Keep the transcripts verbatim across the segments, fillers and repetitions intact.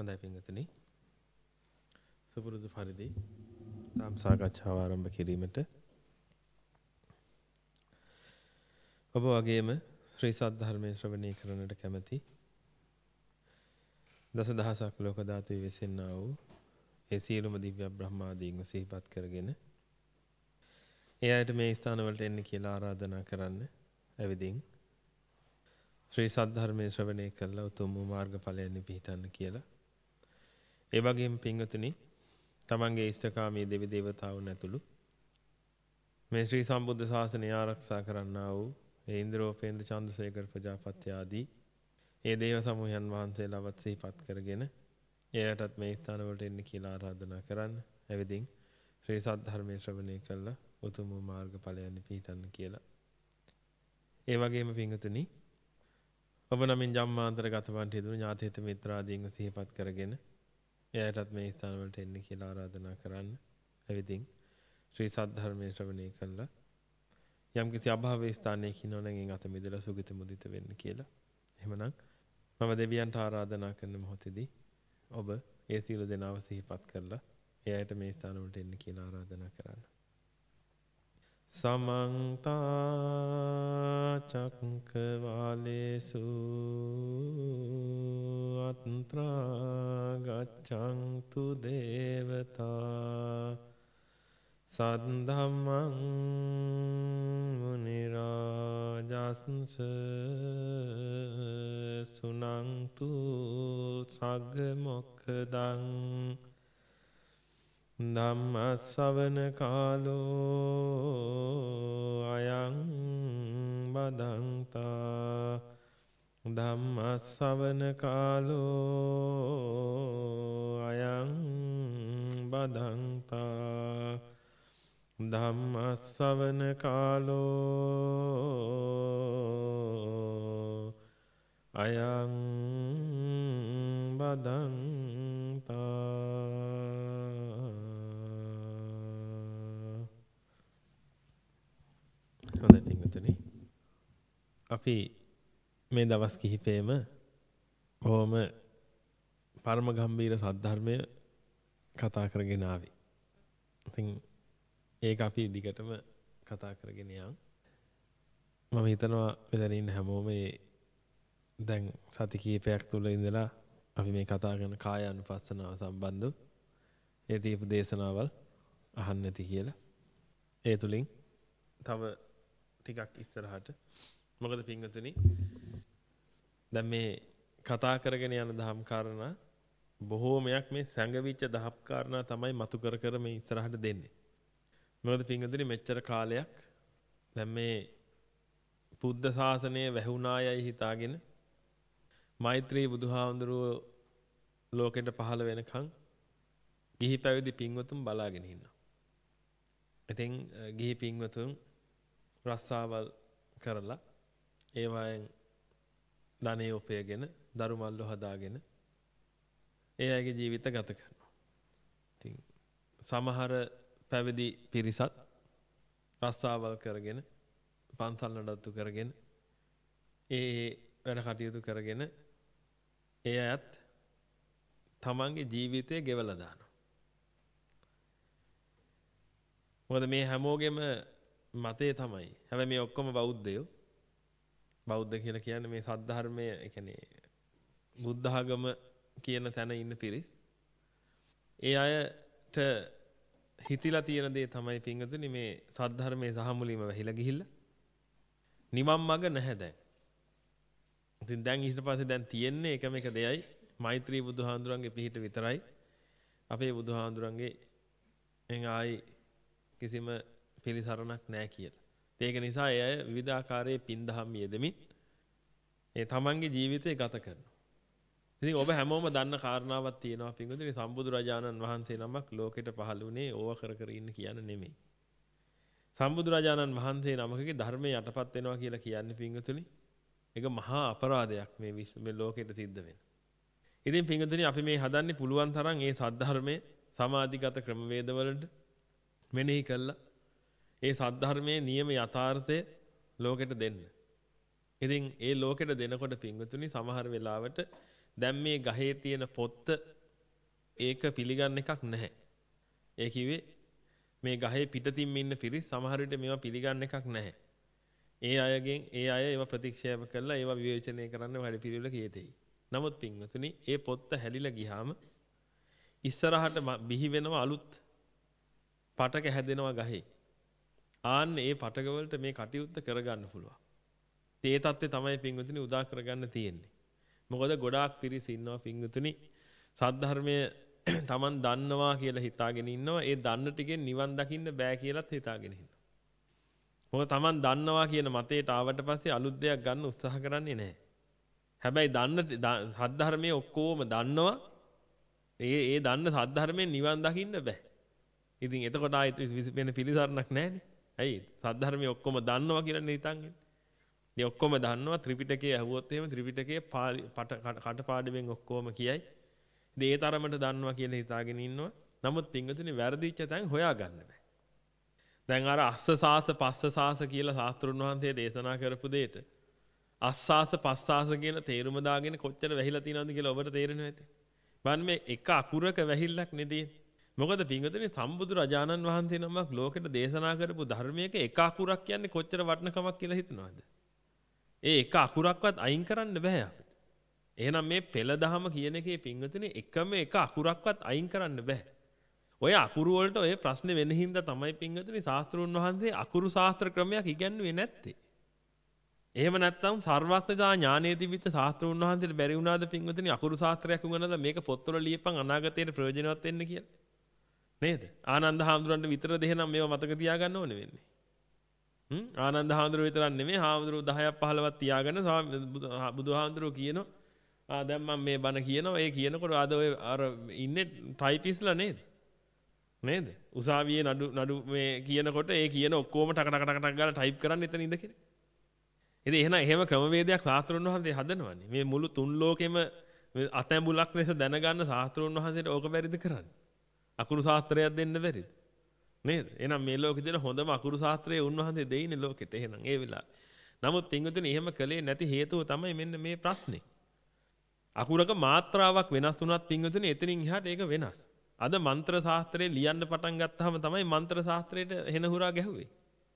හොඳයි පින්වතුනි. සුපුරුදු පරිදි ධම් සාකච්ඡාව ආරම්භ කිරීමට ඔබ වගේම ශ්‍රී සද්ධර්මයේ ශ්‍රවණය කරන්නට කැමැති දසදහසක් ලෝක ධාතු විසින්නා වූ ඒ සියලුම දිව්‍ය බ්‍රහ්මාදීන්ව සිහිපත් කරගෙන ඒ අයට මේ ස්ථානවලට එන්න කියලා ආරාධනා කරන්න. ඇවිදින් ශ්‍රී සද්ධර්මයේ ශ්‍රවණය කළා උතුම් වූ මාර්ගඵලයන් පිහිටන්න කියලා. ඒ වගේම පින්වතුනි තමන්ගේ ඉෂ්ඨකාමී දෙවි දේවතාවුන් ඇතුළු මේ ශ්‍රී සම්බුද්ධ ශාසනය ආරක්ෂා කරන්නා වූ ඒ ඉන්ද්‍රෝපේන්ද්‍ර චන්ද්‍රසේකර ප්‍රජාපති ආදී ඒ දේව සමූහයන් වහන්සේලාවත් සිහිපත් කරගෙන එයටත් මේ ස්ථානවලට එන්න කියලා ආරාධනා කරන්න. ඇවිදින් ශ්‍රී සද්ධර්මයේ ශ්‍රවණය කළා උතුම් වූ මාර්ගඵලයන් පිහිටන්න කියලා. ඒ වගේම පින්වතුනි ඔබ නමින් ජම්මාන්තර ගතවන්ට යෙදුණු ඥාතිහිත මිත්‍රාදීන්ව සිහිපත් කරගෙන එයටත් මේ ස්ථානවලට එන්න කියලා ආරාධනා කරන්න. ඇවිදින් ශ්‍රී සද්ධර්මයේ ශ්‍රවණය කළා යම් කිසි අභාවයේ ස්ථානයක ඉන්නවනම් අත මිදලා සුගති මුදිත වෙන්න කියලා. එහෙමනම් මම දෙවියන්ට ආරාධනා කරන මොහොතේදී ඔබ ඒ සියලු දෙනාව සිහිපත් කරලා එයාට මේ ස්ථානවලට එන්න කියලා ආරාධනා කරන්න. සමන්ත චක්කවාලේසු අත්‍රා ගච්ඡන්තු දේවතා සද්ධම්මං මුනි රාජස්ස සුනන්තු සග්ග මොක්ඛදං ධම්ම ශ්‍රවණ කාලෝ අයං බදන්තා ධම්ම ශ්‍රවණ කාලෝ අයං බදන්තා ධම්ම ශ්‍රවණ කාලෝ අයං බදන්තා. හොඳයි පින්වතුනි, අපි මේ දවස් කිහිපෙම බොහොම පරම ගම්බීර සද්ධර්මය කතා කරගෙන ආවි. ඉතින් ඒක අපි දිගටම කතා කරගෙන යමු. මම හිතනවා මෙතන ඉන්න හැමෝම මේ දැන් සති කිහිපයක් තුල ඉඳලා අපි මේ කතා කරන කායානුපස්සනාව සම්බන්ධව ඒ දීපු දේශනාවල් අහන්න නැති කියලා. ඒ තුලින් තව ටිකක් ඉස්සරහට මොකද පින්වතුනි දැන් මේ කතා කරගෙන යන දහම් කාරණා බොහෝමයක් මේ සංගවිච්ච දහම් කාරණා තමයි මතු කර කර මේ ඉස්සරහට දෙන්නේ. මොකද පින්වතුනි මෙච්චර කාලයක් දැන් මේ බුද්ධ ශාසනය වැහුණායයි හිතාගෙන මෛත්‍රී බුදුහාමුදුරුවෝ ලෝකෙට පහළ වෙනකන් ගිහි පැවිදි පින්වතුන් බලාගෙන ඉන්නවා. ඉතින් ගිහි පින්වතුන් රස්සාවල් කරලා ඒවායෙන් ධනෙ උපයගෙන දරු මල්ලෝ හදාගෙන ඒ අයගේ ජීවිත ගත කරනවා. ඉතින් සමහර පැවිදි පිරිසත් රස්සාවල් කරගෙන පන්සල් නඩත්තු කරගෙන ඒ වැඩ කටයුතු කරගෙන ඒ අයත් තමන්ගේ ජීවිතය ගෙවලා දානවා. මොකද මේ හැමෝගෙම මතය තමයි. හැබැයි මේ ඔක්කොම බෞද්ධයෝ. බෞද්ධ කියලා කියන්නේ මේ සද්ධර්මය, ඒ කියන්නේ බුද්ධ ආගම කියන තැන ඉන්න පිරිස්. ඒ අයට හිතිලා තියෙන දේ තමයි පින්වතුනි මේ සද්ධර්මයේ සහ මුලින්ම වැහිලා ගිහිල්ලා නිවන් මඟ නැහැ දැන්. ඉතින් දැන් ඊට පස්සේ දැන් තියෙන්නේ එකම එක දෙයයි මෛත්‍රී බුදුහාඳුරන්ගේ පිහිට විතරයි. අපේ බුදුහාඳුරන්ගේ එන් ආයි කිසිම පිළිසරණක් නැහැ කියලා. ඒක නිසා ඒ අය විවිධාකාරයේ පින්දහම් යෙදෙමින් ඒ තමන්ගේ ජීවිතය ගත කරනවා. ඉතින් ඔබ හැමෝම දන්න කාරණාවක් තියෙනවා පින්වතුනි සම්බුදු රජාණන් වහන්සේ නමක් ලෝකෙට පහළ වුණේ ඕව කර කර ඉන්න කියන නෙමෙයි. සම්බුදු රජාණන් වහන්සේ නමකගේ ධර්මයේ යටපත් වෙනවා කියලා කියන්නේ පින්වතුනි ඒක මහා අපරාධයක් මේ මේ ලෝකෙට සිද්ධ වෙන. ඉතින් පින්වතුනි අපි මේ හදන්නේ පුළුවන් තරම් මේ සද්ධර්මයේ සමාධිගත ක්‍රමවේදවලට මෙනෙහි කළා ඒ සද්ධර්මයේ නියම යථාර්ථය ලෝකෙට දෙන්න. ඉතින් ඒ ලෝකෙට දෙනකොට පින්වතුනි සමහර වෙලාවට දැන් මේ ගහේ තියෙන පොත්ත ඒක පිළිගන්න එකක් නැහැ. ඒ කිව්වේ මේ ගහේ පිටතින් ඉන්න පිරිස් සමහර විට මේවා පිළිගන්න එකක් නැහැ. ඒ අයගෙන් ඒ අය ඒවා ප්‍රතික්ෂේප කරලා ඒවා විවේචනය කරන්න වැඩ පිළිවෙල කියතේ. නමුත් පින්වතුනි ඒ පොත්ත හැලිලා ගියාම ඉස්සරහට බිහි වෙනවා අලුත් පටක හැදෙනවා ගහේ. ආන්න ඒ පටක වලට මේ කටයුත්ත කරගන්න පුළුවන්. ඒ தත්ත්වය තමයි පින්වතුනි උදා කරගන්න තියෙන්නේ. මොකද ගොඩාක් පිරිස් ඉන්නවා පින්වතුනි සද්ධර්මයේ Taman දන්නවා කියලා හිතාගෙන ඉන්නවා. ඒ දන්න ටිකෙන් නිවන් දකින්න බෑ කියලාත් හිතාගෙන ඉන්නවා. මොකද Taman දන්නවා කියන මතයට ආවට පස්සේ අලුත් දෙයක් ගන්න උත්සාහ කරන්නේ නැහැ. හැබැයි දන්න සද්ධර්මයේ ඔක්කොම දන්නවා. ඒ ඒ දන්න සද්ධර්මයෙන් නිවන් දකින්න බෑ. ඉතින් එතකොට ආයෙත් වෙන පිළිසරණක් නැහැනේ. ඇයි? සද්ධර්මයේ ඔක්කොම දන්නවා කියලා හිතන්නේ. මේ ඔක්කොම දන්නවා ත්‍රිපිටකයේ ඇහුවොත් එහෙම ත්‍රිපිටකයේ කටපාඩමෙන් ඔක්කොම කියයි. ඉතින් ඒ තරමට දන්නවා කියලා හිතාගෙන ඉන්නවා. නමුත් පින්වතුනි වැරදිච්ච තැන් හොයාගන්න බෑ. දැන් අර අස්ස සාස පස්ස සාස කියලා ශාස්ත්‍රුන් වහන්සේ දේශනා කරපු දෙයට අස්සාස පස්සාස කියන තේරුම දාගෙන කොච්චර වැහිලා තියෙනවද කියලා ඔබට තේරෙනවා ඇති. මම මේ එක අකුරක වැහිල්ලක් නෙදී. මොකද පින්වතුනි සම්බුදු රජාණන් වහන්සේ නමක් ලෝකෙට දේශනා කරපු ධර්මයක එක අකුරක් කියන්නේ කොච්චර වටිනකමක් කියලා හිතනවද? ඒ එක අකුරක්වත් අයින් කරන්න බෑ අපිට. එහෙනම් මේ පෙළ දහම කියන එකේ පින්වතුනි එකම එක අකුරක්වත් අයින් කරන්න බෑ. ඔය අකුරු වලට ඔය ප්‍රශ්නේ වෙන හින්දා තමයි පින්වතුනි ශාස්ත්‍රුන් වහන්සේ අකුරු ශාස්ත්‍ර ක්‍රමයක් ඉගන්වුවේ නැත්තේ. එහෙම නැත්නම් සර්වඥතා ඥානයේ තිබිච්ච ශාස්ත්‍රුන් වහන්සේට බැරි වුණාද පින්වතුනි අකුරු ශාස්ත්‍රයක් උගන්වලා මේක පොත්වල ලියපන් අනාගතයට ප්‍රයෝජනවත් වෙන්න කියලා? නේද? ආනන්ද හාමුදුරන්ට විතර දෙහෙනම් මේව මතක තියාගන්න ඕනේ වෙන්නේ. හ්ම් ආනන්ද හාමුදුරුවෝ විතරක් නෙමෙයි හාමුදුරුවෝ දහයක් පහළොවක් තියාගෙන බුදුහාමුදුරුවෝ කියනවා ආ දැන් මම මේ බණ කියනවා ඒ කියනකොට අද ඔය අර ඉන්නේ ටයිපිස්ලා නේද? නේද? උසාවියේ නඩු නඩු මේ කියනකොට ඒ කියන ඔක්කොම ටක ටක ටක ටක ගාලා ටයිප් කරන්න එතන ඉඳ කියලා. ඉතින් එහෙනම් එහෙම ක්‍රමවේදයක් ශාස්ත්‍රඥ වහන්සේ හදනවනේ. මේ මුළු තුන් ලෝකෙම අතැඹුලක් ලෙස දැනගන්න ශාස්ත්‍රඥ වහන්සේට ඕක බැරිද කරන්නේ? අකුරු ශාස්ත්‍රයක් දෙන්න බැරිද? නේද? එහෙනම් මේ ලෝකෙ දෙන හොඳම අකුරු ශාස්ත්‍රයේ උන්වහන්සේ දෙයිනේ ලෝකෙට. එහෙනම් ඒ වෙලාව. නමුත් පින්වතුනි එහෙම කළේ නැති හේතුව තමයි මෙන්න මේ ප්‍රශ්නේ. අකුරක මාත්‍රාවක් වෙනස් වුණත් පින්වතුනි එතනින් එහාට ඒක වෙනස්. අද මන්ත්‍ර ශාස්ත්‍රයේ ලියන්න පටන් ගත්තාම තමයි මන්ත්‍ර ශාස්ත්‍රයට හෙන හුරා ගැහුවේ.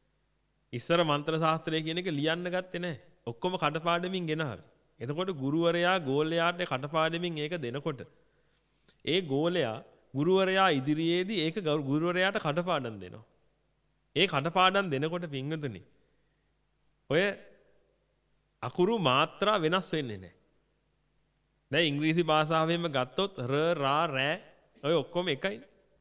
ඉස්සර මන්ත්‍ර ශාස්ත්‍රය කියන එක ලියන්න ගත්තේ නැහැ. ඔක්කොම කටපාඩමින් ගෙනාවේ. එතකොට ගුරුවරයා ගෝලයාට කටපාඩමින් ඒක දෙනකොට ඒ ගෝලයා ගුරුවරයා ඉදිරියේදී ඒක ගුරුවරයාට කටපාඩම් දෙනවා. ඒ කටපාඩම් දෙනකොට පින්වතුනි ඔය අකුරු මාත්‍රා වෙනස් වෙන්නේ නැහැ. දැන් ඉංග්‍රීසි භාෂාවෙම ගත්තොත් ර රා රෑ ඔය ඔක්කොම එකයි.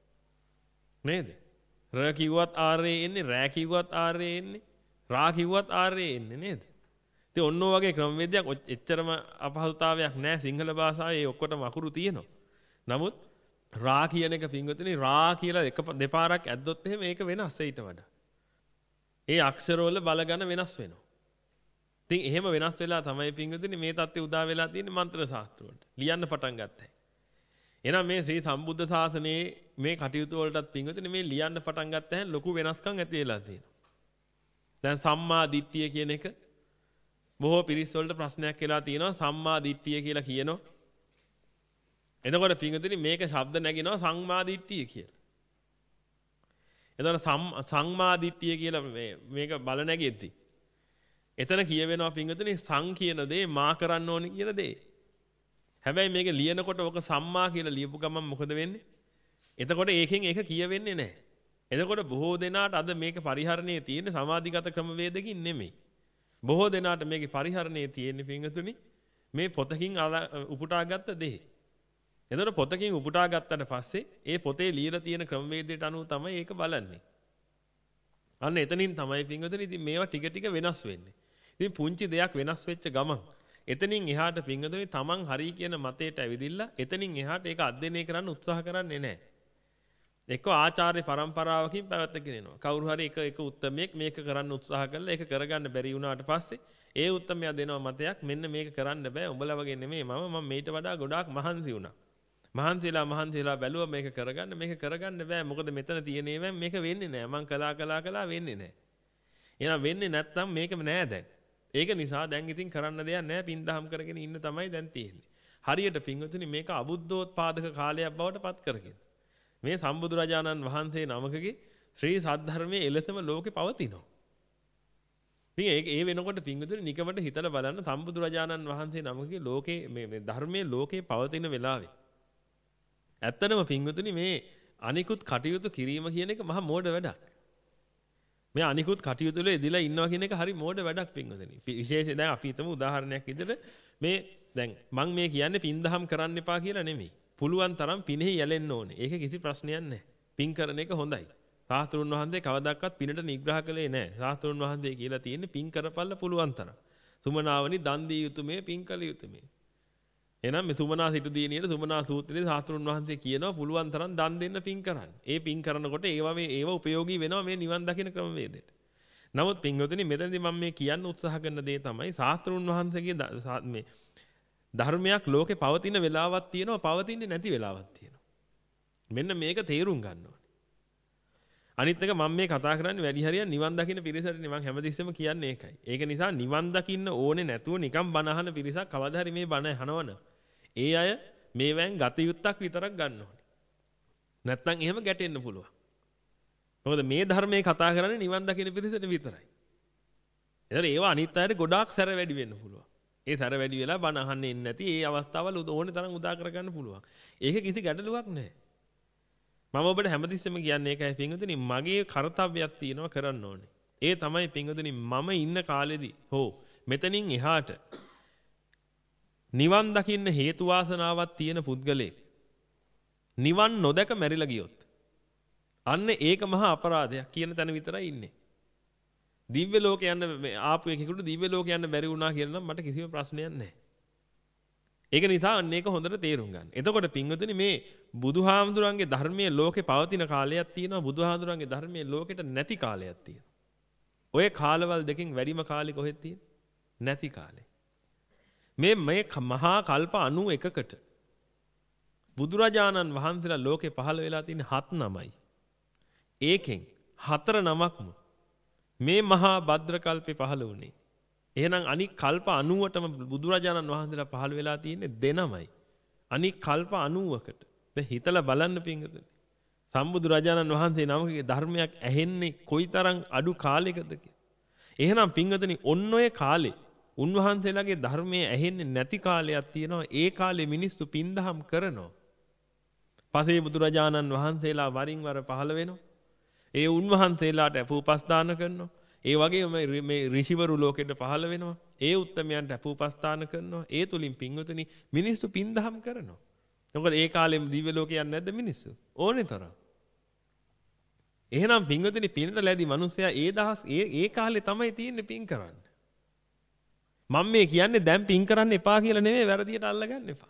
නේද? ර කිව්වත් ආර් එන්නේ රෑ කිව්වත් ආර් එන්නේ රා කිව්වත් ආර් එන්නේ නේද? ඉතින් ඔන්න ඔය වගේ ක්‍රමවේදයක් එච්චරම අපහසුතාවයක් නැහැ සිංහල භාෂාවේ ඒ ඔක්කොටම අකුරු තියෙනවා. නමුත් රා කියන එක පින්වතුනි රා කියලා එක දෙපාරක් ඇද්දොත් එහෙම ඒක වෙනස් ඊට වඩා. ඒ අක්ෂර වල බලගන්න වෙනස් වෙනවා. ඉතින් එහෙම වෙනස් වෙලා තමයි පින්වතුනි මේ தත්ත්වය උදා වෙලා තියෙන්නේ මන්ත්‍ර ශාස්ත්‍ර වලට. ලියන්න පටන් ගත්තා. එහෙනම් මේ ශ්‍රී සම්බුද්ධ ශාසනයේ මේ කටයුතු වලටත් පින්වතුනි මේ ලියන්න පටන් ගත්තා හැන් ලොකු වෙනස්කම් ඇති වෙලා තියෙනවා. දැන් සම්මා දිට්ඨිය කියන එක බොහෝ පිරිස් වලට ප්‍රශ්නයක් වෙලා තියෙනවා සම්මා දිට්ඨිය කියලා කියනවා. එතකොට පින්වතුනි මේක ශබ්ද නැගිනවා සංමා දිට්ඨිය කියලා. එතකොට සංමා දිට්ඨිය කියලා මේ මේක බල නැගෙද්දි එතන කියවෙනවා පින්වතුනි සං කියන දේ මා කරන්න ඕනේ කියන දේ. හැබැයි මේක ලියනකොට ඔක සම්මා කියලා ලියපු ගමන් මොකද වෙන්නේ? එතකොට ඒකෙන් ඒක කියවෙන්නේ නැහැ. එතකොට බොහෝ දෙනාට අද මේක පරිහරණයේ තියෙන සමාධිගත ක්‍රමවේදකින් නෙමෙයි. බොහෝ දෙනාට මේකේ පරිහරණයේ තියෙන පින්වතුනි මේ පොතකින් උපුටාගත්ත දේ. එතකොට පොතකින් උපුටා ගත්තට පස්සේ ඒ පොතේ ලියලා තියෙන ක්‍රමවේදයට අනුව තමයි ඒක බලන්නේ. අන්න එතනින් තමයි පින්වතුනි ඉතින් මේවා ටික ටික වෙනස් වෙන්නේ. ඉතින් පුංචි දෙයක් වෙනස් වෙච්ච ගමන් එතනින් එහාට පින්වතුනි තමන් හරි කියන මතයට ඇවිදිලා එතනින් එහාට ඒක අධ්‍යයනය කරන්න උත්සාහ කරන්නේ නැහැ. එක්ක ආචාර්ය පරම්පරාවකින් පැවැත්ගෙන එනවා. කවුරු හරි එක එක උත්තරමයක් මේක කරන්න උත්සාහ කළා ඒක කරගන්න බැරි වුණාට පස්සේ ඒ උත්තරමයා දෙනවා මතයක් මෙන්න මේක කරන්න බෑ උඹලා වගේ නෙමෙයි මම මම මේට වඩා ගොඩාක් මහන්සි වුණා. මහන්සිලා මහන්සිලා බැලුවා මේක කරගන්න මේක කරගන්න බෑ මොකද මෙතන තියෙන ඒවා මේක වෙන්නේ නැහැ මං කලා කලා කලා වෙන්නේ නැහැ. එහෙනම් වෙන්නේ නැත්නම් මේක නෑ දැන්. ඒක නිසා දැන් ඉතින් කරන්න දෙයක් නැහැ පින් දහම් කරගෙන ඉන්න තමයි දැන් තියෙන්නේ. හරියට පින්වතුනි මේක අබුද්ධෝත්පාදක කාලයක් බවට පත් කරගෙන. මේ සම්බුදුරජාණන් වහන්සේ නමකගේ ශ්‍රී සද්ධර්මයේ එලෙසම ලෝකේ පවතිනවා. ඉතින් ඒ ඒ වෙනකොට පින්වතුනි නිකමට හිතලා බලන්න සම්බුදුරජාණන් වහන්සේ නමකගේ ලෝකේ මේ මේ ධර්මයේ ලෝකේ පවතින වෙලාවේ. ඇත්තටම පින්වතුනි මේ අනිකුත් කටයුතු කිරීම කියන එක මහා මෝඩ වැඩක්. මේ අනිකුත් කටයුතු වල එදිලා ඉන්නවා කියන එක හරි මෝඩ වැඩක් පින්වතුනි. විශේෂයෙන් දැන් අපි හිතමු උදාහරණයක් විදිහට මේ දැන් මම මේ කියන්නේ පින් දහම් කරන්න එපා කියලා නෙමෙයි. පුළුවන් තරම් පිනෙහි යැලෙන්න ඕනේ. ඒක කිසි ප්‍රශ්නයක් නැහැ. පින් කරන එක හොඳයි. සාස්ත්‍රුන් වහන්සේ කවදාවත් පිනට නිග්‍රහ කළේ නැහැ. සාස්ත්‍රුන් වහන්සේ කියලා තියෙන්නේ පින් කරපල්ල පුළුවන් තරම්. සුමනාවනි දන් දී යුතුයමේ පින් කළ යුතුයමේ. එහෙනම් මේ සුමනා සිටු දිනියේ සුමනා සූත්‍රයේ සාස්ත්‍රුන් වහන්සේ කියනවා පුළුවන් තරම් දන් දෙන්න පින් කරන්න. ඒ පින් කරනකොට ඒවා මේ ඒවා ප්‍රයෝගී වෙනවා මේ නිවන් දකින්න ක්‍රමවේදයට. නමුත් පින්වතුනි මෙතනදී මම මේ කියන්න උත්සාහ කරන දේ තමයි සාස්ත්‍රුන් වහන්සේගේ මේ ධර්මයක් ලෝකේ පවතින වෙලාවක් තියෙනවා පවතින්නේ නැති වෙලාවක් තියෙනවා. මෙන්න මේක තේරුම් ගන්න ඕනේ. අනිත් එක මම මේ කතා කරන්නේ වැඩි හරියක් නිවන් දකින්න පිරිසටනේ මම හැමතිස්සෙම කියන්නේ ඒකයි. ඒක නිසා නිවන් දකින්න ඕනේ නැතුව නිකන් බණ අහන පිරිසක් කවදා හරි මේ බණ අහනවන. ඒ අය මේවෙන් ගත යුත්තක් විතරක් ගන්න ඕනේ. නැත්නම් එහෙම ගැටෙන්න පුළුවන්. මොකද මේ ධර්මයේ කතා කරන්නේ නිවන් දකින්න පිරිසට විතරයි. ඒතර ඒවා අනිත් අයට ගොඩාක් සැර වැඩි වෙන්න පුළුවන්. ඒ සැර වැඩි වෙලා බණ අහන්නේ නැති ඒ අවස්ථාවල් ඕනේ තරම් උදා කරගන්න පුළුවන්. ඒක කිසි ගැටලුවක් නැහැ. මම ඔබට හැමතිස්සෙම කියන්නේ ඒකයි පින්වතුනි මගේ කාර්යයක් තියෙනවා කරන්න ඕනේ. ඒ තමයි පින්වතුනි මම ඉන්න කාලෙදී හෝ මෙතනින් එහාට නිවන් දකින්න හේතු වාසනාවක් තියෙන පුද්ගලෙක් නිවන් නොදක මැරිලා ගියොත් අන්න ඒක මහා අපරාධයක් කියන තැන විතරයි ඉන්නේ. දිව්‍ය ලෝක යන්න ආපු එකෙකුට දිව්‍ය ලෝක යන්න බැරි වුණා කියලා නම් මට කිසිම ප්‍රශ්නයක් නැහැ. ඒක නිසා අන්න ඒක හොඳට තේරුම් ගන්න. එතකොට පින්වතුනි මේ බුදුහාමුදුරන්ගේ ධර්මයේ ලෝකේ පවතින කාලයක් තියෙනවා බුදුහාමුදුරන්ගේ ධර්මයේ ලෝකෙට නැති කාලයක් තියෙනවා. ඔය කාලවල දෙකෙන් වැඩිම කාලෙ කොහෙද තියෙන්නේ? නැති කාලේ. මේ මේ මහා කල්ප අනූ එකකට බුදුරජාණන් වහන්සේලා ලෝකේ පහළ වෙලා තියෙන හත් නමයි. ඒකෙන් හතර නමක්ම මේ මහා භද්‍ර කල්පේ පහළ වුණේ. එහෙනම් අනික් කල්ප අනූවටම බුදුරජාණන් වහන්සේලා පහළ වෙලා තියෙන්නේ දෙනමයි. අනික් කල්ප අනූවකට. දැන් හිතලා බලන්න පින්වතුනි. සම්බුදු රජාණන් වහන්සේ නමකගේ ධර්මයක් ඇහෙන්නේ කොයිතරම් අඩු කාලයකද කියලා. එහෙනම් පින්වතුනි ඔන්න ඔය කාලේ උන්වහන්සේලාගේ ධර්මයේ ඇහෙන්නේ නැති කාලයක් තියෙනවා. ඒ කාලේ මිනිස්සු පින්දහම් කරනවා. පසේ බුදුරජාණන් වහන්සේලා වරින් වර පහළ වෙනවා. ඒ උන්වහන්සේලාට අපූපස්ථාන කරනවා. ඒ වගේම මේ ඍෂිවරු ලෝකෙට පහළ වෙනවා. ඒ උත්තමයන්ට අපූපස්ථාන කරනවා. ඒ තුලින් පින්වතුනි මිනිස්සු පින්දහම් කරනවා. මොකද ඒ කාලෙම දිව්‍ය ලෝකේ යන්නේ නැද්ද මිනිස්සු? ඕනේ තරම්. එහෙනම් පින්වතුනි පිනට ලැබි මිනිස්සයා ඒ දහස් ඒ ඒ කාලේ තමයි තියෙන්නේ පින් කරන්න. මම මේ කියන්නේ දැන් පින් කරන්න එපා කියලා නෙමෙයි වැරදියට අල්ලගන්න එපා.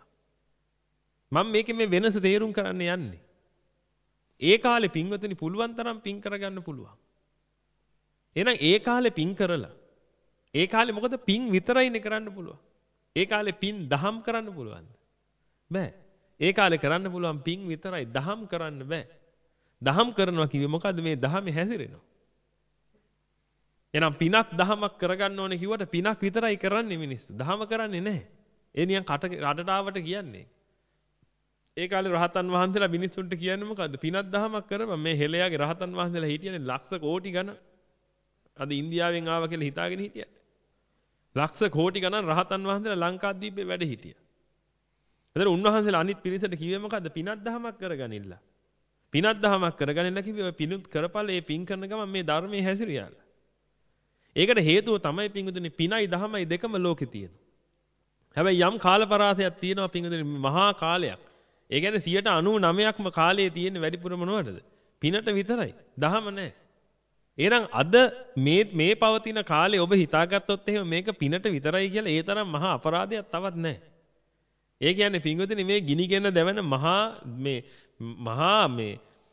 මම මේකේ මේ වෙනස තේරුම් කරන්න යන්නේ. ඒ කාලේ පින්වතුනි පුළුවන් තරම් පින් කරගන්න පුළුවන්. එහෙනම් ඒ කාලේ පින් කරලා ඒ කාලේ මොකද පින් විතරයිනේ කරන්න පුළුවන්. ඒ කාලේ පින් දහම් කරන්න පුළුවන්ද? බෑ. ඒ කාලේ කරන්න පුළුවන් පින් විතරයි දහම් කරන්න බෑ. දහම් කරනවා කිව්වේ මොකද්ද මේ දහමේ හැසිරෙනවා. එහෙනම් පිනක් දහමක් කරගන්න ඕනේ කිව්වට පිනක් විතරයි කරන්නේ මිනිස්සු. දහම කරන්නේ නැහැ. ඒ නිකන් කට රටට ආවට කියන්නේ. ඒ කාලේ රහතන් වහන්සේලා මිනිස්සුන්ට කියන්නේ මොකද්ද? පිනක් දහමක් කරපන් මේ හෙළයාගේ රහතන් වහන්සේලා හිටියනේ ලක්ෂ කෝටි ගණන්. අද ඉන්දියාවෙන් ආවා කියලා හිතාගෙන හිටියා. ලක්ෂ කෝටි ගණන් රහතන් වහන්සේලා ලංකාද්වීපේ වැඩ හිටියා. එතන උන්වහන්සේලා අනිත් පිරිසට කිව්වේ මොකද්ද? පිනක් දහමක් කරගනින්න. පිනක් දහමක් කරගනින්න කිව්වේ ඔය පිනුත් කරපළ ඒ පින් කරන ගමන් මේ ධර්මයේ හැසිරියාලා. ඒකට හේතුව තමයි පින්වතුනි පිනයි දහමයි දෙකම ලෝකේ තියෙනවා. හැබැයි යම් කාලපරාසයක් තියෙනවා පින්වතුනි මහා කාලයක්. ඒ කියන්නේ සියයට අනූ නවයක්ම කාලයේ තියෙන වැඩිපුර මොනවටද? පිනට විතරයි. දහම නැහැ. එහෙනම් අද මේ මේ පවතින කාලේ ඔබ හිතාගත්තොත් එහෙම මේක පිනට විතරයි කියලා ඒ තරම් මහා අපරාධයක් තවත් නැහැ. ඒ කියන්නේ පින්වතුනි මේ ගිනිගෙන දැවෙන මහා මේ මහා මේ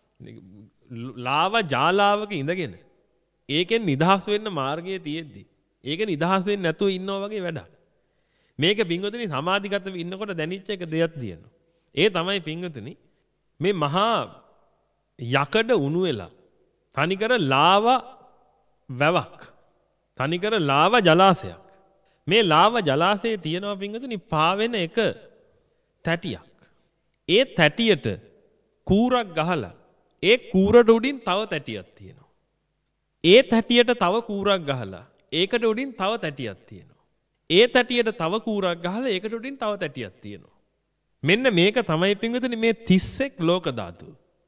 ලාව ජාලාවක ඉඳගෙන ඒකෙන් නිදහස් වෙන්න මාර්ගය තියෙද්දි ඒක නිදහස් වෙන්නේ නැතුව ඉන්නවා වගේ වැඩක්. මේක පින්වතුනි සමාධිගතව ඉන්නකොට දැනෙච්ච එක දෙයක් තියෙනවා. ඒ තමයි පින්වතුනි මේ මහා යකඩ උණු වෙලා තනිකර ලාව වැවක් තනිකර ලාව ජලාශයක් මේ ලාව ජලාශයේ තියෙනවා පින්වතුනි පාවෙන එක තැටියක්. ඒ තැටියට කූරක් ගහලා ඒ කූරට උඩින් තව තැටියක් තියෙනවා. ඒ තැටියට තව කූරක් ගහලා ඒකට උඩින් තව තැටියක් තියෙනවා. ඒ තැටියට තව කූරක් ගහලා ඒකට උඩින් තව තැටියක් තියෙනවා. මෙන්න මේක තමයි පින්විතනි මේ තිස් එක් ලෝක ධාතු.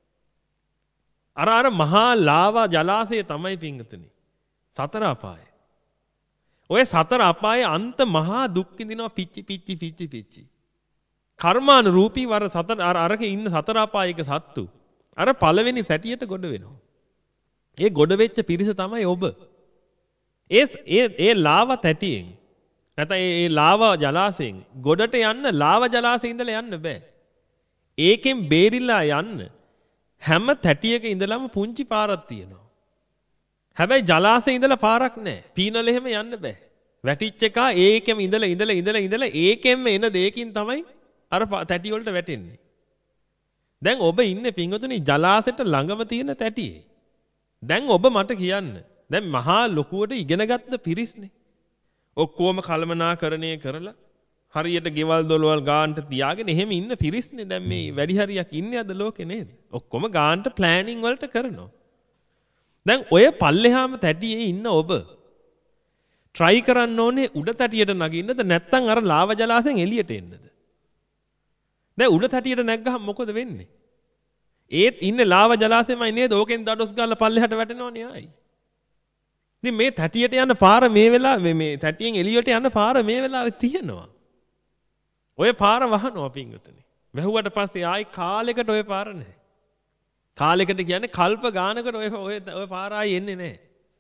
අර අර මහා ලාවා ජලාශය තමයි පින්විතනි සතර අපාය. ඔය සතර අපායේ අන්ත මහා දුක් විඳිනවා පිච්චි පිච්චි පිච්චි පිච්චි. කර්මානුරූපී වර සතර අර අරකේ ඉන්න සතර අපායක සත්තු අර පළවෙනි සැටියට ගොඩ වෙනවා. ඒ ගොඩ වෙච්ච පිරිස තමයි ඔබ. ඒ ඒ ඒ ලාවා තැටියෙන් නැත්නම් ඒ ඒ ලාවා ජලාශයෙන් ගොඩට යන්න ලාවා ජලාශයේ ඉඳලා යන්න බෑ. ඒකෙන් බේරිලා යන්න හැම තැටියක ඉඳලම පුංචි පාරක් තියෙනවා. හැබැයි ජලාශයේ ඉඳලා පාරක් නැහැ. පීනල එහෙම යන්න බෑ. වැටිච්ච එක ඒකෙම ඉඳලා ඉඳලා ඉඳලා ඉඳලා ඒකෙන්ම එන දෙයකින් තමයි අර තැටි වලට වැටෙන්නේ. දැන් ඔබ ඉන්නේ පින්වතුනි ජලාශයට ළඟම තියෙන තැටියේ. දැන් ඔබ මට කියන්න. දැන් මහා ලොකුවට ඉගෙනගත්ත පිරිස්නේ. ඔක්කොම කලමනාකරණය කරලා හරියට ගෙවල් දොළවල් ගාන්ට තියාගෙන එහෙම ඉන්න පිරිස්නේ දැන් මේ වැඩි හරියක් ඉන්නේ අද ලෝකේ නේද? ඔක්කොම ගාන්ට ප්ලෑනින් වලට කරනවා. දැන් ඔය පල්ලෙහාම තැටියේ ඉන්න ඔබ try කරන්න ඕනේ උඩ තැටියට නගින්නද නැත්නම් අර ලාව ජලාශයෙන් එළියට එන්නද? දැන් උඩ තැටියට නැග්ගහම මොකද වෙන්නේ? ඒත් ඉන්නේ ලාව ජලාශයමයි නේද? ඕකෙන් දඩොස් ගාලා පල්ලෙහාට වැටෙනවනේ ආයි. ඉතින් මේ තැටියට යන පාර මේ වෙලාවේ මේ තැටියෙන් එළියට යන පාර මේ වෙලාවේ තියෙනවා. ඔය පාර වහනවා පින්වතුනි. වැහුවට පස්සේ ආයි කාලෙකට ඔය පාර නැහැ. කාලෙකට කියන්නේ කල්ප ගානකට ඔය ඔය ඔය පාර ආයි එන්නේ නැහැ.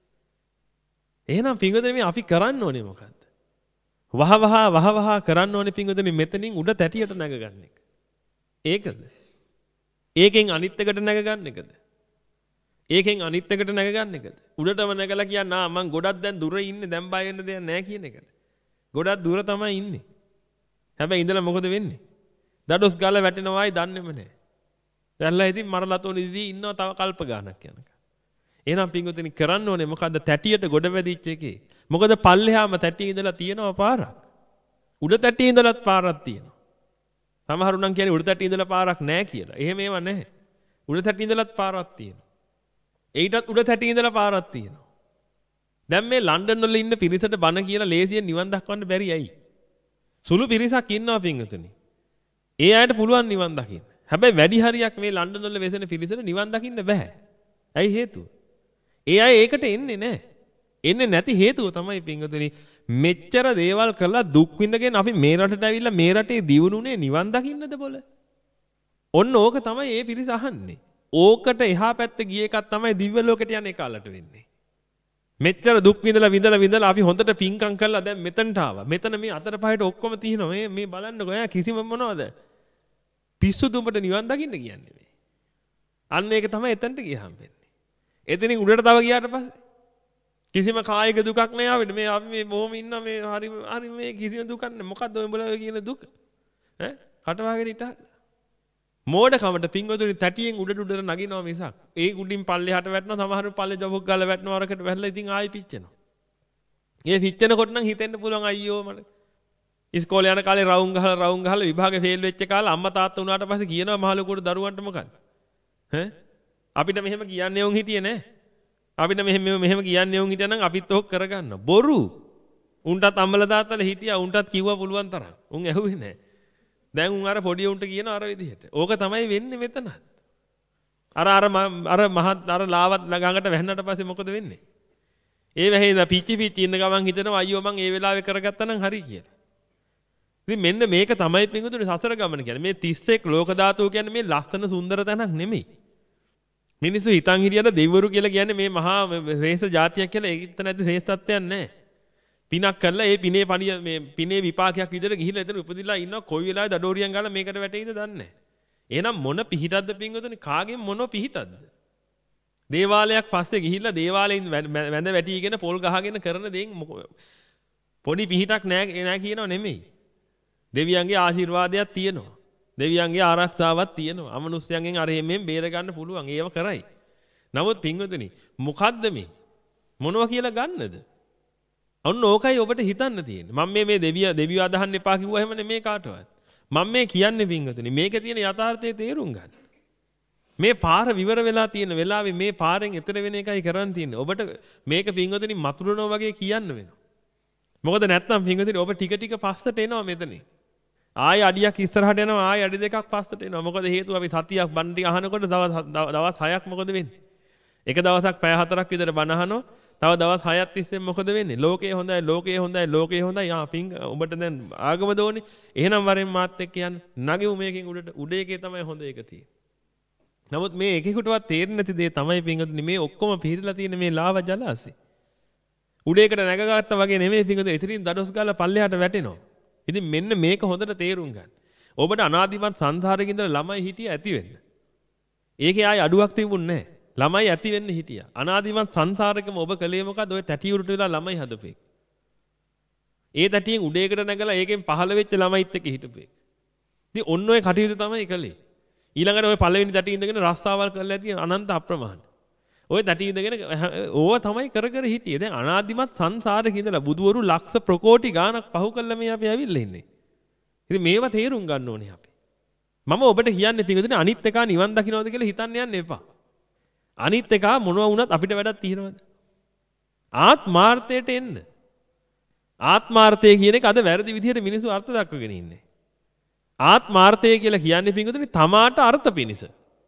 එහෙනම් පින්වතුනි මේ අපි කරන්න ඕනේ මොකද්ද? වහ වහ වහ වහ කරන්න ඕනේ පින්වතුනි මෙතනින් උඩ තැටියට නැග ගන්න එක. ඒකද? ඒකෙන් අනිත් එකට නැග ගන්න එකද? ඒකෙන් අනිත් එකට නැග ගන්න එකද? උඩටම නැගලා කියන්න ආ මං ගොඩක් දැන් දුර ඉන්නේ දැන් බය වෙන්න දෙයක් නැහැ කියන එකද? ගොඩක් දුර තමයි ඉන්නේ. හැබැයි ඉඳලා මොකද වෙන්නේ? දඩොස් ගාලා වැටෙනවායි දන්නේම නැහැ. දැන්ලා ඉතින් මරලතෝනිදී ඉන්නවා තව කල්ප ගානක් යනකම්. එහෙනම් පින්වතුනි කරන්න ඕනේ මොකද්ද? තැටියට ගොඩ වැදිච්ච එකේ. මොකද පල්ලෙහාම තැටියේ ඉඳලා තියෙනවා පාරක්. උඩ තැටියේ ඉඳලත් පාරක් තියෙනවා. සමහරු නම් කියන්නේ උඩ තැටියේ ඉඳලා පාරක් නැහැ කියලා. එහෙම ඒවා නැහැ. උඩ තැටියේ ඉඳලත් පාරක් තියෙනවා. ඒකටත් උඩ තැටියේ ඉඳලා පාරක් තියෙනවා. දැන් මේ ලන්ඩන් වල ඉන්න පිරිසට බණ කියලා ලේසියෙන් නිවන් දක්වන්න බැරි ඇයි? සුළු පිරිසක් ඉන්නවා පින්වතුනි. ඒ අයට පුළුවන් නිවන් දකින්න. හැබැයි වැඩි හරියක් මේ ලන්ඩන් වල වෙසෙන පිරිසට නිවන් දකින්න බෑ. ඇයි හේතුව? ඒ අය ඒකට එන්නේ නැහැ. එන්නේ නැති හේතුව තමයි පින්වතුනි මෙච්චර දේවල් කරලා දුක් විඳගෙන අපි මේ රටට ඇවිල්ලා මේ රටේ දියුණුනේ නිවන් දකින්නද බොල? ඔන්න ඕක තමයි මේ පිරිස අහන්නේ. ඕකට එහා පැත්තේ ගිය එකක් තමයි දිව්‍ය ලෝකෙට යන එකාලට වෙන්නේ. මෙච්චර දුක් විඳලා විඳලා විඳලා අපි හොඳට පිංකම් කරලා දැන් මෙතනට ආවා. මෙතන මේ අතර පහට ඔක්කොම තියෙනවා. මේ මේ බලන්නකො ඈ කිසිම මොනවද? පිස්සු දුඹට නිවන් දකින්න කියන්නේ මේ. අන්න ඒක තමයි එතනට ගියහම වෙන්නේ. එතනින් උඩට තව ගියාට පස්සේ කිසිම කායික දුකක් නෑ ආවෙන්නේ. මේ අපි මේ බොහොම ඉන්න මේ හරි හරි මේ කිසිම දුකක් නෑ. මොකද්ද ඔයඹලා ඔය කියන දුක? ඈ කටවාගෙන ඉත මෝඩකමට පින්වතුනි තැටියෙන් උඩට උඩට නගිනවා මිසක්. ඒ උඩින් පල්ලෙහාට වැටෙනවා. සමහරු පල්ලේ ජොබක් ගාලා වැටෙනවා. අරකට වැටලා ඉතින් ආයි පිච්චෙනවා. ඒ පිච්චෙනකොට නම් හිතෙන්න පුළුවන් අයියෝ මට. ඉස්කෝලේ යන කාලේ රවුම් ගහලා රවුම් ගහලා විභාගේ ෆේල් වෙච්ච කාලේ අම්මා තාත්තා උනාට පස්සේ කියනවා මහලුකුට දරුවන්ට මොකක්ද? ඈ අපිට මෙහෙම කියන්නේ උන් හිටියේ නෑ. අපිට මෙහෙම මෙහෙම කියන්නේ උන් හිටියා නම් අපිත් ඕක කරගන්න. බොරු. උන්ටත් අම්මලා තාත්තලා හිටියා. උන්ටත් කිව්වා පුළුවන් තරම්. උන් ඇහුවේ නෑ. දැන් උන් අර පොඩි උන්ට කියන අර විදිහට. ඕක තමයි වෙන්නේ මෙතන. අර අර අර මහත් අර ලාවත් ළඟට වැහෙන්නට පස්සේ මොකද වෙන්නේ? ඒ වැහෙලා පිච්චි පිච්චි ඉන්න ගමන් හිතනවා අයියෝ මං ඒ වෙලාවේ කරගත්තා නම් හරි කියලා. ඉතින් මෙන්න මේක තමයි පින්වතුනි සසර ගමන කියන්නේ. මේ තිස් එක් ලෝක ධාතුව කියන්නේ මේ ලස්සන සුන්දර තැනක් නෙමෙයි. මිනිස්සු හිතන් හිටියට දෙවිවරු කියලා කියන්නේ මේ මහා ශ්‍රේෂ්ඨ ජාතියක් කියලා ඒකිට නැති ශ්‍රේෂ්ඨත්වයක් නැහැ. පිනක් කරලා ඒ පිනේ පණිය මේ පිනේ විපාකයක් විදිහට ගිහිල්ලා එතන උපදිලා ඉන්නවා කොයි වෙලාවෙ දඩෝරියන් ගාලා මේකට වැටෙයිද දන්නේ නැහැ. එහෙනම් මොන පිහිටක්ද පින්වතුනි කාගෙන් මොන පිහිටක්ද? දේවාලයක් පස්සේ ගිහිල්ලා දේවාලෙන් වැඳ වැටිගෙන පොල් ගහගෙන කරන දේෙන් පොඩි පිහිටක් නැහැ නෑ කියනව නෙමෙයි. දෙවියන්ගේ ආශිර්වාදයක් තියෙනවා. දෙවියන්ගේ ආරක්ෂාවක් තියෙනවා. අමනුෂ්‍යයන්ගෙන් අර එමෙන් බේර ගන්න පුළුවන්. ඒව කරයි. නමුත් පින්වතුනි මොකද්ද මේ? මොනවා කියලා ගන්නද? ඔන්න ඕකයි ඔබට හිතන්න තියෙන්නේ. මම මේ මේ දෙවිය දෙවියෝ අදහන්න එපා කිව්වා එහෙම නෙමේ කාටවත්. මම මේ කියන්නේ පින්වතුනි මේකේ තියෙන යථාර්ථය තේරුම් ගන්න. මේ පාර විවර වෙලා තියෙන වෙලාවේ මේ පාරෙන් එතර වෙන එකයි කරන්න තියෙන්නේ. ඔබට මේක පින්වතුනි මතුරුනවා වගේ කියන්න වෙනවා. මොකද නැත්නම් පින්වතුනි ඔබ ටික ටික පස්සට එනවා මෙතනින්. ආය අඩියක් ඉස්සරහට යනවා ආය අඩි දෙකක් පස්සට එනවා. මොකද හේතුව අපි සතියක් බණ ටික අහනකොට දවස් හයක් මොකද වෙන්නේ? එක දවසක් පැය හතරක් විතර බණ අහනවා. තව දවස් හයක් තිස්සේ මොකද වෙන්නේ? ලෝකේ හොඳයි ලෝකේ හොඳයි ලෝකේ හොඳයි. ආ පිං ඔබට දැන් ආගම දෝනේ. එහෙනම් වරෙන් මාත් එක්ක යන්න. නගෙමු මේකෙන් උඩට. උඩ එකේ තමයි හොඳ එක තියෙන්නේ. නමුත් මේ එකෙකුටවත් තේරෙන්නේ නැති දේ තමයි පිංගුතුනි මේ ඔක්කොම පිළිලා තියෙන මේ ලාව ජලාසේ. උඩේකට නැගගත්තා වගේ නෙමෙයි පිංගුතුනි. ඉතින් දඩොස් ගාලා පල්ලෙහාට වැටෙනවා. ඉතින් මෙන්න මේක හොඳට තේරුම් ගන්න. ඔබට අනාදිමත් සංසාරේ ඉඳලා ළමයි හිටිය ඇති වෙන්න. ඒකේ ආයි අඩුවක් තිබුණේ නැහැ. ළමයි ඇති වෙන්න හිටියා. අනාදිමත් සංසාරෙකම ඔබ කලේ මොකද? ඔය තැටි උරුට වෙලා ළමයි හදපේ. ඒ තැටියෙන් උඩේකට නැගලා ඒකෙන් පහළ වෙච්ච ළමයිත් එක්ක හිටපේ. ඉතින් ඔන්න ඔය කටයුතු තමයි කලේ. ඊළඟට ඔය පළවෙනි තැටි ඉඳගෙන රස්සාවල් කරලා ඇති අනන්ත අප්‍රමාණ. ඔය තැටි ඉඳගෙන ඕවා තමයි කර කර හිටියේ. දැන් අනාදිමත් සංසාරෙක ඉඳලා බුදවරු ලක්ෂ ප්‍රකෝටි ගාණක් පහු කළා මේ අපි ඇවිල්ලා ඉන්නේ. ඉතින් මේවා තේරුම් ගන්න ඕනේ අපි. මම ඔබට කියන්නේ පිටුදින අනිත් එකා නිවන් දකින්නවද කියලා හිතන්න යන්න එපා. අනිත් එකා මොනවා වුණත් අපිට වැඩක් තියෙනවද? ආත්මාර්ථයට එන්න. ආත්මාර්ථය කියන එක අද වැරදි විදිහට මිනිස්සු අර්ථ දක්වගෙන ඉන්නේ. ආත්මාර්ථය කියලා කියන්නේ පිටුදින තමාට අර්ථ පිනිස.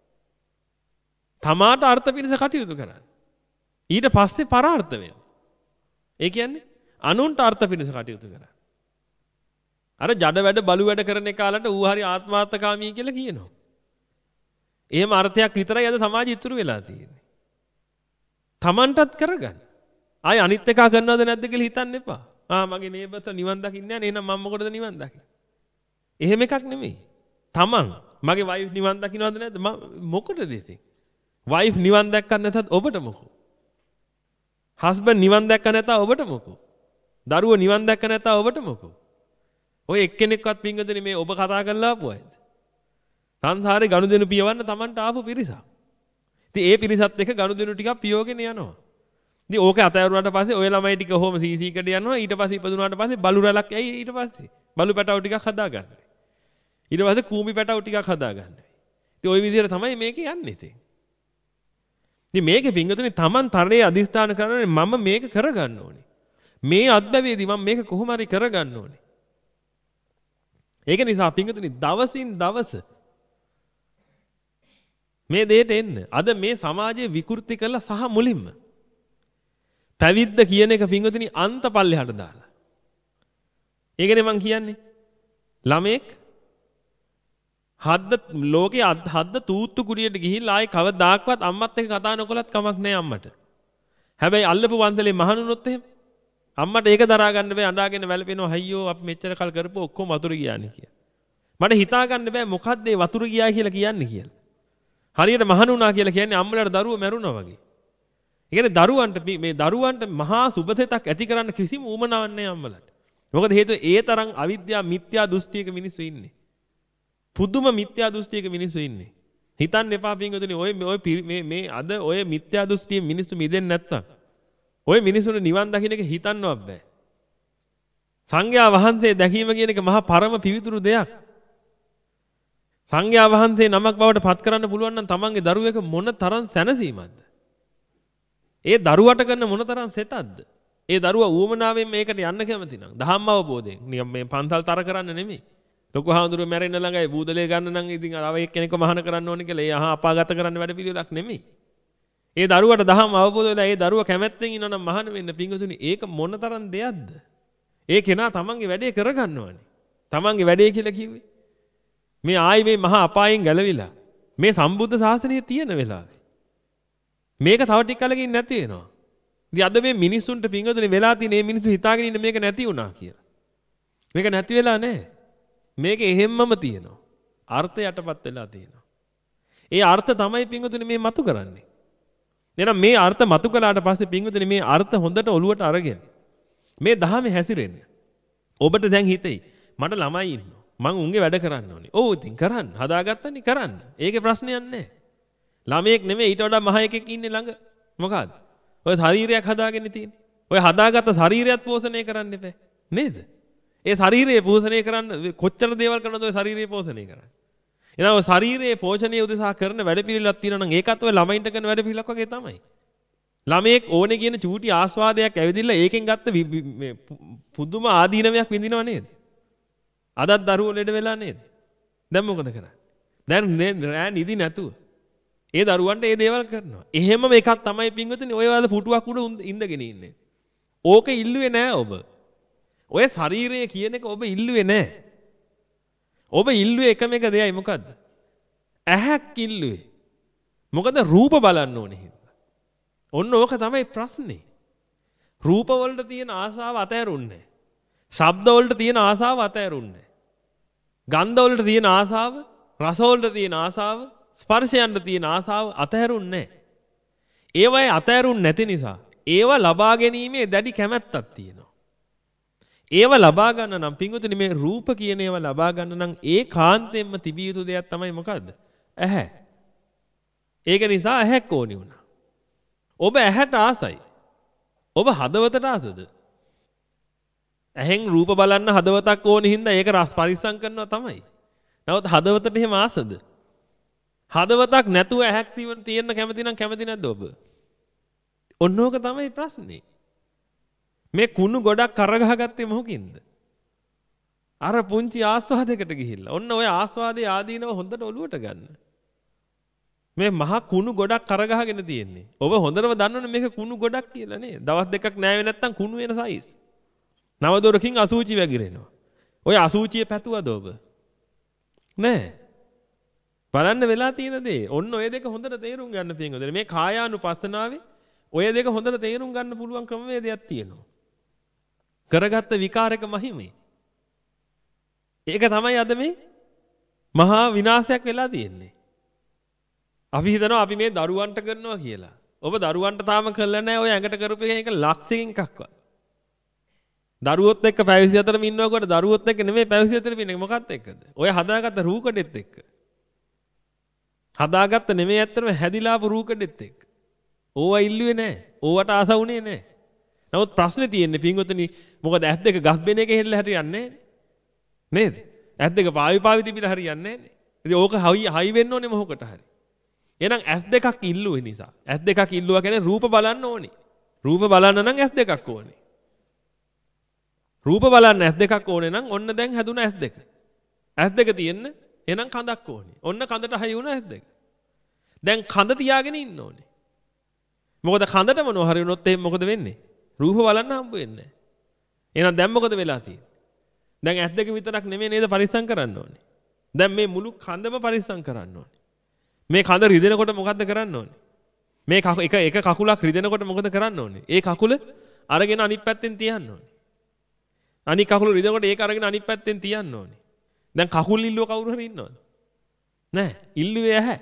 තමාට අර්ථ පිනිස කටයුතු කරන්න. ඊට පස්සේ පරාර්ථ වෙනවා. ඒ කියන්නේ අනුන්ට අර්ථ පිනිස කටයුතු කරන්න. අර ජඩ වැඩ බලු වැඩ කරන එකාලට ඌ හරි ආත්මාර්ථකාමී කියලා කියනවා. එහෙම අර්ථයක් විතරයි අද සමාජය ඉතුරු වෙලා තියෙන්නේ. Tamanටත් කරගන්න. ආයි අනිත් එකා කරනවද නැද්ද කියලා හිතන්න එපා. ආ මගේ නේබර්ට නිවන් දකින්න යන්නේ එහෙනම් මම මොකටද නිවන් දකින්නේ? එහෙම එකක් නෙමෙයි. Taman මගේ වයිෆ් නිවන් දකින්නවද නැද්ද? මොකටද ඉතින්? වයිෆ් නිවන් දැක්කත් නැතත් ඔබට මොකෝ? හස්බන්ඩ් නිවන් දැක්ක නැත ඔබට මොකෝ? දරුවෝ නිවන් දැක්ක නැත ඔබට මොකෝ? ඔය එක්කෙනෙක්වත් පින්ගදනේ මේ ඔබ කතා කරලා ආපු අයද? සංසාරේ ගනුදෙනු පියවන්න Tamanට ආපු පිරිසක්. ඉතින් ඒ පිරිසත් එක්ක ගනුදෙනු ටිකක් පියවගෙන යනවා. ඉතින් ඕක අතෑරුණාට පස්සේ ඔය ළමයි ටික කොහොම සීසී කට යනවා. ඊට පස්සේ ඉපදුනාට පස්සේ බලු රැලක් ඇයි ඊට පස්සේ? බලු පැටව ටිකක් හදාගන්න. ඊට පස්සේ කූඹි පැටව ටිකක් හදාගන්න. ඉතින් ওই විදිහට තමයි මේක යන්නේ ඉතින්. ඉතින් මේකේ පින්ගතුනේ Taman තරයේ අදිස්ථාන කරන්නේ මම මේක කරගන්න ඕනේ. මේ අත්බැවේදී මම මේක කොහොම හරි කරගන්න ඕනේ. ඒක නිසා පින්ගතුනේ දවසින් දවස මේ දෙයට එන්න. අද මේ සමාජයේ විකෘති කළා සහ මුලින්ම පැවිද්ද කියන එක පින්වතුනි අන්ත පල්ලෙහාට දාලා. ඒකනේ මං කියන්නේ. ළමෙක් හද්ද ලෝකේ හද්ද තූත්තු කුඩියට ගිහිල්ලා ආයේ කවදාක්වත් අම්මත් එක්ක කතා නොකලත් කමක් නැහැ අම්මට. හැබැයි අල්ලපු වන්දලේ මහණුනොත් එහෙම අම්මට ඒක දරා ගන්න බෑ අඬාගෙන වැළපෙනවා අයියෝ අපි මෙච්චර කල් කරපුවා ඔක්කොම වතුර ගියානේ කියලා. මට හිතා ගන්න බෑ මොකද්ද ඒ වතුර ගියා කියලා කියන්නේ කියලා. හරියට මහණුනා කියලා කියන්නේ අම්මලාට දරුවෝ මැරුණා වගේ. ඒ කියන්නේ දරුවන්ට මේ දරුවන්ට මහා සුබසෙතක් ඇති කරන්න කිසිම උවමනාවක් නැහැ අම්මලාට. මොකද හේතුව ඒ තරම් අවිද්‍යාව මිත්‍යා දෘෂ්ටියක මිනිස්සු ඉන්නේ. පුදුම මිත්‍යා දෘෂ්ටියක මිනිස්සු ඉන්නේ. හිතන්න එපා පින්වතුනි ඔය ඔය මේ මේ අද ඔය මිත්‍යා දෘෂ්ටියෙන් මිනිස්සු මිදෙන්නේ නැත්තම් ඔය මිනිස්සුන්ට නිවන් දකින්න එක හිතන්නවත් බෑ. සංඝයා වහන්සේ දැකීම කියන එක මහා පරම පිවිතුරු දෙයක්. සංඝයා වහන්සේ නමක් බවට පත් කරන්න පුළුවන් නම් තමන්ගේ දරුවෙක මොන තරම් සැනසීමක්ද? ඒ දරුවට කරන මොන තරම් සෙතක්ද? ඒ දරුවා ඌමනාවෙන් මේකට යන්න කැමති නම් දහම් අවබෝධයෙන් නිකම් මේ පන්සල් තර කරන්න නෙමෙයි. ලොකු හාමුදුරුවෝ මැරෙන්න ළඟයි බූදලේ ගන්න නම් ඉතින් අර එක්කෙනෙක්ව මහාන කරන්න ඕනේ කියලා ඒ අහා අපාගත කරන්න වැඩ පිළිවෙලක් නෙමෙයි. ඒ දරුවට දහම් අවබෝධ වෙලා ඒ දරුවා කැමැත්තෙන් ඉන්නවා නම් මහාන වෙන්න පිංගුතුනි ඒක මොන තරම් දෙයක්ද? ඒ කෙනා තමන්ගේ වැඩේ කරගන්නවනේ. තමන්ගේ වැඩේ කියලා කිව්වේ මේ ආයි මේ මහා අපායෙන් ගැලවිලා මේ සම්බුද්ධ ශාසනය තියෙන වෙලාවේ මේක තව ටික කලකින් නැති වෙනවා. ඉතින් අද මේ මිනිස්සුන්ට පිංගුතුනි වෙලා තියෙන මේ මිනිස්සු හිතාගෙන ඉන්න මේක නැති වුණා කියලා. මේක නැති වෙලා නැහැ. මේක එහෙම්මම තියෙනවා. අර්ථය යටපත් වෙලා තියෙනවා. ඒ අර්ථ තමයි පිංගුතුනි මේ මතු කරන්නේ. එහෙනම් මේ අර්ථ මතු කළාට පස්සේ පිංගුතුනි මේ අර්ථ හොඳට ඔලුවට අරගෙන මේ දහමේ හැසිරෙන්න. ඔබට දැන් හිතෙයි මට ළමයි ඉන්නවා. මං උන්ගේ වැඩ කරන්න ඕනේ. ඔව් ඉතින් කරන්න. හදාගත්තනේ කරන්න. ඒකේ ප්‍රශ්නයක් නැහැ. ළමයෙක් නෙමෙයි ඊට වඩා මහ එකෙක් ඉන්නේ ළඟ. මොකද්ද? ඔය ශරීරයක් හදාගෙන තියෙන්නේ. ඔය හදාගත්ත ශරීරයත් පෝෂණය කරන්න එපා. නේද? ඒ ශරීරය පෝෂණය කරන්න කොච්චර දේවල් කරනවද ඔය ශරීරය පෝෂණය කරන්නේ. එහෙනම් ඔය ශරීරයේ පෝෂණය උදෙසා කරන වැඩපිළිවෙලක් තියෙනවා නම් ඒකත් ඔය ළමයින්ට කරන වැඩපිළිවෙලක් වගේ තමයි. ළමයෙක් ඕනේ කියන චූටි ආස්වාදයක් ඇවිදින්න ඒකෙන් ගත්ත පුදුම ආදීනමයක් විඳිනව නේද? අදත් දරුවෝ ලෙඩ වෙලා නේද? දැන් මොකද කරන්නේ? දැන් රෑ නිදි නැතුව ඒ දරුවන්ට ඒ දේවල් කරනවා. එහෙමම එකක් තමයි පින්වතුනි ඔය වල පුටුවක් උඩ ඉඳගෙන ඉන්නේ. ඕක ඉල්ලුවේ නෑ ඔබ. ඔය ශරීරය කියන එක ඔබ ඉල්ලුවේ නෑ. ඔබ ඉල්ලුවේ එකම එක දෙයයි මොකද්ද? ඇහක් ඉල්ලුවේ. මොකද රූප බලන්න ඕනේ හින්දා. ඔන්න ඕක තමයි ප්‍රශ්නේ. රූප වලට තියෙන ආසාව අතහැරුන්නේ. ශබ්ද වලට තියෙන ආසාව අතහැරුන්නේ. ගන්ධ වලට තියෙන ආසාව, රස වලට තියෙන ආසාව, ස්පර්ශයන්ට තියෙන ආසාව අතහැරුන්නේ නැහැ. ඒවයි අතහැරුන්නේ නැති නිසා ඒව ලබා ගැනීමේ දැඩි කැමැත්තක් තියෙනවා. ඒව ලබා ගන්න නම් පින්වතුනි මේ රූප කියන ඒවා ලබා ගන්න නම් ඒ කාන්තෙන්ම තිබිය යුතු දෙයක් තමයි මොකද්ද? ඇහැ. ඒක නිසා ඇහැක් ඕනි වුණා. ඔබ ඇහැට ආසයි. ඔබ හදවතට ආසද? ඇහෙන් රූප බලන්න හදවතක් ඕනි හින්දා ඒක රස පරිස්සම් කරනවා තමයි. නමුත් හදවතට එහෙම ආසද? හදවතක් නැතුව ඇහැක් තියෙන්න කැමති නම් කැමති නැද්ද ඔබ? ඔන්නෝක තමයි ප්‍රශ්නේ. මේ කුණු ගොඩක් කරගහගත්තේ මොකකින්ද? අර පුංචි ආස්වාදයකට ගිහිල්ලා. ඔන්න ඔය ආස්වාදයේ ආදීනව හොඳට ඔලුවට ගන්න. මේ මහා කුණු ගොඩක් කරගහගෙන තියෙන්නේ. ඔබ හොඳටම දන්නවනේ මේක කුණු ගොඩක් කියලා නේ. දවස් දෙකක් නෑවේ නැත්තම් කුණු වෙන සයිස්. නව දොරකින් අසූචි වැగిරෙනවා. ඔය අසූචිය පැතුවද ඔබ? නෑ. බලන්න වෙලා තියෙන දේ. ඔන්න ඔය දෙක හොඳට තේරුම් ගන්න පියංගොදේ. මේ කායානුපස්සනාවේ ඔය දෙක හොඳට තේරුම් ගන්න පුළුවන් ක්‍රමවේදයක් තියෙනවා. කරගත්ත විකාරක මහිමේ. ඒක තමයි අද මේ මහා විනාශයක් වෙලා තියෙන්නේ. අපි හිතනවා අපි මේ දරුවන්ට කරනවා කියලා. ඔබ දරුවන්ට තාම කරලා නැහැ ඔය ඇඟට කරපු එක ලක්ෂයකින් එකක්වත්. දරුවොත් එක්ක පැය විසිහතරම ඉන්නකොට දරුවොත් එක්ක නෙමෙයි පැය විසිහතරම ඉන්නේ මොකක්ද එක්කද? ඔය හදාගත්ත රූකඩෙත් එක්ක. හදාගත්ත නෙමෙයි ඇත්තටම හැදිලාපු රූකඩෙත් එක්ක. ඕවා ඉල්ලුවේ නැහැ. ඕවට ආස වුණේ නැහැ. නමුත් ප්‍රශ්නේ තියෙන්නේ පින්වතුනි මොකද ඇස් දෙක ගස් බෙන එකේ හෙල්ල හරියන්නේ නේද? ඇස් දෙක පාවි පාවි තිබිලා හරියන්නේ නැහැ. ඉතින් ඕක හයි හයි වෙන්න ඕනේ මොහොකට හරි. එහෙනම් ඇස් දෙකක් ඉල්ලුවේ නිසා. ඇස් දෙකක් ඉල්ලුවා කියන්නේ රූප බලන්න ඕනේ. රූප බලන්න නම් ඇස් දෙකක් ඕනේ. රූප බලන්න ඇස් දෙකක් ඕනේ නම් ඔන්න දැන් හැදුන ඇස් දෙක. ඇස් දෙක තියෙන්න එහෙනම් කඳක් ඕනේ. ඔන්න කඳට හයි වුණ ඇස් දෙක. දැන් කඳ තියාගෙන ඉන්න ඕනේ. මොකද කඳට මොනව හරි වුණොත් එහෙනම් මොකද වෙන්නේ? රූප බලන්න හම්බ වෙන්නේ නැහැ. එහෙනම් දැන් මොකද වෙලා තියෙන්නේ? දැන් ඇස් දෙක විතරක් නෙමෙයි නේද පරිස්සම් කරන්න ඕනේ. දැන් මේ මුළු කඳම පරිස්සම් කරන්න ඕනේ. මේ කඳ රිදෙනකොට මොකද්ද කරන්න ඕනේ? මේ එක එක කකුලක් රිදෙනකොට මොකද කරන්න ඕනේ? ඒ කකුල අරගෙන අනිත් පැත්තෙන් තියන්න ඕනේ. අනිත් කකුල රිදෙනකොට ඒක අරගෙන අනිත් පැත්තෙන් තියන්න ඕනේ. දැන් කකුල් ඉල්ලුව කවුරු හරි ඉන්නවද? නැහැ. ඉල්ලුවේ ඇහැ.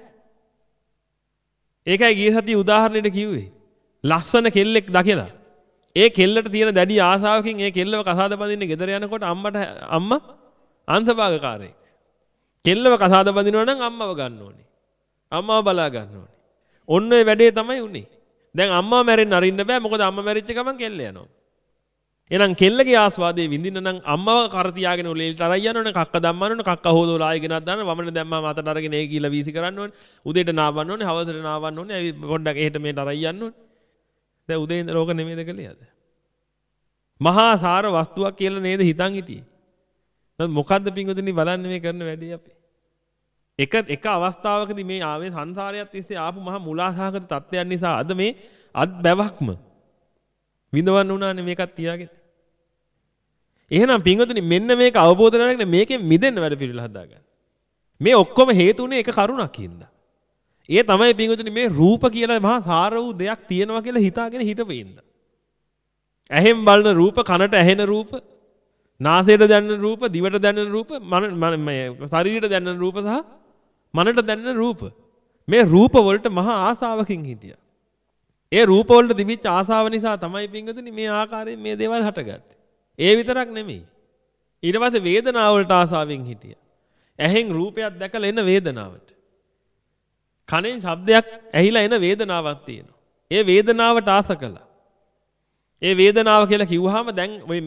ඒකයි ගිය සතිය උදාහරණයට කිව්වේ. ලස්සන කෙල්ලෙක් දකිලා ඒ කෙල්ලට තියෙන දැඩි ආසාවකින් ඒ කෙල්ලව කසාද බඳින්න ගෙදර යනකොට අම්මට අම්මා අංශභාගකාරයෙක්. කෙල්ලව කසාද බඳිනවා නම් අම්මව ගන්න ඕනේ. අම්මව බලා ගන්න ඕනේ. ඔන්න ඔය වැඩේ තමයි උනේ. දැන් අම්මා මැරෙන්න අරින්න බෑ මොකද අම්මා මැරිච්ච ගමන් කෙල්ල යනවා. එහෙනම් කෙල්ලගේ ආස්වාදයේ විඳින්න නම් අම්මව කර තියාගෙන උලේලට අරන් යන්න ඕනේ කක්ක දම්මන්න ඕනේ කක්ක හොදෝලා ආයෙ ගෙනත් දාන්න වමන දැම්මම අතට අරගෙන ඒ කියලා වීසි කරන්න ඕනේ උදේට නාවන්න ඕනේ හවසට නාවන්න ඕනේ ඇවි පොඩ්ඩක් එහෙට මෙහෙට අරන් යන්න ඕනේ. දැන් උදේ ඉඳලා ඕක නෙමෙයිද කළේ අද? මහා සාර වස්තුවක් කියලා නේද හිතන් හිටියේ. නමුත් මොකද්ද පින්වතුනි බලන්න මේ කරන වැඩේ අපි. එක එක අවස්ථාවකදී මේ ආවේ සංසාරයත් තිස්සේ ආපු මහා මුලාසහගත තත්ත්වයන් නිසා අද මේ අත් බැවක්ම විඳවන්න උනානේ මේකත් තියාගෙන. එහෙනම් පින්වතුනි මෙන්න මේක අවබෝධ කරගන්න මේකෙන් මිදෙන්න වැඩ පිළිවෙල හදාගන්න. මේ ඔක්කොම හේතුුනේ එක කරුණක් හින්දා. ඒ තමයි පින්වතුනි මේ රූප කියලා මහා සාර වූ දෙයක් තියෙනවා කියලා හිතාගෙන හිටපෙින්ද. ඇහෙන් බලන රූප, කනට ඇහෙන රූප, නාසයට දැනෙන රූප, දිවට දැනෙන රූප, මන මේ ශරීරයට දැනෙන රූප සහ මනට දැනෙන රූප. මේ රූප වලට මහා ආසාවකින් හිටියා. ඒ රූප වලට තිබිච්ච ආසාව නිසා තමයි පින්වතුනි මේ ආකාරයෙන් මේ දේවල් හටගත්තේ. ඒ විතරක් නෙමෙයි. ඊට පස්සේ වේදනාව වලට ආසාවෙන් හිටියා. ඇහෙන් රූපයක් දැකලා එන වේදනාවට. කනෙන් ශබ්දයක් ඇහිලා එන වේදනාවක් තියෙනවා. ඒ වේදනාවට ආස කළා. ඒ වේදනාව කියලා කිව්වහම දැන් මේ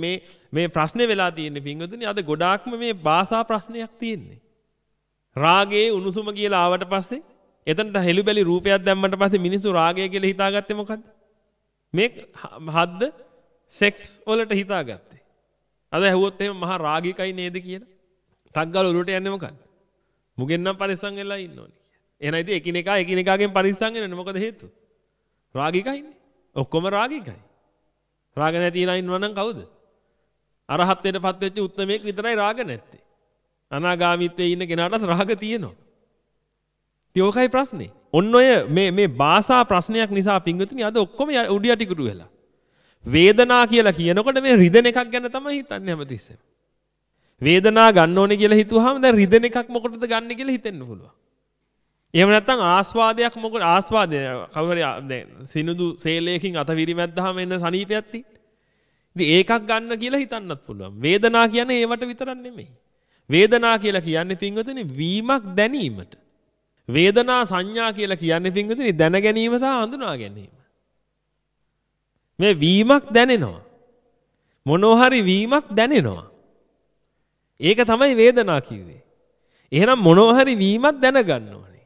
මේ ප්‍රශ්නේ වෙලා තියෙන්නේ පින්වතුනි අද ගොඩාක්ම මේ භාෂා ප්‍රශ්නයක් තියෙන්නේ. රාගයේ උණුසුම කියලා ආවට පස්සේ එතනට හෙළුබැලි රූපයක් දැම්මට පස්සේ මිනිස්සු රාගය කියලා හිතාගත්තේ මොකද්ද? මේ හද්ද සෙක්ස් වලට හිතාගත්තේ. අද ඇහුවොත් එහෙම මහා රාගිකයි නේද කියලා. ටග්ගල උලට යන්නේ මොකද්ද? මුගෙන් නම් පරිස්සම් වෙලා ඉන්න ඕනේ. එහෙනම් ඉතින් එකිනෙකා එකිනෙකාගෙන් පරිස්සම් වෙනවනේ මොකද හේතුව? රාගිකයිනේ. ඔක්කොම රාගිකයි. රාග නැති නයි ඉන්නව නම් කවුද? අරහත්ත්වයටපත් වෙච්ච උත්මයෙක් විතරයි රාග නැත්තේ. අනාගාමීත්වයේ ඉන්න කෙනාට රාග තියෙනවා. ඉතින් ඕකයි ප්‍රශ්නේ. ඔන්න ඔය මේ මේ භාෂා ප්‍රශ්නයක් නිසා පින්වතුනි අද ඔක්කොම උඩ යටිකුරු වෙලා. වේදනා කියලා කියනකොට මේ රිදෙන එකක් ගැන තමයි හිතන්නේ හැමතිස්සෙම. වේදනා ගන්න ඕනේ කියලා හිතුවාම දැන් රිදෙන එකක් මොකටද ගන්න කියලා හිතෙන්න පුළුවන්. එහෙම නැත්නම් ආස්වාදයක් මොකද ආස්වාදය කවුරු දැන් සිනුදු සේලයකින් අත විරිමැද්දාම එන සනීපයක් තියෙන්නේ. ඉතින් ඒකක් ගන්න කියලා හිතන්නත් පුළුවන්. වේදනා කියන්නේ ඒවට විතරක් නෙමෙයි. වේදනා කියලා කියන්නේ පින්වතුනි වීමක් දැනීමට. වේදනා සංඥා කියලා කියන්නේ පින්වතුනි දැන ගැනීම සහ හඳුනා ගැනීම. මේ වීමක් දැනෙනවා. මොනවා හරි වීමක් දැනෙනවා. ඒක තමයි වේදනා කිව්වේ. එහෙනම් මොනවා හරි වීමක් දැනගන්න ඕනේ.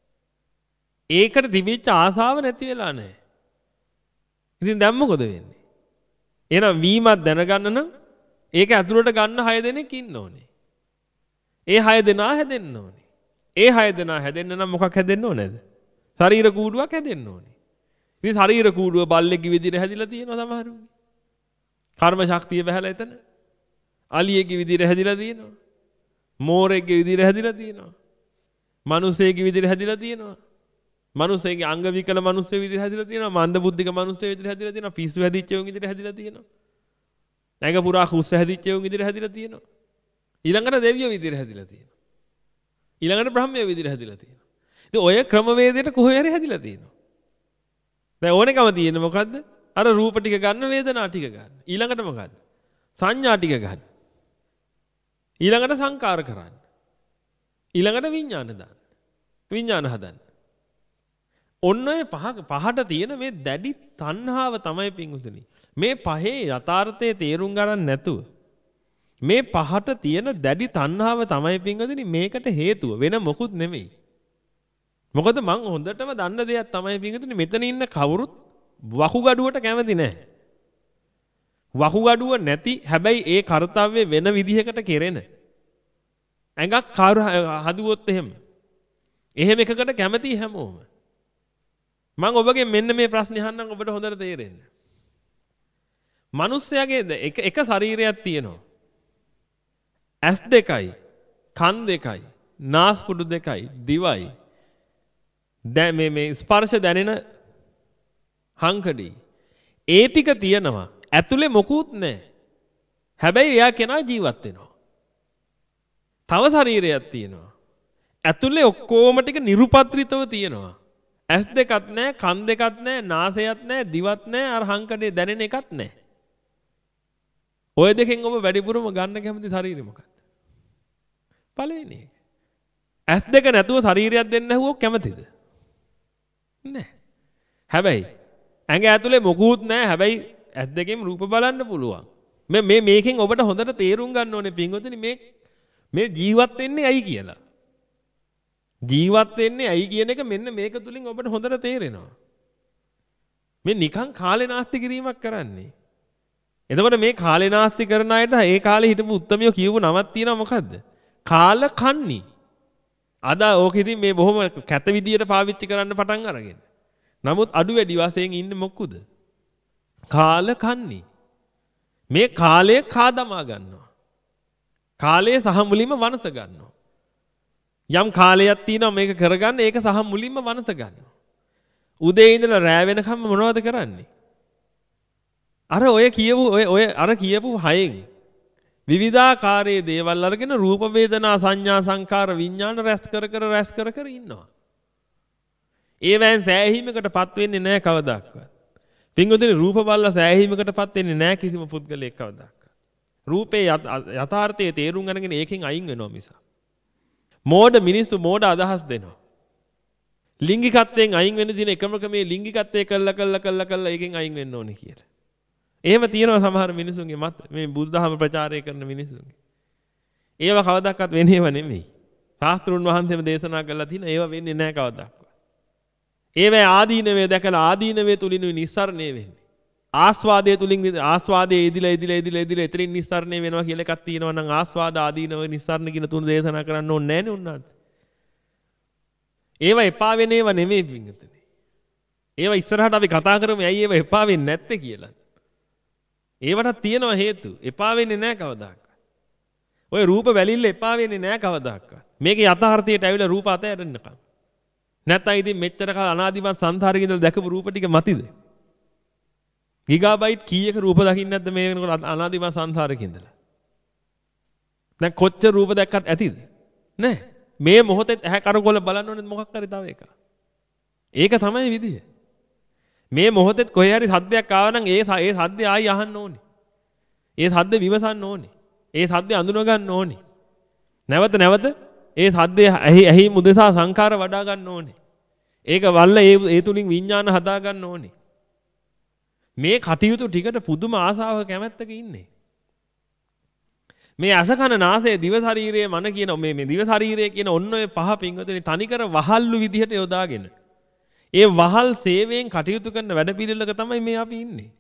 ඒකට තිබිච්ච ආසාව නැති වෙලා නැහැ. ඉතින් දැන් මොකද වෙන්නේ? එහෙනම් වීමක් දැනගන්න නම් ඒක ඇතුළට ගන්න හය දෙනෙක් ඉන්න ඕනේ. ඒ හය දෙනා හැදෙන්න ඕනේ. ඒ හය දෙනා හැදෙන්න නම් මොකක් හැදෙන්න ඕනේද? ශරීර කූඩුවක් හැදෙන්න ඕනේ. ඉතින් ශරීර කූඩුව බල්ලෙක්ගේ විදිහට හැදිලා තියෙනවා සමහරුන්ගේ. කර්ම ශක්තිය බහැලා එතන. අලියෙක්ගේ විදිහට හැදිලා තියෙනවා. මෝරෙක්ගේ විදිහට හැදිලා තියෙනවා. මිනිසෙක්ගේ විදිහට හැදිලා තියෙනවා. මිනිසෙක්ගේ අංග විකල මිනිස්සෙක් විදිහට හැදිලා තියෙනවා. මන්ද බුද්ධික මිනිස්සෙක් විදිහට හැදිලා තියෙනවා. පිස්සු හැදිච්ච උන් විදිහට හැදිලා තියෙනවා. නැග පුරා කුස් හැදිච්ච උන් විදිහට හැදිලා තියෙනවා. ඊළඟට දෙවියෝ විදිහට හැදිලා තියෙනවා. ඊළඟට බ්‍රහ්මයෝ විදිහට හැදිලා තියෙනවා. ඉතින් ඔය ක්‍රමවේදයට කොහේ හරි හැදිලා තියෙනවා. දැන් ඕනේකම තියෙන්නේ මොකද්ද? අර රූප ටික ගන්න වේදනා ටික ගන්න. ඊළඟට මොකද්ද? සංඥා ටික ගන්න. ඊළඟට සංකාර කරන්න. ඊළඟට විඥාන දාන්න. විඥාන හදන්න. ඔන්න ඔය පහ පහට තියෙන මේ දැඩි තණ්හාව තමයි පිංගුතුනි. මේ පහේ යථාර්ථයේ තේරුම් ගන්න නැතුව මේ පහට තියෙන දැඩි තණ්හාව තමයි පිංගුතුනි මේකට හේතුව වෙන මොකුත් නෙමෙයි. මොකද මං හොඳටම දන්න දෙයක් තමයි පිංගුතුනි මෙතන ඉන්න කවුරුත් වකුගඩුවට කැමති නැහැ. වකුගඩුව නැති හැබැයි ඒ කාර්යය වෙන විදිහකට කෙරෙන ඇඟක් හදුවොත් එහෙම එහෙම එකකට කැමති හැමෝම. මම ඔබගෙන් මෙන්න මේ ප්‍රශ්නේ අහන්නම් ඔබට හොඳට තේරෙන්න. මිනිස්යාගේ එක එක ශරීරයක් තියෙනවා. ඇස් දෙකයි, කන් දෙකයි, නාස්පුඩු දෙකයි, දිවයි. දැන් මේ මේ ස්පර්ශ දැනෙන හංකඩි. ඒ ටික තියෙනවා. ඇතුලේ මොකුත් නැහැ. හැබැයි එයා කෙනා ජීවත් වෙනවා. තව ශරීරයක් තියෙනවා. ඇතුලේ ඔක්කොම ටික නිරුපද්‍රිතව තියෙනවා. ඇස් දෙකක් නැහැ, කන් දෙකක් නැහැ, නාසයක් නැහැ, දිවක් නැහැ, අර හංකඩේ දැනෙන එකක් නැහැ. ඔය දෙකෙන් ඔබ වැඩිපුරම ගන්න කැමති ශරීරය මොකක්ද? පළවෙනි එක. ඇස් දෙක නැතුව ශරීරයක් දෙන්න ඇහුවොත් කැමතිද? නැහැ. හැබැයි ඇඟ ඇතුලේ මොකුත් නැහැ. හැබැයි ඇස් දෙකෙන් රූප බලන්න පුළුවන්. මේ මේ මේකෙන් ඔබට හොඳට තේරුම් ගන්න ඕනේ පින්වතුනි මේ මේ ජීවත් වෙන්නේ ඇයි කියලා. ජීවත් වෙන්නේ ඇයි කියන එක මෙන්න මේක තුලින් ඔබට හොඳට තේරෙනවා. මේ නිකන් කාලේ නාස්ති කිරීමක් කරන්නේ. එතකොට මේ කාලේ නාස්ති කරන අයට ඒ කාලේ හිටපු උත්තමියෝ කියපු නමක් තියෙනවා මොකද්ද? කාල කන්නි. අද ඕක ඉතින් මේ බොහොම කැත විදියට පාවිච්චි කරන්න පටන් අරගෙන. නමුත් අඩු වැඩි වශයෙන් ඉන්නේ මොකුද? කාල කන්නි. මේ කාලය කාදමා ගන්නවා. කාලය සහ මුලින්ම වනස ගන්නවා. යම් කාලයක් තියෙනවා මේක කරගන්න ඒක සහ මුලින්ම වනස ගන්නවා. උදේ ඉඳලා රෑ වෙනකම් මොනවද කරන්නේ? අර ඔය කියපු ඔය ඔය අර කියපු හයෙන් විවිධාකාරයේ දේවල් අරගෙන රූප වේදනා සංඥා සංකාර විඥාන රැස් කර කර රැස් කර කර ඉන්නවා. ඒවෙන් සෑහීමකටපත් වෙන්නේ නැහැ කවදාවත්. පින්වතුනි රූප බලලා සෑහීමකටපත් වෙන්නේ නැහැ කිසිම පුද්ගලයෙක් කවදාවත්. රූපේ යථාර්ථයේ තේරුම් ගන්නගෙන ඒකෙන් අයින් වෙනවා මිස. මෝඩ මිනිස්සු මෝඩ අදහස් දෙනවා. ලිංගිකත්වයෙන් අයින් වෙන්න තියෙන එකම ක්‍රමේ ලිංගිකත්වයේ කළා කළා කළා කළා ඒකෙන් අයින් වෙන්න ඕනේ කියලා. එහෙම තියෙනවා සමහර මිනිසුන්ගේ මත මේ බුදුදහම ප්‍රචාරය කරන මිනිසුන්ගේ. ඒව කවදාවත් වෙන්නේව නෙමෙයි. ශාස්ත්‍රුන් වහන්සේම දේශනා කළා තියෙන ඒව වෙන්නේ නැහැ කවදාවත්. ඒවේ ආදීනවේ දැකලා ආදීනවේ තුලිනුයි නිස්සරණය වෙන්නේ. ආස්වාදයේ තුලින් ආස්වාදයේ ඉදිලා ඉදිලා ඉදිලා ඉදිලා එතරින් නිස්සරණය වෙනවා කියලා එකක් තියෙනවා නම් ආස්වාද ආදීනව නිස්සරණ කියන තුන දේශනා කරන්න ඕනේ නැහැ නේ උන්වහන්සේ. ඒව එපා වෙන ඒවා නෙමෙයි පින්වතුනි. ඒව ඉස්සරහට අපි කතා කරමු ඇයි ඒව එපා වෙන්නේ නැත්තේ කියලා. ඒවට තියෙනවා හේතු. එපා වෙන්නේ නැහැ කවදාවත්. ඔය රූප වැලිල්ල එපා වෙන්නේ නැහැ කවදාවත්. මේකේ යථාර්ථයට ඇවිල්ලා රූප අතහැරෙන්නකම්. නැත්නම් ඉතින් මෙච්චර කාල අනාදිමත් සංසාරේ ඉඳලා දැකපු රූප ටික මතිද? ගිගාබයිට් කීයක රූප දකින්නේ නැද්ද මේ වෙනකොට අනාදිමත් සංසාරේ ඉඳලා? දැන් කොච්චර රූප දැක්කත් ඇතිද? නැහැ. මේ මොහොතේ ඇහැ කරකොල බලන්න ඕනේ මොකක් හරි තව එකක්. ඒක තමයි විදිය. මේ මොහොතේ කොහේ හරි සද්දයක් ආව නම් ඒ ඒ සද්දය ආයි අහන්න ඕනේ. ඒ සද්ද විමසන්න ඕනේ. ඒ සද්දය අඳුන ගන්න ඕනේ. නැවත නැවත ඒ සද්දය ඇහි ඇහි මුදෙසා සංකාර වඩා ගන්න ඕනේ. ඒක වල්ල ඒ ඒ තුලින් විඥාන හදා ගන්න ඕනේ. මේ කටයුතු ටිකට පුදුම ආසාවක කැමැත්තක ඉන්නේ. මේ අසකන නාසය දිව ශරීරයේ මන කියන මේ මේ දිව ශරීරයේ කියන ඔන්න ඔය පහ පින්වතුනි තනිකර වහල්ලු විදිහට යොදාගෙන ඒ වහල් සේවයෙන් කටයුතු කරන වැඩපිළිවෙලක තමයි මේ අපි ඉන්නේ.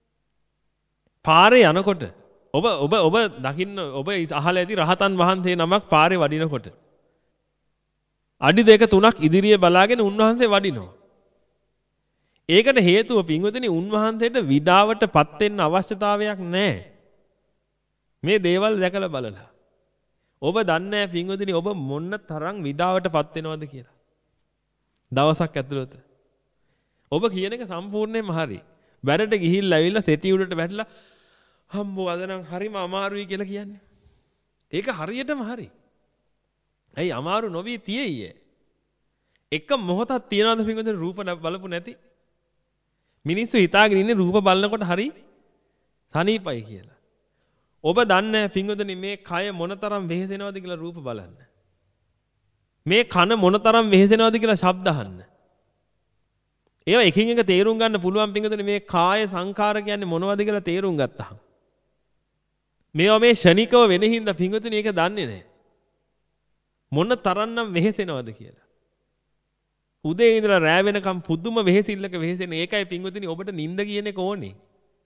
පාරේ යනකොට ඔබ ඔබ ඔබ දකින්න ඔබ අහලා ඇති රහතන් වහන්සේ නමක් පාරේ වඩිනකොට අඩි දෙක තුනක් ඉදිරියේ බලාගෙන උන්වහන්සේ වඩිනවා. ඒකට හේතුව පින්වතුනි උන්වහන්සේට විඩාවටපත් වෙන්න අවශ්‍යතාවයක් නැහැ. මේ දේවල් දැකලා බලලා. ඔබ දන්නේ නැහැ පින්වතුනි ඔබ මොන්න තරම් විඩාවටපත් වෙනවද කියලා. දවසක් ඇතුළත. ඔබ කියන එක සම්පූර්ණයෙන්ම හරි. වැඩට ගිහිල්ලා ඇවිල්ලා සෙටි උඩට වැටලා හම්බෝ අද නම් හරිම අමාරුයි කියලා කියන්නේ. ඒක හරියටම හරි. ඇයි අමාරු නොවි තියෙයියේ? එක මොහොතක් තියනවාද පින්වතුනි රූප බලපු නැති? මිනිස්සු හිතාගෙන ඉන්නේ රූප බලනකොට හරි සනීපයි කියලා. ඔබ දන්නේ පින්වතුනි මේ කය මොනතරම් වෙහෙසෙනවද කියලා රූප බලන්න. මේ කන මොනතරම් වෙහෙසෙනවද කියලා ශබ්ද අහන්න. ඒවා එකින් එක තේරුම් ගන්න පුළුවන් පින්වතුනි මේ කාය සංකාර කියන්නේ මොනවද කියලා තේරුම් ගත්තාම. මේවා මේ ෂණිකව වෙන හින්දා පින්වතුනි ඒක දන්නේ නැහැ. මොන තරම්නම් වෙහෙසෙනවද කියලා. උදේ ඉඳලා රෑ වෙනකම් පුදුම වෙහෙසිල්ලක වෙහෙසෙන ඒකයි පින්වතුනි ඔබට නිින්ද කියන එක ඕනේ.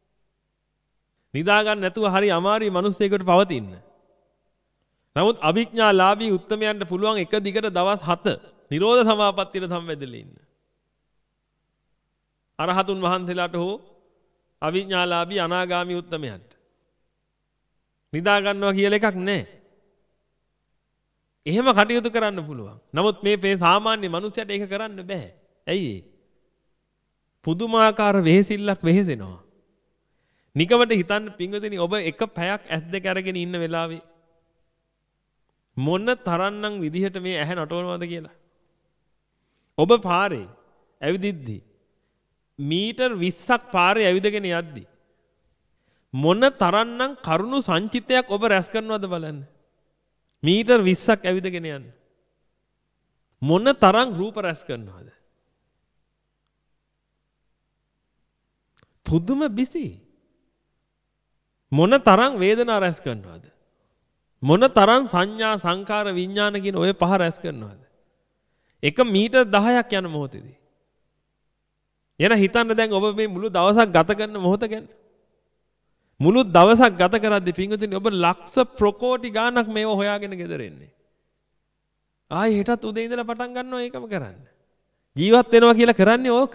නිදා ගන්න නැතුව හරි අමාරුයි මිනිස්සෙකුට පවතින්න. නමුත් අවිඥාලාභී උත්තමයන්ට පුළුවන් එක දිගට දවස් හත නිරෝධ සමාපත්තියට සම්වැදෙලා ඉන්න. අරහතුන් වහන්සේලාට හෝ අවිඥාලාභී අනාගාමී උත්තමයන්ට නිදා ගන්නවා කියලා එකක් නැහැ. එහෙම කටයුතු කරන්න පුළුවන්. නමුත් මේ මේ සාමාන්‍ය මිනිස්සුන්ට ඒක කරන්න බෑ. ඇයි ඒ? පුදුමාකාර වෙහෙසිල්ලක් වෙහෙසෙනවා. නිකමට හිතන්න පින්වතුනි ඔබ එක පැයක් ඇස් දෙක අරගෙන ඉන්න වෙලාවේ මොන තරම්නම් විදිහට මේ ඇහැ නටවනවද කියලා. ඔබ පාරේ ඇවිදිද්දි මීටර් විස්සක් පාරේ ඇවිදගෙන යද්දි මොන තරම්නම් කරුණු සංචිතයක් ඔබ රැස් කරනවද බලන්න. මීටර් විස්සක් ඇවිදගෙන යන්න. මොන තරම් රූප රැස් කරනවද? පුදුම බිසි. මොන තරම් වේදනා රැස් කරනවද? මොන තරම් සංඥා සංකාර විඥාන කියන ඔය පහ රැස් කරනවද? එක මීටර් දහයක් යන මොහොතේදී. එන හිතන්න දැන් ඔබ මේ මුළු දවසක් ගත කරන මොහොත ගැන. මුළු දවසක් ගත කරද්දී පින්වතුනි ඔබ ලක්ෂ ප්‍රකෝටි ගාණක් මේව හොයාගෙන ගෙදර එන්නේ. ආයි හෙටත් උදේ ඉඳලා පටන් ගන්නවා ඒකම කරන්න. ජීවත් වෙනවා කියලා කරන්නේ ඕක.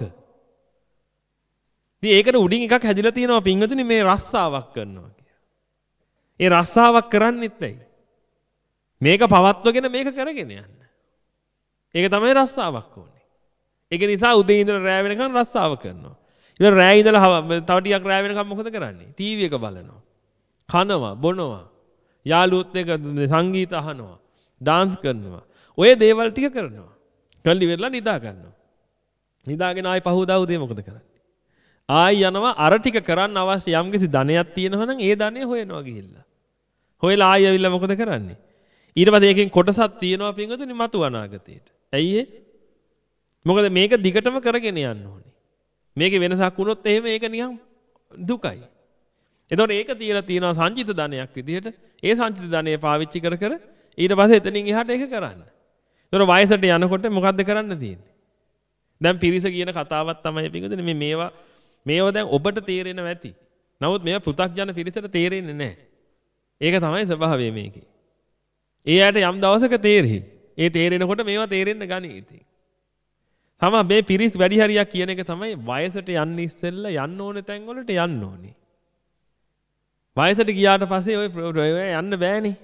ඉතින් ඒකට උඩින් එකක් හැදිලා තියෙනවා පින්වතුනි මේ රස්සාවක් කරනවා කියලා. ඒ රස්සාවක් කරන්නෙත් නැයි. මේක පවත්වගෙන මේක කරගෙන යන්න. ඒක තමයි රස්සාවක් ඕනේ. ඒක නිසා උදේ ඉඳලා රෑ වෙනකන් රස්සාව කරනවා. ඉතින් රෑ ඉඳලා තව ටිකක් රෑ වෙනකම් මොකද කරන්නේ? ටීවී එක බලනවා. කනවා, බොනවා. යාළුවොත් එක්ක සංගීත අහනවා. ඩාන්ස් කරනවා. ඔය දේවල් ටික කරනවා. කල්ලි වෙරලා නිදා ගන්නවා. නිදාගෙන ආයි පහුවදා උදේ මොකද කරන්නේ? ආයි යනවා අර ටික කරන්න අවශ්‍ය යම්කිසි ධනයක් තියෙනවා නම් ඒ ධනය හොයනවා ගිහිල්ලා. හොයලා ආයි ඇවිල්ලා මොකද කරන්නේ? ඊට පස්සේ ඒකෙන් කොටසක් තියෙනවා පින්වතුනි මතු අනාගතයට. ඇයි ඒ? මොකද මේක දිගටම කරගෙන යන්න ඕනේ. මේකේ වෙනසක් වුණොත් එහෙම ඒක නිකන් දුකයි. එතකොට ඒක තියලා තියෙනවා සංචිත ධනයක් විදිහට. ඒ සංචිත ධනය පාවිච්චි කර කර ඊට පස්සේ එතනින් එහාට ඒක කරන්න. එතකොට වයසට යනකොට මොකද්ද කරන්න තියෙන්නේ? දැන් පිරිස කියන කතාවක් තමයි පිටුදෙන මේ මේවා මේවා දැන් ඔබට තේරෙනවා ඇති. නමුත් මේවා පෘථග්ජන පිරිසට තේරෙන්නේ නැහැ. ඒක තමයි ස්වභාවය මේකේ. ඒ ඇයට යම් දවසක තේරෙයි. ඒ තේරෙනකොට මේවා තේරෙන්න ගනී ඉතින්. තමයි මේ පිරිස් වැඩි හරියක් කියන එක තමයි වයසට යන්න ඉස්සෙල්ලා යන්න ඕනේ තැන් වලට යන්න ඕනේ. වයසට ගියාට පස්සේ ඔය යන්න බෑනේ.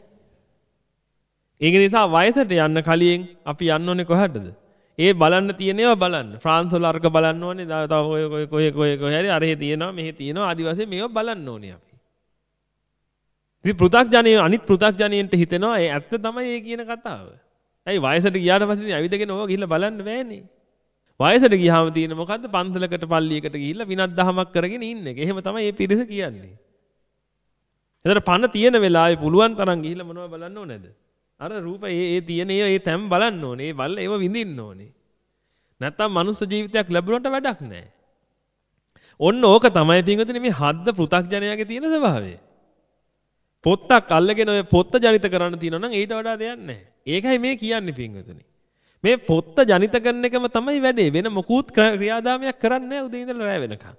ඒක නිසා වයසට යන්න කලින් අපි යන්න ඕනේ කොහටද? ඒ බලන්න තියෙන ඒවා බලන්න. ෆ්‍රාන්ස් වල අර්ග බලන්න ඕනේ. තව ඔය ඔය කොහෙ කොහෙ කොහෙ හරි අරහෙ තියෙනවා මෙහෙ තියෙනවා ආදිවාසී මේවා බලන්න ඕනේ අපි. ඉතින් පෘථග්ජනීය අනිත් පෘථග්ජනීයන්ට හිතෙනවා ඒ ඇත්ත තමයි ඒ කියන කතාව. ඇයි වයසට ගියාට පස්සේ ඇවිදගෙන ඕවා ගිහිල්ලා බලන්න බෑනේ. වයසට ගියාම තියෙන මොකද්ද? පන්සලකට පල්ලියකට ගිහිල්ලා විනත් දහමක් කරගෙන ඉන්න එක. එහෙම තමයි මේ පිරිස කියන්නේ. එතන පණ තියෙන වෙලාවේ පුළුවන් තරම් ගිහිල්ලා මොනවද බලන්න ඕනේද? අර රූප ඒ ඒ තියෙන ඒ ඒ තැම් බලන්න ඕනේ. ඒ බල්ල ඒව විඳින්න ඕනේ. නැත්තම් මනුස්ස ජීවිතයක් ලැබුණට වැඩක් නැහැ. ඔන්න ඕක තමයි පින්වතුනි මේ හද්ද පෘථග්ජනයාගේ තියෙන ස්වභාවය. පොත්තක් අල්ලගෙන ඔය පොත්ත ජනිත කරන්න තියෙනවා නම් ඊට වඩා දෙයක් නැහැ. ඒකයි මේ කියන්නේ පින්වතුනි. මේ පොත්ත ජනිත කරන එකම තමයි වැඩේ. වෙන මොකුත් ක්‍රියාදාමයක් කරන්නේ නැහැ උදේ ඉඳලා රැ වෙනකන්.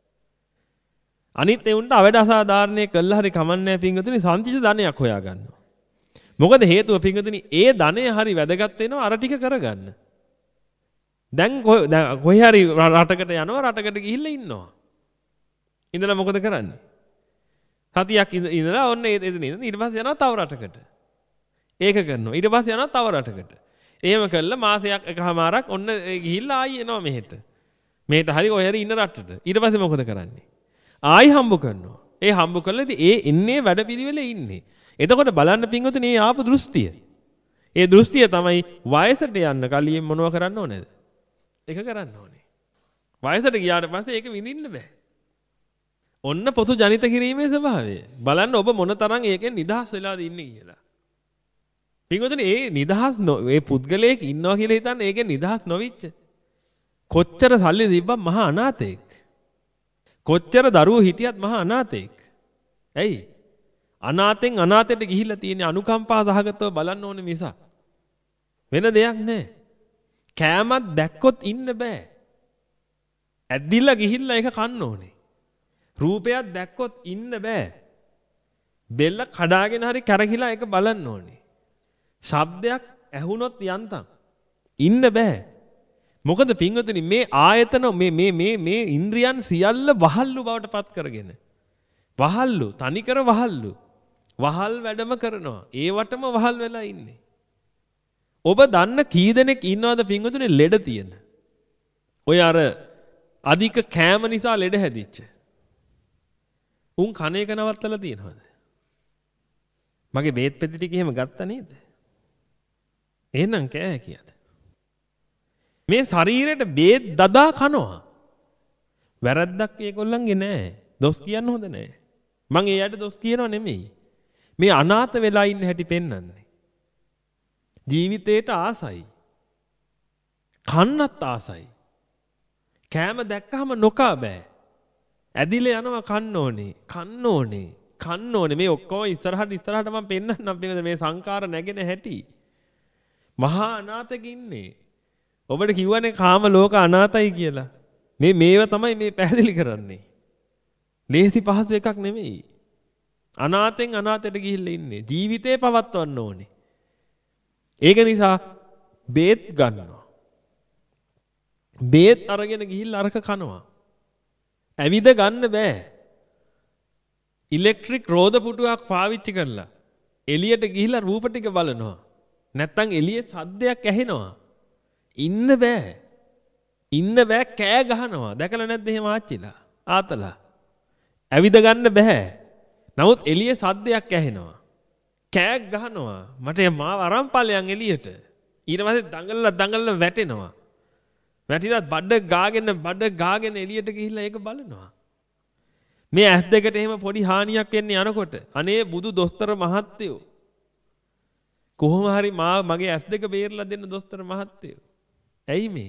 අනිත් ඒ උන්ට අවඩ අසාධාරණේ කළා හරි කමන්නේ පින්වතුනි සංචිත ධනයක් හොයා ගන්නවා. මොකද හේතුව පින්වතුනි ඒ ධනය හරි වැදගත් වෙනවා අර ටික කරගන්න. දැන් කොහේ හරි රටකට යනවා රටකට ගිහිල්ලා ඉන්නවා. ඉඳලා මොකද කරන්නේ? සතියක් ඉඳලා ඔන්න එතන ඉඳන් ඊට පස්සේ යනවා තව රටකට. ඒක කරනවා. ඊට පස්සේ යනවා තව රටකට. එහෙම කළා මාසයක් එකමාරක් ඔන්න ගිහිල්ලා ආයි එනවා මෙහෙට. මෙහෙට හරි ඔය හරි ඉන්න රටට. ඊට පස්සේ මොකද කරන්නේ? ආයි හම්බ කරනවා. ඒ හම්බ කළාදී ඒ ඉන්නේ වැඩපිළිවෙලේ ඉන්නේ. එතකොට බලන්න පින්වතුනි මේ ආපු දෘෂ්ටිය. ඒ දෘෂ්ටිය තමයි වයසට යන්න කලින් මොනව කරන්න ඕනේද? ඒක කරන්න ඕනේ. වයසට ගියාට පස්සේ ඒක විඳින්න බෑ. ඔන්න පොතු ජනිත කිරීමේ ස්වභාවය. බලන්න ඔබ මොන තරම් ඒකෙන් නිදහස් වෙලාද ඉන්නේ කියලා. පින්වතුනි ඒ නිදහස් ඒ පුද්ගලයෙක් ඉන්නවා කියලා හිතන්න ඒකෙන් නිදහස් නොවිච්ච. කොච්චර සල්ලි තිබ්බත් මහා අනාථයෙක්. කොච්චර දරුවෝ හිටියත් මහා අනාථයෙක්. ඇයි? අනාථෙන් අනාථයට ගිහිල්ලා තියෙන අනුකම්පා සහගතව බලන්න ඕනේ මිසක් වෙන දෙයක් නැහැ. කෑමක් දැක්කොත් ඉන්න බෑ. ඇද්දිලා ගිහිල්ලා ඒක කන්න ඕනේ. රූපයක් දැක්කොත් ඉන්න බෑ. බෙල්ල කඩාගෙන හරි කැරකිලා ඒක බලන්න ඕනේ. ශබ්දයක් ඇහුනොත් යන්තම් ඉන්න බෑ. මොකද පින්වතුනි මේ ආයතන මේ මේ මේ මේ ඉන්ද්‍රියන් සියල්ල වහල්ලු බවට පත් කරගෙන වහල්ලු තනිකර වහල්ලු වහල් වැඩම කරනවා. ඒවටම වහල් වෙලා ඉන්නේ. ඔබ දන්න කී දෙනෙක් ඉන්නවද පින්වතුනි ලෙඩ තියෙන? ඔය අර අධික කෑම නිසා ලෙඩ හැදිච්ච. උන් කන එක නවත්තලා තියනවද? මගේ බේත් පෙති ටික එහෙම ගත්තා නේද? එහෙනම් කෑ කියද? මේ ශරීරයට බේත් දදා කනවා. වැරද්දක් ඒගොල්ලන්ගේ නෑ. දොස් කියන්න හොඳ නෑ. මං එයාට දොස් කියනව නෙමෙයි. මේ අනාථ වෙලා ඉන්න හැටි පෙන්වන්නේ. ජීවිතේට ආසයි. කන්නත් ආසයි. කෑම දැක්කහම නොකා බෑ. ඇදිලා යනවා කන්න ඕනේ. කන්න ඕනේ. කන්න ඕනේ. මේ ඔක්කොම ඉස්සරහට ඉස්සරහට මම පෙන්නන්නම් මේ සංකාර නැගෙන හැටි. මහා අනාථක ඉන්නේ. ඔබට කිව්වනේ කාම ලෝක අනාථයි කියලා. මේ මේව තමයි මේ පැහැදිලි කරන්නේ. ලේසි පහසු එකක් නෙමෙයි. අනාථෙන් අනාථයට ගිහිල්ලා ඉන්නේ. ජීවිතේ පවත්වන්න ඕනේ. ඒක නිසා බේත් ගන්නවා. බේත් අරගෙන ගිහිල්ලා අරක කනවා. ඇවිද ගන්න බෑ. ඉලෙක්ට්‍රික් රෝද පුටුවක් පාවිච්චි කරලා එළියට ගිහිල්ලා රූප ටික බලනවා. නැත්තම් එළියේ සද්දයක් ඇහෙනවා. ඉන්න බෑ. ඉන්න බෑ කෑ ගහනවා. දැකලා නැද්ද එහෙම ආච්චිලා? ආතලා. ඇවිද ගන්න බෑ. නමුත් එළියේ සද්දයක් ඇහෙනවා. කෑක් ගහනවා. මට මාව අරන් ඵලයන් එළියට. ඊට පස්සේ දඟලලා දඟලලා වැටෙනවා. වැටිලා බඩ ගාගෙන බඩ ගාගෙන එළියට ගිහිල්ලා ඒක බලනවා. මේ ඇස් දෙකට එහෙම පොඩි හානියක් වෙන්නේ යනකොට අනේ බුදු දොස්තර මහත්තයෝ කොහොම හරි මා මගේ ඇස් දෙක බේරලා දෙන්න දොස්තර මහත්තයෝ. ඇයි මේ?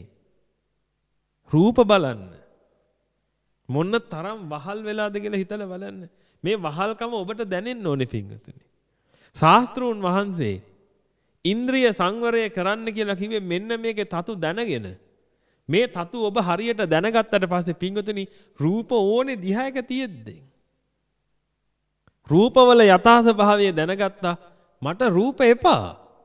රූප බලන්න. මොන්න තරම් වහල් වෙලාද කියලා හිතලා බලන්න. මේ වහල්කම ඔබට දැනෙන්න ඕනේ පින්වතුනි. ශාස්ත්‍රූන් වහන්සේ ඉන්ද්‍රිය සංවරය කරන්න කියලා කිව්වේ මෙන්න මේකේ තතු දැනගෙන. මේ තතු ඔබ හරියට දැනගත්තට පස්සේ පින්වතුනි රූප ඕනේ දිහායක තියෙද්දී. රූපවල යථා ස්වභාවය දැනගත්තා මට රූප එපා.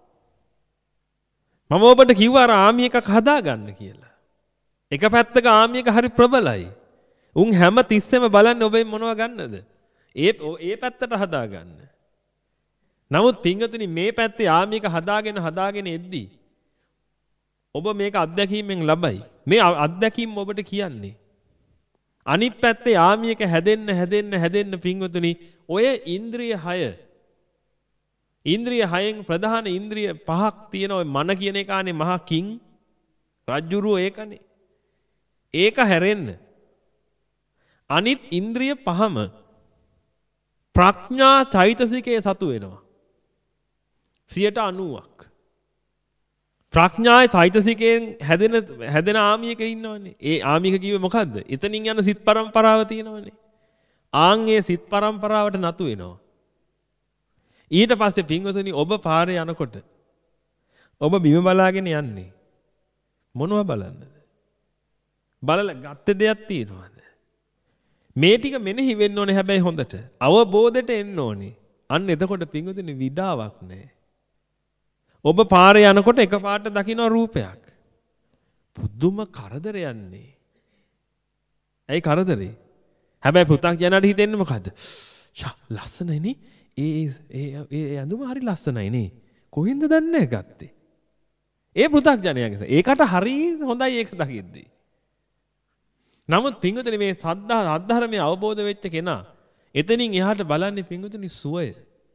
මම ඔබට කිව්වා අර ආමි එකක් හදාගන්න කියලා. එක පැත්තක ආමි එක හරි ප්‍රබලයි. උන් හැම තිස්සෙම බලන්නේ ඔබෙන් මොනව ගන්නද? ඒ ඒ පැත්තට හදාගන්න. නමුත් පින්වතුනි මේ පැත්තේ ආමි එක හදාගෙන හදාගෙන එද්දී ඔබ මේක අත්දැකීමෙන් ලබයි. මේ අත්දැකීම ඔබට කියන්නේ. අනිත් පැත්තේ ආමි එක හැදෙන්න හැදෙන්න හැදෙන්න පින්වතුනි ඔය ඉන්ද්‍රිය හය ඉන්ද්‍රිය හයෙන් ප්‍රධාන ඉන්ද්‍රිය පහක් තියෙන ඔය මන කියන එකානේ මහා කිං රජ්ජුරුව ඒකනේ. ඒක හැරෙන්න අනිත් ඉන්ද්‍රිය පහම ප්‍රඥා චෛතසිකයේ සතු වෙනවා. සියයට අනූවක්. ප්‍රඥාය චෛතසිකයෙන් හැදෙන හැදෙන ආමියක ඉන්නවනේ. ඒ ආමියක කිව්වේ මොකද්ද? එතනින් යන සිත් පරම්පරාව තියෙනවනේ. ආන් ඒ සිත් පරම්පරාවට නතු වෙනවා. ඊට පස්සේ පින්වතුනි ඔබ පාරේ යනකොට ඔබ බිම බලාගෙන යන්නේ මොනව බලන්නද? බලලා ගත්ත දෙයක් තියෙනවද? මේ ටික මෙනෙහි වෙන්න ඕනේ හැබැයි හොඳට. අවබෝධයට එන්න ඕනේ. අන්න එතකොට පින්වතුනි විඩාවක් නැහැ. ඔබ පාරේ යනකොට එකපාරට දකින්න රූපයක්. පුදුම කරදරයක් නේ. ඇයි කරදරේ? හැබැයි පුතක් ජනට හිතෙන්නේ මොකද්ද? ෂා ලස්සනයිනේ. ඒ ඒ ඒ අඳුම හරි ලස්සනයි නේ. කොහෙන්ද දන්නේ ගත්තේ? ඒ පුතක් ජනයාගේ. ඒකට හරි හොඳයි ඒක දකිද්දී. නමුත් පින්වතුනි මේ සද්ධා අධර්මයේ අවබෝධ වෙච්ච කෙනා එතනින් එහාට බලන්නේ පින්වතුනි සුවය.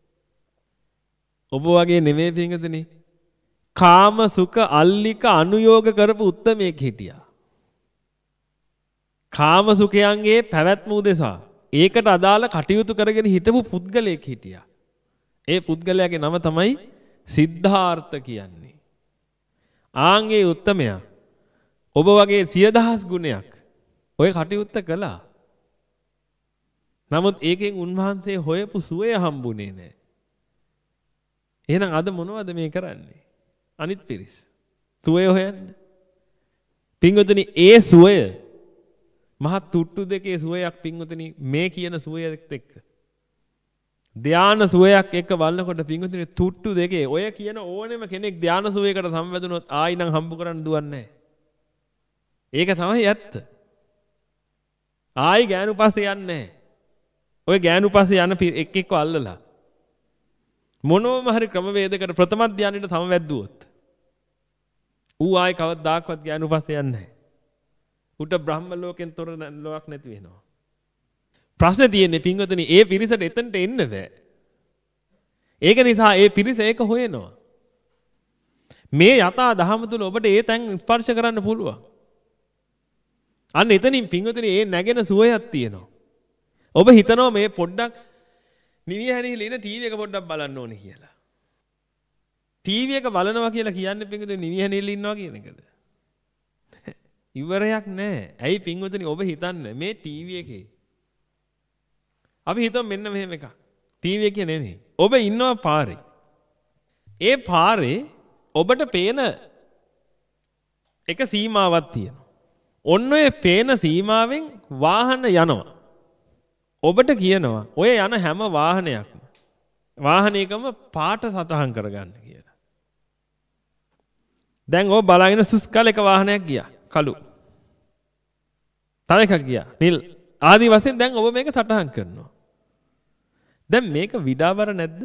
ඔබ වගේ නෙමෙයි පින්වතුනි. කාම සුඛ අල්ලික අනුയോഗ කරපු උත්තමයෙක් හිටියා. කාම සුඛයන්ගේ පැවැත්ම උදෙසා ඒකට අදාළ කටයුතු කරගෙන හිටපු පුද්ගලයෙක් හිටියා. ඒ පුද්ගලයාගේ නම තමයි සිද්ධාර්ථ කියන්නේ. ආන්ගේ උත්තමයා ඔබ වගේ සිය දහස් ගුණයක් ඔය කටයුත්ත කළා. නමුත් ඒකෙන් උන්වහන්සේ හොයපු සුවය හම්බුනේ නැහැ. එහෙනම් අද මොනවද මේ කරන්නේ? අනිත් පිරිස්. සුවය හොයන්න. පින්වතුනි ඒ සුවය මහත් තුට්ටු දෙකේ සුවයක් පින්වතුනි මේ කියන සුවයත් එක්ක. ධානා සුවයක් එක්ක බලනකොට පින්වතුනි තුට්ටු දෙකේ ඔය කියන ඕනෙම කෙනෙක් ධානා සුවයකට සම්වැදුනොත් ආයි නම් හම්බ කරන්න දුවන්නේ නැහැ. ඒක තමයි ඇත්ත. ආයි ගෑනු පස්සේ යන්නේ නැහැ. ඔය ගෑනු පස්සේ යන එක් එක්ක අල්ලලා මොනෝම හරි ක්‍රමවේදයකට ප්‍රථම ධානයට සමවැද්දුවොත් ඌ ආයි කවදාක්වත් ගෑනු පස්සේ යන්නේ නැහැ. උට බ්‍රහ්ම ලෝකෙන් තොර ලෝකයක් නැති වෙනවා. ප්‍රශ්නේ තියෙන්නේ පින්වතුනි ඒ පිරිසට එතනට එන්න බෑ. ඒක නිසා ඒ පිරිස ඒක හොයනවා. මේ යථා දහම තුල ඔබට ඒ තැන් ස්පර්ශ කරන්න පුළුවන්. අන්න එතනින් පින්වතුනි ඒ නැගෙන සුවයක් තියෙනවා. ඔබ හිතනවා මේ පොඩ්ඩක් නිවි හැරීලා ඉන ටීවී එක පොඩ්ඩක් බලන්න ඕනේ කියලා. ටීවී එක බලනවා කියලා කියන්නේ පින්වතුනි නිවි හැරීලා ඉන්නවා කියන එකද? ඉවරයක් නැහැ. ඇයි පින්වතුනි ඔබ හිතන්නේ මේ ටීවී එකේ අපි හිතමු මෙන්න මෙහෙම එකක්. ටීවී එකේ නෙමෙයි. ඔබ ඉන්නවා පාරේ. ඒ පාරේ ඔබට පේන එක සීමාවක් තියෙනවා. ඔන්න ඔය පේන සීමාවෙන් වාහන යනවා. ඔබට කියනවා ඔය යන හැම වාහනයක්ම වාහනයකම පාට සටහන් කරගන්න කියලා. දැන් ඔබ බලාගෙන සුස්කල එක වාහනයක් ගියා. කළු. තව එකක් ගියා. නිල්. ආදි වශයෙන් දැන් ඔබ මේක සටහන් කරනවා. දැන් මේක විඩාවර නැද්ද?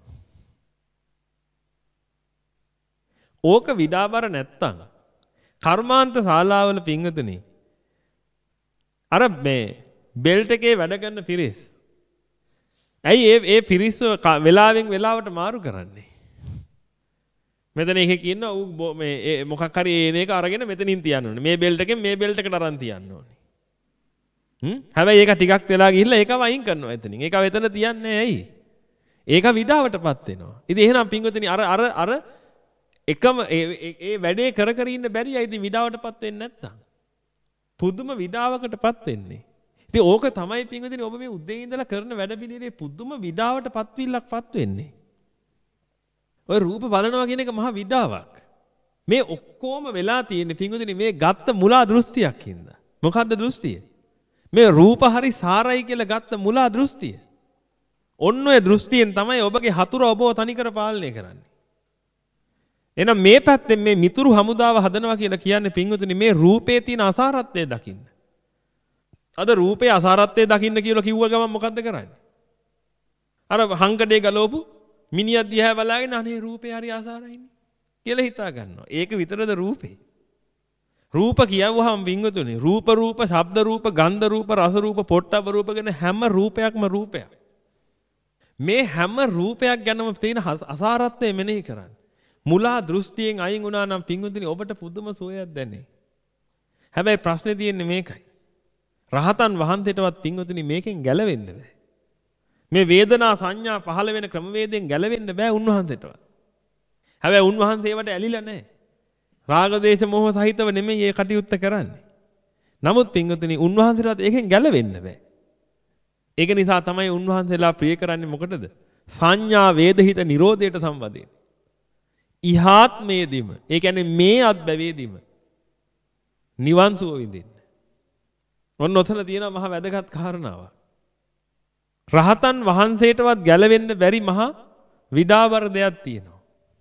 ඕක විඩාවර නැත්තම් කර්මාන්ත ශාලාවල පින්වතුනි අර මේ බෙල්ට් එකේ වැඩ කරන පිරිස්. ඇයි ඒ ඒ පිරිස් වෙලාවෙන් වෙලාවට මාරු කරන්නේ? මෙතන එකේ කියනවා ඌ මේ මොකක් හරි එන එක අරගෙන මෙතනින් තියන්න ඕනේ. මේ බෙල්ට් එකෙන් මේ බෙල්ට් එකට අරන් තියන්න ඕනේ. හ්ම් හැබැයි ඒක ටිකක් වෙලා ගිහිල්ලා ඒකම අයින් කරනවා එතනින්. ඒක වෙතන තියන්නේ ඇයි? ඒක විඩාවටපත් වෙනවා. ඉතින් එහෙනම් පින්වතුනි අර අර අර එකම ඒ වැඩේ කර කර ඉන්න බැරියි. ඉතින් විඩාවටපත් වෙන්නේ නැත්තම්. පුදුම විඩාවකටපත් වෙන්නේ. ඉතින් ඕක තමයි පින්වතුනි ඔබ මේ උදේ ඉඳලා කරන වැඩ පිළිවෙලේ පුදුම විඩාවට පත්විල්ලක්පත් වෙන්නේ. ඔය රූප බලනවා කියන එක මහා විඩාවක්. මේ ඔක්කොම වෙලා තියෙන්නේ පින්වතුනි මේ ගත්ත මුලා දෘෂ්ටියක් හින්දා. මොකද්ද දෘෂ්ටිය? මේ රූප හරි සාරයි කියලා ගත්ත මුලා දෘෂ්ටිය. ඔන්න ඔය දෘෂ්ටියෙන් තමයි ඔබගේ හතුර ඔබව තනිකර පාලනය කරන්නේ. එහෙනම් මේ පැත්තෙන් මේ මිතුරු හමුදාව හදනවා කියලා කියන්නේ පින්වතුනි මේ රූපේ තියෙන අසාරත්වය දකින්න. අද රූපේ අසාරත්වය දකින්න කියලා කිව්ව ගමන් මොකද්ද කරන්නේ? අර හංකඩේ ගලවපු මිනිහා දිහා බලාගෙන අනේ රූපේ හරි අසාරයිනේ කියලා හිතා ගන්නවා. ඒක විතරද රූපේ? රූප කියවුවහම පින්වතුනි රූප රූප, ශබ්ද රූප, ගන්ධ රූප, රස රූප, පොට්ටබ්බ රූප ගැන හැම රූපයක්ම රූපයක්. මේ හැම රූපයක් ගැනම තියෙන අසාරත්වය මෙනෙහි කරන්න. මුලා දෘෂ්ටියෙන් අයින් වුණා නම් පින්වතුනි ඔබට පුදුම සුවයක් දැනේ. හැබැයි ප්‍රශ්නේ තියෙන්නේ මේකයි. රහතන් වහන්සේටවත් පින්වතුනි මේකෙන් ගැලවෙන්න බෑ. මේ වේදනා සංඥා පහළ වෙන ක්‍රමවේදයෙන් ගැලවෙන්න බෑ උන්වහන්සේටවත්. හැබැයි උන්වහන්සේ ඒවට ඇලිලා නැහැ. රාග දේශ මොහ සහිතව නෙමෙයි මේ කටයුත්ත කරන්නේ. නමුත් පින්වතුනි උන්වහන්සේටවත් ඒකෙන් ගැලවෙන්න බෑ. ඒක නිසා තමයි උන්වහන්සේලා ප්‍රිය කරන්නේ මොකටද? සංඥා වේදහිත නිරෝධයට සම්බන්ධයෙන්. ඉහාත්මයේදීම ඒ කියන්නේ මේ අත්බැවේදීම නිවන් සුව විඳින්න. ඔන්න ඔතන තියෙන මහා වැදගත් කාරණාවක්. රහතන් වහන්සේටවත් ගැලවෙන්න බැරි මහා විඩාවර දෙයක් තියෙනවා.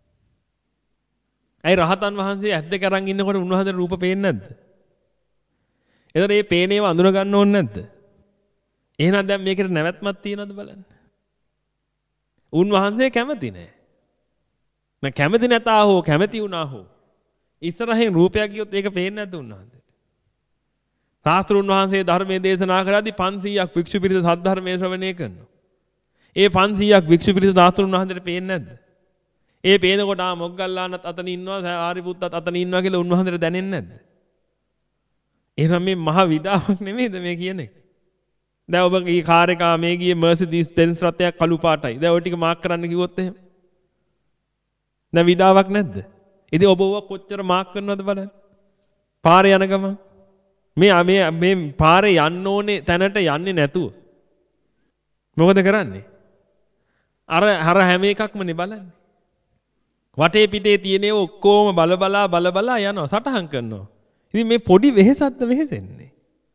ඇයි රහතන් වහන්සේ ඇස් දෙක අරන් ඉන්නකොට උන්වහන්සේට රූප පේන්නේ නැද්ද? එතකොට මේ පේනේව අඳුන ගන්න ඕනේ නැද්ද? එහෙනම් දැන් මේකට නැවැත්මක් තියනවද බලන්න. උන්වහන්සේ කැමති නෑ. මම කැමති නැතා හෝ කැමති වුණා හෝ ඉස්සරහින් රූපයක් ගියොත් ඒක පේන්නේ නැද්ද උන්වහන්සේට? ශාස්ත්‍රුන් වහන්සේ ධර්මයේ දේශනා කරද්දී පන්සීයක් භික්ෂු පිරිස සද්ධර්මයේ ශ්‍රවණය කරනවා. ඒ පන්සීයක් භික්ෂු පිරිස ශාස්ත්‍රුන් වහන්සේට පේන්නේ නැද්ද? ඒ පේනකොට ආ මොග්ගල්ලානත් අතන ඉන්නවා ආරිපුත්තත් අතන ඉන්නවා කියලා උන්වහන්සේට දැනෙන්නේ නැද්ද? එහෙනම් මේ මහ විඩාවක් නෙමෙයිද මේ කියන එක? දැන් ඔබ ගිය කාර් එක මේ ගියේ මර්සිඩීස් බෙන්ස් රථයක් කළු පාටයි. දැන් ඔය ටික මාක් කරන්න කිව්වොත් එහෙම. දැන් විඩාවක් නැද්ද? ඉතින් ඔබ ඔව කොච්චර මාක් කරනවද බලන්න. පාරේ යන ගමන් මේ මේ මේ පාරේ යන්න ඕනේ තැනට යන්නේ නැතුව මොකද කරන්නේ? අර අර හැම එකක්ම නේ බලන්නේ. වටේ පිටේ තියෙන ඒවා ඔක්කොම බල බලා බල බලා යනවා සටහන් කරනවා. ඉතින් මේ පොඩි වෙහෙසක්ද වෙහෙසෙන්නේ?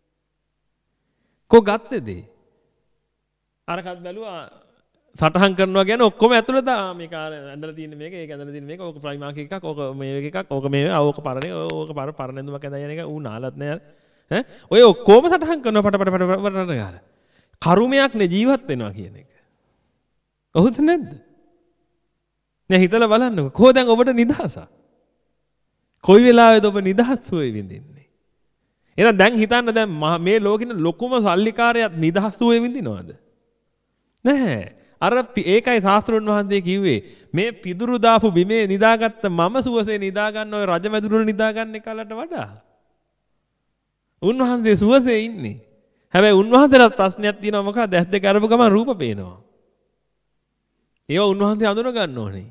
කො ගත්තද? අරකට බැලුවා සටහන් කරනවා කියන්නේ ඔක්කොම ඇතුළත මේක ඇඳලා තියෙන මේක ඒක ඇඳලා තියෙන මේක ඕක ප්‍රයිමාක් එකක් ඕක මේ එකක් ඕක මේ ඕක පරණ ඕක පර පරණ ඇඳුමක් ඇඳලා යන එක ඌ නාලත් නෑ ඈ ඔය ඔක්කොම සටහන් කරනවා පට පට පට පට ගාලා කරුමයක් නේ ජීවත් වෙනවා කියන එක. ඔහොද නැද්ද? දැන් හිතලා බලන්නකෝ කොහොද දැන් ඔබට නිදහසක්? කොයි වෙලාවෙද ඔබ නිදහස් වෙයි විඳින්නේ? එහෙනම් දැන් හිතන්න දැන් මේ ලෝකෙන ලොකුම සල්ලිකාරයාත් නිදහස් වෙයි විඳිනවද? නැහැ. අර ඒකයි ශාස්ත්‍රඥ වහන්සේ කිව්වේ මේ පිදුරු දාපු බිමේ නිදාගත්ත මම සුවසේ නිදා ගන්න ඔය රජමැදුරු නිදා ගන්න එකලට වඩා. උන්වහන්සේ සුවසේ ඉන්නේ. හැබැයි උන්වහන්සේට ප්‍රශ්නයක් තියෙනවා මොකක්ද? ඇස් දෙක අරපු ගමන් රූප පේනවා. ඒවා උන්වහන්සේ අඳුන ගන්න ඕනේ.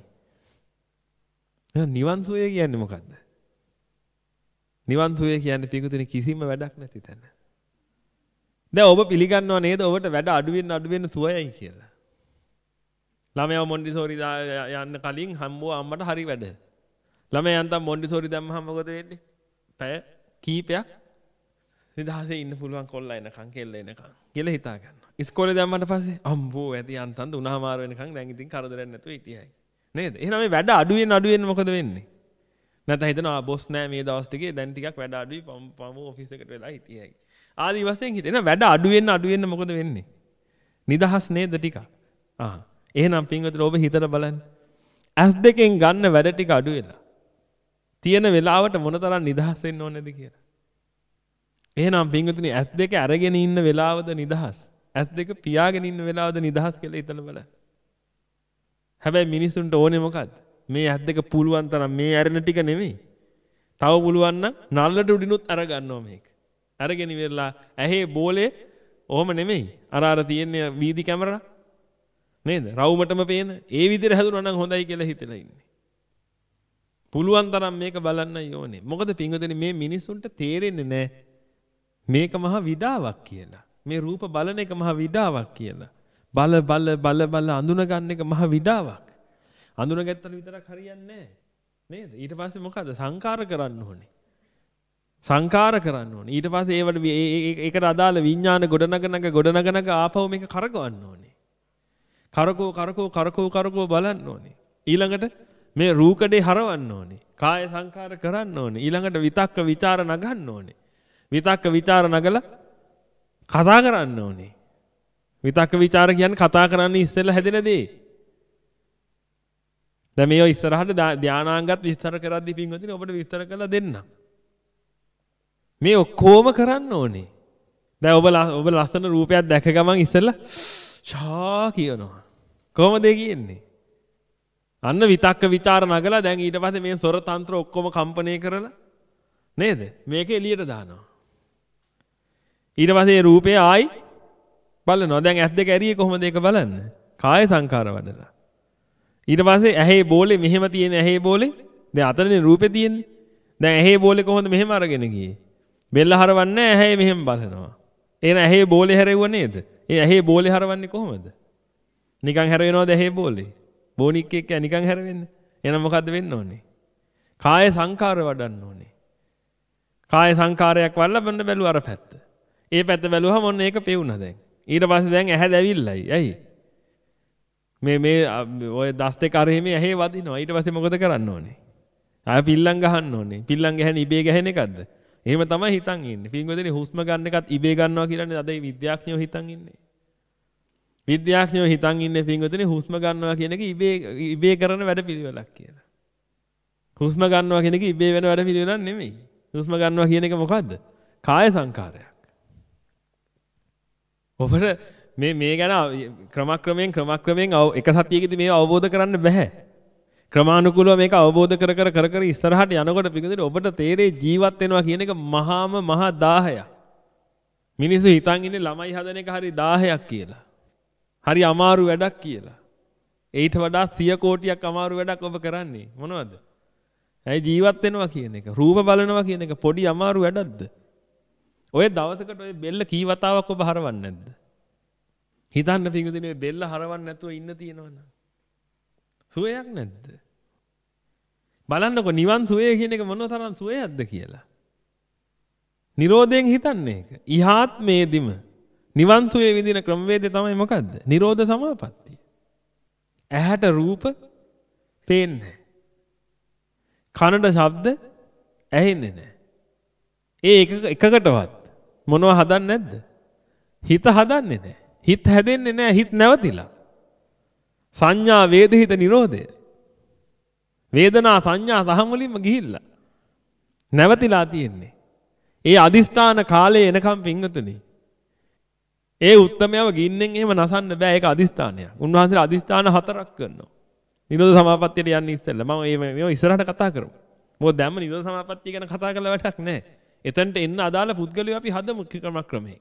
නිවන් සුවය කියන්නේ මොකද්ද? නිවන් සුවය කියන්නේ පිටුතුනේ කිසිම වැඩක් නැති තැන. දැන් ඔබ පිළිගන්නව නේද ඔබට වැඩ අඩු වෙන්න අඩු වෙන්න සුවයයි කියලා. ළමයා මොන්ඩිසෝරි යන්න කලින් හම්බුව අම්මට හරි වැඩ. ළමයා යන්තම් මොන්ඩිසෝරි දැම්මහම මොකද වෙන්නේ? පැය කීපයක් නිදහසේ ඉන්න පුළුවන් කොල්ලා එනකන් කෙල්ල එනකන් කියලා හිතා ගන්නවා. ඉස්කෝලේ දැම්මට පස්සේ අම්බෝ ඇති යන්තම් උනහමාර වෙනකන් දැන් ඉතින් කරදරයක් නැතුව හිටියයි. නේද? එහෙනම් මේ වැඩ අඩු වෙන අඩු වෙන මොකද වෙන්නේ? නැත්නම් හිතනවා බොස් නෑ මේ දවස් ටිකේ දැන් ටිකක් වැඩ අඩුයි පමු ඔෆිස් එකට වෙලා හිටියයි. ආදි වශයෙන් හිතේ නේද වැඩ අඩු වෙන්න අඩු වෙන්න මොකද වෙන්නේ? නිදහස් නේද ටික? ආ එහෙනම් පින්වතුනි ඔබ හිතලා බලන්න. ඇස් දෙකෙන් ගන්න වැඩ ටික අඩු වෙලා. තියෙන වෙලාවට මොනතරම් නිදහස් වෙන්න ඕනේද කියලා. එහෙනම් පින්වතුනි ඇස් දෙක අරගෙන ඉන්න වෙලාවද නිදහස්. ඇස් දෙක පියාගෙන ඉන්න වෙලාවද නිදහස් කියලා හිතලා බලන්න. හැබැයි මිනිසුන්ට ඕනේ මොකද්ද? මේ ඇස් දෙක පුළුවන් තරම් මේ ඇරෙන ටික නෙමෙයි. තව පුළුවන් නම් නල්ලට උඩිනුත් අර ගන්නවා මේක. අරගෙන ඉවරලා ඇහි බෝලේ ඔහොම නෙමෙයි. අර අර තියෙන වීදි කැමරා නේද? රවුමටම පේන. ඒ විදිහට හැදුනා නම් හොඳයි කියලා හිතලා ඉන්නේ. පුළුවන් තරම් මේක බලන්නයි ඕනේ. මොකද පින්වතුනි මේ මිනිසුන්ට තේරෙන්නේ නැහැ මේක මහා විඩාවක් කියලා. මේ රූප බලන එක මහ විඩාවක් කියලා. බල බල බල බල අඳුන ගන්න එක මහ විඩාවක්. අඳුන ගත්තට විතරක් හරියන්නේ නැහැ. නේද? ඊට පස්සේ මොකද? සංකාර කරන්න ඕනේ. සංකාර කරන්න ඕනේ. ඊට පස්සේ ඒවට ඒකට අදාළ විඥාන ගොඩනගනක ගොඩනගනක ආපහු මේක කරකවන්න ඕනේ. කරකෝ කරකෝ කරකෝ කරකෝ බලන්න ඕනේ. ඊළඟට මේ රූකඩේ හරවන්න ඕනේ. කාය සංකාර කරන්න ඕනේ. ඊළඟට විතක්ක ਵਿਚාර නගන්න ඕනේ. විතක්ක ਵਿਚාර නගලා කතා කරන්න ඕනේ. විතක්ක ਵਿਚාර කියන්නේ කතා කරන්නේ ඉස්සෙල්ලා හැදෙන දේ. දැන් මේව ඉස්සරහට ධානාංගත් විස්තර කරද්දී පින්වතුනි ඔබට විස්තර කරලා දෙන්නම්. මේ ඔක්කොම කරන්න ඕනේ. දැන් ඔබ ඔබ ලස්සන රූපයක් දැක ගමන් ඉස්සෙල්ලා ෂා කියනවා. කොහොමද ඒ කියන්නේ? අන්න විතක්ක ਵਿਚාර නගලා දැන් ඊට පස්සේ මේ සොර තන්ත්‍ර ඔක්කොම කම්පණය කරලා නේද? මේක එළියට දානවා. ඊට පස්සේ රූපය ආයි බලනවා. දැන් ඇස් දෙක ඇරියේ කොහොමද ඒක බලන්නේ? කාය සංකාර වඩලා. ඊට පස්සේ ඇහි බෝලේ මෙහෙම තියෙන ඇහි බෝලේ දැන් අතනේ රූපේ තියෙන්නේ. දැන් ඇහි බෝලේ කොහොමද මෙහෙම අරගෙන ගියේ? බෙල්ල හරවන්නේ ඇහි මෙහෙම බලනවා. එහෙනම් ඇහි බෝලේ හැරෙව්ව නේද? ඒ ඇහි බෝලේ හරවන්නේ කොහොමද? නිකන් හැරවෙනවද ඇහි බෝලේ? බෝනික් එක්ක නිකන් හැරවෙන්නේ. එහෙනම් මොකද්ද වෙන්න ඕනේ? කාය සංකාර වඩන්න ඕනේ. කාය සංකාරයක් වල්ලා බන්න බැලුවා අර පැත්ත. ඒ පැත්ත බැලුවහම ඔන්න ඒක පෙවුණා දැන්. ඊට පස්සේ දැන් ඇහැ දැවිල්ලයි. ඇයි? මේ මේ ඔය දස් දෙක අරෙහි මේ ඇහි වදිනවා. ඊට පස්සේ මොකද කරන්න ඕනේ? ආය පිල්ලම් ගහන්න ඕනේ. පිල්ලම් ගහන්නේ ඉබේ ගහන එකක්ද? එහෙම තමයි හිතන් ඉන්නේ. පින්වදනේ හුස්ම ගන්න එකත් ඉබේ ගන්නවා කියලානේ අද විද්‍යාඥයෝ හිතන් ඉන්නේ. විද්‍යාඥයෝ හිතන් ඉන්නේ පින්වදනේ හුස්ම ගන්නවා කියන එක ඉබේ ඉබේ කරන වැඩ පිළිවෙලක් කියලා. හුස්ම ගන්නවා කියන එක ඉබේ වෙන වැඩ පිළිවෙලක් නෙමෙයි. හුස්ම ගන්නවා කියන එක මොකද්ද? කාය සංකාරයක්. ඔබට මේ මේ ගැන ක්‍රමක්‍රමයෙන් ක්‍රමක්‍රමයෙන් එක සතියකදී මේව අවබෝධ කරන්න බෑ. ක්‍රමානුකූලව මේක අවබෝධ කර කර කර කර ඉස්සරහට යනකොට පිටුදේ ඔබට තේරේ ජීවත් වෙනවා කියන එක මහාම මහා දාහයක්. මිනිස්සු හිතන් ඉන්නේ ළමයි හදන එක හරි දාහයක් කියලා. හරි අමාරු වැඩක් කියලා. ඊට වඩා සිය කෝටියක් අමාරු වැඩක් ඔබ කරන්නේ මොනවද? ඇයි ජීවත් වෙනවා කියන එක, රූප බලනවා කියන එක පොඩි අමාරු වැඩක්ද? ඔය දවසකට ඔය බෙල්ල කී වතාවක් ඔබ හරවන්නේ නැද්ද? හිතන්න පිටුදේ බෙල්ල හරවන්න නැතුව ඉන්න තියෙනවනේ. සුවයක් නැද්ද? බලන්නකො නිවන් සුවය කියන එක මොන තරම් සුවයක්ද කියලා. නිරෝධයෙන් හිතන්නේ ඒක. ඉහාත්මේදිම නිවන් සුවේ විඳින ක්‍රමවේදය තමයි මොකද්ද? නිරෝධ සමාපත්තිය. ඇහැට රූප පේන්නේ. කනට ශබ්ද ඇහෙන්නේ නැහැ. ඒ එක එකකටවත් මොනව හදන්නේ නැද්ද? හිත හදන්නේ නැහැ. හිත හැදෙන්නේ නැහැ. හිත නැවතිලා. සංඥා වේදිත නිරෝධය. වේදනා සංඥා සහ මුලින්ම ගිහිල්ලා නැවතිලා තියෙන්නේ. ඒ අදිෂ්ඨාන කාලේ එනකම් පිංගුතුනි. ඒ උත්තමයව ගින්නෙන් එහෙම නසන්න බෑ. ඒක අදිෂ්ඨානයක්. උන්වහන්සේලා අදිෂ්ඨාන හතරක් කරනවා. නිරෝධ සමාපත්තියට යන්නේ ඉස්සෙල්ලා. මම මේ මේව ඉස්සරහට කතා කරමු. මොකද දැම්ම නිරෝධ සමාපත්තිය ගැන කතා කරලා වැඩක් නැහැ. එතනට එන්න අදාළ පුද්ගලයෝ අපි හදමු ක්‍රමක්‍රමයෙන්.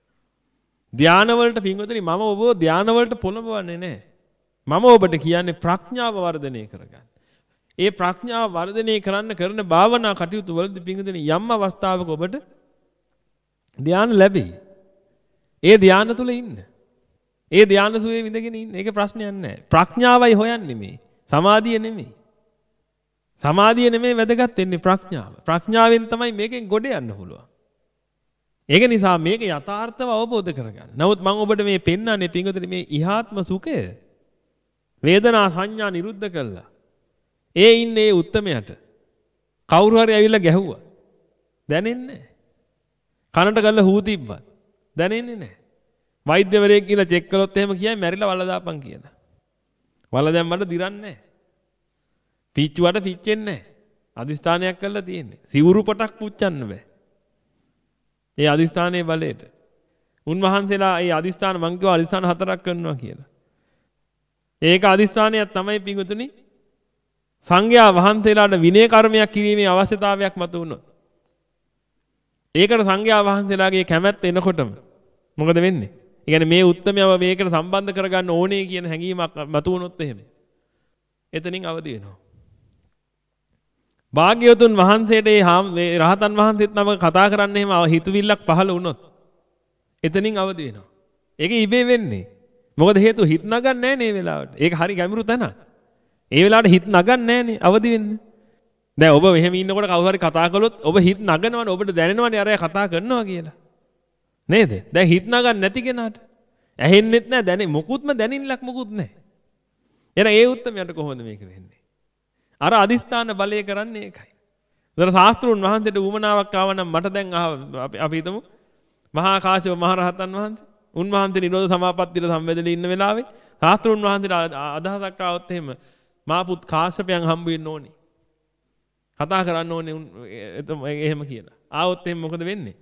ධාන වලට පිංගුතුනි මම ඔබව ධාන වලට පොළඹවන්නේ නැහැ. මම ඔබට කියන්නේ ප්‍රඥාව වර්ධනය කරගන්න. ඒ ප්‍රඥාව වර්ධනය කරන්න කරන භාවනා කටයුතු වලදී පිංගුතුනි යම් අවස්ථාවක ඔබට ධානය ලැබෙයි. ඒ ධානය තුල ඉන්න. ඒ ධානය සුවේ විඳගෙන ඉන්න. ඒක ප්‍රශ්නයක් නැහැ. ප්‍රඥාවයි හොයන්නේ මේ. සමාධිය නෙමෙයි. සමාධිය නෙමෙයි වැදගත් වෙන්නේ ප්‍රඥාව. ප්‍රඥාවෙන් තමයි මේකෙන් ගොඩ යන්න පුළුවන්. ඒක නිසා මේක යථාර්ථව අවබෝධ කරගන්න. නමුත් මම ඔබට මේ පෙන්වන්නේ පිංගුතුනි මේ ඉහාත්ම සුඛය වේදනා සංඥා නිරුද්ධ කළා. ඒ ඉන්නේ ඒ උත්තමයට. කවුරු හරි ඇවිල්ලා ගැහුවා. දැනෙන්නේ නැහැ. කනට ගල්ලා හූ තිබ්බත් දැනෙන්නේ නැහැ. වෛද්‍යවරයෙක් කියලා චෙක් කළොත් එහෙම කියයි මැරිලා වල දාපන් කියලා. වල දැම්මට දිරන්නේ නැහැ. පිච්චුවට පිච්චෙන්නේ නැහැ. අදිස්ථානයක් කරලා තියෙන්නේ. සිවුරු පොටක් පුච්චන්න බෑ. ඒ අදිස්ථානයේ බලයට. උන්වහන්සේලා ඒ අදිස්ථාන මං කියවා අදිස්ථාන හතරක් කරනවා කියලා. ඒක අදිස්ථානයක් තමයි පිංගුතුනි සංඝයා වහන්සේලාට විනය කර්මයක් කිරීමේ අවශ්‍යතාවයක් මත වුණොත්. ඒකට සංඝයා වහන්සේලාගේ කැමැත්ත එනකොටම මොකද වෙන්නේ? ඒ කියන්නේ මේ උත්තරමව මේකට සම්බන්ධ කරගන්න ඕනේ කියන හැඟීමක් මත වුණොත් එහෙම. එතනින් අවදි වෙනවා. භාග්‍යවතුන් වහන්සේට මේ රහතන් වහන්සේත් නම කතා කරන්න එහෙම හිතවිල්ලක් පහළ වුණොත් එතනින් අවදි වෙනවා. ඒක ඉබේ වෙන්නේ. මොකද හේතුව හිත නගන්නේ නැහැ නේ වෙලාවට. ඒක හරි ගැඹුරු තැනක්. ඒ වෙලාවට හිත නගන්නේ නැහැ නේ අවදි වෙන්න. දැන් ඔබ මෙහෙම ඉන්නකොට කවුරු හරි කතා කළොත් ඔබ හිත නගනවනේ ඔබට දැනෙනවනේ අරයා කතා කරනවා කියලා. නේද? දැන් හිත නගන්නේ නැති කෙනාට ඇහෙන්නෙත් නැහැ දැනෙ මොකුත්ම දැනින්නලක් මොකුත් නැහැ. එහෙනම් ඒ උත්තරමයට කොහොමද මේක වෙන්නේ? අර අදිස්ථාන බලය කරන්නේ ඒකයි. උදේට ශාස්ත්‍රුන් වහන්සේට උමනාවක් ආව නම් මට දැන් අපි හිතමු මහා කාශ්‍යප මහ රහතන් වහන්සේ උන්වහන්සේ නිරෝධ සමාපත්තියට සම්වැදෙලා ඉන්න වෙලාවේ ශාස්ත්‍රුන් වහන්සේට අදහසක් ආවොත් එහෙම මා පුත් කාශ්‍යපයන් හම්බ වෙන්න ඕනේ. කතා කරන්න ඕනේ එහෙම කියලා. ආවොත් එහෙම මොකද වෙන්නේ?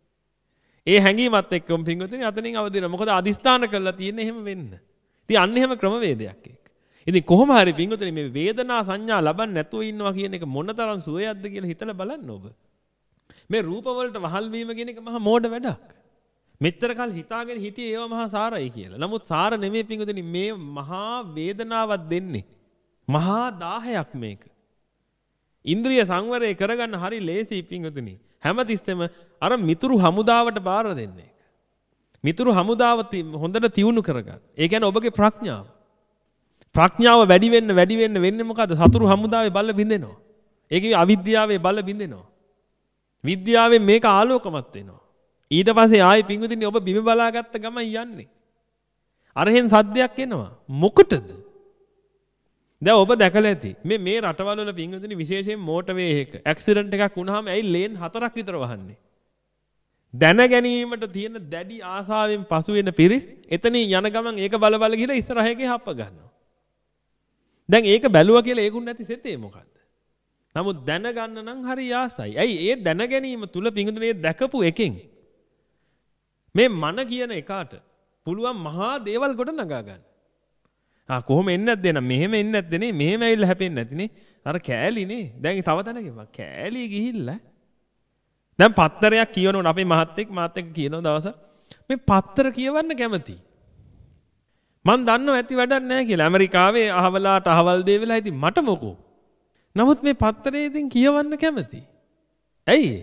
ඒ හැඟීමත් එක්කම පින්වතුනි අතනින් අවදි වෙනවා. මොකද අදිස්ථාන කරලා තියෙන්නේ එහෙම වෙන්න. ඉතින් අන්න එහෙම ක්‍රමවේදයක් ඒක. ඉතින් කොහොම හරි පින්වතුනි මේ වේදනා සංඥා ලබන්නේ නැතුව ඉන්නවා කියන එක මොනතරම් සුවයක්ද කියලා හිතලා බලන්න ඔබ. මේ රූප වලට වහල් වීම කියන එක මහා මෝඩ වැඩක්. මෙච්චර කල් හිතාගෙන හිටියේ ඒවා මහා සාරයි කියලා. නමුත් සාර නෙමෙයි පින්වතුනි මේ මහා වේදනාවක් දෙන්නේ. මහා දාහයක් මේක. ඉන්ද්‍රිය සංවරය කරගන්න හරි ලේසි පින්වතුනි. හැමතිස්සෙම අර මිතුරු හමුදාවට බාර දෙන්න එක. මිතුරු හමුදාව හොඳට තියුණු කරගන්න. ඒ කියන්නේ ඔබගේ ප්‍රඥාව. ප්‍රඥාව වැඩි වෙන්න වැඩි වෙන්න වෙන්නේ මොකද්ද? සතුරු හමුදාවේ බල බින්දෙනවා. ඒකේ අවිද්‍යාවේ බල බින්දෙනවා. විද්‍යාවෙන් මේක ආලෝකමත් වෙනවා. ඊට පස්සේ ආයි පින්විතින් ඔබ බිම බලාගත්ත ගමන් යන්නේ. අරහෙන් සද්දයක් එනවා. මොකටද? දැන් ඔබ දැකලා ඇති. මේ මේ රටවල වල පින්විතින් විශේෂයෙන් මෝටර් වේ එක ඇක්සිඩන්ට් එකක් වුණාම ඇයි ලේන් හතරක් විතර වහන්නේ? දැන ගැනීමට තියෙන දැඩි ආසාවෙන් පසු වෙන පිරිස් එතනින් යන ගමන් ඒක බල බල ගිහලා ඉස්සරහේ හප්ප ගන්නවා. දැන් ඒක බැලුවා කියලා ඒකුන් නැති සෙතේ මොකද්ද? නමුත් දැනගන්න නම් හරි ආසයි. ඇයි ඒ දැන ගැනීම තුල පිංගුදුනේ දැකපු එකෙන් මේ මන කියන එකාට පුළුවන් මහා දේවල් ගොඩ නගා ගන්න. ආ කොහොම එන්නේ නැද්ද එන මෙහෙම එන්නේ නැද්ද නේ මෙහෙම ඇවිල්ලා හැපෙන්නේ නැති නේ අර කෑලි නේ දැන් තව තැනක කෑලි ගිහිල්ලා දැන් පත්තරයක් කියවනකොට අපේ මහත්තයෙක් මාත් එක්ක කියනවා දවසක් මේ පත්තර කියවන්න කැමති. මං දන්නව ඇති වැඩක් නැහැ කියලා. ඇමරිකාවේ අහවලාට අහවල් දේ වෙලා ඉතින් මට මොකෝ. නමුත් මේ පත්තරේ ඉතින් කියවන්න කැමති. ඇයි?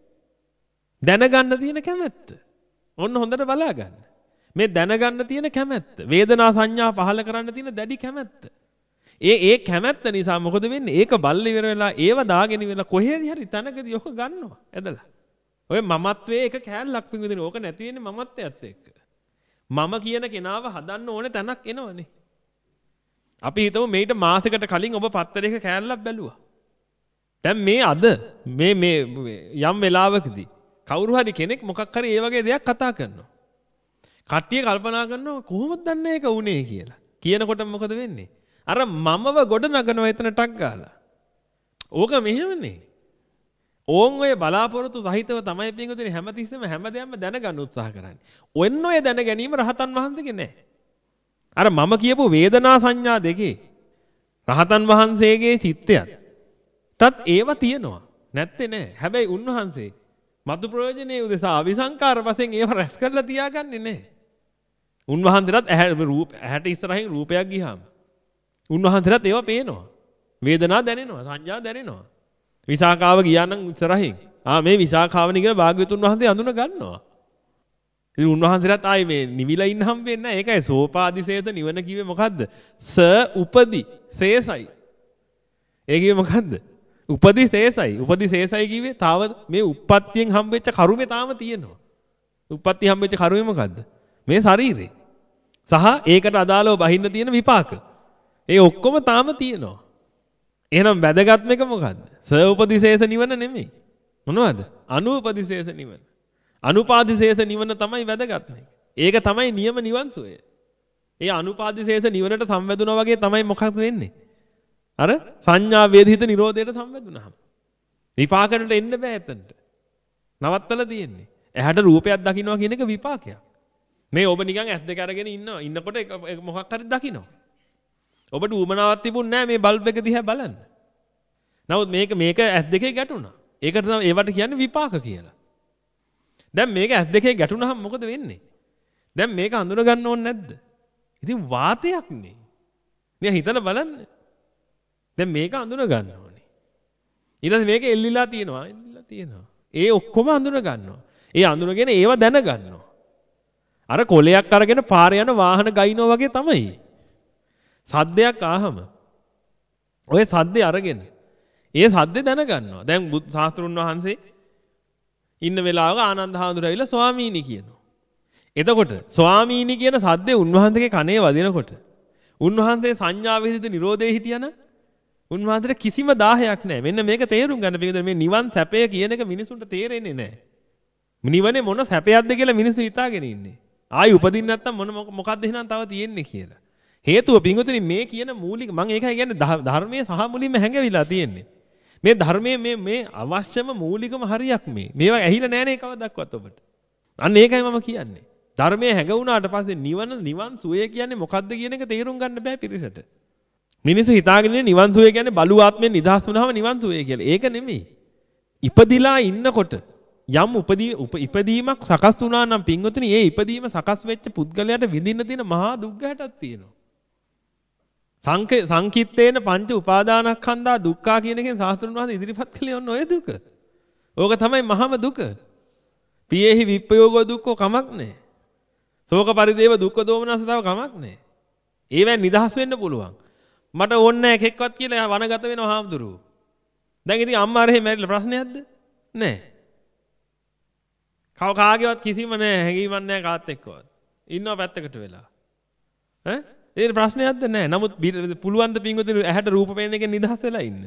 දැනගන්න තියෙන කැමැත්ත. ඔන්න හොඳට බලා ගන්න. මේ දැනගන්න තියෙන කැමැත්ත. වේදනා සංඥා පහල කරන්න තියෙන දැඩි කැමැත්ත. ඒ ඒ කැමැත්ත නිසා මොකද වෙන්නේ? ඒක බල්ල ඉවර වෙලා ඒව දාගෙන ඉවරලා කොහෙද හරි තනකදී ඔක ගන්නවා. ඇදලා. ඔය මමත්වයේ එක කෑල්ලක් පිඟුදින ඕක නැති වෙන්නේ මමත්වයත් එක්ක. මම කියන කෙනාව හදන්න ඕනේ තැනක් එනවනේ. අපි හිතමු මේිට මාසෙකට කලින් ඔබ පත්තරයක කෑල්ලක් බැලුවා. දැන් මේ අද මේ මේ යම් වෙලාවකදී කවුරු හරි කෙනෙක් මොකක් හරි ඒ වගේ දෙයක් කතා කරනවා. කට්ටිය කල්පනා කරනවා කොහොමද දන්නේ ඒක උනේ කියලා. කියනකොට මොකද වෙන්නේ? අර මමව ගොඩ නගනවා එතන ටක් ගාලා. ඕක මෙහෙමනේ. ඕන් ඔය බලාපොරොත්තු සහිතව තමයි පින්වතුනි හැමතිස්සෙම හැමදේම දැනගන්න උත්සාහ කරන්නේ. ඔන්න ඔය දැන ගැනීම රහතන් වහන්සේගේ නෑ. අර මම කියපු වේදනා සංඥා දෙකේ රහතන් වහන්සේගේ චිත්තයත් තත් ඒව තියෙනවා. නැත්තේ නෑ. හැබැයි උන්වහන්සේ මතු ප්‍රයෝජනේ උදෙසා අවිසංකාර වශයෙන් ඒව රැස් කරලා තියාගන්නේ නෑ. උන්වහන්සේට ඇහැ රූප ඇහැට ඉස්සරහින් රූපයක් ගියාම උන්වහන්සේට ඒව පේනවා. වේදනා දැනෙනවා, සංඥා දැනෙනවා. විසාකාව ගියා නම් ඉස්සරහින් ආ මේ විසාකාවනි කියලා භාග්‍යවතුන් වහන්සේ අඳුන ගන්නවා. ඉතින් උන්වහන්සේට ආයේ මේ නිවිලා ඉන්න හම් වෙන්නේ නැහැ. ඒකයි සෝපාදිශේෂ නිවන කිව්වේ මොකද්ද? ස උපදි ශේසයි. ඒ කිව්වේ මොකද්ද? උපදි ශේසයි. උපදි ශේසයි කිව්වේ තාව මේ උප්පත්තියෙන් හම්බෙච්ච කරුමේ තාම තියෙනවා. උප්පත්ති හම්බෙච්ච කරුමේ මොකද්ද? මේ ශරීරේ. සහ ඒකට අදාළව බහින්න තියෙන විපාක. ඒ ඔක්කොම තාම තියෙනවා. එහෙනම් වැදගත්ම එක මොකද්ද? ස උපදිශේෂ නිවන නෙමෙයි. මොනවද? අනුපදිශේෂ නිවන. අනුපාදිශේෂ නිවන තමයි වැදගත්ම එක. ඒක තමයි නියම නිවන් සුවය. ඒ අනුපාදිශේෂ නිවනට සම්වැදුනා වගේ තමයි මොකක්ද වෙන්නේ? අර සංඥා වේදිත නිරෝධයට සම්වැදුනහම. විපාකවලට එන්න බෑ එතනට. නවත්තලා තියෙන්නේ. එහාට රූපයක් දකින්නවා කියන එක විපාකයක්. මේ ඔබ නිකන් ඇස් දෙක අරගෙන ඉන්නවා. ඉන්නකොට මොකක් හරි දකින්නවා. ඔබට උමනාවක් තිබුණ නැහැ මේ බල්බ් එක දිහා බලන්න. නමුත් මේක මේක ඇස් දෙකේ ගැටුණා. ඒකට තමයි ඒවට කියන්නේ විපාක කියලා. දැන් මේක ඇස් දෙකේ ගැටුණාම මොකද වෙන්නේ? දැන් මේක හඳුන ගන්න ඕනේ නැද්ද? ඉතින් වාතයක් නේ. නිකන් හිතලා බලන්න. දැන් මේක හඳුන ගන්න ඕනේ. ඊළඟට මේක එල්ලිලා තියෙනවා. එල්ලිලා තියෙනවා. ඒ ඔක්කොම හඳුන ගන්නවා. ඒ හඳුනගෙන ඒව දැන ගන්නවා. අර කොලයක් අරගෙන පාරේ යන වාහන ගයිනවා වගේ තමයි. සද්දයක් ආහම ඔය සද්දේ අරගෙන ඒ සද්දේ දැනගන්නවා. දැන් බුදු සාස්ත්‍රුන් වහන්සේ ඉන්න වෙලාවක ආනන්ද හාමුදුරුවෝ ඇවිල්ලා ස්වාමීනි කියනවා. එතකොට ස්වාමීනි කියන සද්දේ උන්වහන්සේගේ කනේ වදිනකොට උන්වහන්සේ සංඥා වේදිත නිරෝධයේ හිටියනම් උන්වහන්සේට කිසිම දාහයක් නැහැ. මෙන්න මේක තේරුම් ගන්න පිළිදෙන මේ නිවන් සැපය කියන එක මිනිසුන්ට තේරෙන්නේ නැහැ. නිවනේ මොන සැපයක්ද කියලා මිනිස්සු හිතාගෙන ඉන්නේ. ආයි උපදින්න නැත්තම් මොන මොකක්ද එහෙනම් තව තියෙන්නේ කියලා. හේතුව පිංගුතුනි මේ කියන මූලික මම ඒකයි කියන්නේ ධර්මයේ සහ මුලින්ම හැංගවිලා තියෙන්නේ. මේ ධර්මයේ මේ මේ අවශ්‍යම මූලිකම හරියක් මේ. මේවා ඇහිලා නැහැ නේ කවදාවත් ඔබට. අන්න ඒකයි මම කියන්නේ. ධර්මයේ හැඟුණාට පස්සේ නිවන නිවන් සුවය කියන්නේ මොකක්ද කියන එක තේරුම් ගන්න බෑ පිරිසට. මිනිස්සු හිතාගෙන ඉන්නේ නිවන් සුවය කියන්නේ බලු ආත්මෙන් නිදහස් වුණාම නිවන් සුවය කියලා. ඒක නෙමෙයි. ඉපදිලා ඉන්නකොට යම් උපදී ඉපදීමක් සකස් වුණා නම් පින්වතුනි ඒ ඉපදීම සකස් වෙච්ච පුද්ගලයාට විඳින්න තියෙන මහා දුක් ගැටක් තියෙනවා. සංකිට්ඨේන පංච උපාදානස්කන්ධා දුක්ඛා කියන එකෙන් සාස්ත්‍රුන් වහන්සේ ඉදිරිපත් කළේ ඔන්න ඔය දුක. ඕක තමයි මහම දුක. පියේහි විප්පයෝගෝ දුක්ඛෝ කමක් නැහැ. ශෝක පරිදේව දුක්ඛ දෝමනස තව කමක් නැහැ. ඒවෙන් නිදහස් වෙන්න පුළුවන්. මට ඕනේ නැහැ එකෙක්වත් කියලා වනගත වෙනවා හාමුදුරුවෝ. දැන් ඉතින් අම්මා අරහෙ මැරිලා ප්‍රශ්නයක්ද? නැහැ. කව කාගේවත් කිසිම නැහැ හැඟීමක් නැහැ කාත් එක්කවත්. ඉන්නවා පැත්තකට වෙලා. ඈ? ඒ ප්‍රශ්නයක්ද නැහැ. නමුත් පුළුවන් ද පින්වතුනි ඇහැට රූප පේන එකෙන් නිදහස් වෙලා ඉන්න.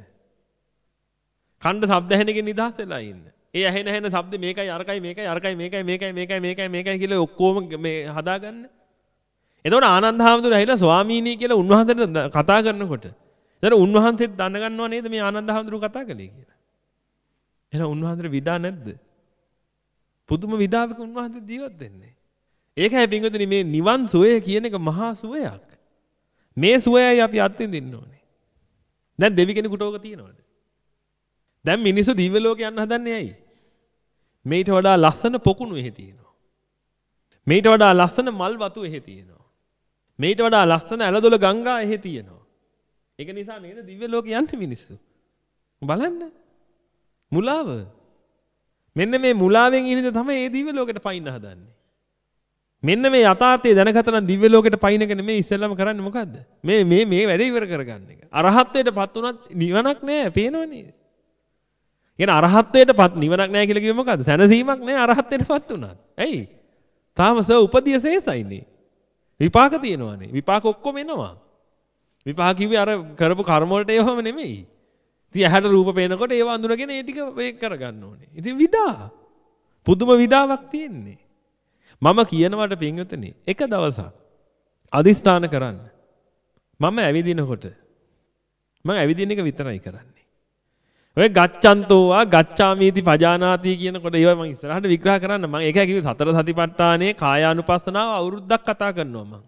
කණ්ඩ ශබ්ද ඇහෙන එකෙන් නිදහස් වෙලා ඉන්න. ඒ ඇහෙන ඇහෙන ශබ්ද මේකයි අරකයි මේකයි අරකයි මේකයි මේකයි මේකයි මේකයි මේකයි කියලා ඔක්කොම මේ හදාගන්න. එතකොට ආනන්ද හාමුදුරුවෝ ඇහිලා ස්වාමීනි කියලා උන්වහන්සේට කතා කරනකොට එතන උන්වහන්සේත් දැනගන්නව නේද මේ ආනන්ද හාමුදුරුවෝ කතා කළේ කියලා. එහෙනම් උන්වහන්සේට විඩා නැද්ද? පුදුම විඩාවක උන්වහන්සේ ජීවත් වෙන්නේ. ඒකයි පින්වතුනි මේ නිවන් සුවය කියන එක මහා සුවයක්. මේ සුවයයි අපි අත්විඳින්න ඕනේ. දැන් දෙවි කෙනෙකුට ඕක තියනවද? දැන් මිනිස්සු දිව්‍ය ලෝකේ යන්න හදන්නේ ඇයි? මේට වඩා ලස්සන පොකුණු එහෙ තියෙනවා. මේට වඩා ලස්සන මල් වතු එහෙ තියෙනවා. මේට වඩා ලස්සන ඇලදොල ගංගා එහෙ තියෙනවා. ඒක නිසා නේද දිව්‍ය ලෝකේ යන්නේ මිනිස්සු. බලන්න. මුලාව. මෙන්න මේ මුලාවෙන් ඉඳන් තමයි මේ දිව්‍ය ලෝකෙට පයින්න හදන්නේ. මෙන්න මේ යථාර්ථය දැනගත නම් දිව්‍ය ලෝකෙට පයින් එක නෙමෙයි ඉස්සෙල්ලාම කරන්නේ මොකද්ද? මේ මේ මේ වැඩේ ඉවර කරගන්න එක. අරහත්ත්වයටපත් උනත් නිවනක් නෑ පේනවනේ. කියන අරහත්ත්වයටපත් නිවනක් නෑ කියලා කිව්වෙ මොකද්ද? සැනසීමක් නෑ අරහත්ත්වයටපත් උනත්. ඇයි? තාම ස උපදිය සේසයිනේ. විපාක තියෙනවානේ. විපාක ඔක්කොම එනවා. විපාක කිව්වේ අර කරපු කර්ම වලට ඒවම නෙමෙයි. ඉතින් ඇහැට රූප පේනකොට ඒව අඳුනගෙන ඒ ටික ඒක කරගන්න ඕනේ. ඉතින් විඩා. පුදුම විඩාවක් තියෙන්නේ. මම කියනවට පින්වතුනි එක දවසක් අදිස්ථාන කරන්න. මම ඇවිදිනකොට මම ඇවිදින එක විතරයි කරන්නේ. ඔය ගච්ඡන්තෝවා ගච්ඡාමීති පජානාති කියනකොට ඒවා මම ඉස්සරහට විග්‍රහ කරන්න මම ඒකයි කිව්වේ සතර සතිපට්ඨානේ කායානුපස්සනාව අවුරුද්දක් කතා කරනවා මම.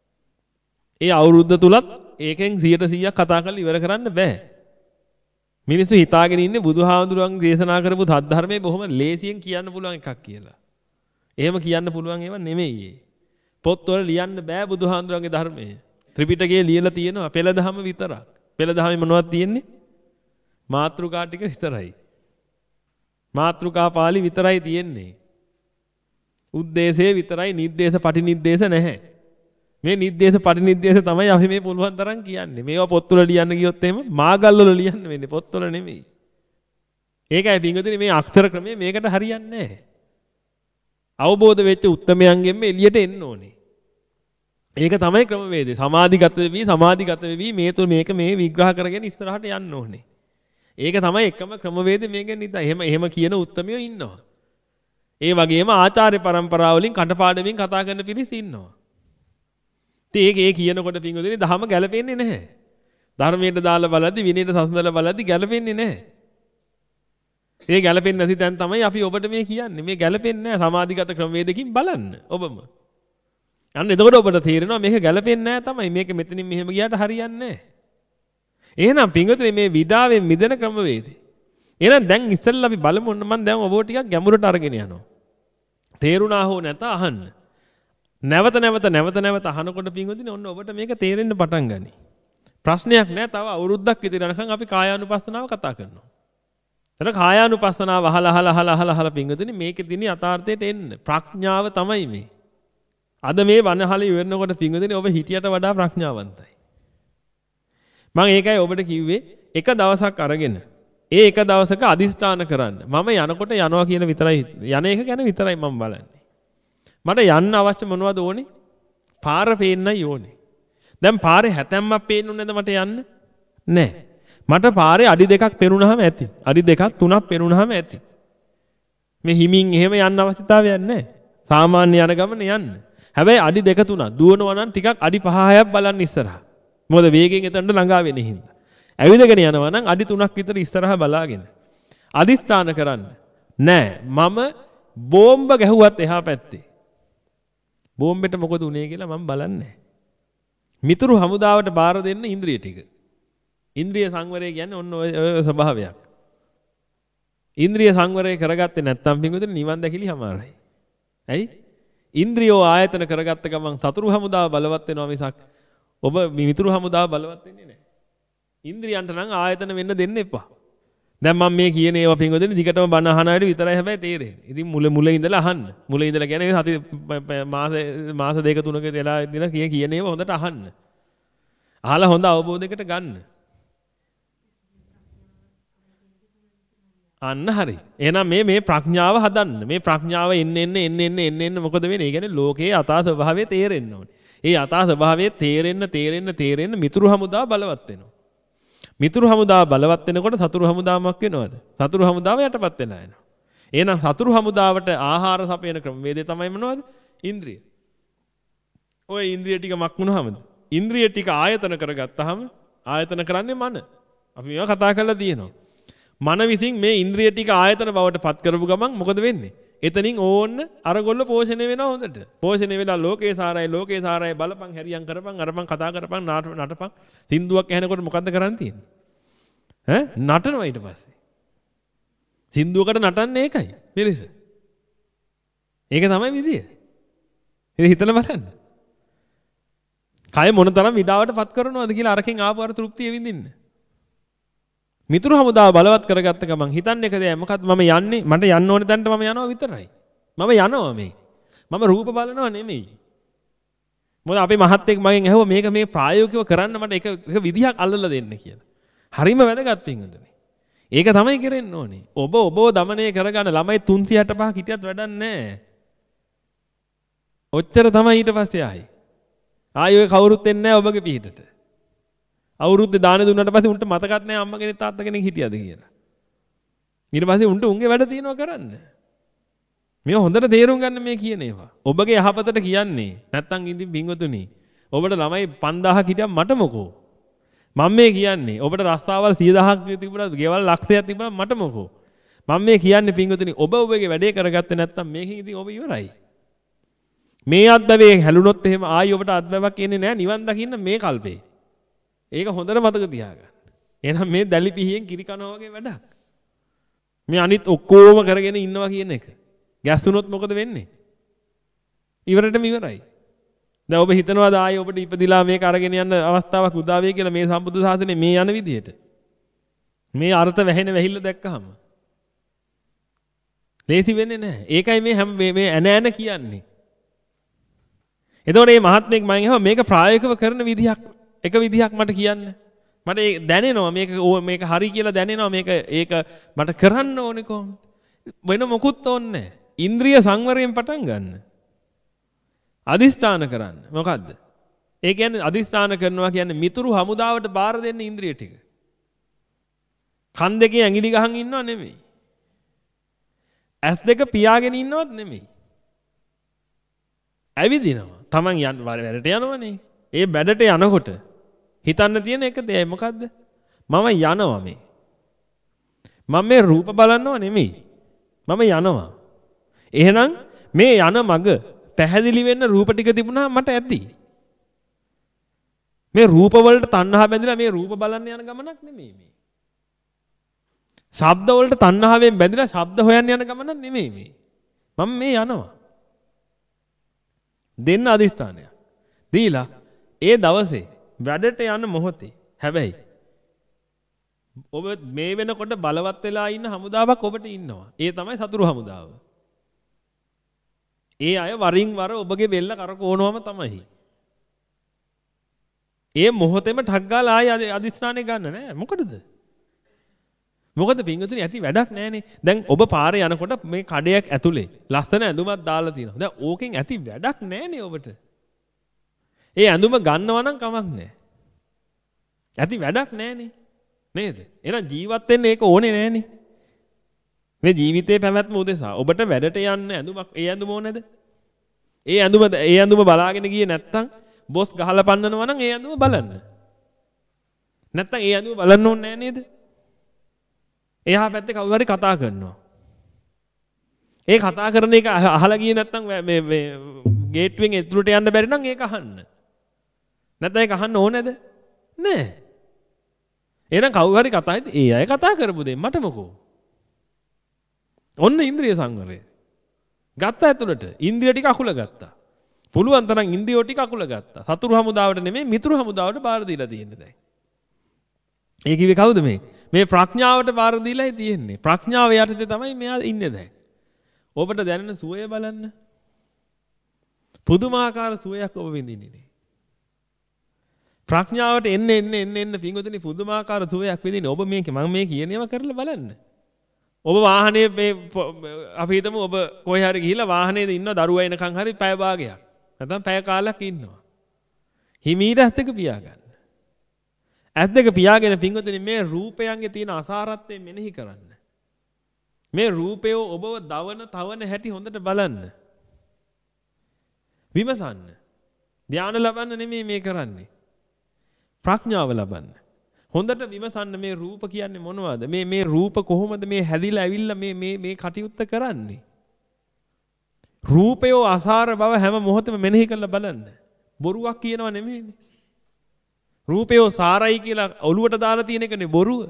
ඒ අවුරුද්ද තුලත් ඒකෙන් සියයට සීයක් කතා කරලා ඉවර කරන්න බෑ. මිනිස්සු හිතාගෙන ඉන්නේ බුදුහාමුදුරුවන් දේශනා කරපු ධර්මයේ බොහොම ලේසියෙන් කියන්න පුළුවන් එකක් කියලා. එහෙම කියන්න පුළුවන් ඒවා නෙමෙයි. පොත්වල ලියන්න බෑ බුදුහාමුදුරන්ගේ ධර්මය. ත්‍රිපිටකයේ ලියලා තියෙනවා පෙළ දහම විතරක්. පෙළ දහමේ මොනවද තියෙන්නේ? මාත්‍රිකා ටික විතරයි. මාත්‍රිකා පාළි විතරයි තියෙන්නේ. උද්දේශය විතරයි නිද්දේශ පටිනිද්දේශ නැහැ. මේ නිද්දේශ පටිනිද්දේශ තමයි අපි මේ පුළුවන් තරම් කියන්නේ. මේවා පොත්වල ලියන්න ගියොත් එහෙම මාගල් වල ලියන්න වෙන්නේ පොත්වල නෙමෙයි. ඒකයි පින්වතුනි මේ අක්ෂර ක්‍රමය මේකට හරියන්නේ නැහැ. අවබෝධ වෙච්ච උත්තමයන්ගෙන්ම එළියට එන්න ඕනේ. ඒක තමයි ක්‍රමවේදය. සමාධිගත වෙවි සමාධිගත වෙවි මේ තුල මේක මේ විග්‍රහ කරගෙන ඉස්සරහට යන්න ඕනේ. ඒක තමයි එකම ක්‍රමවේදය මේකෙන් නිදා. එහෙම එහෙම කියන උත්තමයෝ ඉන්නවා. ඒ වගේම ආචාර්ය પરම්පරාව වලින් කටපාඩමින් කතා කරන පිරිස් ඉන්නවා. ඉතින් ඒක ඒ කියනකොට පින්වතුනි දහම ගැලපෙන්නේ නැහැ. ධර්මයට දාලා බලද්දි විනයට සසඳලා බලද්දි ගැලපෙන්නේ නැහැ. ඒ ගැලපෙන්නේ නැති තැන් තමයි අපි ඔබට මේ කියන්නේ. මේ ගැලපෙන්නේ නැහැ සමාධිගත ක්‍රමවේදකින් බලන්න ඔබම. අන්න එතකොට ඔබට තේරෙනවා මේක ගැලපෙන්නේ නැහැ තමයි. මේක මෙතනින් මෙහෙම ගියාට හරියන්නේ නැහැ. එහෙනම් පින්වතුනි මේ විඩාවෙන් මිදෙන ක්‍රමවේදය. එහෙනම් දැන් ඉස්සෙල්ලා අපි බලමු ඔන්න මම දැන් ඔබව ටිකක් ගැඹුරට අරගෙන යනවා. තේරුණා හෝ නැත අහන්න. නැවත නැවත නැවත නැවත අහනකොට පින්වතුනි ඔන්න ඔබට මේක තේරෙන්න පටන් ගනී. ප්‍රශ්නයක් නැහැ. තව අවුරුද්දක් විතර යනකම් අපි කායානුපස්සනාව කතා කරනවා. එතන කායානුපස්සනාව අහලා අහලා අහලා අහලා අහලා පින්වතුනි මේකේ දින යථාර්ථයට එන්න. ප්‍රඥාව තමයි මේ. අද මේ වනහල ඉවරනකොට පින්වතුනි ඔබ හිටියට වඩා ප්‍රඥාවන්තයි. මම ඒකයි ඔබට කිව්වේ එක දවසක් අරගෙන ඒ එක දවසක අදිස්ථාන කරන්න. මම යනකොට යනවා කියන විතරයි යන එක ගැන විතරයි මම බලන්නේ. මට යන්න අවශ්‍ය මොනවද ඕනේ? පාර පේන්නයි ඕනේ. දැන් පාරේ හැතැම්මක් පේන්නේ නැද්ද මට යන්න? නැහැ. මට පාරේ අඩි දෙකක් පෙනුනහම ඇති. අඩි දෙකක් තුනක් පෙනුනහම ඇති. මේ හිමින් එහෙම යන්න අවශ්‍යතාවයක් නැහැ. සාමාන්‍ය යන ගමන යන්න. හැබැයි අඩි දෙක තුනක් දුවනවා නම් ටිකක් අඩි පහ හයක් බලන්න ඉස්සරහා. මොකද වේගෙන් එතනට ළඟා වෙන්නේ හින්දා. ඇවිදගෙන යනවා නම් අඩි තුනක් විතර ඉස්සරහා බලාගෙන. අදිස්ථාන කරන්න. නෑ මම බෝම්බ ගැහුවත් එහා පැත්තේ. බෝම්බෙට මොකද උනේ කියලා මම බලන්නේ. මිතුරු හමුදාවට බාර දෙන්න ඉන්ද්‍රිය ටික. ඉන්ද්‍රිය සංවරය කියන්නේ ඔන්න ඔය ස්වභාවයක්. ඉන්ද්‍රිය සංවරය කරගත්තේ නැත්නම් පින්වතුනි නිවන් දැකලි හමාරයි. ඇයි? ඉන්ද්‍රියෝ ආයතන කරගත්ත ගමන් සතුරු හමුදාව බලවත් වෙනවා මිසක් ඔබ මිතුරු හමුදාව බලවත් වෙන්නේ නැහැ. ඉන්ද්‍රියන්ට නම් ආයතන වෙන්න දෙන්න එපා. දැන් මම මේ කියන ඒවා පින්වතුනි දිගටම බණ අහන අයට විතරයි හැබැයි තේරෙන්නේ. ඉතින් මුල මුල ඉඳලා අහන්න. මුල ඉඳලා කියන්නේ සති මාස මාස දෙක තුනක වෙලා ඉඳලා කිය කියන ඒවා හොඳට අහන්න. අහලා හොඳ අවබෝධයකට ගන්න. අන්න හරි. එහෙනම් මේ මේ ප්‍රඥාව හදන්න. මේ ප්‍රඥාව එන්න එන්න එන්න එන්න එන්න එන්න මොකද වෙන්නේ? ඒ කියන්නේ ලෝකයේ යථා ස්වභාවය තේරෙන්න ඕනේ. ඒ යථා ස්වභාවය තේරෙන්න තේරෙන්න තේරෙන්න මිතුරු හමුදාව බලවත් වෙනවා. මිතුරු හමුදාව බලවත් වෙනකොට සතුරු හමුදාවක් වෙනවද? සතුරු හමුදාව යටපත් වෙලා යනවා. එහෙනම් සතුරු හමුදාවට ආහාර සපයන ක්‍රමවේදය තමයි මොනවද? ඉන්ද්‍රිය. ඔය ඉන්ද්‍රිය ටික මක් වුණාමද? ඉන්ද්‍රිය ටික ආයතන කරගත්තාම ආයතන කරන්නේ මන. අපි මේවා කතා කරලා තියෙනවා. මන විසින් මේ ඉන්ද්‍රිය ටික ආයතන බවට පත් කරපු ගමන් මොකද වෙන්නේ? එතනින් ඕන්න අරගොල්ල පෝෂණය වෙනවා හොඳට. පෝෂණය වෙලා ලෝකේ සාරයි ලෝකේ සාරයි බලපන් හැරියම් කරපන් අරපන් කතා කරපන් නටපන් සින්දුවක් ඇහෙනකොට මොකද්ද කරන්න තියෙන්නේ? ඈ නටනවා ඊට පස්සේ. සින්දුවකට නටන්නේ ඒකයි. පිරිස. ඒක තමයි විදිය. ඉතින් හිතලා බලන්න. කය මොනතරම් විඩාවට පත් කරනවද කියලා අරකින් ආපු අර තෘප්තිය විඳින්න. මිතුරු හමුදාව බලවත් කරගත්ත ගමන් හිතන්නේ එක දෙයක් මොකද්ද මම යන්නේ මට යන්න ඕනේ තැනට මම යනවා විතරයි. මම යනවා මේ. මම රූප බලනවා නෙමෙයි. මොකද අපේ මහත්තයෙක් මගෙන් ඇහුවා මේක මේ ප්‍රායෝගිකව කරන්න මට එක එක විදිහක් අල්ලලා දෙන්න කියලා. හරිම වැදගත් පින්වතුනි. ඒක තමයි කරෙන්න ඕනේ. ඔබ ඔබව দমনය කරගන්න ළමයි තුන්සිය හැටපහක් හිටියත් වැඩක් නැහැ. ඔච්චර තමයි ඊට පස්සේ ආයි. ආයි ඔය කවුරුත් එන්නේ නැහැ ඔබගේ පිටට. අවුරුද්දේ දාන දුන්නාට පස්සේ උන්ට මතකත් නැහැ අම්මා කෙනෙක් තාත්තා කෙනෙක් හිටියද කියලා. ඊට පස්සේ උන්ට උන්ගේ වැඩ තියෙනවා කරන්න. මේ හොඳට තේරුම් ගන්න මේ කියන ඒවා. ඔබගේ යහපතට කියන්නේ නැත්තම් ඉතින් පින්වතුනි ඔබට ළමයි පන්දාහක් හිටියම් මට මොකෝ? මම මේ කියන්නේ ඔබට රස්සාවල් සිය දහසක් තිබුණා, ගෙවල් ලක්ෂයක් තිබුණා මට මොකෝ? මම මේ කියන්නේ පින්වතුනි ඔබ ඔබගේ වැඩේ කරගත්තේ නැත්තම් මේකෙන් ඉතින් ඔබ ඉවරයි. මේ අත්දැවේ හැලුනොත් එහෙම ආයි ඔබට අත්දැවක් එන්නේ නැහැ නිවන් දකින්න මේ කල්පේ. ඒක හොඳට මතක තියාගන්න. එහෙනම් මේ දැලි පිහියෙන් කිරි කනවා වගේ වැඩක්. මේ අනිත් ඔක්කොම කරගෙන ඉන්නවා කියන එක. ගැස්සුනොත් මොකද වෙන්නේ? ඉවරටම ඉවරයි. දැන් ඔබ හිතනවාද ආයේ ඔබට ඉපදිලා මේක අරගෙන යන්න අවස්ථාවක් උදා වෙයි කියලා මේ සම්බුද්ධ ශාසනය මේ යන විදිහට. මේ අර්ථ වැහෙන වැහිල්ල දැක්කහම. ලේසි වෙන්නේ නැහැ. ඒකයි මේ හැම මේ ඇන ඇන කියන්නේ. එතකොට මේ මහත්මයෙක් මම අහුවා මේක ප්‍රායෝගිකව කරන විදිහක් එක විදිහක් මට කියන්න. මට ඒ දැනෙනවා මේක මේක හරි කියලා දැනෙනවා මේක ඒක මට කරන්න ඕනේ කොහොමද? වෙන මොකුත් ඕනේ නැහැ. ඉන්ද්‍රිය සංවරයෙන් පටන් ගන්න. අදිස්ථාන කරන්න. මොකද්ද? ඒ කියන්නේ අදිස්ථාන කරනවා කියන්නේ මිතුරු හමුදාවට බාර දෙන්න ඉන්ද්‍රිය ටික. කන් දෙකේ ඇඟිලි ගහන් ඉන්නව නෙමෙයි. ඇස් දෙක පියාගෙන ඉන්නවත් නෙමෙයි. ඇවිදිනවා. Taman යන වැඩට යනවනේ. ඒ වැඩට යනකොට හිතන්න තියෙන එක දෙයයි මොකද්ද? මම යනවා මේ. මම මේ රූප බලන්නව නෙමෙයි. මම යනවා. එහෙනම් මේ යන මග පැහැදිලි වෙන්න රූප ටික තිබුණා මට ඇති. මේ රූප වලට තණ්හා බැඳිලා මේ රූප බලන්න යන ගමනක් නෙමෙයි මේ. ශබ්ද වලට තණ්හාවෙන් බැඳිලා ශබ්ද හොයන්න යන ගමනක් නෙමෙයි මේ. මම මේ යනවා. දෙන්න අදිස්ථානයක්. දීලා ඒ දවසේ වැඩට යන මොහොතේ හැබැයි ඔබ මේ වෙනකොට බලවත් වෙලා ඉන්න හමුදාවක් ඔබට ඉන්නවා. ඒ තමයි සතුරු හමුදාව. ඒ අය වරින් වර ඔබගේ බෙල්ල කරකවනවම තමයි. ඒ මොහොතේම ටක් ගාලා ආයෙ අදිස්ථානේ ගන්න නෑ. මොකටද? මොකද පින්වතුනි ඇති වැඩක් නෑනේ. දැන් ඔබ පාරේ යනකොට මේ කඩයක් ඇතුලේ ලස්සන ඇඳුමක් දාලා තියෙනවා. දැන් ඕකෙන් ඇති වැඩක් නෑනේ ඔබට. ඒ ඇඳුම ගන්නවා නම් කමක් නෑ. ඇති වැඩක් නෑනේ. නේද? එහෙනම් ජීවත් වෙන්න ඒක ඕනේ නෑනේ. මේ ජීවිතේ පැවැත්ම උදෙසා ඔබට වැඩට යන්න ඇඳුමක් ඒ ඇඳුම ඕනේද? ඒ ඇඳුම ඒ ඇඳුම බලාගෙන ගියේ නැත්තම් බොස් ගහලා පන්නනවා නම් ඒ ඇඳුම බලන්න. නැත්තම් ඒ ඇඳුම බලන්න ඕනේ නෑ නේද? එහා පැත්තේ කවුරු හරි කතා කරනවා. ඒ කතා කරන එක අහලා ගියේ නැත්තම් මේ මේ ගේට්ටුවෙන් ඇතුළට යන්න බැරි නම් ඒක අහන්න. නැත්නම් ඒක අහන්න ඕනේද? නෑ. එහෙනම් කවුරු හරි කතා හිට ඒ අය කතා කරපු දෙයක් මට මොකෝ? ඔන්න ඉන්ද්‍රිය සංවරය. ගත්ත ඇතුළට ඉන්ද්‍රිය ටික අකුල ගත්තා. පුළුවන් තරම් ඉන්ද්‍රියෝ ටික අකුල ගත්තා. සතුරු හමුදාවට නෙමෙයි මිතුරු හමුදාවට බාර දීලා තියෙන්නේ දැන්. ඒ කිව්වේ කවුද මේ? මේ ප්‍රඥාවට බාර දීලායි තියෙන්නේ. ප්‍රඥාව යටතේ තමයි මෙයා ඉන්නේ දැන්. ඔබට දැනෙන සුවය බලන්න. පුදුමාකාර සුවයක් ඔබ විඳින්නේ. ප්‍රඥාවට එන්න එන්න එන්න එන්න පිංගුතුනි පුදුමාකාර සුවයක් විඳින්නේ. ඔබ මේක මම මේ කියන ඒවා කරලා බලන්න. ඔබ වාහනේ මේ අපි හිතමු ඔබ කොහේ හරි ගිහිල්ලා වාහනේද ඉන්න දරුවා එනකන් හරි පැය භාගයක්. නැත්නම් පැය කාලයක් ඉන්නවා. හිමීට ඇස් දෙක පියාගන්න. ඇස් දෙක පියාගෙන පිංගුතුනි මේ රූපයන්ගේ තියෙන අසාරත්වය මෙනෙහි කරන්න. මේ රූපය ඔබව දවන තවන හැටි හොඳට බලන්න. විමසන්න. ධානය ලබන්න නෙමෙයි මේ කරන්නේ. ප්‍රඥාව ලබන්න. හොඳට විමසන්න මේ රූප කියන්නේ මොනවද? මේ මේ රූප කොහොමද මේ හැදිලා ඇවිල්ලා මේ මේ මේ කටයුත්ත කරන්නේ? රූපය අසාර බව හැම මොහොතෙම මෙනෙහි කරලා බලන්න. බොරුවක් කියනව නෙමෙයිනේ. රූපය සාරයි කියලා ඔළුවට දාලා තියෙන එකනේ බොරුව.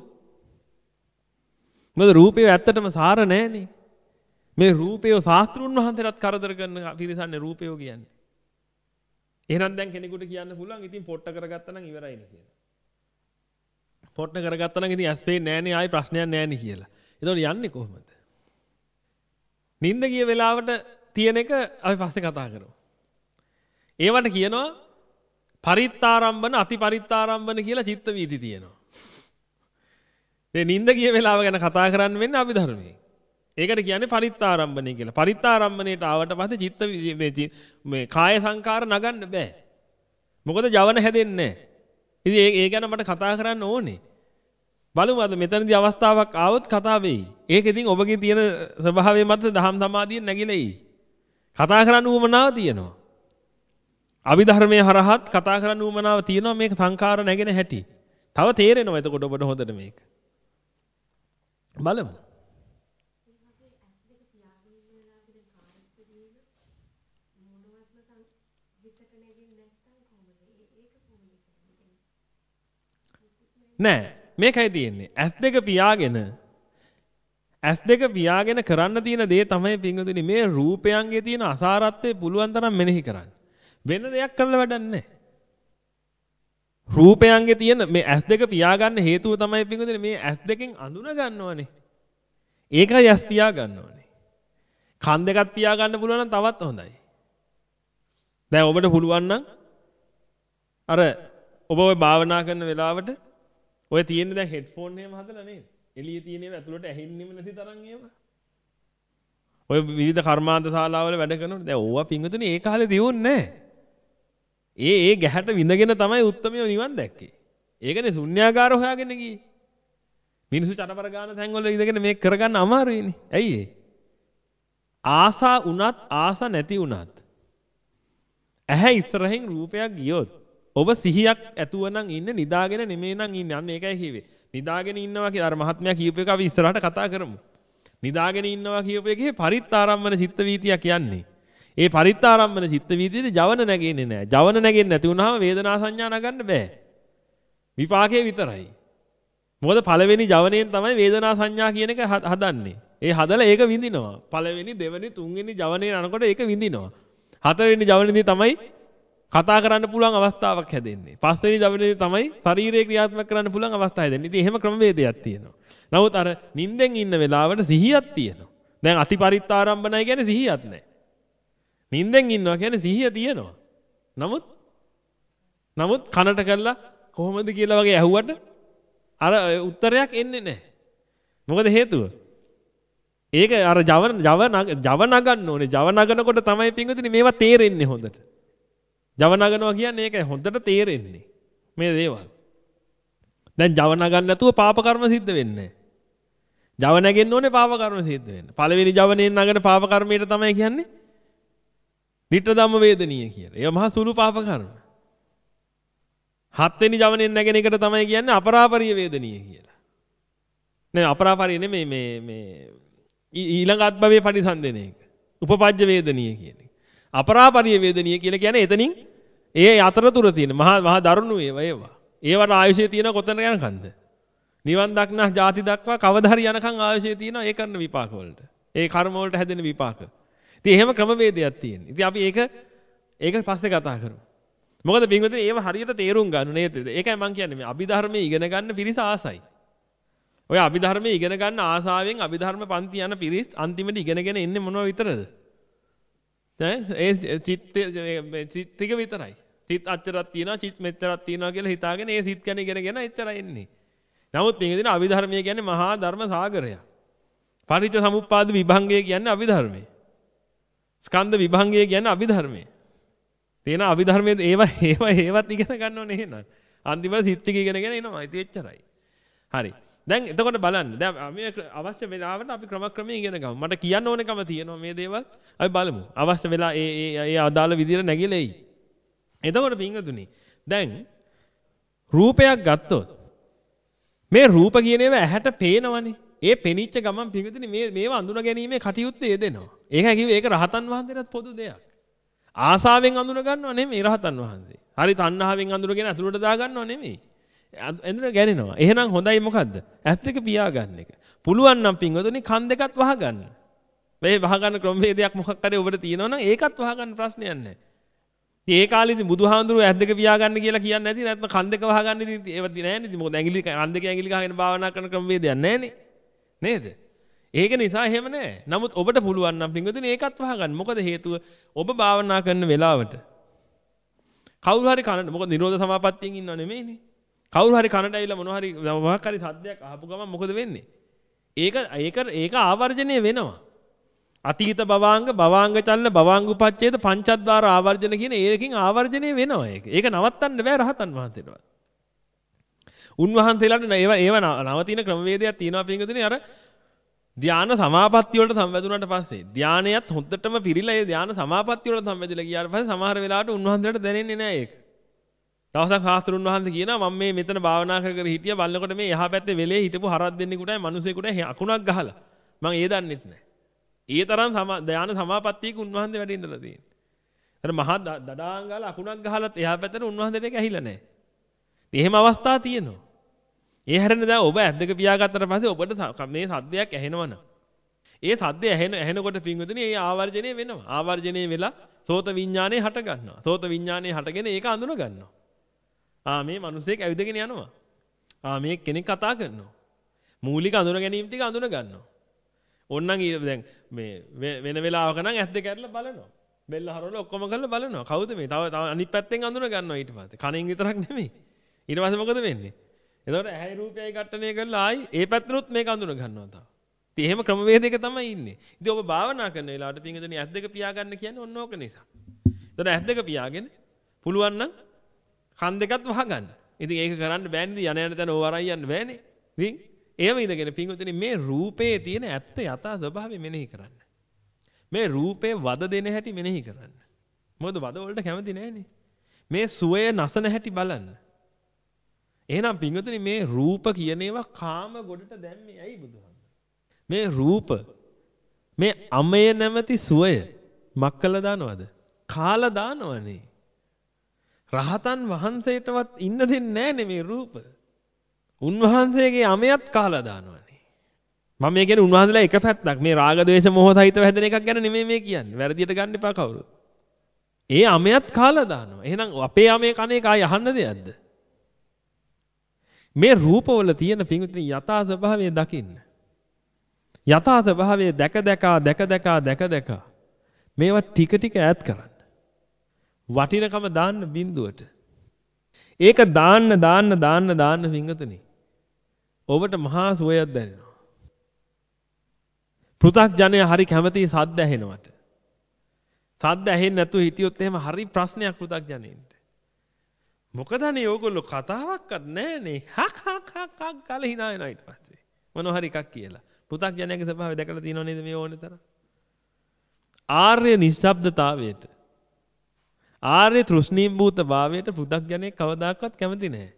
මොකද රූපය ඇත්තටම සාර නෑනේ. මේ රූපය ශාස්ත්‍රුන් වහන්සේලාත් කරදර කරන පිරිසන්නේ රූපය කියන්නේ. එහෙනම් දැන් කෙනෙකුට කියන්න පුළුවන් ඉතින් පොට්ට කරගත්තා නම් ඉවරයිනේ කියලා. පොට්ට කරගත්තා නම් ඉතින් ඇස් පේන්නේ නෑනේ ආයි ප්‍රශ්නයක් නෑනේ කියලා. ඒතකොට යන්නේ කොහොමද? නිින්ද ගිය වෙලාවට තියෙන එක අපි පස්සේ කතා කරමු. ඒවට කියනවා පරිත්තාරම්භන අතිපරිත්තාරම්භන කියලා චිත්ත වීති තියෙනවා. මේ නිින්ද ගිය වෙලාව ගැන කතා කරන්න වෙන්නේ අභිධර්මයේ. ඒකට කියන්නේ පරිත්තාරම්භණය කියලා. පරිත්තාරම්භණයට ආවට පස්සේ චිත්ත මේ මේ කාය සංකාර නගන්න බෑ. මොකද ජවන හැදෙන්නේ නැහැ. ඉතින් ඒ ඒ ගැන මට කතා කරන්න ඕනේ. බලමු අද මෙතනදී අවස්ථාවක් ආවොත් කතා වෙයි. ඒක ඉතින් ඔබගේ තියෙන ස්වභාවය මත දහම් සමාධියෙන් නැగిලෙයි. කතා කරන්න උවමනාව තියෙනවා. අභිධර්මයේ හරහත් කතා කරන්න උවමනාව තියෙනවා මේක සංකාර නැගෙන හැටි. තව තේරෙනවා එතකොට ඔබට හොඳට මේක. බලමු. නෑ මේකයි තියෙන්නේ. ඇස් දෙක පියාගෙන ඇස් දෙක පියාගෙන කරන්න තියෙන දේ තමයි පින්වතුනි මේ රූපයන්ගේ තියෙන අසාරත්වය පුළුවන් තරම් මෙනෙහි කරන්න. වෙන දෙයක් කරලා වැඩක් නැහැ. රූපයන්ගේ තියෙන මේ ඇස් දෙක පියාගන්න හේතුව තමයි පින්වතුනි මේ ඇස් දෙකෙන් අඳුන ගන්නවනේ. ඒකයි ඇස් පියා ගන්නවනේ. කන් දෙකත් පියා ගන්න පුළුවන් නම් තවත් හොඳයි. දැන් ඔබට පුළුවන් නම් අර ඔබ ඔය භාවනා කරන වෙලාවට ඔය තියෙන්නේ දැන් හෙඩ්ෆෝන් එහෙම හදලා නේද? එළියේ තියෙන ඒවා ඇතුළට ඇහෙන්නෙම නැති තරම් ඒවා. ඔය විවිධ කර්මාන්ත ශාලාවල වැඩ කරනකොට දැන් ඕවා පින්වතුනි ඒ කාලේ දියුන්නේ නැහැ. ඒ ඒ ගැහැට විඳගෙන තමයි උත්තමයෝ නිවන් දැක්කේ. ඒකනේ ශුන්‍යාගාර හොයාගෙන ගියේ. මිනිස්සු චටපර ගන්න තැන්වල ඉඳගෙන මේක කරගන්න අමාරුයිනේ. ඇයි ඒ? ආසා උනත් ආස නැති උනත් ඇහැ ඉස්සරහින් රූපයක් ගියොත් ඔබ සිහියක් ඇතුව නම් ඉන්නේ නිදාගෙන නෙමෙයි නම් ඉන්නේ. අන්න ඒකයි කිව්වේ. නිදාගෙන ඉන්නවා කියලා අර මහත්මයා කියපු එක අපි ඉස්සරහට කතා කරමු. නිදාගෙන ඉන්නවා කියපු එකේ පරිත්තාරම්මන චිත්ත වීතිය කියන්නේ. ඒ පරිත්තාරම්මන චිත්ත වීතියේ ජවන නැගෙන්නේ නැහැ. ජවන නැගෙන්නේ නැති වුනහම වේදනා සංඥා නගන්න බෑ. විපාකේ විතරයි. මොකද පළවෙනි ජවණයෙන් තමයි වේදනා සංඥා කියන එක හදන්නේ. ඒ හදලා ඒක විඳිනවා. පළවෙනි දෙවෙනි තුන්වෙනි ජවණේ යනකොට ඒක විඳිනවා. හතරවෙනි ජවණේදී තමයි කතා කරන්න පුළුවන් අවස්ථාවක් හැදෙන්නේ. පස්වෙනි ජවණේදී තමයි ශරීරය ක්‍රියාත්මක කරන්න පුළුවන් අවස්ථාව හැදෙන්නේ. ඉතින් එහෙම ක්‍රමවේදයක් තියෙනවා. නමුත් අර නිින්දෙන් ඉන්න වෙලාවට සිහියක් තියෙනවා. දැන් අතිපරිත්තාරම්භණයි කියන්නේ සිහියක් නැහැ. නිින්දෙන් ඉන්නවා කියන්නේ සිහිය තියෙනවා. නමුත් නමුත් කනට කරලා කොහොමද කියලා වගේ ඇහුවට අර උත්තරයක් එන්නේ නැහැ. මොකද හේතුව? ඒක අර ජව ජව ජව නගන්න ඕනේ. ජව නගනකොට තමයි පින්වතුනි මේවා තේරෙන්නේ හොඳට. ජව නගනවා කියන්නේ ඒකයි හොඳට තේරෙන්නේ. මේ දේවල්. දැන් ජව නගන්න නැතුව පාප කර්ම සිද්ධ වෙන්නේ නැහැ. ජව නැගෙන්න ඕනේ පාප කර්ම සිද්ධ වෙන්න. පළවෙනි ජවණයෙන් නගන පාප කර්මයට තමයි කියන්නේ ditta dhamma වේදනීය කියලා. ඒ මහා සුළු පාප කර්ම. හත්වෙනි ජවණයෙන් නැගෙන එකට තමයි කියන්නේ අපරාපරිය වේදනීය කියලා. නේ අපරාපරිය නෙමෙයි මේ මේ ඊළඟ අත්භවයේ පරිසන්දෙන එක. උපපජ්ජ වේදනීය කියන්නේ. අපරාපරිය වේදනීය කියලා කියන්නේ එතනින් ඒ අතරතුර තියෙන මහා මහා දරුණු ඒවා ඒවා. ඒවට ආයුෂය තියෙන කොතන යනකන්ද? නිවන් දක්නා ಜಾති දක්වා කවදා හරි යනකම් ආයුෂය තියෙනවා ඒ කරන විපාක වලට. ඒ කර්ම වලට හැදෙන විපාක. ඉතින් එහෙම ක්‍රමවේදයක් තියෙනවා. ඉතින් අපි ඒක ඒක පස්සේ කතා කරමු. මොකද පින්වතුනි ඒව හරියට තේරුම් ගන්න නේද? ඒකයි මම කියන්නේ මේ අභිධර්මයේ ඉගෙන ගන්න පිරිස ආසයි. ඔය අභිධර්මයේ ඉගෙන ගන්න ආසාවෙන් අභිධර්ම පන්ති යන පිරිස් අන්තිමට ඉගෙනගෙන එන්නේ මොනව විතරද? ඈ ඒ චිත්ත චිත්ත ටික විතරයි. චිත් අච්චරක් තියෙනවා චිත් මෙච්චරක් තියෙනවා කියලා හිතාගෙන ඒ සිත් ගැන ඉගෙනගෙන එච්චරයි එන්නේ. නමුත් පින්වතුනි අභිධර්මය කියන්නේ මහා ධර්ම සාගරයක්. පටිච්ච සමුප්පාද විභංගය කියන්නේ අභිධර්මය. ස්කන්ධ විභංගය කියන්නේ අභිධර්මය. තේන අභිධර්මයේ ඒවා ඒවා ඒවත් ඉගෙන ගන්න ඕනේ එහෙනම්. අන්තිමට සිත් ටික ඉගෙනගෙන එනවා. ඉතින් එච්චරයි. හරි. දැන් එතකොට බලන්න. දැන් මේ අවශ්‍ය වෙලාවට අපි ක්‍රමක්‍රමයෙන් ඉගෙන ගමු. මට කියන්න ඕනකම තියෙනවා මේ දේවල්. අපි බලමු. අවශ්‍ය වෙලා ඒ ඒ ඒ අදාළ විදිහට නැගිලා එයි. එතකොට පින්වතුනි දැන් රූපයක් ගත්තොත් මේ රූප කියන ඒවා ඇහැට පේනවනේ. ඒ පෙනිච්ච ගමන් පින්වතුනි මේ මේව අඳුන ගැනීමේ කටයුත්තේ යෙදෙනවා. ඒකයි කිව්වේ ඒක රහතන් වහන්සේටත් පොදු දෙයක්. ආසාවෙන් අඳුන ගන්නව නෙමෙයි රහතන් වහන්සේ. හරි තණ්හාවෙන් අඳුනගෙන අතුලට දා ගන්නව නෙමෙයි. අඳුන ගැනෙනවා. එහෙනම් හොඳයි මොකද්ද? ඇස් දෙක පියාගන්න එක. පුළුවන් නම් පින්වතුනි කන් දෙකත් වහගන්න. මේ වහගන්න ක්‍රමවේදයක් මොකක් හරි ඔබට තියෙනවා නම් ඒකත් වහගන්න ප්‍රශ්නයක් නැහැ. ඒ කාලේදී බුදුහාඳුරුවෝ ඇස් දෙක පියාගන්න කියලා කියන්නේ නැති නැත්නම් කන් දෙක වහගන්න ඉතින් ඒව නෑ නේද? මොකද ඇඟිලි කන් දෙක ඇඟිලි ගහගෙන භාවනා කරන ක්‍රමවේදයක් නෑනේ. නේද? ඒක නිසා එහෙම නෑ. නමුත් ඔබට පුළුවන් නම් පින්වතුනි ඒකත් වහගන්න. මොකද හේතුව ඔබ භාවනා කරන වෙලාවට කවුරු හරි කනට මොකද නිරෝධ සමාපත්තියෙන් ඉන්නව නෙමෙයිනේ. කවුරු හරි කනට ඇවිල්ලා මොනවා හරි මොකක් හරි සද්දයක් අහපු ගමන් මොකද වෙන්නේ? ඒක ඒක ඒක ආවර්ජණය වෙනවා. අතීත භවාංග භවාංග චලන භවාංග උපච්ඡේද පංචද්වාර ආවර්ජන කියන ඒකකින් ආවර්ජණය වෙනවා ඒක. ඒක නවත්තන්න බෑ රහතන් වහන්සේටවත්. උන්වහන්සේලාට ඒව ඒව නවතින ක්‍රමවේදයක් තියෙනවා පින්වතුනි අර ධානා සමාපatti වලට සම්බන්ධුනාට පස්සේ ධානයත් හොද්දටම පිරීලා ඒ ධානා සමාපatti වලට සම්බන්ධිලා ගියාට පස්සේ සමහර වෙලාවට උන්වහන්සේලාට දැනෙන්නේ නෑ ඒක. දවසක් ශාස්ත්‍රුන් වහන්සේ කියනවා මම මේ මෙතන භාවනා කර කර හිටියා බලනකොට මේ එහා පැත්තේ වෙලේ හිටපු හරක් දෙන්නෙකුටයි මිනිසෙකුටයි අකුණක් ගහලා මම ඒ දන්නෙත් නෑ. ඒ තරම් ධානා සමාපත්තියක උන්වහන්සේ වැඩ ඉඳලා තියෙනවා. අර මහා දඩාංගල අකුණක් ගහලත් එහා පැත්තට උන්වහන්සේට ඒක ඇහිලා නෑ. එහෙම අවස්ථා තියෙනවා. ඒ හැරෙන්න දැන් ඔබ ඇස් දෙක පියාගත්තට පස්සේ ඔබට මේ සද්දයක් ඇහෙනවනම් ඒ සද්දය ඇහෙන ඇහෙනකොට පින්වතුනි ඒ ආවර්ජණය වෙනවා. ආවර්ජණය වෙලා සෝත විඥානේ හට ගන්නවා. සෝත විඥානේ හටගෙන ඒක අඳුන ගන්නවා. ආ මේ මිනිස්සෙක් ඇවිදගෙන යනවා. ආ මේ කෙනෙක් කතා කරනවා. මූලික අඳුන ගැනීම ටික අඳුන ගන්නවා. ඕන්නම් දැන් මේ වෙන වෙලාවක නම් ඇස් දෙක අරලා බලනවා. බෙල්ල හරවලා ඔක්කොම කරලා බලනවා. කවුද මේ? තව තව අනිත් පැත්තෙන් අඳුන ගන්නවා ඊට පස්සේ. කණෙන් විතරක් නෙමෙයි. ඊට පස්සේ මොකද වෙන්නේ? එතකොට ඇහැයි රූපයයි ඝට්ටණය කරලා ආයි ඒ පැත්තනොත් මේක අඳුන ගන්නවා තාම. ඉතින් එහෙම ක්‍රමවේදයක තමයි ඉන්නේ. ඉතින් ඔබ භාවනා කරන වෙලාවට පින්වතුනි ඇස් දෙක පියාගන්න කියන්නේ ඔන්න ඕක නිසා. එතකොට ඇස් දෙක පියාගෙන පුළුවන් නම් කන් දෙකත් වහගන්න. ඉතින් ඒක කරන්න බෑනේ යන යන තැන ඕව අරන් යන්න බෑනේ. ඉතින් එහෙම ඉඳගෙන පින්වතුනි මේ රූපේ තියෙන ඇත්ත යථා ස්වභාවය මෙනෙහි කරන්න. මේ රූපේ වද දෙන හැටි මෙනෙහි කරන්න. මොකද වද වලට කැමති නෑනේ. මේ සුවය නසන හැටි බලන්න. එහෙනම් පින්වතුනි මේ රූප කියන ඒවා කාම ගොඩට දැම්මේ ඇයි බුදුහාම? මේ රූප මේ අමය නැමැති සුවය මක් කළා දානවද? කාලා දානවනේ. රහතන් වහන්සේටවත් ඉන්න දෙන්නේ නෑනේ මේ රූප. උන්වහන්සේගේ අමයත් කාලා දානවනේ. මම මේ කියන්නේ උන්වහන්සේලා එක පැත්තක් මේ රාග ద్వේෂ මොහ සහිතව හැදෙන එකක් ගැන නෙමෙයි මේ කියන්නේ. වැරදියට ගන්න එපා කවුරුත්. ඒ අමයත් කාලා දානවා. එහෙනම් අපේ අමේ කණ එක ආයි අහන්න දෙයක්ද? මේ රූපවල තියෙන පිංගුතුනි යථා ස්වභාවය දකින්න. යථා ස්වභාවය දැක දැක දැක දැක දැක දැක මේවා ටික ටික ඈත් කරන්න. වටිනකම දාන්න බිඳුවට. ඒක දාන්න දාන්න දාන්න දාන්න පින්වතුනි. ඔබට මහා සුවයක් දැනෙනවා. පෘථග්ජනයා හරි කැමති සද්ද ඇහෙනවට. සද්ද ඇහෙන්නේ නැතුව හිටියොත් එහෙම හරි ප්‍රශ්නයක් පෘථග්ජනෙන්ට. මොකද අනේ ඕගොල්ලෝ කතාවක්වත් නැහනේ. හක් හක් හක් හක් ගාලා hina වෙනවා ඊට පස්සේ. මොනවා හරි එකක් කියලා. පෘථග්ජනයාගේ ස්වභාවය දැකලා තියෙනව නේද මේ ඕනේ තරම්? ආර්ය නිශ්ශබ්දතාවයට ආර්ය තෘෂ්ණීම්භූත භාවයට පෘථග්ජනෙක් කවදාකවත් කැමති නැහැ.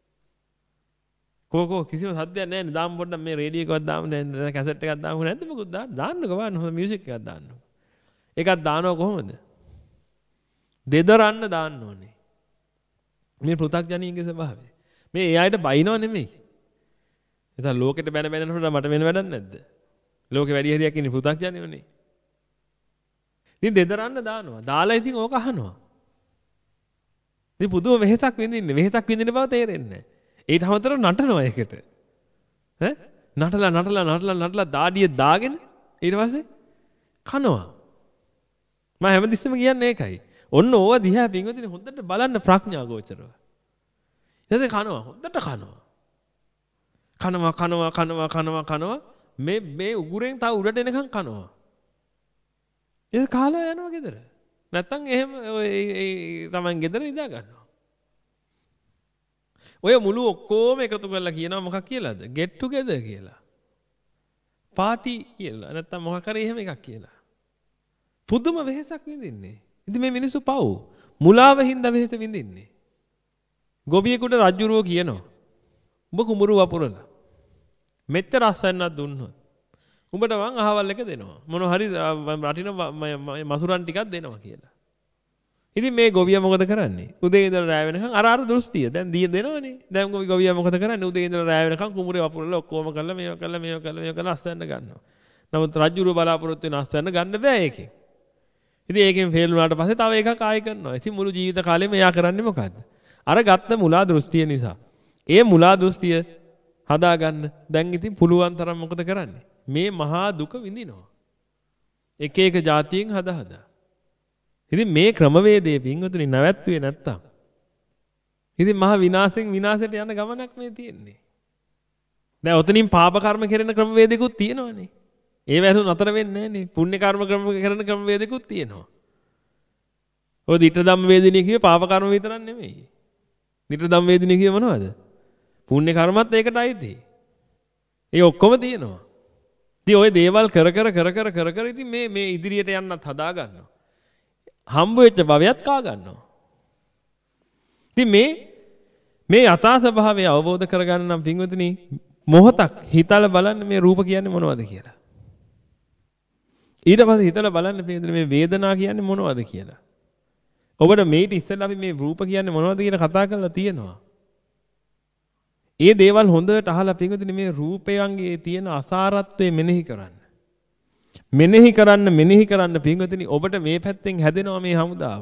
කෝකෝ කිසිම සද්දයක් නැහැ නේ. දාමු පොඩ්ඩක් මේ රේඩියෝ එකවත් දාමු නේද? කැසට් එකක් දාමු නැද්ද මොකද දාන්න? දාන්නකෝ බලන්න හොඳ මියුසික් එකක් දාන්නකෝ. එකක් දානව කොහොමද? දෙදරන්න දාන්න ඕනේ. මේ පෘථග්ජනීයගේ ස්වභාවය. මේ ඒ අයට බයිනව නෙමෙයි. එතන ලෝකෙට බැන බැනනකොට මට වෙන වැඩක් නැද්ද? ලෝකෙ වැඩි හරියක් ඉන්නේ පෘථග්ජනයෝනේ. ඉතින් දෙදරන්න දානවා. දාලා ඉතින් ඕක අහනවා. ඉතින් පුදුම වෙහෙසක් විඳින්නේ. වෙහෙසක් විඳින බව තේරෙන්නේ නැහැ. ඊට අමතරව නටනවා ඒකට. ඈ නටලා නටලා නටලා නටලා දාඩිය දාගෙන ඊට පස්සේ කනවා. මම හැමතිස්සෙම කියන්නේ ඒකයි. ඔන්න ඕවා දිහා පින්වතුනි හොඳට බලන්න ප්‍රඥා ගෝචරව. ඊට කනවා හොඳට කනවා. කනවා කනවා කනවා කනවා කනවා මේ මේ උගුරෙන් තව උඩට එනකන් කනවා. ඒක කාලා යනවා ගෙදර. නැත්තම් එහෙම ඔය තමන් ගෙදර ඉඳා ගන්නවා. ඔය මුළු ඔක්කොම එකතු කරලා කියනවා මොකක් කියලාද? get together කියලා. පාටි කියලා. නැත්තම් මොකක් හරි එහෙම එකක් කියලා. පුදුම වෙහෙසක් විඳින්නේ. ඉතින් මේ මිනිස්සු පව්. මුලාව හින්දා වෙහෙස විඳින්නේ. ගොවියෙකුට රජුරෝ කියනවා. උඹ කුඹුරු වපුරලා. මෙච්චර අස්වැන්නක් දුන්නොත්. උඹට මං අහවල් එක දෙනවා. මොන හරි රටින මසුරන් ටිකක් දෙනවා කියලා. ඉතින් මේ ගොවියා මොකද කරන්නේ? උදේ ඉඳලා රාය වෙනකන් අර අර දෘෂ්ටිය. දැන් දිය දෙනවනේ. දැන් ගොවියා මොකද කරන්නේ? උදේ ඉඳලා රාය වෙනකන් කුඹුරේ වපුරලා ඔක්කොම කරලා මේව කරලා මේව කරලා මේව කරලා අස්වැන්න ගන්නවා. නමුත් රජුරෝ බලාපොරොත්තු වෙන අස්වැන්න ගන්න බෑ ඒකෙන්. ඉතින් ඒකෙන් ෆේල් වුණාට පස්සේ තව එකක් ආයෙ කරනවා. ඉතින් මුළු ජීවිත කාලෙම එයා කරන්නේ මොකද්ද? අර ගත්ත මුලා දෘෂ්ටිය නිසා. ඒ මුලා දෘෂ්ටිය හදාගන්න දැන් ඉතින් පුළුවන් තරම් මොකද කරන්නේ? මේ මහා දුක විඳිනවා. එක එක જાතියෙන් හදා හදා. ඉතින් මේ ක්‍රමවේදයේ පින්වතුනි නැවැත්තුවේ නැත්තම් ඉතින් මහා විනාශෙන් විනාශයට යන ගමනක් මේ තියෙන්නේ. දැන් ඔතනින් පාප කර්ම කෙරෙන ක්‍රමවේදිකුත් තියෙනවනේ. ඒ වැසු නතර වෙන්නේ නැහනේ. පුණ්‍ය කර්ම ක්‍රම කරන ක්‍රමවේදිකුත් තියෙනවා. ඔය ditta ධම්ම වේදිනිය කියේ පාප කර්ම විතරක් නෙමෙයි. ditta ධම්ම වේදිනිය කියේ මොනවද? පුණ්‍ය කර්මත් ඒකට අයිති. ඒ ඔක්කොම තියෙනවා. ඉතින් ওই දේවල් කර කර කර කර කර කර ඉතින් මේ මේ ඉදිරියට යන්නත් හදා ගන්නවා. හම්බ වෙච්ච භවයත් කා ගන්නවා. ඉතින් මේ මේ යථා ස්වභාවය අවබෝධ කරගන්න නම් පින්වතුනි මොහොතක් හිතලා බලන්න මේ රූප කියන්නේ මොනවද කියලා. ඊට පස්සේ හිතලා බලන්න පින්වතුනි මේ වේදනා කියන්නේ මොනවද කියලා. ඔබට මේට ඉස්සෙල්ලා අපි මේ රූප කියන්නේ මොනවද කියලා කතා කරලා තියෙනවා. ඒ දේවල් හොඳට අහලා පින්වතුනි මේ රූපයන්ගේ තියෙන අසාරත්වය මෙනෙහි කරන්න. මෙනෙහි කරන්න මෙනෙහි කරන්න පින්වතුනි ඔබට මේ පැත්තෙන් හැදෙනවා මේ හමුදාව.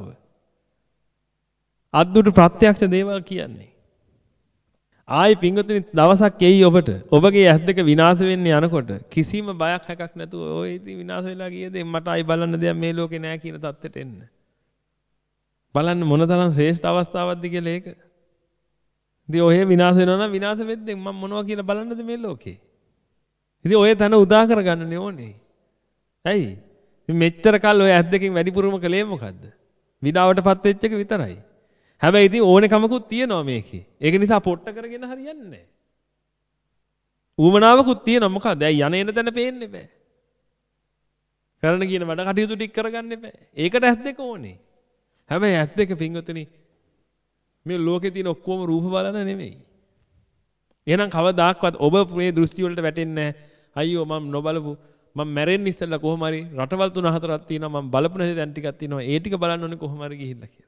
අද්දුට ප්‍රත්‍යක්ෂ දේවල් කියන්නේ. ආයි පින්වතුනි දවසක් එයි ඔබට. ඔබගේ ඇස් දෙක විනාශ වෙන්නේ යනකොට කිසිම බයක් හැකක් නැතුව ඔය ඉතින් විනාශ වෙලා ගියද මට ආයි බලන්න දෙයක් මේ ලෝකේ නැහැ කියන තත්ත්වයට එන්න. බලන්න මොනතරම් ශ්‍රේෂ්ඨ අවස්ථාවක්ද කියලා ඒක. ඉතින් ඔය විනාශ වෙනවා නම් විනාශ වෙද්දී මම මොනවා කියලා බලන්නද මේ ලෝකේ. ඉතින් ඔය තන උදා කරගන්නනේ ඕනේ. ඇයි? මෙච්චර කල් ඔය ඇස් දෙකෙන් වැඩිපුරම කලේ මොකද්ද? විඩාවටපත් වෙච්ච එක විතරයි. හැබැයි ඉතින් ඕනේ කමකුත් තියෙනවා මේකේ. ඒක නිසා පොට්ට කරගෙන හරියන්නේ නැහැ. ඌමනාවකුත් තියෙනවා මොකද? ඇයි යන එන තැන පේන්නේ බෑ. කරන්න කියන වැඩ කටයුතු ටික කරගන්න බෑ. ඒකට ඇස් දෙක ඕනේ. හැබැයි ඇස් දෙක පින්වතුනි මේ ලෝකේ තියෙන ඔක්කොම රූප බලන නෙමෙයි. එහෙනම් කවදාක්වත් ඔබ මේ දෘෂ්ටි වලට වැටෙන්නේ නැහැ. අයියෝ මම නොබලපු මම මැරෙන්න ඉස්සෙල්ලා කොහොම හරි රටවල් තුන හතරක් තියෙනවා මම බලපු නැති දැන් ටිකක් තියෙනවා ඒ ටික බලන්න ඕනේ කොහොම හරි ගිහිල්ලා කියලා.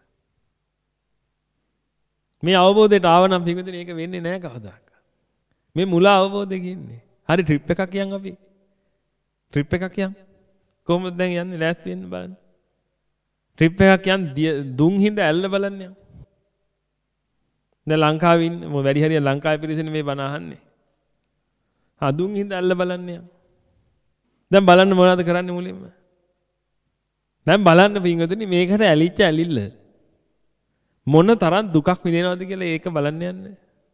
මේ අවබෝධයට ආව නම් පිටුදින ඒක වෙන්නේ නැහැ කවදාක. මේ මුල අවබෝධය කියන්නේ. හරි ට්‍රිප් එකක් යන් අපි. ට්‍රිප් එකක් යන්. කොහොමද දැන් යන්නේ ලෑස්ති වෙන්න බලන්න. ට්‍රිප් එකක් යන් දුන් හිඳ ඇල්ල බලන්න යන්. දැන් ලංකාවේ ඉන්න මො වැඩි හරිය ලංකාවේ පිරිසනේ මේ බණ අහන්නේ. ආ දුන් හිඳ ඇල්ල බලන්න යන්. දැන් බලන්න මොනවද කරන්නේ මුලින්ම? දැන් බලන්න පින්වතුනි මේකට ඇලිච්ච ඇලිල්ල මොන තරම් දුකක් විඳිනවද කියලා ඒක බලන්න යන්නේ.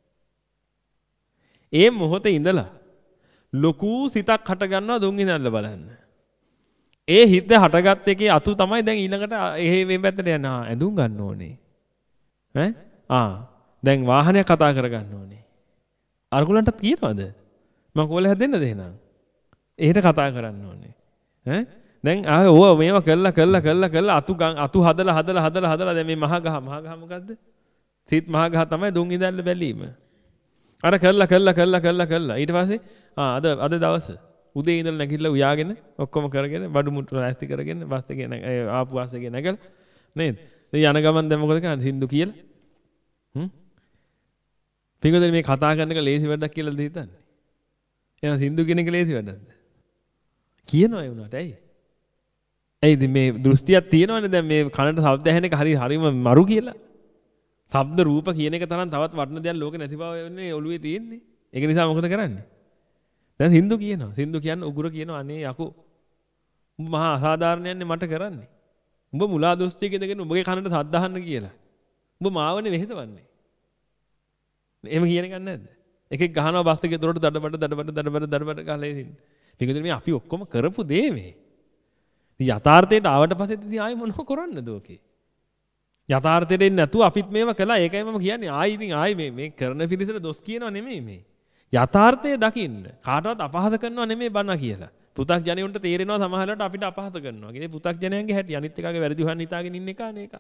ඒ මොහොතේ ඉඳලා ලොකු සිතක් හට ගන්නවා දුන් ඉඳන්ල බලන්න. ඒ හිත හටගත් එකේ අතු තමයි දැන් ඊළඟට එහෙ මේ පැත්තට යන ඇඳුම් ගන්න ඕනේ. ඈ ආ දැන් වාහනයක් කතා කර ගන්න ඕනේ. අරගලන්ටත් කියනවද? මම කෝලේ හැදෙන්නද එහෙනම්? එහෙට කතා කරන්න ඕනේ. ඈ දැන් ආ ඕව මේවා කළා කළා කළා කළා අතු අතු හදලා හදලා හදලා හදලා දැන් මේ මහ ගහ මහ ගහ මොකද්ද? සිත් මහ ගහ තමයි දුන් ඉඳන්ල බැලීම. අර කළා කළා කළා කළා කළා ඊට පස්සේ ආ අද අද දවස උදේ ඉඳලා නැගිටලා උයාගෙන ඔක්කොම කරගෙන බඩු මුට්ටු නැස්ති කරගෙන බස් එකේ ආපු බස් එකේ නැගලා නේද? ඉතින් යන ගමන් දැන් මොකද කරන්නේ? සින්දු කියලා. හ්ම්. පිටුදේ මේ කතා කරන එක ලේසි වැඩක් කියලාද හිතන්නේ? එහෙනම් සින්දු කියන එක ලේසි වැඩක්ද? කියනවා ඒ වුණාට ඇයි? ඇයි ඉතින් මේ දෘෂ්ටියක් තියෙනවනේ දැන් මේ කනට ශබ්ද ඇහෙන එක හරි හරිම මරු කියලා. ශබ්ද රූප කියන එක තරම් තවත් වටින දෙයක් ලෝකේ නැති බව වෙන්නේ ඔළුවේ තියෙන්නේ. ඒක නිසා මොකද කරන්නේ? දැන් සින්දු කියනවා. සින්දු කියන්නේ උගුර කියනවා අනේ යකෝ. උඹ මහා අසාධාරණයන්නේ මට කරන්නේ. උඹ මුලා දෘෂ්ටියක ඉඳගෙන උඹගේ කනට ශබ්ද අහන්න කියලා. උඹ මාවනේ වෙහෙතවන්නේ. එහෙම කියන එකක් නැද්ද? එකෙක් ගහනවා බස් එකේ දොරට දඩබඩ දඩබඩ දඩබඩ දඩබඩ ගහලා ඉතින්. පිටින් මේ අපි ඔක්කොම කරපු දේ මේ. ඉතින් යථාර්ථයට ආවට පස්සේ ඉතින් ආයෙ මොනව කරන්නද ඔකේ? යථාර්ථයට එන්නේ නැතුව අපිත් මේව කළා. ඒකයි මම කියන්නේ ආයි ඉතින් ආයි මේ මේ කරන පිළිසර දොස් කියනවා නෙමෙයි මේ. යථාර්ථය දකින්න. කාටවත් අපහාස කරනවා නෙමෙයි බණ කියලා. පු탁ජනයන්ට තේරෙනවා සමහරවිට අපිට අපහාස කරනවා. ඒ පු탁ජනයන්ගේ හැටි අනිත් එකාගේ වැරදි හොයන්න හිතාගෙන ඉන්න එක නේක.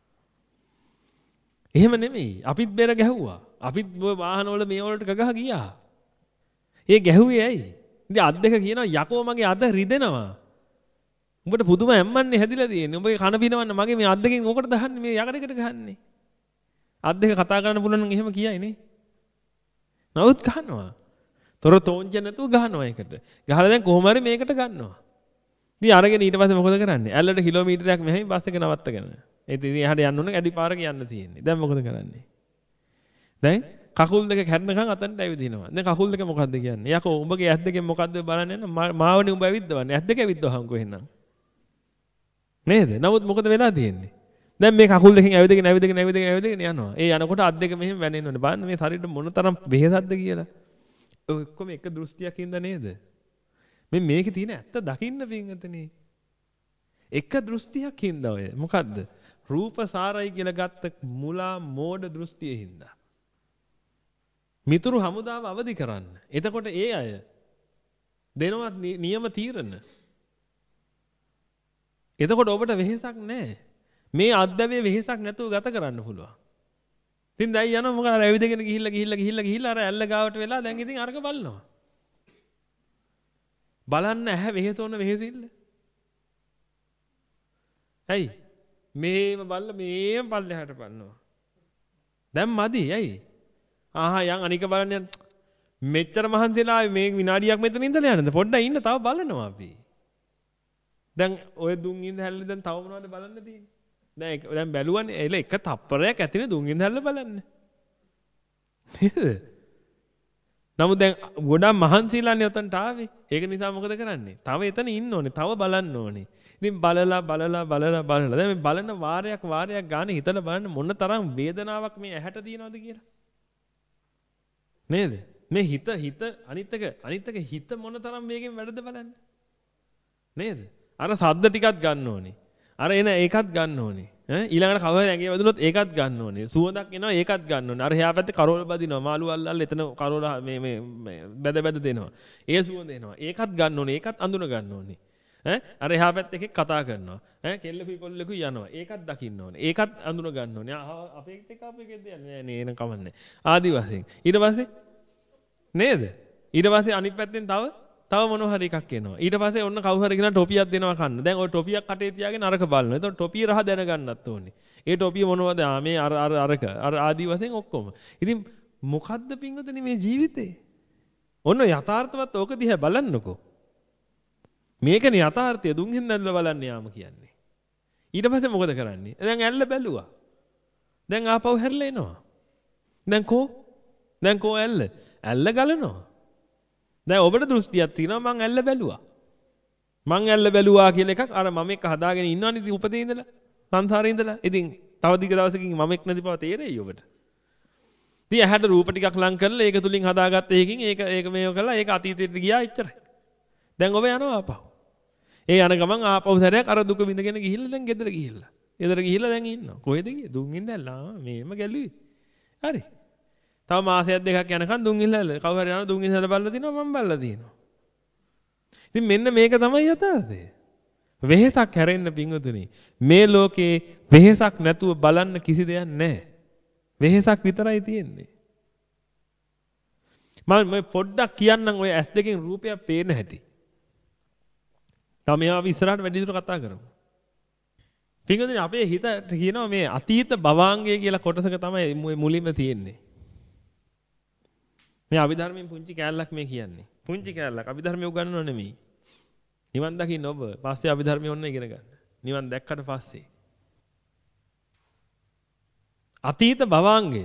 එහෙම නෙමෙයි. අපිත් බෙර ගැහුවා. අපිත් වාහනවල මේ වලට ගගහ ගියා. ඒ ගැහුවේ ඇයි? ඉතින් අත් දෙක කියනවා යකෝ මගේ අත රිදෙනවා. උඹට පුදුම ඇම්මන්නේ හැදිලා තියෙන්නේ. උඹගේ කන පිනවන්න මගේ මේ අත් දෙකෙන් ඕකට දහන්නේ මේ යකඩකට ගහන්නේ. අත් දෙක කතා කරන්න පුළුවන් නම් එහෙම කියයි නේ. නවුත් ගන්නවා. තොර තෝංච නැතුව ගහනවා ඒකට. ගහලා දැන් කොහොම හරි මේකට ගන්නවා. ඉතින් අරගෙන ඊට පස්සේ මොකද කරන්නේ? ඇල්ලට කිලෝමීටරයක් මෙහෙම බස් එක නවත්තගෙන. ඒ ඉතින් එහාට යන්න ඕන ඇඩි පාරක යන්න තියෙන්නේ. දැන් මොකද කරන්නේ? දැන් කකුල් දෙක කැඩනකන් අතන්ට ඇවිදිනවා. දැන් කකුල් දෙක මොකද්ද කියන්නේ? යකෝ උඹගේ ඇස් දෙකෙන් මොකද්ද බලන්න යන මාවනේ උඹ ඇවිද්දවන්නේ. ඇස් දෙක ඇවිද්දවහන්කෝ එහෙනම්. නේද? නමුත් මොකද වෙලා තියෙන්නේ? දැන් මේ කකුල් දෙකෙන් ඇවිදගෙන ඇවිදගෙන ඇවිදගෙන ඇවිදගෙන යනවා. ඒ යනකොට අත් දෙක මෙහෙම වැනෙන්නනේ. බලන්න මේ ශරීරෙට මොන තරම් වෙහෙසක්ද කියලා. ඔය ඔක්කොම එක දෘෂ්ටියක් හින්දා නේද? මේ මේකේ තියෙන ඇත්ත දකින්න පින්වතුනි. එක දෘෂ්ටියක් හින්දා ඔය. මොකද්ද? රූප සාරයි කියලා ගත්ත මුලා මෝඩ දෘෂ්ටිය හින්දා. මිතුරු හමුදාව අවදි කරන්න. එතකොට ඒ අය දෙනවත් නියම තීරණ. එතකොට ඔබට වෙහෙසක් නැහැ. මේ අද්දවේ වෙහෙසක් නැතුව ගත කරන්න පුළුවන්. ඉතින් දැන් යනවා මොකද අර ඇවිදගෙන ගිහිල්ලා ගිහිල්ලා ගිහිල්ලා ගිහිල්ලා අර ඇල්ල ගාවට වෙලා දැන් ඉතින් අරක බලනවා. බලන්න ඇහැ වෙහෙතොන වෙහෙසිල්ල. ඇයි? මේම බල්ල මේම පල්ලෙහාට බලනවා. දැන් මදි ඇයි? ආහා යන් අනික බලන්න යන්න. මෙච්චර මහන්සිලා මේ විනාඩියක් මෙතන ඉඳලා යන්නද? පොඩ්ඩක් ඉන්න තව බලනවා අපි. දැන් ඔය දුන් ඉඳ හැල්ල දැන් තව මොනවද බලන්න තියෙන්නේ? දැන් දැන් බැලුවනේ එල එක තප්පරයක් ඇතිනේ දුන් ඉඳ හැල්ල බලන්න. නේද? නමුත් දැන් ගොඩක් මහන්සිලානේ උතන්ට ආවේ. ඒක නිසා මොකද කරන්නේ? තව එතන ඉන්න ඕනේ. තව බලන්න ඕනේ. ඉතින් බලලා බලලා බලලා බලලා දැන් මේ බලන වාරයක් වාරයක් ගානේ හිතලා බලන්න මොන තරම් වේදනාවක් මේ ඇහැට තියෙනවද කියලා. නේද? මේ හිත හිත අනිත් එක අනිත් එක හිත මොන තරම් වේගෙන් වැඩද බලන්න. නේද? අර සද්ද ටිකක් ගන්න ඕනේ. අර එන ඒකත් ගන්න ඕනේ. ඈ ඊළඟට කවර ඇඟේ වැදුනොත් ඒකත් ගන්න ඕනේ. සුවඳක් එනවා ඒකත් ගන්න ඕනේ. අර එහා පැත්තේ කරෝල බදිනවා. මාළු අල්ලල්ලා එතන කරෝල මේ මේ බැද බැද දෙනවා. ඒ සුවඳ එනවා. ඒකත් ගන්න ඕනේ. ඒකත් අඳුන ගන්න ඕනේ. ඈ අර එහා පැත්තේ එකෙක් කතා කරනවා. ඈ කෙල්ලකුයි කොල්ලකුයි යනවා. ඒකත් දකින්න ඕනේ. ඒකත් අඳුන ගන්න ඕනේ. අපේ එක්ක අපේ එකෙක්ද යන්නේ නෑ නේ එන කමන්නේ. ආදි වශයෙන්. ඊට පස්සේ නේද? ඊට පස්සේ අනිත් පැත්තෙන් තව තව මොනවා හරි එකක් එනවා. ඊට පස්සේ ඔන්න කවුරු හරි කෙනා ටොපියක් දෙනවා කන්න. දැන් ওই ටොපියක් කටේ තියාගෙන අරක බලනවා. එතකොට ටොපිය රහ දැනගන්නත් ඕනේ. ඒ ටොපිය මොනවද? ආ මේ අර අර අරක අර ආදි වශයෙන් ඔක්කොම. ඉතින් මොකද්ද පින්වතුනි මේ ජීවිතේ? ඔන්න යථාර්ථවත් ඕක දිහා බලන්නකෝ. මේකනේ යථාර්ථය දුන් හින්දා බලන්න යාම කියන්නේ. ඊට පස්සේ මොකද කරන්නේ? දැන් ඇල්ල බැලුවා. දැන් ආපහු හැරිලා එනවා. දැන් කෝ? දැන් කෝ ඇල්ල? ඇල්ල ගලනවා. දැන් ඔබට දෘෂ්ටියක් තියෙනවා මං ඇල්ල බැලුවා. මං ඇල්ල බැලුවා කියලා එකක් අර මම එක්ක හදාගෙන ඉන්නවනේ ඉතින් උපතේ ඉඳලා සංසාරේ ඉඳලා. ඉතින් තව දිග දවසකින් මම එක් නැති බව තේරෙයි ඔබට. ඉතින් ඇහැට රූප ටිකක් ලං කරලා ඒක තුලින් හදාගත්ත එකකින් ඒක ඒක මේව කළා ඒක අතීතයට ගියා එච්චරයි. දැන් ඔබ යනවා ආපහු. ඒ යන ගමන් ආපහු සැරයක් අර දුක විඳගෙන ගිහිල්ලා දැන් ගෙදර ගිහිල්ලා. ගෙදර ගිහිල්ලා දැන් ඉන්නවා. කොහෙද ගියේ? දුන් ඉඳලා මේම ගැලුවේ. හරි. තව මාසයක් දෙකක් යනකම් දුන් ඉඳලා කවුරු හරි යනවා දුන් ඉඳලා බලලා තිනවා මම බලලා තිනවා. ඉතින් මෙන්න මේක තමයි යථාර්ථය. වෙහෙසක් හැරෙන්න පිංගුතුනි. මේ ලෝකේ වෙහෙසක් නැතුව බලන්න කිසි දෙයක් නැහැ. වෙහෙසක් විතරයි තියෙන්නේ. මම පොඩ්ඩක් කියන්නම් ඔය ඇස් දෙකෙන් රූපයක් පේන හැටි. තම මේවා ඉස්සරහට වැඩි දුර කතා කරමු. පිංගුතුනි අපේ හිතට කියනවා මේ අතීත භවාංගය කියලා කොටසක තමයි මුලින්ම තියෙන්නේ. මේ අභිධර්මයෙන් පුංචි කෑල්ලක් මේ කියන්නේ. පුංචි කෑල්ලක් අභිධර්මය උගන්වනව නෙමෙයි. නිවන් දකින්න ඔබ පස්සේ අභිධර්මය ඔන්න ඉගෙන ගන්න. නිවන් දැක්කට පස්සේ. අතීත භවාංගය.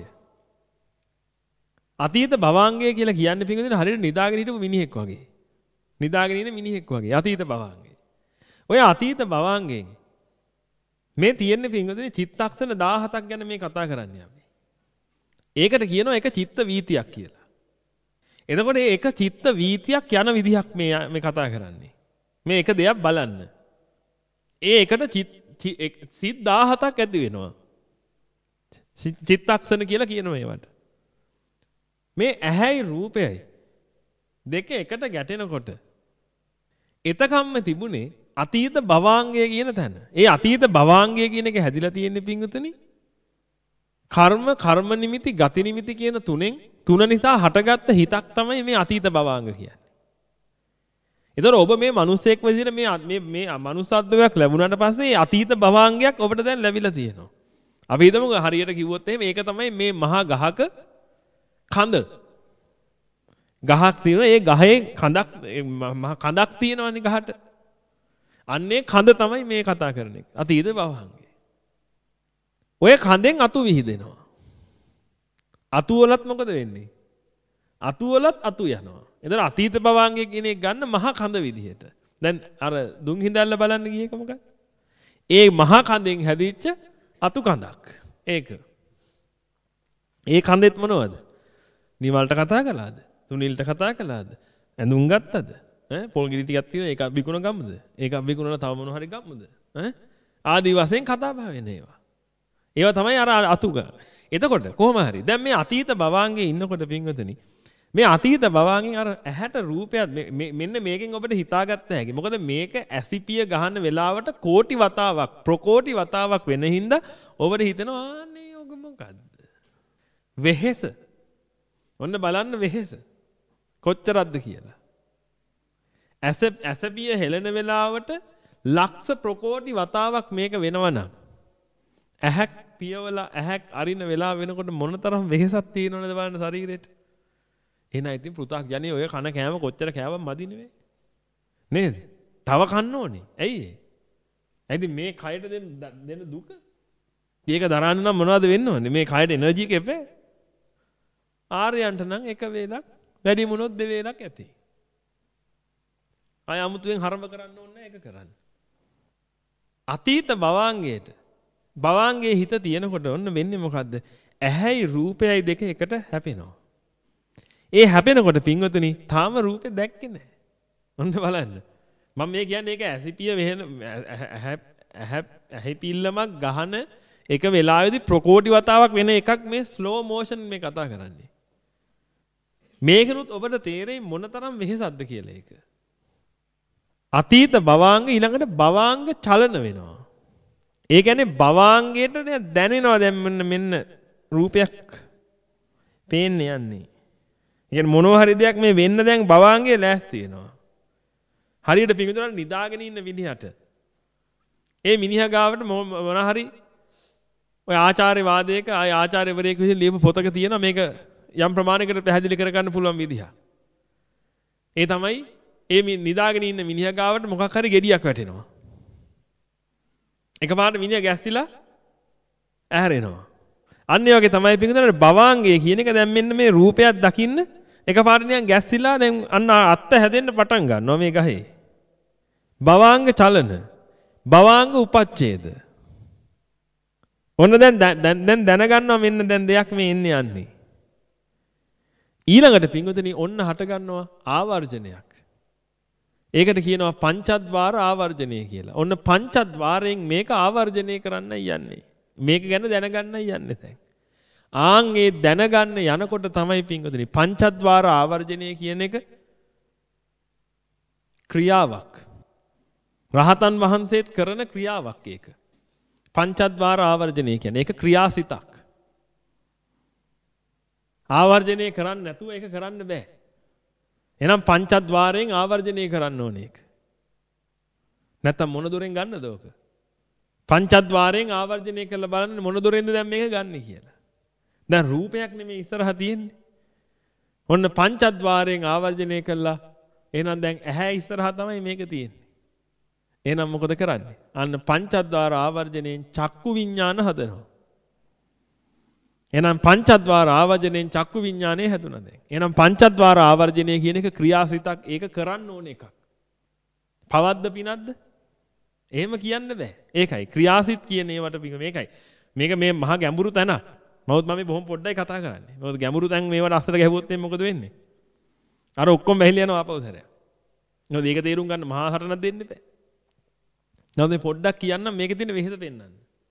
අතීත භවාංගය කියලා කියන්නේ පිංගුතුනි හරියට නිදාගෙන හිටපු මිනිහෙක් වගේ. නිදාගෙන ඉන්න මිනිහෙක් වගේ අතීත භවාංගය. ඔය අතීත භවාංගයෙන් මේ තියෙන්නේ පිංගුතුනි චිත්තක්ෂණ දහහතක් ගැන මේ කතා කරන්නේ අපි. ඒකට කියනවා එක චිත්ත වීතියක් කියලා. එතකොට මේ එක චිත්ත වීතියක් යන විදිහක් මේ මේ කතා කරන්නේ. මේ එක දෙයක් බලන්න. ඒ එකට සිත් දහහතක් ඇති වෙනවා. චිත්තක්ෂණ කියලා කියනවා ඒවට. මේ ඇහැයි රූපයයි දෙක එකට ගැටෙනකොට එතකම්ම තිබුණේ අතීත භවාංගය කියන තැන. ඒ අතීත භවාංගය කියන එක හැදිලා තියෙන්නේ පිංගුතුනි කර්ම කර්ම නිමිති ගති නිමිති කියන තුනෙන් තුන නිසා හටගත්ත හිතක් තමයි මේ අතීත භවාංග කියන්නේ. ඒතර ඔබ මේ මිනිස්සෙක් විදිහට මේ මේ මේ මනුස්සත්වයක් ලැබුණාට පස්සේ අතීත භවාංගයක් ඔබට දැන් ලැබිලා තියෙනවා. අපි හිතමු හරියට කිව්වොත් එහෙම මේක තමයි මේ මහා ගහක කඳ. ගහක් තියෙනවා ඒ ගහේ කඳක් මහා කඳක් තියෙනවනේ ගහට. අන්නේ කඳ තමයි මේ කතා කරන එක. අතීත භවාංගය. ඔය කඳෙන් අතු විහිදෙනවා. අතු වලත් මොකද වෙන්නේ? අතු වලත් අතු යනවා. එතන අතීත භවාංගය කියන එක ගන්න මහා කඳ විදිහට. දැන් අර දුන් හිඳල්ල බලන්න ගියේක මොකක්ද? ඒ මහා කඳෙන් හැදිච්ච අතු කඳක්. ඒක. ඒ කඳෙත් මොනවද? නිවල්ට කතා කළාද? තුනිල්ට කතා කළාද? ඇඳුම් ගත්තද? ඈ පොල් ගිනි ටිකක් තියෙනවා ඒක විකුණ ගමුද? ඒක විකුණලා තව මොන හරි ගමුද? ඈ ආදි වශයෙන් කතා බහ වෙන ඒවා. ඒවා තමයි අර අතුග. එතකොට කොහොම හරි දැන් මේ අතීත භවාංගයේ ඉන්නකොට පින්වතුනි මේ අතීත භවාංගෙන් අර ඇහැට රූපයක් මෙන්න මේකෙන් ඔබට හිතාගත්ත හැකි. මොකද මේක ඇසිපිය ගහන වෙලාවට කෝටි වතාවක් ප්‍රකෝටි වතාවක් වෙන හින්දා ඔබට හිතෙනවා ආන්නේ ඔක මොකද්ද? වෙහෙස. ඔන්න බලන්න වෙහෙස. කොච්චරක්ද කියලා. ඇස ඇසපිය හෙලන වෙලාවට ලක්ෂ ප්‍රකෝටි වතාවක් මේක වෙනවනම් ඇහැක් පියවලා ඇහැක් අරින වෙලාව වෙනකොට මොනතරම් වෙහෙසක් තියෙනවද බලන්න ශරීරෙට. එහෙනම් ඉතින් පෘථග්ජනී ඔය කන කෑම කොච්චර කෑවම මදි නෙවෙයි. නේද? තව කන්න ඕනේ. ඇයි ඒ? ඇයි මේ කයට දෙන දෙන දුක? ඒක දරන්න නම් මොනවද වෙන්න ඕනේ? මේ කයට එනර්ජි එක එපේ. ආර්යයන්ට නම් එක වේලක් වැඩි මොනොත් දෙවේලක් ඇති. අය 아무තුවෙන් හරඹ කරන්න ඕනේ ඒක කරන්න. අතීත භවාංගයට භවාංගයේ හිත තියෙනකොට ඔන්න වෙන්නේ මොකද්ද? ඇහැයි රූපයයි දෙක එකට හැපෙනවා. ඒ හැපෙනකොට පින්වතුනි තාම රූපේ දැක්කේ නැහැ. ඔන්න බලන්න. මම මේ කියන්නේ ඒක ඇසිපිය වෙන ඇහැ පිල්ලමක් ගහන එක වෙලාවෙදි ප්‍රකෝටි වතාවක් වෙන එකක් මේ ස්ලෝ මෝෂන් මේ කතා කරන්නේ. මේකනොත් ඔබට තේරෙයි මොනතරම් වෙහෙසක්ද කියලා ඒක. අතීත භවාංග ඊළඟට භවාංග චලන වෙනවා. ඒ කියන්නේ භවාංගයට දැනෙනවා දැන් මෙන්න මෙන්න රූපයක් පේන්නේ යන්නේ. يعني මොනවා හරි දෙයක් මේ වෙන්න දැන් භවාංගයේ ලෑස්ති වෙනවා. හරියට පිඟුතුනට නිදාගෙන ඉන්න විදිහට. ඒ මිනිහා ගාවට මොන හරි ඔය ආචාර්ය වාදයක ආය ආචාර්යවරයෙක් විසින් ලියපු පොතක තියෙනවා මේක යම් ප්‍රමාණයකට පැහැදිලි කරගන්න පුළුවන් විදිහ. ඒ තමයි ඒ නිදාගෙන ඉන්න මිනිහා ගාවට මොකක් හරි ගෙඩියක් වැටෙනවා. එකපාරට මිනිහා ගැස්සිලා ඇහැරෙනවා. අන්න ඒ වගේ තමයි පිඟුතුනට භවාංගය කියන එක දැන් මෙන්න මේ රූපයක් දකින්න එකපාරට නිකන් ගැස්සිලා දැන් අන්න අත්ත හැදෙන්න පටන් ගන්නවා මේ ගහේ. භවාංග චලන, භවාංග උපච්ඡේද. ඔන්න දැන් දැන් දැන් දැනගන්නවා මෙන්න දැන් දෙයක් මේ එන්නේ යන්නේ. ඊළඟට පින්වතුනි ඔන්න හට ගන්නවා ආවර්ජනයක්. ඒකට කියනවා පංචද්වාර ආවර්ජනය කියලා. ඔන්න පංචද්වාරයෙන් මේක ආවර්ජනය කරන්නයි යන්නේ. මේක ගැන දැනගන්නයි යන්නේ දැන්. ආන් ඒ දැනගන්න යනකොට තමයි පින්වතුනි පංචද්වාර ආවර්ජනය කියන එක ක්‍රියාවක්. රහතන් වහන්සේත් කරන ක්‍රියාවක් ඒක. පංචද්වාර ආවර්ජනය කියන්නේ ඒක ක්‍රියාසිතක්. ආවර්ජනය කරන්න නැතුව ඒක කරන්න බෑ. එහෙනම් පංචද්වාරයෙන් ආවර්ජනය කරන්න ඕනේ ඒක. නැත්තම් මොන දොරෙන් ගන්නද ඕක? පංචද්වාරයෙන් ආවර්ජනය කරලා බලන්න මොන දොරෙන්ද දැන් මේක ගන්න කියලා. දැන් රූපයක් නෙමෙයි ඉස්සරහා තියෙන්නේ. ඔන්න පංචද්වාරයෙන් ආවර්ජනය කළා. එහෙනම් දැන් ඇහැ ඉස්සරහා තමයි මේක තියෙන්නේ. එහෙනම් මොකද කරන්නේ? අන්න පංචද්වාර ආවර්ජණයෙන් චක්කු විඥාන හදනවා. එහෙනම් පංචද්වාර ආවර්ජණයෙන් චක්කු විඥානේ හැදුණා දැන්. එහෙනම් පංචද්වාර ආවර්ජණය කියන එක ක්‍රියාසිතක්. ඒක කරන්න ඕන එකක්. පවද්ද පිනද්ද? එහෙම කියන්න බෑ. ඒකයි ක්‍රියාසිත කියන ඒවට පිඟ මේකයි. මේක මේ මහා ගැඹුරු තැන. මවුත් මම මේ බොහොම පොඩ්ඩයි කතා කරන්නේ. මොකද ගැඹුරු තැන් මේවට අස්සට ගැහුවොත් එන්නේ මොකද වෙන්නේ? අර ඔක්කොම වැහිලා යනවා ආපහු සැරයක්. මොකද ඒක තේරුම් ගන්න මහා හරණක් දෙන්න බෑ. නමුත් මේ පොඩ්ඩක් කියන්නම් මේකේ තියෙන වෙහෙස පෙන්නන්න.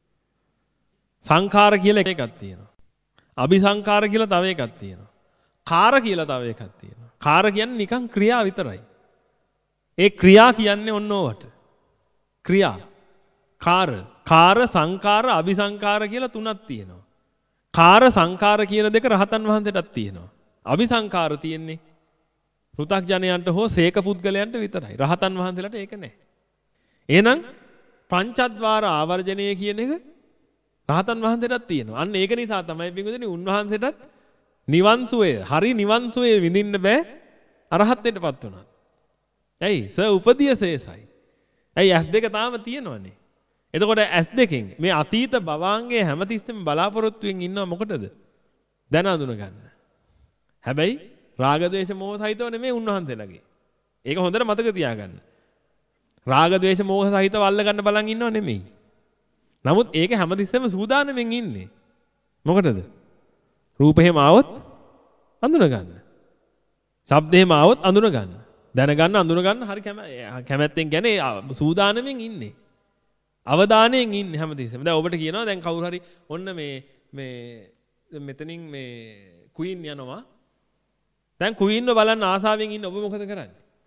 සංඛාර කියලා එකක් තියෙනවා. අபிසංඛාර කියලා තව එකක් තියෙනවා. කාර කියලා තව එකක් තියෙනවා. කාර කියන්නේ නිකන් ක්‍රියා විතරයි. ඒ ක්‍රියා කියන්නේ ඔන්න ඕවට. ක්‍රියා. කාර. කාර සංඛාර අபிසංඛාර කියලා තුනක් තියෙනවා. කාර සංඛාර කියන දෙක රහතන් වහන්සේටත් තියෙනවා. අபிසංඛාර තියෙන්නේ පෘථග්ජනයන්ට හෝ සේක පුද්ගලයන්ට විතරයි. රහතන් වහන්සේලාට ඒක නැහැ. එහෙනම් පංචද්වාර ආවර්ජනය කියන එක රහතන් වහන්සේටත් තියෙනවා. අන්න ඒක නිසා තමයි පින්වතුනි උන්වහන්සේටත් නිවන් සුවය, හරි නිවන් සුවය විඳින්න බෑ අරහත්ත්වයටපත් වුණා. ඇයි? ස උපදිය සේසයි. ඇයි ඇස් දෙක තාම තියෙනවනේ. එතකොට ඇස් දෙකෙන් මේ අතීත භවාංගයේ හැමතිස්සෙම බලාපොරොත්තුෙන් ඉන්නව මොකටද? දැන අඳුන ගන්න. හැබැයි රාග ද්වේෂ මෝහ සහිතව නෙමෙයි උන්වහන්සේලාගේ. ඒක හොඳට මතක තියාගන්න. රාග ද්වේෂ මෝහ සහිතව අල්ල ගන්න බලන් ඉන්නව නෙමෙයි. නමුත් ඒක හැමතිස්සෙම සූදානම්ෙන් ඉන්නේ. මොකටද? රූපෙම ආවොත් අඳුන ගන්න. ශබ්දෙම ආවොත් අඳුන ගන්න. දැනගන්න අඳුන ගන්න හරි කැමැත්තෙන් කියන්නේ සූදානම්ෙන් ඉන්නේ. අවධානයෙන් ඉන්නේ හැමතිස්සෙම. දැන් ඔබට කියනවා දැන් කවුරු හරි ඔන්න මේ මේ මෙතනින් මේ ක්වීන් යනවා. දැන් ක්වීන්ව බලන්න ආසාවෙන් ඉන්න ඔබ මොකද කරන්නේ?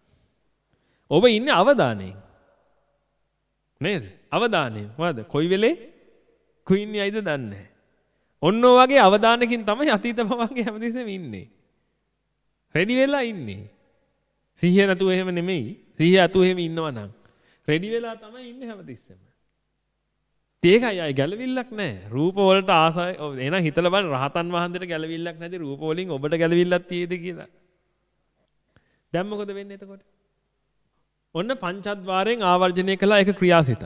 ඔබ ඉන්නේ අවධානයෙන්. නේද? අවධානයෙන්. මොකද? කොයි වෙලේ ක්වීන් යයිද දන්නේ නැහැ. ඔන්න ඔය වගේ අවධානයකින් තමයි අතීත භවංගේ හැමතිස්සෙම ඉන්නේ. රෙඩි වෙලා ඉන්නේ. සිහිය නැතුව එහෙම නෙමෙයි. සිහිය ඇතුව එහෙම ඉන්නවා නම් රෙඩි වෙලා තමයි ඉන්නේ හැමතිස්සෙම. ඒකයි අය ගැළවිල්ලක් නැහැ. රූප වලට ආසයි. ඔව් එහෙනම් හිතලා බලන්න රහතන් වහන්සේට ගැළවිල්ලක් නැති රූප වලින් ඔබට ගැළවිල්ලක් තියෙද කියලා. දැන් මොකද වෙන්නේ එතකොට? ඔන්න පංචද්වාරයෙන් ආවර්ජනය කළා ඒක ක්‍රියාසිත.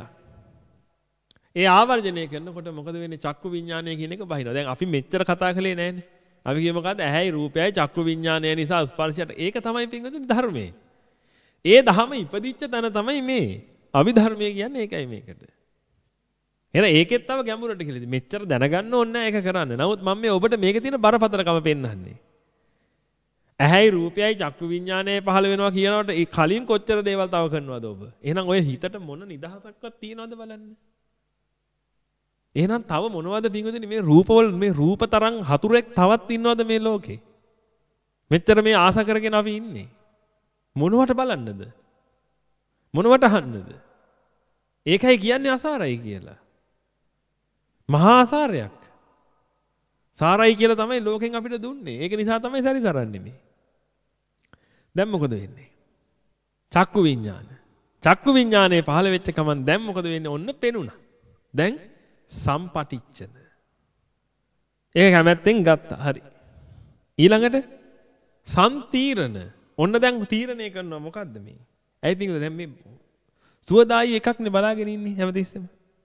ඒ ආවර්ජනය කරනකොට මොකද වෙන්නේ? චක්කු විඥානය කියන එක බහිනවා. දැන් අපි මෙච්චර කතා කළේ නැහැනේ. අපි කියේ මොකද්ද? ඇහැයි රූපයයි චක්කු විඥානය නිසා ස්පර්ශයට. ඒක තමයි පින්වතුනි ධර්මයේ. ඒ ධම ඉපදිච්ච තැන තමයි මේ. අභිධර්මය කියන්නේ ඒකයි මේකට. එහෙනම් ඒකෙත් තව ගැඹුරට කියලා. මෙච්චර දැනගන්න ඕනේ නැහැ ඒක කරන්න. නමුත් මම මේ ඔබට මේකේ තියෙන බරපතලකම පෙන්වන්නේ. ඇහැයි රූපයයි චක්කු විඥානයයි පහළ වෙනවා කියනකොට ඒ කලින් කොච්චර දේවල් තව කරනවද ඔබ? එහෙනම් ඔය හිතට මොන නිදහසක්වත් තියනවද බලන්න. එහෙනම් තව මොනවද පින්වදින මේ රූපවල මේ රූප තරම් හතුරෙක් තවත් ඉන්නවද මේ ලෝකේ? මෙච්චර මේ ආස කරගෙන අපි ඉන්නේ. මොනවට බලන්නද? මොනවට අහන්නද? ඒකයි කියන්නේ අසාරයි කියලා. මහා අසාරයක්. සාරයි කියලා තමයි ලෝකෙන් අපිට දුන්නේ. ඒක නිසා තමයි සැරිසරන්නේ මේ. දැන් මොකද වෙන්නේ? චක්කු විඥාන. චක්කු විඥානේ පහළ වෙච්ච ගමන් දැන් මොකද වෙන්නේ? ඔන්න පෙනුණා. දැන් සම්පටිච්ඡද. ඒක කැමැත්තෙන් ගත්තා. හරි. ඊළඟට සම්තීරණ. ඔන්න දැන් තීරණය කරනවා මොකද්ද මේ? ඇයි පින්වද දැන් මේ සුවදායි එකක්නේ බලාගෙන ඉන්නේ හැමතිස්සෙම.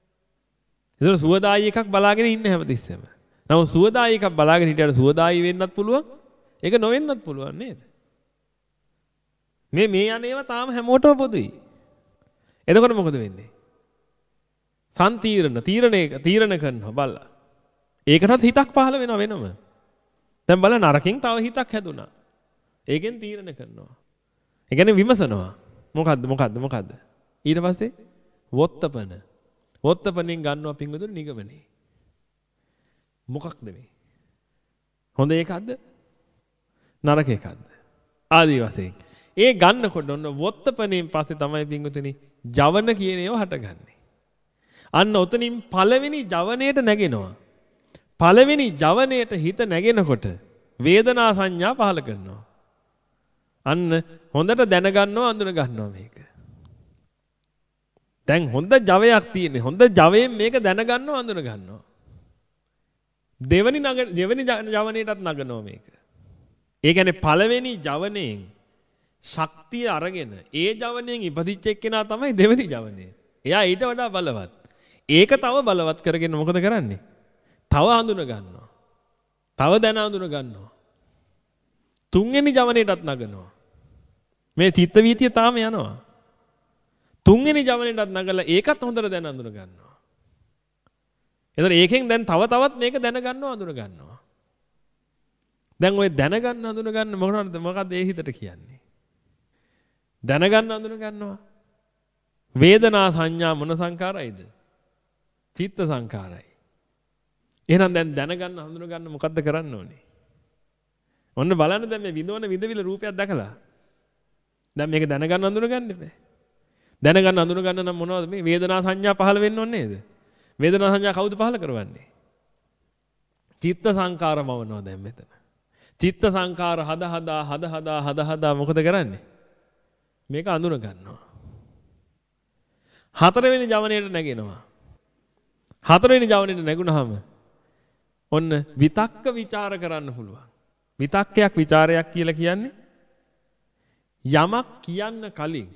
ඒතර සුවදායි එකක් බලාගෙන ඉන්නේ හැමතිස්සෙම. නමුත් සුවදායි එකක් බලාගෙන හිටියට සුවදායි වෙන්නත් පුළුවන්. ඒක නොවෙන්නත් පුළුවන් නේද? මේ මේ යන්නේව තාම හැමෝටම පොදුයි. එතකොට මොකද වෙන්නේ? සම්තීරණ තීරණය තීරණ කරනවා බලලා. ඒකටත් හිතක් පහළ වෙනව වෙනම. දැන් බලන්න නරකින් තව හිතක් හැදුනා. ඒකෙන් තීරණ කරනවා. ඒ කියන්නේ විමසනවා. මොකද්ද මොකද්ද මොකද්ද? ඊට පස්සේ වොත්තපන. වොත්තපනෙන් ගන්නවා පිංගුතුනි නිගමනේ. මොකක්ද මේ? හොඳ එකක්ද? නරක එකක්ද? ආදි වශයෙන්. ඒ ගන්නකොට ඔන්න වොත්තපනෙන් පස්සේ තමයි පිංගුතුනි ජවන කියන ඒවා හටගන්නේ. අන්න ඔතනින් පළවෙනි ජවනයේට නැගෙනවා. පළවෙනි ජවනයේට හිත නැගෙනකොට වේදනා සංඥා පහල කරනවා. අන්න හොඳට දැනගන්නවා අඳුන ගන්නවා මේක. දැන් හොඳ ජවයක් තියෙන්නේ. හොඳ ජවයෙන් මේක දැනගන්නවා අඳුන ගන්නවා. දෙවනි නග දෙවනි ජවනයටත් නගනවා මේක. ඒ කියන්නේ පළවෙනි ජවනයෙන් ශක්තිය අරගෙන ඒ ජවනයෙන් ඉපදිච්ච එක්කෙනා තමයි දෙවනි ජවනය. එයා ඊට වඩා බලවත්. ඒක තව බලවත් කරගෙන මොකද කරන්නේ? තව හඳුන ගන්නවා. තව දැන හඳුන ගන්නවා. තුන්වෙනි ජවනයටත් නගනවා. මේ චිත්ත වීතිය තාම යනවා. තුන්වෙනි ජවනයටත් නගලා ඒකත් හොඳට දැන හඳුන ගන්නවා. එතකොට ඒකෙන් දැන් තව තවත් මේක දැන ගන්නවා හඳුන ගන්නවා. දැන් ඔය දැනගන්න හඳුන ගන්න මොකක්ද මොකක්ද ඒ හිතට කියන්නේ? දැනගන්න හඳුන ගන්නවා. වේදනා සංඥා මොන සංකාරයිද? චිත්ත සංකාරයි. එහෙනම් දැන් දැනගන්න හඳුන ගන්න මොකද්ද කරන්න ඕනේ? ඔන්න බලන්න දැන් මේ විඳවන විඳවිල රූපයක් දැකලා. දැන් මේක දැනගන්න හඳුන ගන්න එපා. දැනගන්න හඳුන ගන්න නම් මොනවද මේ වේදනා සංඥා පහළ වෙන්න ඕනේ නේද? වේදනා සංඥා කවුද පහළ කරවන්නේ? චිත්ත සංකාරමවනවා දැන් මෙතන. චිත්ත සංකාර හද හදා හද හදා හද හදා මොකද කරන්නේ? මේක අඳුන ගන්නවා. හතරවෙනි ජවනයේට නැගෙනවා. හතරවෙනි ජවනයේට නැගුණාම ඔන්න විතක්ක ਵਿਚාර කරන්න පුළුවන්. විතක්කයක් ਵਿਚාරයක් කියලා කියන්නේ යමක් කියන්න කලින්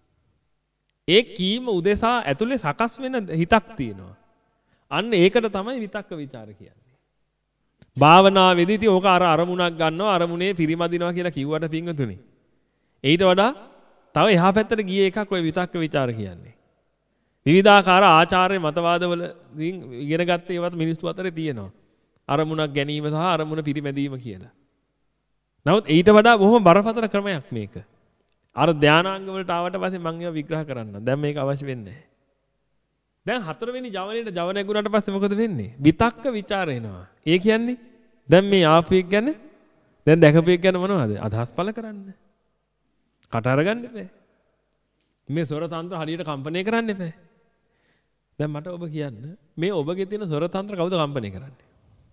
ඒ කීම උදෙසා ඇතුලේ සකස් වෙන හිතක් තියෙනවා. අන්න ඒකට තමයි විතක්ක ਵਿਚාර කියන්නේ. භාවනාවේදී ඉතින් ඕක අර අරමුණක් ගන්නවා අරමුණේ පිරිමදිනවා කියලා කිව්වට පිංගුතුනි. ඊට වඩා තව එහා පැත්තට ගියේ එකක් ඔය විතක්ක ਵਿਚාර කියන්නේ. විවිධාකාර ආචාර්ය මතවාදවල ඉගෙන ගත්තේ ඒවත් මිනිස්සු අතරේ තියෙනවා. අරමුණක් ගැනීම සහ අරමුණ පිරිමැදීම කියලා. නමුත් ඊට වඩා බොහොම බරපතල ක්‍රමයක් මේක. අර ධානාංග වලට ආවට පස්සේ මම ඒවා විග්‍රහ කරන්න. දැන් මේක අවශ්‍ය වෙන්නේ නැහැ. දැන් හතරවෙනි ජවනයේට ජවන නැගුණාට පස්සේ මොකද වෙන්නේ? විතක්ක ਵਿਚාර එනවා. ඒ කියන්නේ දැන් මේ ආපු එක ගැන දැන් දැකපු එක ගැන මොනවද? අදහස් පළ කරන්න. කට අරගන්න එපා. මේ සොර තන්ත්‍ර හරියට කම්පණය කරන්න එපා. දැන් මට ඔබ කියන්න මේ ඔබගේ තියෙන සොර තන්ත්‍ර කවුද කම්පණය කරන්නේ?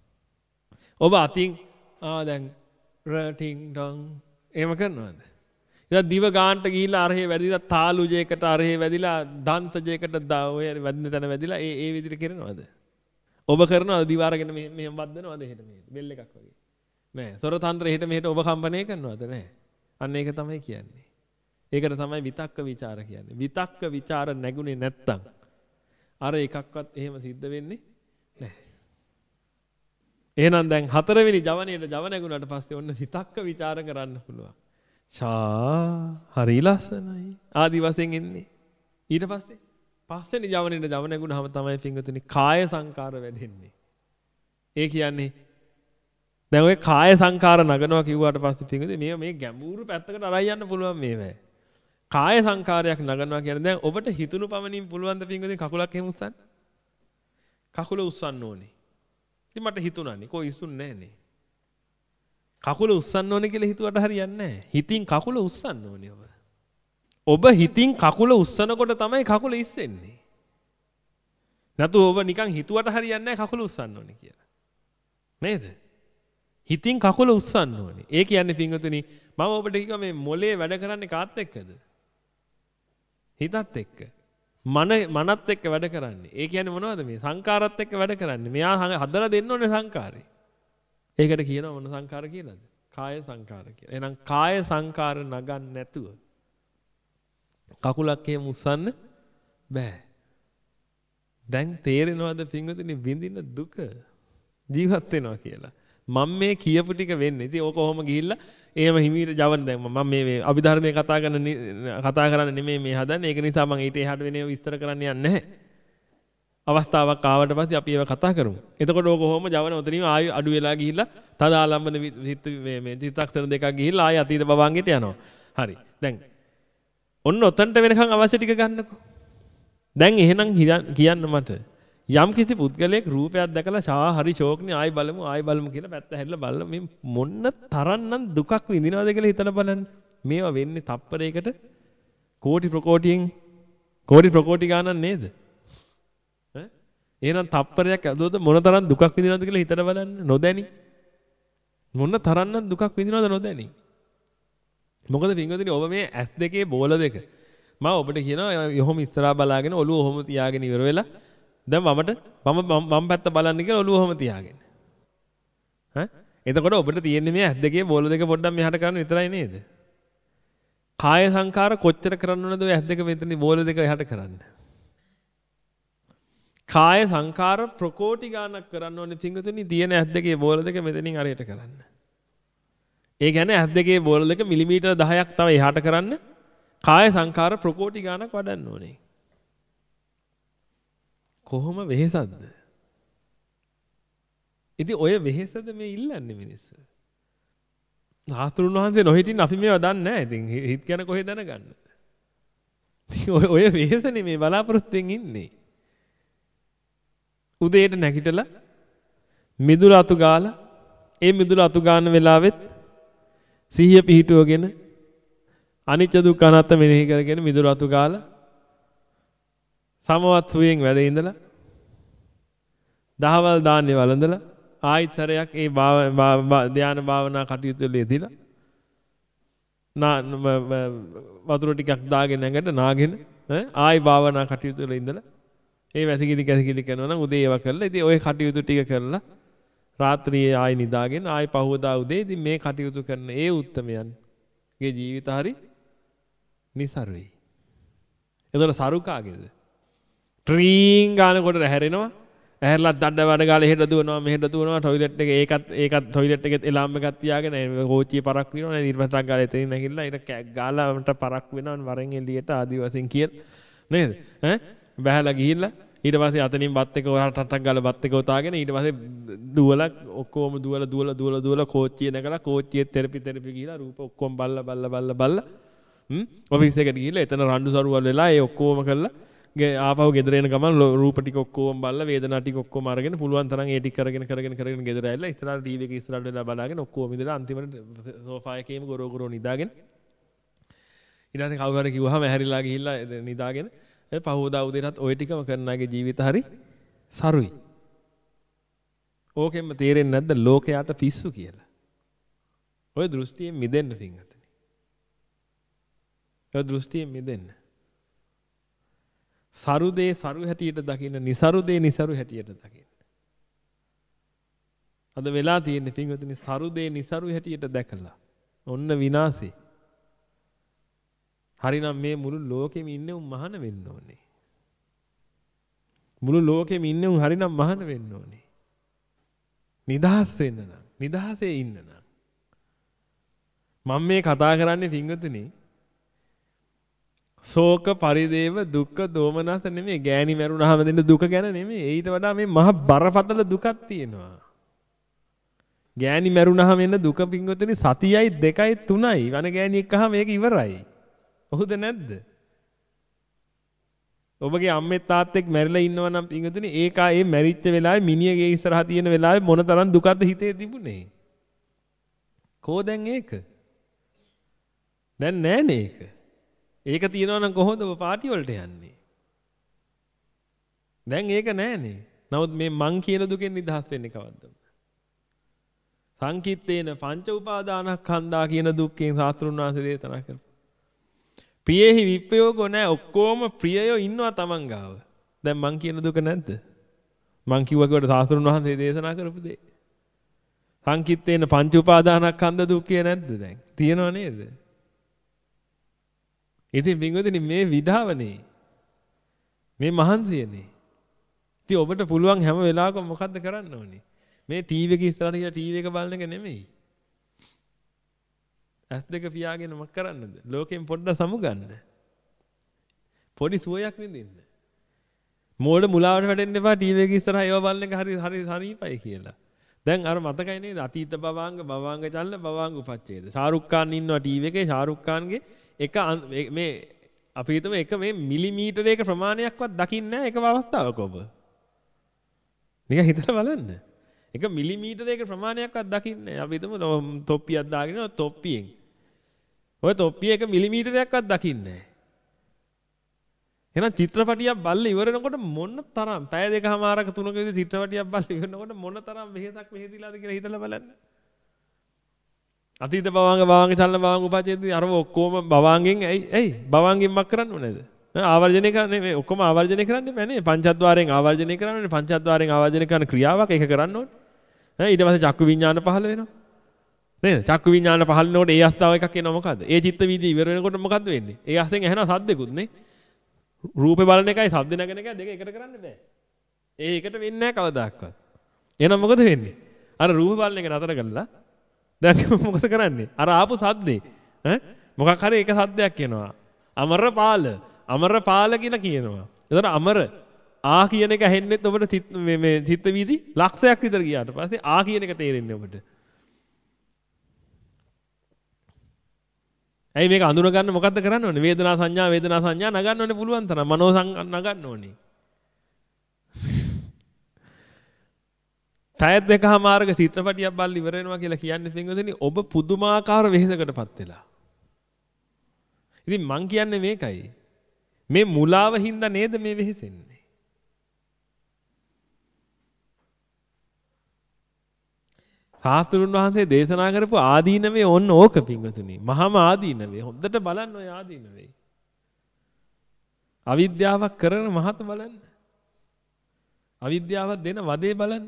ඔබ අතින් ආ දැන් රටින් ඩන් එහෙම කරනවද? ඊට දිව ගානට ගිහිල්ලා අරහේ වැදිලා තාලුජයකට අරහේ වැදිලා දන්තජයකට ඔය වැදින තැන වැදිලා ඒ ඒ විදිහට කරනවද? ඔබ කරනවද දිව අරගෙන මෙහෙම මෙහෙම වද්දනවද එහෙට මෙහෙට බෙල් එකක් වගේ? නෑ. සොර තන්ත්‍ර එහෙට මෙහෙට ඔබ කම්පණය කරනවද? නෑ. අන්න ඒක තමයි කියන්නේ. ඒකට තමයි විතක්ක ਵਿਚාර කියන්නේ. විතක්ක ਵਿਚාර නැගුණේ නැත්තම් අර එකක්වත් එහෙම සිද්ධ වෙන්නේ නැහැ. එහෙනම් දැන් හතරවෙනි ජවනයේට ජව නැගුණාට පස්සේ ඔන්න විතක්ක ਵਿਚාර කරන්න පුළුවන්. ෂා හරි ලස්සනයි. ආදි වශයෙන් එන්නේ. ඊට පස්සේ පස්වෙනි ජවනයේට ජව නැගුණාම තමයි පින්වතුනි කාය සංකාර වැඩෙන්නේ. ඒ කියන්නේ දැන් ඔය කාය සංකාර නගනවා කිව්වට පස්සේ පින්වතුනි මේ මේ ගැඹුරු පැත්තකට අරයි යන්න පුළුවන් මේවැ. කාය සංකාරයක් නගනවා කියන්නේ දැන් ඔබට හිතුණු පමණින් පුළුවන් ද පින්වතුනි කකුලක් එහෙම උස්සන්න? කකුල උස්සන්න ඕනේ. ඉතින් මට හිතුණානේ කොයි ඉස්සුන්නේ නැහනේ. කකුල උස්සන්න ඕනේ කියලා හිතුවට හරියන්නේ නැහැ. හිතින් කකුල උස්සන්න ඕනේ ඔබ. ඔබ හිතින් කකුල උස්සනකොට තමයි කකුල ඉස්සෙන්නේ. නැතු ඔබ නිකන් හිතුවට හරියන්නේ නැහැ කකුල උස්සන්න ඕනේ කියලා. නේද? හිතින් කකුල උස්සන්න ඕනේ. ඒ කියන්නේ පින්වතුනි මම ඔබට කිව්වා මේ මොලේ වැඩ කරන්නේ කාත් එක්කද? හිතත් එක්ක. මන මනත් එක්ක වැඩ කරන්නේ. ඒ කියන්නේ මොනවද මේ සංකාරات එක්ක වැඩ කරන්නේ. මෙයා හදලා දෙන්න ඕනේ සංකාරේ. ඒකට කියනවා මොන සංකාර කියලාද? කාය සංකාර කියලා. එහෙනම් කාය සංකාර නගන්න නැතුව කකුලක් එහෙම උස්සන්න බෑ. දැන් තේරෙනවද පින්වතුනි විඳින දුක ජීවත් වෙනවා කියලා? මම මේ කියපු ටික වෙන්නේ. ඉතින් ඕක කොහොම ගිහිල්ලා එහෙම හිමීට ජවන දැන් මම මේ මේ අභිධර්මයේ කතා කරන කතා කරන්න නෙමෙයි මේ හදන්නේ. ඒක නිසා මම ඊට එහාට වෙන ඒවා විස්තර කරන්න යන්නේ නැහැ. අවස්ථාවක් ආවට පස්සේ අපි ඒවා කතා කරමු. එතකොට ඕක කොහොම ජවන උතනින් ආයෙ අඩු වෙලා ගිහිල්ලා තද ආලම්බන මේ මේ චිත්තක්ෂණ දෙකක් ගිහිල්ලා ආයෙ අතීත භවංගෙට යනවා. හරි. දැන් ඔන්න ඔතනට වෙනකන් අවශ්‍ය ටික ගන්නකෝ. දැන් එහෙනම් කියන්න මට යම් කිසි පුද්ගලයෙක් රූපයක් දැකලා ෂා හරි ෂෝක්නේ ආයි බලමු ආයි බලමු කියලා පැත්ත හැරිලා බලලා මේ මොන්න තරම්නම් දුකක් විඳිනවද කියලා හිතලා බලන්න. මේවා වෙන්නේ තප්පරයකට කෝටි ප්‍රකෝටියෙන් කෝටි ප්‍රකෝටි ගානක් නේද? ඈ එහෙනම් තප්පරයක් ඇදුවද මොන තරම් දුකක් විඳිනවද කියලා හිතලා බලන්න. නොදැනි මොන තරම්නම් දුකක් විඳිනවද නොදැනි. මොකද පින්වතුනි ඔබ මේ ඇස් දෙකේ බෝල දෙක මම ඔබට කියනවා යොහොම ඉස්සරහා බලාගෙන ඔළුව ඔහොම තියාගෙන ඉවර වෙලා දැන් මමට මම මම පැත්ත බලන්න කියලා ඔළුව ඔහොම තියාගෙන. ඈ එතකොට ඔබට තියෙන්නේ මේ ඇස් දෙකේ බෝල දෙක පොඩ්ඩක් මෙහාට කරන්න විතරයි නේද? කාය සංකාර කොච්චර කරන්න ඕනද ඔය ඇස් දෙක මෙතන බෝල දෙක එහාට කරන්න? කාය සංකාර ප්‍රකෝටි ගානක් කරන්න ඕනේ පින්වතුනි තියෙන ඇස් දෙකේ බෝල දෙක මෙතනින් අරයට කරන්න. ඒ කියන්නේ ඇස් දෙකේ බෝල දෙක මිලිමීටර දහයක් තව එහාට කරන්න කාය සංකාර ප්‍රකෝටි ගානක් වඩන්න ඕනේ. කොහොම වෙහෙසක්ද? ඉතින් ඔය වෙහෙසද මේ ඉල්ලන්නේ මිනිස්සු. සාස්ත්‍රුන් වහන්සේ නොහිටින් අපි මේව දන්නේ නැහැ. ඉතින් හිත ගැන කොහෙද දැනගන්නද? ඉතින් ඔය ඔය වෙහෙසනේ මේ බලාපොරොත්තුෙන් ඉන්නේ. උදේට නැගිටලා මිදුල අතු ගාලා ඒ මිදුල අතු ගන්න වෙලාවෙත් සිහිය පිහිටුවගෙන අනිච්ච දුක්ඛ අනාත්ම මෙනෙහි කරගෙන මිදුල අතු ගාලා සමවත් සුවයෙන් වැඩ ඉඳලා දහවල් දාන්නේ වළඳලා ආයිත් සැරයක් ඒ ධ්‍යාන භාවනා කටයුතු වල යෙදিলা නා වතුර ටිකක් දාගෙන නැගට නාගෙන ආයි භාවනා කටයුතු වල ඉඳලා ඒ වැසිකිලි කැසිකිලි කරනවා නම් උදේ ඒවා කරලා ඉතින් ওই කටයුතු ටික කරලා රාත්‍රියේ ආයි නිදාගෙන ආයි පහවදා උදේ ඉතින් මේ කටයුතු කරන ඒ උත්තමයන්ගේ ජීවිත හරි නිසරුයි. එතකොට සරු කාගේද? ට්‍රීන් ගානකොට හැරෙනවා. ඇහැරලා දඩ වඩ ගාලා එහෙට දුවනවා මෙහෙට දුවනවා ටොයිලට් එකේ ඒකත් ඒකත් ටොයිලට් එකේ එලාම් එකක් තියාගෙන කෝච්චියේ පරක් වෙනවා ඊට පස්සට ගාලා එතනින් නැගිටලා ඊට කැක් ගාලා මට පරක් වෙනවා වරෙන් එළියට ආදි වශයෙන් කියන නේද? ඈ බහැලා ගිහිල්ලා ඊට පස්සේ අතනින් බත් එක රටටක් ගාලා බත් එක උතාගෙන ඊට පස්සේ දුවලා ඔක්කොම දුවලා දුවලා දුවලා දුවලා කෝච්චිය නැගලා කෝච්චියේ තෙරපි තෙරපි ගිහිලා රූප ඔක්කොම බල්ලා බල්ලා බල්ලා බල්ලා හ්ම් ඔෆිස් එකට ගිහිල්ලා එතන රණ්ඩු සරුවල් වෙලා ඒ ඔක්කොම කරලා ආපහු ගෙදර එන ගමන් රූප ටික ඔක්කොම බලලා වේදනා ටික ඔක්කොම අරගෙන පුළුවන් තරම් ඒ ටික කරගෙන කරගෙන කරගෙන ගෙදර ඇවිල්ලා ඉස්සරහට ටීවී එක ඉස්සරහට වෙලා බලාගෙන ඔක්කොම ඉඳලා අන්තිමට සෝෆා එකේම ගොරෝ ගොරෝ නිදාගෙන ඊට පස්සේ කවුරු හරි කිව්වහම ඇහැරිලා ගිහිල්ලා නිදාගෙන ඒ පහවදා උදේටත් ওই ටිකම කරනාගේ ජීවිත හරි සරුයි. ඕකෙන්ම තේරෙන්නේ නැද්ද ලෝකයට පිස්සු කියලා? ඔය දෘෂ්ටියෙන් මිදෙන්න පින්වතුනි. ඔය දෘෂ්ටියෙන් මිදෙන්න. සරු දේ සරු හැටියට දකින්න, નિසරු දේ નિසරු හැටියට දකින්න. අද වෙලා තියෙන්නේ පින්වතුනි සරු දේ નિසරු හැටියට දැකලා ඔන්න විනාශේ. හරිනම් මේ මුළු ලෝකෙම ඉන්නේ උන් මහාන වෙන්න ඕනේ. මුළු ලෝකෙම ඉන්නේ උන් හරිනම් මහාන වෙන්න ඕනේ. නිදහස් වෙන්න නම්, නිදහසේ ඉන්න නම්. මම මේ කතා කරන්නේ පින්වතුනි ශෝක පරිදේව දුක්ඛ දෝමනස නෙමෙයි ගෑණි මරුණාම දෙන දුක ගැන නෙමෙයි. ඊට වඩා මේ මහ බරපතල දුකක් තියෙනවා. ගෑණි මරුණාම එන දුක පින්වතුනි සතියයි දෙකයි තුනයි. වන ගෑණි එක්කහම මේක ඉවරයි. ඔහුද නැද්ද? ඔබගේ අම්මේ තාත්තෙක් මැරිලා ඉන්නවා නම් පින්වතුනි ඒකා ඒ මැරිච්ච වෙලාවේ මිනිහගේ ඉස්සරහා තියෙන වෙලාවේ මොන තරම් දුකද හිතේ තිබුණේ? කෝ දැන් ඒක? දැන් නෑනේ ඒක. ඒක තියෙනවා නම් කොහොමද ඔබ පාටි වලට යන්නේ? දැන් ඒක නෑනේ. නමුත් මේ මං කියන දුකෙන් නිදහස් වෙන්නේ කවද්ද? සංකිට්ඨේන පංච උපාදානස්කන්ධා කියන දුක්ඛෙන් සාස්ත්‍රුන් වහන්සේ දේශනා කරා. ප්‍රියෙහි විප්‍රයෝගෝ නැහැ. ඔක්කොම ප්‍රියයෝ ඉන්නවා තමන් ගාව. දැන් මං කියන දුක නැද්ද? මං කිව්වා කිව්වට සාස්ත්‍රුන් වහන්සේ දේශනා කරපු දේ. සංකිට්ඨේන පංච උපාදානස්කන්ධ දුක්ඛය නැද්ද දැන්? තියෙනව නේද? ඉතින් පින්වතුනි මේ විඩාවනේ. මේ මහන්සියනේ. ඉතින් ඔබට පුළුවන් හැම වෙලාවකම මොකද්ද කරන්න ඕනේ? මේ ටීවී එක ඉස්සරහට ගිහලා ටීවී එක බලන එක නෙමෙයි. ඇස් දෙක පියාගෙන මොකක් කරන්නද? ලෝකෙන් පොඩ්ඩක් සමුගන්න. පොඩි සුවයක් විඳින්න. මෝඩ මුලාවට වැටෙන්න එපා ටීවී එක ඉස්සරහා ඒව බලන එක හරි හරි සනීපයි කියලා. දැන් අර මතකයි නේද අතීත භවාංග භවාංග චලන භවාංග උපච්ඡේද. ශාරුක් ખાන් ඉන්නවා ටීවී එකේ ශාරුක් ખાන්ගේ එක මේ අපි හිතමු එක මේ මිලිමීටරයක ප්‍රමාණයක්වත් දකින්නේ නැහැ එකම අවස්ථාවක ඔබ. නිකන් හිතලා බලන්න. එක මිලිමීටරයක ප්‍රමාණයක්වත් දකින්නේ නැහැ. අපි හිතමු තොප්පියක් දාගෙන තොප්පියෙන්. ඔය තොප්පිය එක මිලිමීටරයක්වත් දකින්නේ නැහැ. එහෙනම් චිත්‍රපටියක් බලලා ඉවරනකොට මොන තරම් පැය දෙකමාරක තුනක විතර චිත්‍රපටියක් බලලා ඉවරනකොට මොන තරම් වෙහෙසක් වෙහෙදිලාද කියලා හිතලා බලන්න. අතීත භවාංග භවාංග චලන භවාංග උපච්ඡේදදී අර ඔක්කොම භවාංගෙන් ඇයි ඇයි භවාංගෙන් මක් කරන්න ඕනේද? ආවර්ජනය කරන්නේ මේ ඔක්කොම ආවර්ජනය කරන්න බෑ නේ. පංචද්වාරයෙන් ආවර්ජනය කරන්නේ පංචද්වාරයෙන් ආවර්ජනය කරන ක්‍රියාවක් ඒක කරන්න ඕනේ. ඈ ඊට පස්සේ චක්කු විඥාන පහළ වෙනවා. නේද? චක්කු විඥාන පහළ වෙනකොට ඒ අවස්ථාව එකක් එනවා මොකද්ද? ඒ චිත්ත වීදිය ඉවර වෙනකොට මොකද්ද වෙන්නේ? ඒ අස්සෙන් ඇහෙනවා සද්දෙකුත් නේ. රූපේ බලන එකයි ශබ්ද නැගෙන එකයි දෙක එකට කරන්න බෑ. ඒ එකට වෙන්නේ නැහැ කවදාක්වත්. එහෙනම් මොකද වෙන්නේ? අර රූප බලන එක නතර කරලා දැන් මොකද කරන්නේ? අර ආපු සද්දේ ඈ මොකක් හරි එක සද්දයක් එනවා. අමරපාල අමරපාල කියලා කියනවා. ඒතර අමර ආ කියන එක ඇහෙන්නෙත් ඔබට මේ මේ චිත්ත වීදි ලක්ෂයක් විතර ගියාට පස්සේ ආ කියන එක තේරෙන්නේ ඔබට. ඇයි මේක අඳුර ගන්න මොකද්ද කරන්න ඕනේ? වේදනා සංඥා වේදනා සංඥා නගන්න ඕනේ පුළුවන් තරම්. මනෝ නගන්න ඕනේ. පැය දෙකමාරක චිත්‍රපටියක් බලලා ඉවර වෙනවා කියලා කියන්නේ පින්වතුනි ඔබ පුදුමාකාර වෙහෙසකටපත් වෙලා. ඉතින් මං කියන්නේ මේකයි. මේ මුලාව හින්දා නේද මේ වෙහෙසෙන්නේ. සාස්ත්‍රුන් වහන්සේ දේශනා කරපු ආදීනවේ ඔන්න ඕක පින්වතුනි. මහාම ආදීනවේ. හොඳට බලන්න ඔය ආදීනවේ. අවිද්‍යාවක් කරන මහත බලන්න. අවිද්‍යාවක් දෙන වදේ බලන්න.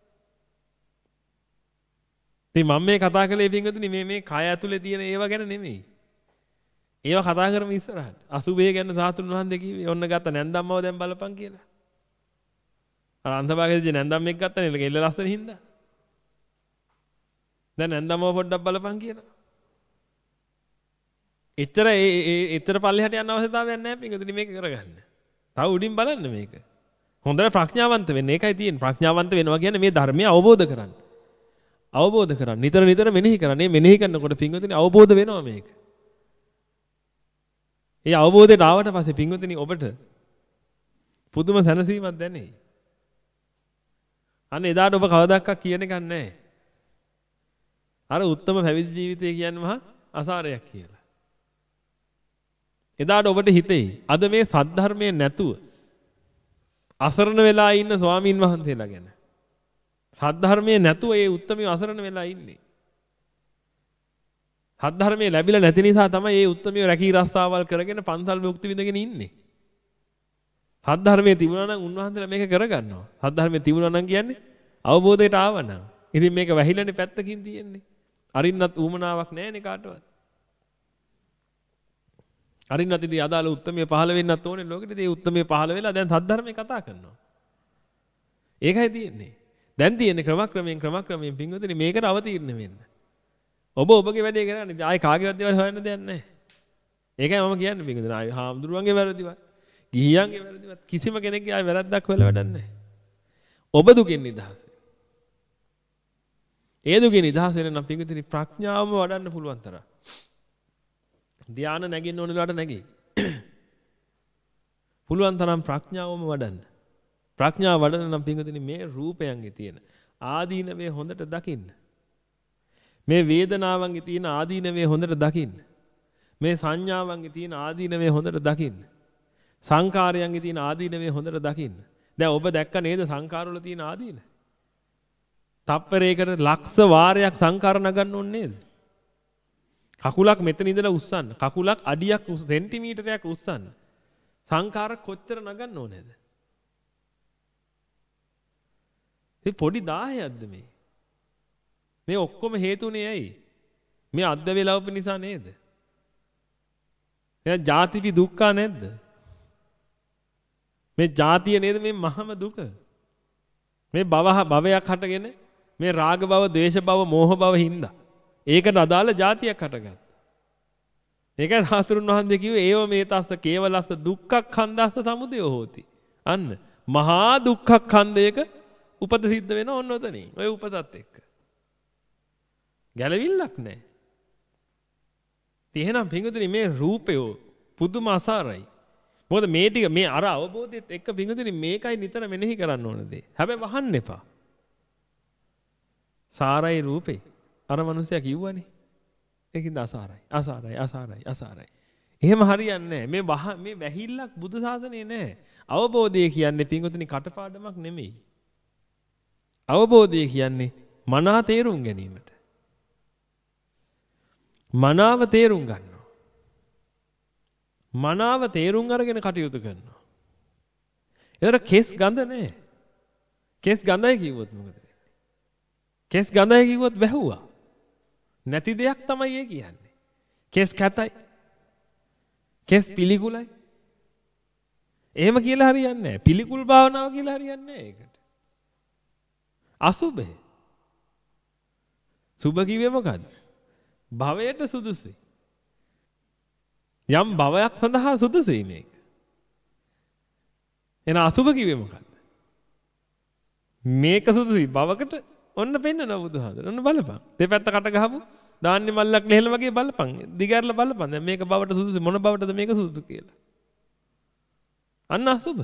ඉතින් මම මේ කතා කළේ පින්වතුනි මේ මේ කය ඇතුලේ තියෙන ඒවා ගැන නෙමෙයි. ඒවා කතා කරමු ඉස්සරහට. අසුබේ ගැන සාතුන් වහන්සේ කිව්වේ ඔන්න ගත්ත නැන්දම්මව දැන් බලපන් කියලා. අර අන්තභාගයේදී නැන්දම්මෙක් ගත්තනේ එල්ල ලස්සන හින්දා. දැන් නැන්දම්මව පොඩ්ඩක් බලපන් කියලා. එච්චර ඒ ඒ එතර පල්ලෙහාට යන්න අවශ්‍යතාවයක් නැහැ පින්වතුනි මේක කරගන්න. තව උඩින් බලන්න මේක. හොඳට ප්‍රඥාවන්ත වෙන්න. ඒකයි තියෙන්නේ. ප්‍රඥාවන්ත වෙනවා කියන්නේ මේ ධර්මය අවබෝධ කරගන්න. අවබෝධ කරගන්න. නිතර නිතර මෙනෙහි කරන්න. මේ මෙනෙහි කරනකොට පින්වතුනි අවබෝධ වෙනවා මේක. ඒ අවබෝධයට ආවට පස්සේ පින්වතුනි ඔබට පුදුම සැනසීමක් දැනේ. අන්න එදාට ඔබ කවදාවත් කියන එකක් නැහැ. අර උත්තම පැවිදි ජීවිතය කියන්නේ මහා අසාරයක් කියලා. එදාට ඔබට හිතෙයි අද මේ සද්ධර්මයේ නැතුව අසරණ වෙලා ඉන්න ස්වාමීන් වහන්සේලා ගැන. සද්ධර්මයේ නැතුව ඒ උත්තමිය අසරණ වෙලා ඉන්නේ. සද්ධර්මයේ ලැබිලා නැති නිසා තමයි මේ උත්තමිය රැකී රස්සාවල් කරගෙන පන්සල් භුක්ති විඳගෙන ඉන්නේ. සද්ධර්මයේ තිබුණා නම් උන්වහන්සේලා මේක කරගන්නවා. සද්ධර්මයේ තිබුණා නම් කියන්නේ අවබෝධයට ආවනම්. ඉතින් මේක වැහිලානේ පැත්තකින් තියෙන්නේ. අරින්නත් ඌමනාවක් නැහැනේ කාටවත්. අරින්නත් ඉතින් අදාළ උත්තමිය පහළ වෙන්නත් ඕනේ ලෝකෙට. ඒ උත්තමිය පහළ වෙලා දැන් සද්ධර්මයේ කතා කරනවා. ඒකයි තියෙන්නේ. දැන් තියෙන්නේ ක්‍රමක්‍රමයෙන් ක්‍රමක්‍රමයෙන් පින්වතුනි මේකට අවතීර්ණ වෙන්න. ඔබ ඔබගේ වැඩේ කරන්නේ. ආයේ කාගේවත් දේවල් හොයන්න දෙයක් නැහැ. ඒකයි මම කියන්නේ පින්වතුනි. ආයේ හාමුදුරුවන්ගේ වැරදිවත්, ගිහියන්ගේ වැරදිවත් කිසිම කෙනෙක්ගේ ආයේ වැරද්දක් වෙලා වැඩක් නැහැ. ඔබ දුකින් නිදහස්. ඒ දුකින් නිදහස් වෙන නම් පින්වතුනි ප්‍රඥාවම වඩන්න පුළුවන් තරම්. ධානය නැගින්න ඕන වෙලාවට නැගී. පුළුවන් තරම් ප්‍රඥාවම වඩන්න. ප්‍රඥාව වඩන නම් පින්වතුනි මේ රූපයන්ගේ තියෙන ආදීනවේ හොඳට දකින්න. මේ වේදනාවන්ගේ තියෙන ආදීනවේ හොඳට දකින්න. මේ සංඥාවන්ගේ තියෙන ආදීනවේ හොඳට දකින්න. සංකාරයන්ගේ තියෙන ආදීනවේ හොඳට දකින්න. දැන් ඔබ දැක්ක නේද සංකාරවල තියෙන ආදීන? තප්පරයකට ලක්ෂ වාරයක් සංකාර නගන්න ඕනේ නේද? කකුලක් මෙතන ඉඳලා උස්සන්න. කකුලක් අඩියක් සෙන්ටිමීටරයක් උස්සන්න. සංකාර කොච්චර නගන්න ඕනේද? මේ පොඩි දාහයක්ද මේ? මේ ඔක්කොම හේතුනේ ඇයි? මේ අද්ද වේලාවප නිසා නේද? එයා ජාතිපි දුක්ඛ නැද්ද? මේ ජාතිය නේද මේ මහම දුක? මේ භව භවයක් හටගෙන මේ රාග භව, ද්වේෂ භව, මෝහ භව හින්දා. ඒකට අදාළ જાතියක් හටගත්තා. ඒකයි සාතුරුන් වහන්සේ කිව්වේ ඒව මේ තස්ස කේවලස්ස දුක්ඛඛන්දස්ස සමුදය හෝති. අන්න මහා දුක්ඛඛන්දයක උපත සිද්ධ වෙන ඕන ඔතනින්. ඔය උපතත් එක්ක. ගැලවිල්ලක් නැහැ. එහෙනම් පිංගුතුනි මේ රූපය පුදුම අසාරයි. මොකද මේ ටික මේ අර අවබෝධයත් එක්ක පිංගුතුනි මේකයි නිතර මෙනෙහි කරන්න ඕන දේ. හැබැයි වහන්න එපා. සාරයි රූපේ. අර මනුස්සයා කිව්වනේ. ඒකින්ද අසාරයි. අසාරයි අසාරයි අසාරයි. එහෙම හරියන්නේ නැහැ. මේ වහ මේ වැහිල්ලක් බුදු සාසනේ නැහැ. අවබෝධය කියන්නේ පිංගුතුනි කටපාඩමක් නෙමෙයි. අවබෝධය කියන්නේ මනා තේරුම් ගැනීමට. මනාව තේරුම් ගන්නවා. මනාව තේරුම් අරගෙන කටයුතු කරනවා. ඒතර කෙස් ගඳ නැහැ. කෙස් ගඳයි කිව්වොත් මොකද වෙන්නේ? කෙස් ගඳයි කිව්වොත් වැහුවා. නැති දෙයක් තමයි ඒ කියන්නේ. කෙස් කැතයි. කෙස් පිළිකුලයි. එහෙම කියලා හරියන්නේ නැහැ. පිළිකුල් භාවනාව කියලා හරියන්නේ නැහැ ඒකට. අසුබේ. සුබ කිව්වේ මොකද්ද? භවයට සුදුසුයි. යම් භවයක් සඳහා සුදුසුයි මේක. එන අසුබ කිව්වේ මොකද්ද? මේක සුදුසුයි භවකට ඔන්න පෙන්නනවා බුදුහාමුදුරනේ. ඔන්න බලපන්. දෙපැත්ත කට ගහපු ධාන්‍ය මල්ලක් ලෙහෙල වගේ බලපන්. දිගහැරලා බලපන්. දැන් මේක භවට සුදුසුයි මොන භවටද මේක සුදුසු කියලා. අන්න අසුබ.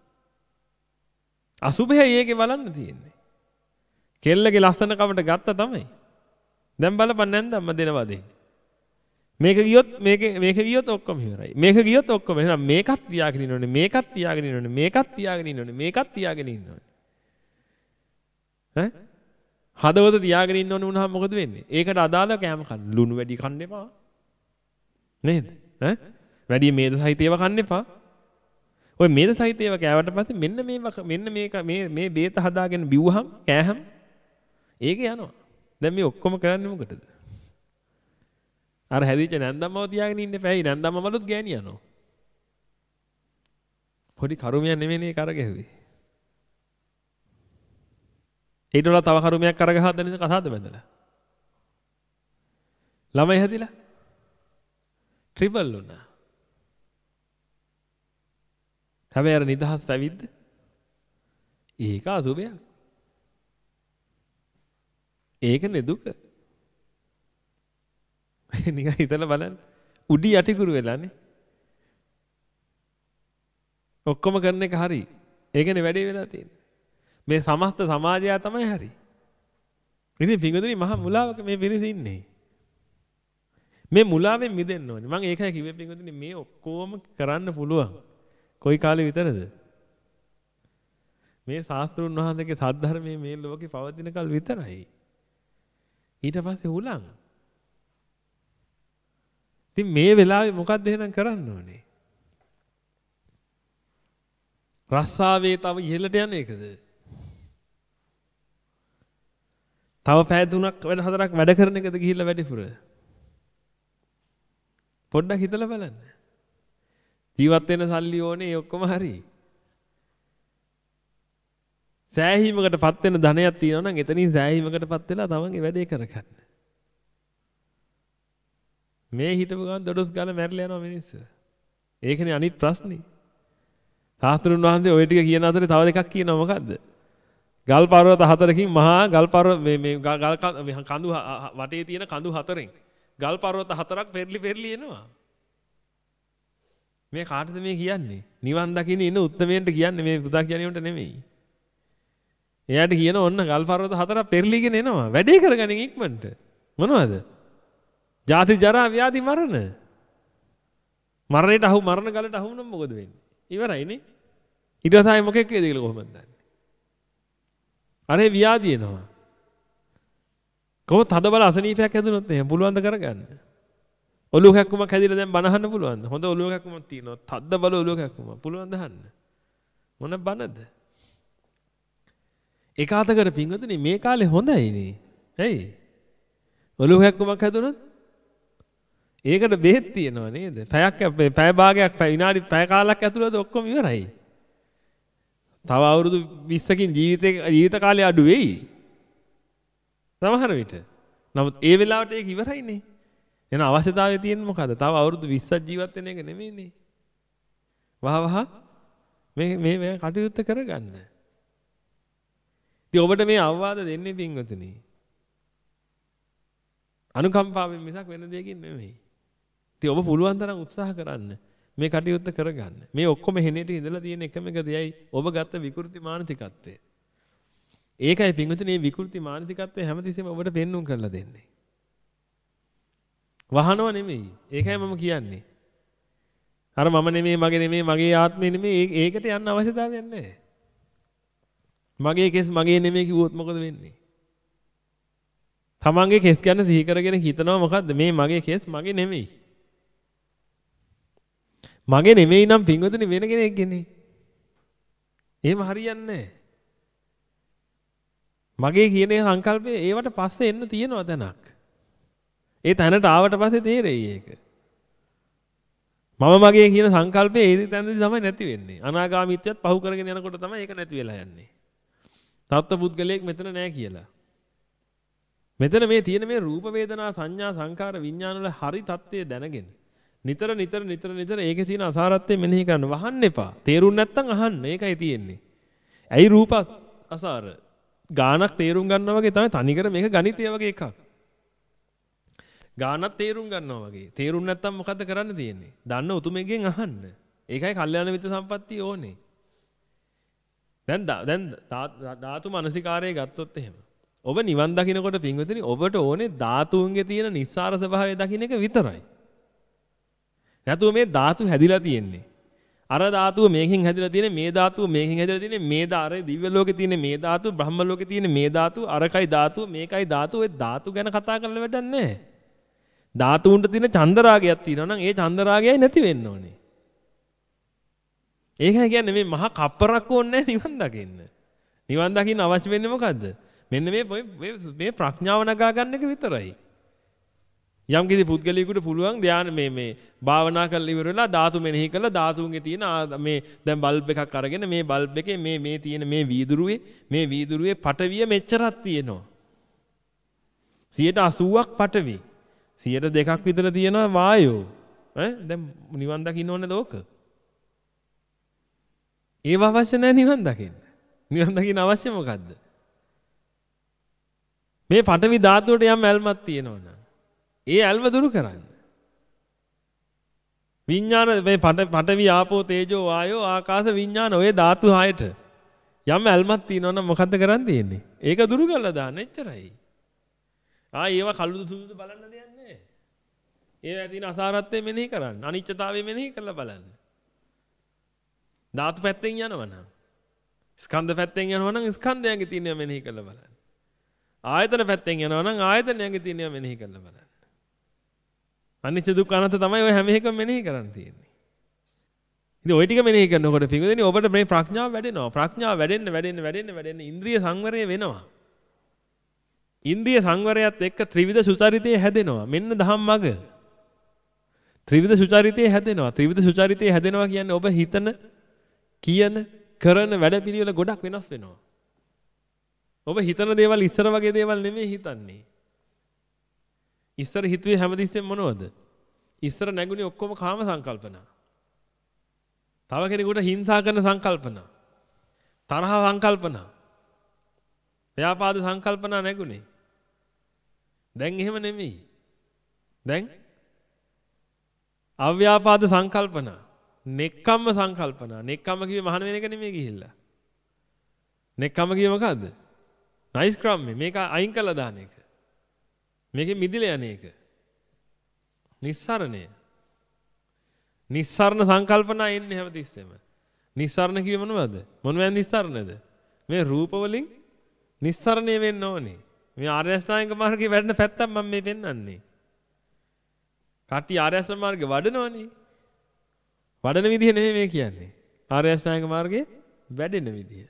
අසුබයි ඒකේ බලන්න තියෙන්නේ. කෙල්ලගේ ලස්සන කමට ගත්ත තමයි. දැන් බලපන් නැන්දම්ම දෙනවා දෙන්නේ. මේක ගියොත් මේක මේක ගියොත් ඔක්කොම ඉවරයි. මේක ගියොත් ඔක්කොම එහෙනම් මේකත් තියාගෙන ඉන්න ඕනේ. මේකත් තියාගෙන ඉන්න ඕනේ. මේකත් තියාගෙන ඉන්න ඕනේ. මේකත් තියාගෙන ඉන්න ඕනේ. ඈ? හදවත තියාගෙන ඉන්න ඕනේ වුණාම මොකද වෙන්නේ? ඒකට අදාළ කෑම කන්න. ලුණු වැඩි කන්න එපා. නේද? ඈ? වැඩි මේද සහිත ඒවා කන්න එපා. ඔය මේද සහිත ඒවා කෑවට පස්සේ මෙන්න මේ මෙන්න මේක මේ මේ බේත හදාගෙන බිව්වහම කෑහම ඒක යනවා. දැන් මේ ඔක්කොම කරන්නේ මොකටද? අර හැදිච්ච නැන්දම්මව තියාගෙන ඉන්න එපා. ඇයි නැන්දම්මවලුත් ගෑණියනවා. පොඩි කරුමයක් නෙමෙයිනේ කර ගැහුවේ. ඊට වඩා තව කරුමයක් කර ගහද්ද නේද කසාද බැඳලා. ළමයි හැදිලා ට්‍රිපල් වුණා. හැබැයි අර නිදහස් පැවිද්ද ඒක අසුබයක්. ඒකනේ දුක. නිකන් හිතලා බලන්න. උඩි යටිකුරු වෙලානේ. ඔක්කොම කරන එක හරි. ඒකනේ වැඩේ වෙලා තියෙන්නේ. මේ සමස්ත සමාජය තමයි හරි. ඉතින් පිංගුතුනි මහා මුලාවක මේ පිරිස ඉන්නේ. මේ මුලාවෙන් මිදෙන්න ඕනේ. මම ඒකයි කිව්වේ පිංගුතුනි මේ ඔක්කොම කරන්න පුළුවන්. කොයි කාලේ විතරද? මේ ශාස්ත්‍රුන් වහන්සේගේ සද්ධර්මයේ මේ ලෝකේ පවතින කල් විතරයි. ඊට පස්සේ හුලං. ඉතින් මේ වෙලාවේ මොකක්ද එහෙනම් කරන්න ඕනේ? රස්සාවේ තව ඉහළට යන එකද? තව පැය තුනක් වැඩ හතරක් වැඩ කරන එකද ගිහිල්ලා වැඩිපුර? පොඩ්ඩක් හිතලා බලන්න. ජීවත් වෙන සල්ලි ඕනේ ඒ ඔක්කොම හරි. සෑහීමකටපත් වෙන ධනයක් තියෙනවා නම් එතනින් සෑහීමකටපත් වෙලා තමන්ගේ වැඩේ කරගන්න. මේ හිටපු ගමන් දොඩොස් ගාලා මැරිලා යනවා මිනිස්සු. ඒකනේ අනිත් ප්‍රශ්නේ. සාස්ත්‍රුන් වහන්සේ ওই ටික කියන අතරේ තව දෙකක් කියනවා මොකද්ද? ගල් පර්වත හතරකින් මහා ගල් පර්වත මේ මේ ගල් කඳු වටේ තියෙන කඳු හතරෙන් ගල් පර්වත හතරක් පෙරලි පෙරලි එනවා. මේ කාටද මේ කියන්නේ? නිවන් දකින්න ඉන්න උත්තරමෙන්ට කියන්නේ මේ පුතා කියන්නේොන්ට නෙමෙයි. එයාට කියන ඔන්න ගල් පර්වත හතරක් පෙරලිගෙන එනවා. වැඩේ කරගනින් ඉක්මනට. මොනවද? ජාති ජරා ව්‍යාධි මරණ. මරණයට අහු මරණ ගලට අහු වුණොත් මොකද වෙන්නේ? ඉවරයිනේ. ඊට පස්සේ මොකෙක් වේද කියලා කොහොමද දන්නේ? අරේ ව්‍යාධි එනවා. කොහොමද හද බල අසනීපයක් හැදුනොත් එහෙම පුළුවන් ද කරගන්න? ඔලුව කැක්කුමක් හැදිලා දැන් බනහන්න පුළුවන්ද? හොඳ ඔලුව කැක්කුමක් තියෙනවා. තද්ද බල ඔලුව කැක්කුමක් පුළුවන් ද අහන්න? මොන බනද? එක අතකට පින්වතුනි මේ කාලේ හොඳයිනේ. ඇයි? ඔලුව කැක්කුමක් හැදුනොත් ඒකට බෙහෙත් තියෙනවා නේද? පැයක් පැය භාගයක් පැය විනාඩි පැය කාලයක් ඇතුළත ඔක්කොම ඉවරයි. තව අවුරුදු විස්සකින් ජීවිතේ ජීවිත කාලය අඩු වෙයි. සමහර විට. නමුත් ඒ වෙලාවට ඒක ඉවරයිනේ. එන අවශ්‍යතාවය තියෙන්නේ මොකද්ද? තව අවුරුදු විස්සක් ජීවත් වෙන එක නෙමෙයිනේ. වහ වහ මේ මේ මේ කටයුත්ත කරගන්න. ඉතින් ඔබට මේ අවවාද දෙන්නේ පින්වතුනි. අනුකම්පාවෙන් මිසක් වෙන දෙයකින් නෙමෙයි. ඉතින් ඔබ පුළුවන් තරම් උත්සාහ කරන්න මේ කටයුත්ත කරගන්න. මේ ඔක්කොම හෙනෙට ඉඳලා තියෙන එකම එක දෙයයි ඔබ ගත්ත විකෘති මානසිකත්වය. ඒකයි පින්වතුනි මේ විකෘති මානසිකත්වය හැමතිස්සෙම ඔබට පෙන්눔 කරලා දෙන්නේ. වහනව නෙමෙයි. ඒකයි මම කියන්නේ. අර මම නෙමෙයි මගේ නෙමෙයි මගේ ආත්මේ නෙමෙයි ඒකට යන්න අවශ්‍යතාවයක් නැහැ. මගේ කෙස් මගේ නෙමෙයි කිව්වොත් මොකද වෙන්නේ? තමන්ගේ කෙස් ගැන සිහි කරගෙන හිතනවා මොකද්ද මේ මගේ කෙස් මගේ නෙමෙයි. මගේ නෙමෙයි නම් පින්වතුනි වෙන කෙනෙක්ගේනේ. එහෙම හරියන්නේ නැහැ. මගේ කියන සංකල්පය ඒවට පස්සේ එන්න තියෙනවා තැනක්. ඒ තැනට ආවට පස්සේ තේරෙයි ඒක. මම මගේ කියන සංකල්පය ඒ තැනදී තමයි නැති වෙන්නේ. අනාගාමීත්වයත් පහු කරගෙන යනකොට තමයි ඒක නැති වෙලා යන්නේ. තත්ත්ව පුද්ගලයෙක් මෙතන නැහැ කියලා. මෙතන මේ තියෙන මේ රූප වේදනා සංඥා සංකාර විඥාන වල හරි தත්ත්වය දැනගෙන නිතර නිතර නිතර නිතර ඒකේ තියෙන අසාරත්වය මෙනෙහි කරන්න වහන්න එපා. තේරුම් නැත්තම් අහන්න. ඒකයි තියෙන්නේ. ඇයි රූප අසාර? ගානක් තේරුම් ගන්නවා වගේ තමයි තනිකර මේක ගණිතය වගේ එකක්. ගානක් තේරුම් ගන්නවා වගේ. තේරුම් නැත්තම් මොකද්ද කරන්න තියෙන්නේ? දන්න උතුමෙක්ගෙන් අහන්න. ඒකයි කල්යාණ මිත්‍ර සම්පත්තිය ඕනේ. දැන් දැන් ධාතු මනසිකාරය ගත්තොත් එහෙම. ඔබ නිවන් දකින්නකොට පින්වතුනි ඔබට ඕනේ ධාතුන්ගේ තියෙන නිස්සාර ස්වභාවය දකින්න එක විතරයි. නැතුව මේ ධාතු හැදිලා තියෙන්නේ. අර ධාතුව මේකෙන් හැදිලා තියෙන්නේ මේ ධාතුව මේකෙන් හැදිලා තියෙන්නේ මේ ධාරේ දිව්‍ය ලෝකේ තියෙන්නේ මේ ධාතුව බ්‍රහ්ම ලෝකේ තියෙන්නේ මේ ධාතුව අරකයි ධාතුව මේකයි ධාතුව ඔය ධාතු ගැන කතා කරලා වැඩක් නැහැ. ධාතුන්ට තියෙන චන්දරාගයක් තියෙනවා නම් ඒ චන්දරාගයයි නැති වෙන්න ඕනේ. ඒකයි කියන්නේ මේ මහා කප්පරක් ඕනේ නිවන් දකින්න. නිවන් දකින්න අවශ්‍ය වෙන්නේ මොකද්ද? මෙන්න මේ මේ ප්‍රඥාව නගා ගන්න එක විතරයි. යම් කිසි පුද්ගලයෙකුට පුළුවන් ධානය මේ මේ භාවනා කරලා ඉවර වෙලා ධාතු මෙනෙහි කරලා ධාතුන්ගේ තියෙන මේ දැන් බල්බ් එකක් අරගෙන මේ බල්බ් එකේ මේ මේ තියෙන මේ වීදුරුවේ මේ වීදුරුවේ පටවිය මෙච්චරක් තියෙනවා. සියයට අසූවක් පටවි. සියයට දෙකක් විතර තියෙනවා වායෝ. ඈ දැන් නිවන් දකින්න ඕනේද ඕක? ඒව අවශ්‍ය නැහැ නිවන් දකින්න. නිවන් දකින්න අවශ්‍ය මොකද්ද? මේ පටවි ධාතුවට යම් ඇල්මක් තියෙනවනම් ඒ ඇල්ම දුරු කරන්න. විඥාන මේ පටවි ආපෝ තේජෝ වායෝ ආකාශ විඥාන ඔය ධාතු හයට යම් ඇල්මක් තියෙනවනම් මොකද්ද කරන්න තියෙන්නේ? ඒක දුරු කරලා දාන්න එච්චරයි. ආ ඒව කළුදු සුදුද බලන්න දෙයක් නැහැ. ඒවා තියෙන අසාරත්වය මෙනෙහි කරන්න. අනිත්‍යතාවය මෙනෙහි කරලා බලන්න. ධාතු පැත්තෙන් යනවනම් ස්කන්ධ පැත්තෙන් යනවනම් ස්කන්ධයන්ගේ තියෙනව මෙනෙහි කරලා බලන්න. ආයතන පැත්තෙන් යනවනම් ආයතනයන්ගේ තියෙනව මෙනෙහි කරලා බලන්න. අනිත්‍ය දුක්ඛ අනාත්ම තමයි ඔය හැම එකම මෙනෙහි කරන්න තියෙන්නේ. ඉතින් ওই ටික මෙනෙහි කරනකොට පිටුදෙනි ඔබට මේ ප්‍රඥාව වැඩෙනවා. ප්‍රඥාව වැඩෙන්න වැඩෙන්න වැඩෙන්න වැඩෙන්න ඉන්ද්‍රිය සංවරය වෙනවා. ඉන්ද්‍රිය සංවරයත් එක්ක ත්‍රිවිධ සුචරිතය හැදෙනවා. මෙන්න දහම් මඟ. ත්‍රිවිධ සුචරිතය හැදෙනවා. ත්‍රිවිධ සුචරිතය හැදෙනවා කියන්නේ ඔබ හිතන, කියන, කරන වැඩපිළිවෙල ගොඩක් වෙනස් වෙනවා. ඔබ හිතන දේවල් ඉස්සර වගේ දේවල් නෙමෙයි හිතන්නේ. ඉස්සර හිතුවේ හැමතිස්සෙම මොනවද? ඉස්සර නැගුණේ ඔක්කොම කාම සංකල්පනා. තව කෙනෙකුට හිංසා කරන සංකල්පනා. තරහ සංකල්පනා. ව්‍යාපාද සංකල්පනා නැගුණේ. දැන් එහෙම නෙමෙයි. දැන් අව්‍යාපාද සංකල්පනා. නෙක්ඛම්ම සංකල්පනා. නෙක්ඛම්ම කිව්වේ මහාන වෙන එක නෙමෙයි ගිහිල්ලා. නෙක්ඛම්ම කිව්වේ මොකද්ද? නයිස් ක්‍රම්මේ මේක අයින් කළා දාන එක. මේකේ මිදිලා යන එක. නිස්සරණය. නිස්සරණ සංකල්පනා එන්නේ හැමතිස්සෙම. නිස්සරණ කිව්වේ මොනවද? මොනවද නිස්සරණද? මේ රූප වලින් නිස්සරණය වෙන්න ඕනේ. මේ ආර්ය අෂ්ටාංගික මාර්ගයේ වැඩෙන පැත්තක් මම මේ පෙන්වන්නේ. කටි ආර්ය අෂ්ටාංගික මාර්ගේ වඩනවනේ. වඩන විදිහ නෙමෙයි මේ කියන්නේ. ආර්ය අෂ්ටාංගික මාර්ගයේ වැඩෙන විදිහ.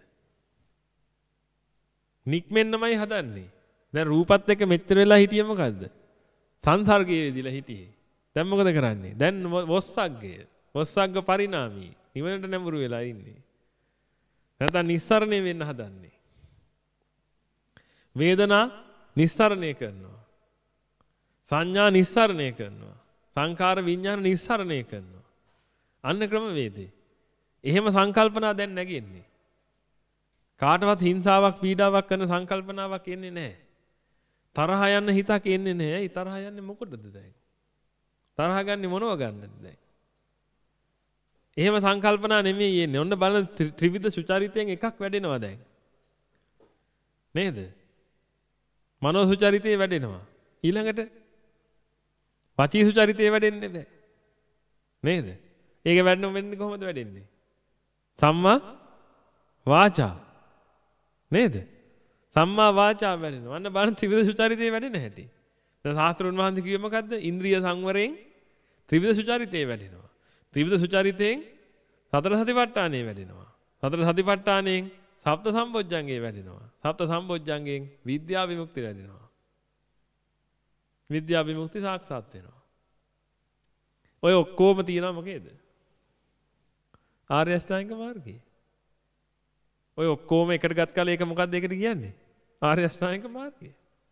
නික්මෙන්නමයි හදන්නේ. දැන් රූපත් එක්ක මෙච්චර වෙලා හිටියේ මොකද්ද? සංසර්ගයේ විදිලා හිටියේ. දැන් මොකද කරන්නේ? දැන් වොස්සග්ගය. වොස්සග්ග පරිණාමී. නිවනට නැඹුරු වෙලා ඉන්නේ. නැත්නම් නිස්සරණය වෙන්න හදන්නේ. වේදනා නිස්සරණය කරනවා. සංඥා නිස්සරණය කරනවා. සංකාර විඥාන නිස්සරණය කරනවා. අන්න ක්‍රමවේදේ. එහෙම සංකල්පනා දැන් නැගෙන්නේ. කාටවත් හිංසාවක් පීඩාවක් කරන සංකල්පනාවක් එන්නේ නැහැ. තරහ යන්න හිතක් එන්නේ නැහැ. ඒ තරහ යන්නේ මොකටද දැන්? තරහ ගන්නේ මොනව ගන්නද දැන්? එහෙම සංකල්පනා නෙමෙයි එන්නේ. ඔන්න බලන්න ත්‍රිවිධ සුචරිතයෙන් එකක් වැඩෙනවා දැන්. නේද? මනෝ සුචරිතේ වැඩෙනවා. ඊළඟට වචී සුචරිතේ වැඩෙන්නේ නැහැ. නේද? ඒක වැඩන වෙන්නේ කොහොමද වැඩෙන්නේ? සම්මා වාචා. නේද? සම්මා වාචා වැඩෙනවා. අන්න බලන්න ත්‍රිවිධ සුචරිතේ වැඩෙන හැටි. දැන් ශාස්ත්‍රුන් වහන්සේ කිව්වේ මොකද්ද? ඉන්ද්‍රිය සංවරයෙන් ත්‍රිවිධ සුචරිතේ වැඩෙනවා. ත්‍රිවිධ සුචරිතයෙන් සතර සතිපට්ඨානෙ වැඩෙනවා. සතර සතිපට්ඨානෙන් සප්ත සම්බොජ්ජංගේ වැඩෙනවා. සප්ත සම්බොජ්ජංගෙන් විද්‍යා විමුක්තිය වැඩෙනවා. විද්‍යා විමුක්තිය සාක්ෂාත් වෙනවා. ඔය ඔක්කොම තියෙනවා මොකේද? ආර්ය අෂ්ටාංගික මාර්ගයේ. ඔය ඔක්කොම එකට ගත් කාලේ ඒක මොකක්ද ඒකට කියන්නේ? ආර්ය අෂ්ටාංගික මාර්ගය.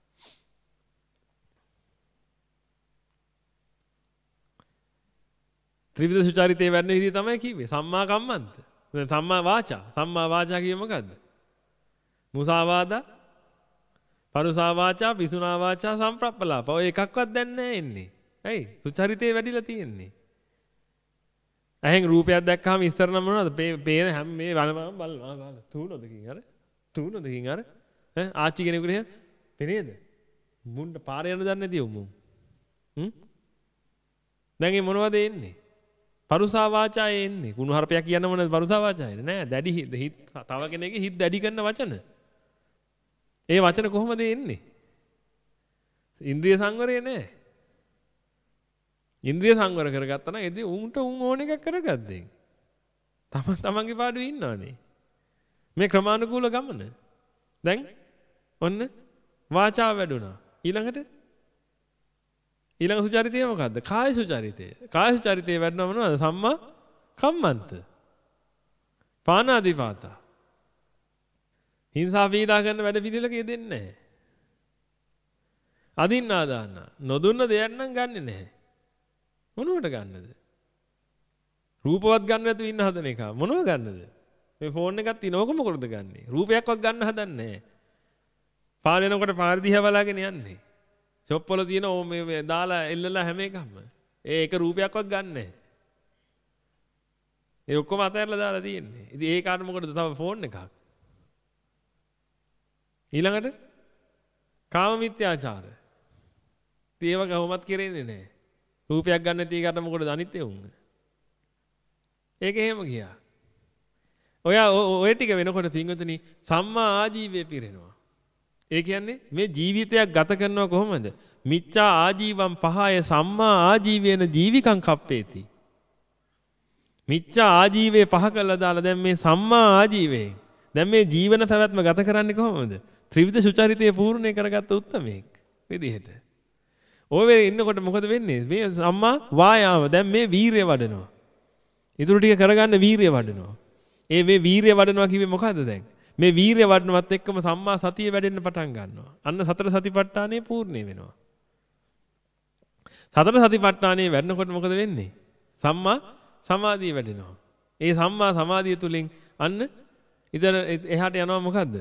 ත්‍රිවිධ සුචරිතේ වැඩෙන විදිහ තමයි කිව්වේ. සම්මා කම්මන්ත. සම්මා වාචා. සම්මා වාචා කියේ මොකද්ද? මුසාවාදා, පරුසා වාචා, පිසුනා වාචා, සම්ප්‍රප්පලාප. ඔය එකක්වත් දැන් නැහැ එන්නේ. ඇයි? සුචරිතේ වැඩිලා තියෙන්නේ. ඇහෙන් රූපයක් දැක්කම ඉස්සර නම් මොනවද? පේන හැම මේ වලම බලනවා බලන. තුනොදකින් අර. තුනොදකින් අර. ඈ ආච්චි කෙනෙකුට එහෙම පෙනේද? මුණ්ඩ පාර යන දන්නේ නැති උමුම්. හ්ම්? දැන් මේ මොනවද එන්නේ? පරුසා වාචා එන්නේ. කුණු හරපයක් කියන්න මොනවද පරුසා වාචා එන්නේ? නෑ දැඩි හිත තව කෙනෙක්ගේ හිත දැඩි කරන වචන. ඒ වචන කොහොමද එන්නේ? ඉන්ද්‍රිය සංවරය නෑ. ඉන්ද්‍රිය සංවර කරගත්තා නම් එදී උන්ට උන් ඕන එකක් කරගද්දෙන්. තමන් තමන්ගේ පාඩුවේ ඉන්නවනේ. මේ ක්‍රමානුකූල ගමන. දැන් ඔන්න වාචා වැඩුණා. ඊළඟට ඊළඟ සුචරිතය මොකද්ද? කාය සුචරිතය. කාය සුචරිතේ වැඩනව මොනවද? සම්මා කම්මන්ත. පානාදිපාතා. හිංසා පීඩා කරන වැඩ පිළිලක යෙදෙන්නේ නැහැ. අදින්නා දාන්න. නොදුන්න දෙයක් නම් ගන්නෙ නැහැ. මොනවට ගන්නද? රූපවත් ගන්න නැතුව ඉන්න හදන එක. මොනව ගන්නද? මේ ෆෝන් එකක් තියෙන ඕක මොකටද ගන්නෙ? රූපයක්වත් ගන්න හදන්නේ නැහැ. පාලනකොට පාර දිහා බලාගෙන යන්නේ. ෂොප් වල තියෙන ඕ මේ දාලා එල්ලලා හැම එකක්ම. ඒ එක රූපයක්වත් ගන්න නැහැ. ඒ ඔක්කොම අතහැරලා දාලා තියෙන්නේ. ඉතින් ඒ කාට මොකටද තව ෆෝන් එකක්? ඊළඟට කාම මිත්‍යාචාර. ඉතින් ඒව කොහොමත් කරෙන්නේ නැහැ. රූපයක් ගන්න නැති එකට මොකටද අනිත් ඒ උංග? ඒක එහෙම ගියා. ඔය ඔය ටික වෙනකොට පින්වතුනි සම්මා ආජීවය පිරෙනවා. ඒ කියන්නේ මේ ජීවිතයක් ගත කරනවා කොහොමද? මිච්ඡා ආජීවම් පහය සම්මා ආජීවේන ජීවිකං කප්පේති. මිච්ඡා ආජීවේ පහ කළා දාලා දැන් මේ සම්මා ආජීවයෙන් දැන් මේ ජීවන පැවැත්ම ගත කරන්නේ කොහොමද? ත්‍රිවිධ සුචරිතය පූර්ණේ කරගත්ත උත්තමයෙක් විදිහට. ඔය වෙලේ ඉන්නකොට මොකද වෙන්නේ? මේ සම්මා වායාම දැන් මේ වීරිය වඩනවා. ඊටු ටික කරගන්න වීරිය වඩනවා. ඒ මේ වීරිය වඩනවා කිව්වේ මොකද්ද දැන්? මේ වීරිය වඩනවත් එක්කම සම්මා සතිය වැඩෙන්න පටන් ගන්නවා. අන්න සතර සතිපට්ඨානෙ පූර්ණේ වෙනවා. සතර සතිපට්ඨානෙ වැඩනකොට මොකද වෙන්නේ? සම්මා සමාධිය වැඩෙනවා. ඒ සම්මා සමාධිය තුලින් අන්න ඉතින් එහාට යනවා මොකද්ද?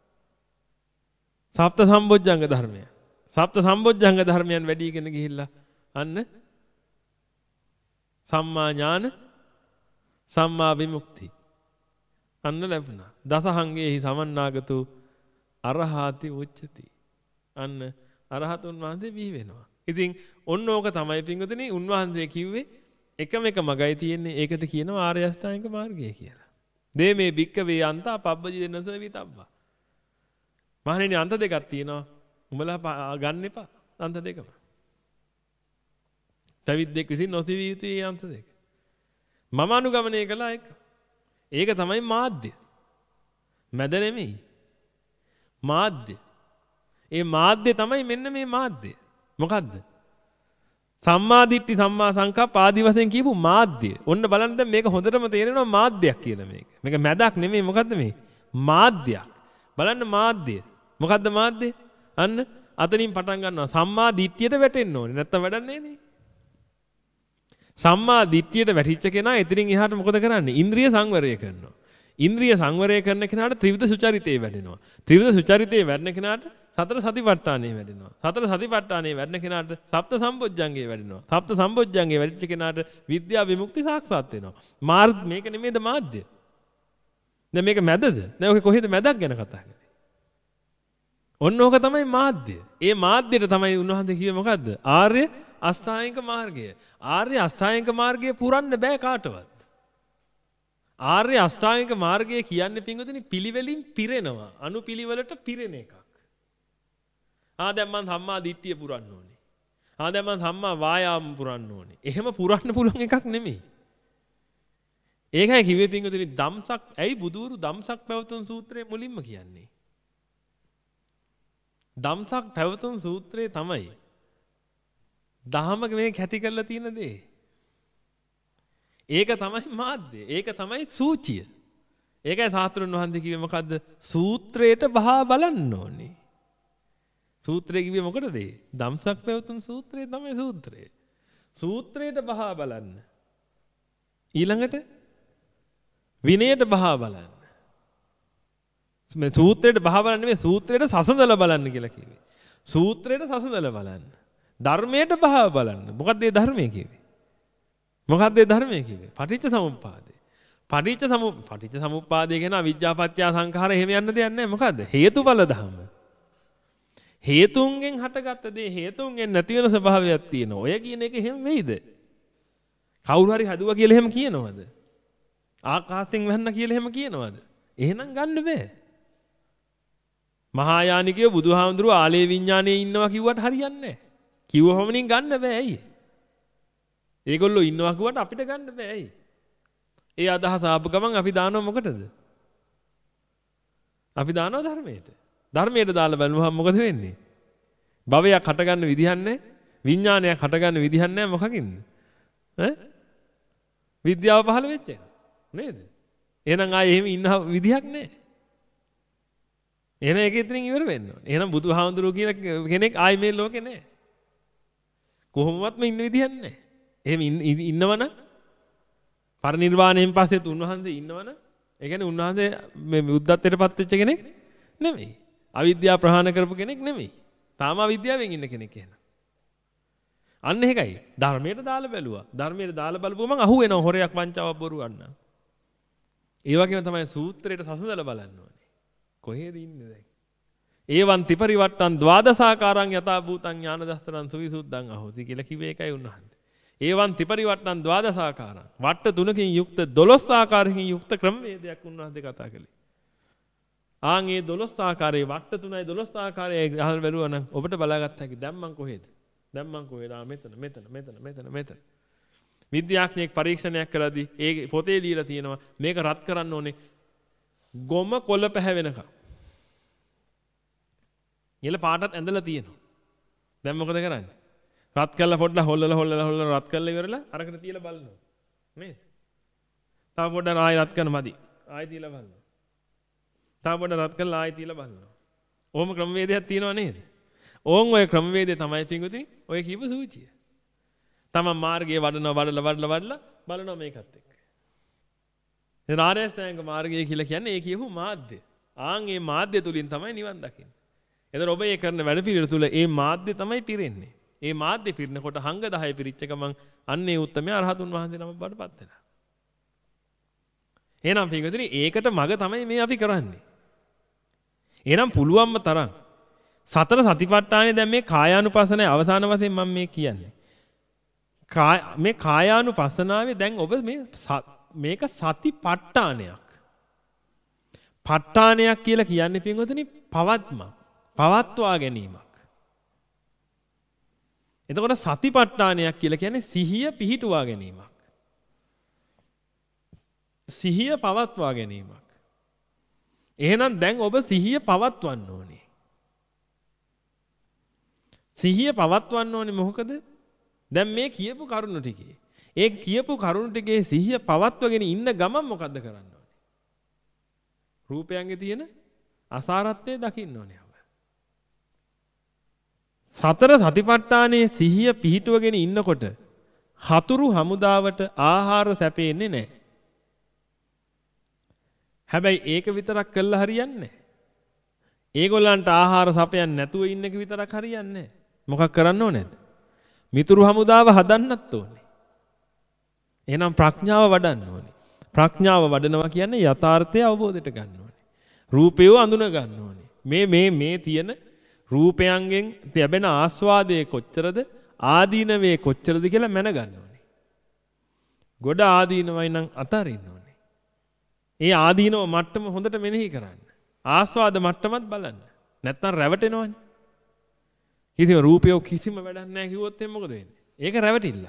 සප්ත සම්බොජ්ජංග ධර්මය. සප්ත සම්බොජ්ජංග ධර්මයන් වැඩිගෙන ගිහිල්ලා අන්න සම්මා ඥාන සම්මා විමුක්ති අන්න ලැබුණා. දසහංගේහි සමන්නාගතු අරහාති උච්චති. අන්න අරහතුන් වහන්සේ බිහි වෙනවා. ඉතින් ඔන්න ඕක තමයි පින්වතුනි උන්වහන්සේ කිව්වේ එකම එක මගයි තියෙන්නේ. ඒකට කියනවා ආර්ය අෂ්ටාංගික මාර්ගය කියලා. දේ මේ භික්කවේ අන්තා පබ්බජි දෙනස විතබ්බා. මහණෙනි අන්ත දෙකක් තියෙනවා. උඹලා ගන්න එපා අන්ත දෙකම. පැවිද්දෙක් විසින් නොසිවිය යුතුයි අන්ත දෙක. මම අනුගමනය කළා එක. ඒක තමයි මාධ්‍ය. මැද නෙමෙයි. මාධ්‍ය. ඒ මාධ්‍ය තමයි මෙන්න මේ මාධ්‍ය. මොකද්ද? සම්මා දිට්ඨි සම්මා සංකප්ප ආදි වශයෙන් කියපු මාධ්‍ය. ඔන්න බලන්න දැන් මේක හොඳටම තේරෙනවා මාධ්‍යයක් කියලා මේක. මේක මැදක් නෙමෙයි මොකද්ද මේ? මාධ්‍යයක්. බලන්න මාධ්‍ය. මොකද්ද මාධ්‍ය? අන්න අතනින් පටන් ගන්නවා සම්මා දිට්ඨියට වැටෙන්න ඕනේ. නැත්තම් වැඩන්නේ නේ. සම්මා දිට්ඨියට වැටිච්ච කෙනා එතනින් එහාට මොකද කරන්නේ? ඉන්ද්‍රිය සංවරය කරනවා. ඉන්ද්‍රිය සංවරය කරන කෙනාට ත්‍රිවිධ සුචරිතේ වැඩෙනවා. ත්‍රිවිධ සුචරිතේ වැඩෙන කෙනාට සතර සතිපට්ඨානෙ වැඩෙනවා. සතර සතිපට්ඨානෙ වැඩෙන කෙනාට සප්ත සම්බොජ්ජංගේ වැඩෙනවා. සප්ත සම්බොජ්ජංගේ වැඩිච්ච කෙනාට විද්‍යා විමුක්ති සාක්ෂාත් වෙනවා. මාර්ග මේක නෙමෙයිද මාධ්‍ය? දැන් මේක මැදද? දැන් ඔක කොහෙද මැදක් ගැන කතා කරන්නේ? ඔන්න ඕක තමයි මාධ්‍ය. ඒ මාධ්‍යයට තමයි උන්වහන්සේ කිව්වේ මොකද්ද? ආර්ය අෂ්ටාංගික මාර්ගය. ආර්ය අෂ්ටාංගික මාර්ගය පුරන්න බෑ කාටවත්. ආර්ය අෂ්ටාංගික මාර්ගය කියන්නේ පින්වතුනි පිළිවෙලින් පිරෙනවා. අනුපිළිවෙලට පිරෙන එකක්. ආ දැන් මම සම්මා දිට්ඨිය පුරන්න ඕනේ. ආ දැන් මම සම්මා වායාම පුරන්න ඕනේ. එහෙම පුරන්න පුළුවන් එකක් නෙමෙයි. ඒකයි කිව්වේ පින්වතුනි ධම්සක් ඇයි බුදුරු ධම්සක් පැවතුම් සූත්‍රයේ මුලින්ම කියන්නේ. ධම්සක් පැවතුම් සූත්‍රයේ තමයි දහමක මේ කැටි කරලා තියෙන දේ. ඒක තමයි මාධ්‍ය. ඒක තමයි සූචිය. ඒකයි සාස්ත්‍රුන් වහන්සේ කිව්වේ මොකද්ද? සූත්‍රයට බහා බලන්න ඕනේ. සූත්‍රය කිව්වේ මොකටද? ධම්සක් පැවතුම් සූත්‍රය තමයි සූත්‍රය. සූත්‍රයට බහා බලන්න. ඊළඟට විනයට බහා බලන්න. මේ සූත්‍රයට බහා බලන්න නෙමෙයි සූත්‍රයට සසඳලා බලන්න කියලා කිව්වේ. සූත්‍රයට සසඳලා බලන්න. ධර්මයට බහා බලන්න. මොකක්ද මේ ධර්මය කිව්වේ? මොකක්ද මේ ධර්මය කිව්වේ? පටිච්ච සමුප්පාදය. පටිච්ච සමු පටිච්ච සමුප්පාදය කියන අවිජ්ජාපත්‍ය සංඛාර එහෙම යන්න දෙයක් නැහැ. මොකද්ද? හේතුඵල ධර්ම. හේතුන්ගෙන් හටගත්ත දේ හේතුන්ගෙන් නැති වෙන ස්වභාවයක් තියෙනවා. ඔය කියන එක එහෙම වෙයිද? කවුරු හරි හදුවා කියලා එහෙම කියනවද? ආකාශයෙන් වැන්න කියලා එහෙම කියනවද? එහෙනම් ගන්න බෑ. මහායානිකයෝ බුදුහාමුදුරුවෝ ආලේ විඥානයේ ඉන්නවා කිව්වට හරියන්නේ නැහැ. කිව්වමනින් ගන්න බෑ ඇයි? ඒගොල්ලෝ ඉන්නවා කිව්වට අපිට ගන්න බෑ ඇයි? ඒ අදහස ආපු ගමන් අපි දානවා මොකටද? අපි දානවා ධර්මයට. ධර්මයට දාලා බලමුහම මොකද වෙන්නේ? භවයක් හටගන්න විදිහක් නැහැ. විඥානයක් හටගන්න විදිහක් නැහැ මොකකින්ද? ඈ? විද්‍යාව පහළ වෙච්ච එක. නේද? එහෙනම් ආයේ එහෙම ඉන්න විදිහක් නැහැ. එහෙනම් ඒක ඉතින් ඉවර වෙන්න ඕනේ. එහෙනම් බුදුහාමුදුරුවෝ කියන කෙනෙක් ආයේ මේ ලෝකේ නැහැ. කොහොමවත්ම ඉන්න විදිහක් නැහැ. එහෙම ඉන්නවනම් පරිනිර්වාණයෙන් පස්සෙත් උන්වහන්සේ ඉන්නවනම් ඒ කියන්නේ උන්වහන්සේ මේ බුද්ධත්වයටපත් වෙච්ච කෙනෙක් නෙමෙයි. අවිද්‍යාව ප්‍රහාණය කරපු කෙනෙක් නෙමෙයි. තාම අවිද්‍යාවෙන් ඉන්න කෙනෙක් එහෙනම්. අන්න ඒකයි. ධර්මයට දාලා බැලුවා. ධර්මයට දාලා බලපුවම අහු වෙනවා හොරයක් වංචාවක් බොරුවක් ගන්න. ඒ වගේම තමයි සූත්‍රයට සසඳලා බලන්න ඕනේ. කොහෙද ඉන්නේ දැන්? ඒවන් ත්‍රිපරිවට්ටං ද්වාදසාකාරං යථා භූතං ඥාන දස්තරං සුවිසුද්ධං අහෝති කියලා කිව්වේ ඒකයි උන්වහන්සේ. ඒවන් ත්‍රිපරිවට්ටං ද්වාදසාකාරං වට්ට තුනකින් යුක්ත දොළොස් ආකාරකින් යුක්ත ක්‍රමවේදයක් උන්වහන්සේ කතා කළේ. ආන් ඒ දොළොස් ආකාරයේ වට්ට තුනයි දොළොස් ආකාරයේ අහල් බැලුවා නම් ඔබට බලාගත්ත හැකි දැන් මං කොහෙද? දැන් මං කොහෙද? ආ මෙතන මෙතන මෙතන මෙතන මෙතන. විද්‍යාඥයෙක් පරීක්ෂණයක් කරද්දී ඒ පොතේ දීලා තියෙනවා මේක රත් කරන්න ඕනේ ගොම කොළ පැහැවෙනකම්. ඊළ පාටත් ඇඳලා තියෙනවා. දැන් මොකද කරන්නේ? රත් කරලා පොඩ්ඩක් හොල්ලලා හොල්ලලා හොල්ලලා රත් කරලා ඉවරලා අරකට තියලා බලනවා. නේද? තව පොඩ්ඩක් ආයෙ රත් කරන මදි. ආයෙ තියලා බලනවා. තව පොඩ්ඩක් රත් කරලා ආයෙ තියලා බලනවා. ඕම ක්‍රමවේදයක් තියෙනව නේද? ඕන් ඔය ක්‍රමවේදය තමයි පිංගුතුනි ඔය කියපු සූචිය. තමන් මාර්ගයේ වඩනවා වඩලා වඩලා වඩලා බලනවා මේකත් එක්ක. දැන් ආර්ය අෂ්ටාංග මාර්ගය කියලා කියන්නේ ඒ කියපු මාධ්‍ය. ආන් ඒ මාධ්‍ය තුලින් තමයි නිවන් දකින්නේ. එතන ඔබ ඒ කරන වැඩ පිළිවෙල තුල ඒ මාධ්‍ය තමයි පිරෙන්නේ. ඒ මාධ්‍ය පිරෙනකොට හංග දහය පිරිච්ච ගමන් අන්නේ උත්තමයා අරහතුන් වහන්සේ නම බඩපත් වෙනවා. එහෙනම් පිටුදිනේ ඒකට මග තමයි මේ අපි කරන්නේ. එහෙනම් පුළුවන්ම තරම් සතර සතිපට්ඨානේ දැන් මේ කායානුපස්සනාවේ අවසාන වශයෙන් මම මේ කියන්නේ. මේ කායානුපස්සනාවේ දැන් ඔබ මේ මේක සතිපට්ඨානයක්. ප ဋ ාණයක් කියලා කියන්නේ පිටුදිනේ පවත්මක්. පවත්වා ගැනීමක්. එතකොට සතිපට්ඨානයක් කියලා කියන්නේ සිහිය පිහිටුවා ගැනීමක්. සිහිය පවත්වා ගැනීමක්. එහෙනම් දැන් ඔබ සිහිය පවත්වන්න ඕනේ. සිහිය පවත්වන්න ඕනේ මොකද? දැන් මේ කියපු කරුණු ටිකේ. ඒ කියපු කරුණු ටිකේ සිහිය පවත්වගෙන ඉන්න ගමන් මොකද්ද කරන්න ඕනේ? රූපයන්ගේ තියෙන අසාරත්වය දකින්න ඕනේ. සතර සතිපට්ඨානයේ සිහිය පිහිටුවගෙන ඉන්නකොට හතුරු හමුදාවට ආහාර සැපෙන්නේ නැහැ. හැබැයි ඒක විතරක් කළා හරියන්නේ නැහැ. ඒගොල්ලන්ට ආහාර සපයන්නේ නැතුව ඉන්න එක විතරක් හරියන්නේ නැහැ. මොකක් කරන්න ඕනේද? මිතුරු හමුදාව හදන්නත් ඕනේ. එහෙනම් ප්‍රඥාව වඩන්න ඕනේ. ප්‍රඥාව වඩනවා කියන්නේ යථාර්ථය අවබෝධයට ගන්න ඕනේ. රූපය අඳුන ගන්න ඕනේ. මේ මේ මේ තියෙන රූපයන්ගෙන් ලැබෙන ආස්වාදයේ කොච්චරද ආදීනවේ කොච්චරද කියලා මැන ගන්න ඕනේ. ගොඩ ආදීනවයි නම් අතරින්න ඕනේ. ඒ ආදීනව මට්ටම හොඳට මෙනෙහි කරන්න. ආස්වාද මට්ටමත් බලන්න. නැත්තම් රැවටෙනවනේ. කිසිම රූපයෝ කිසිම වැඩක් නැහැ කිව්වොත් එහෙනම් මොකද වෙන්නේ? ඒක රැවටිල්ල.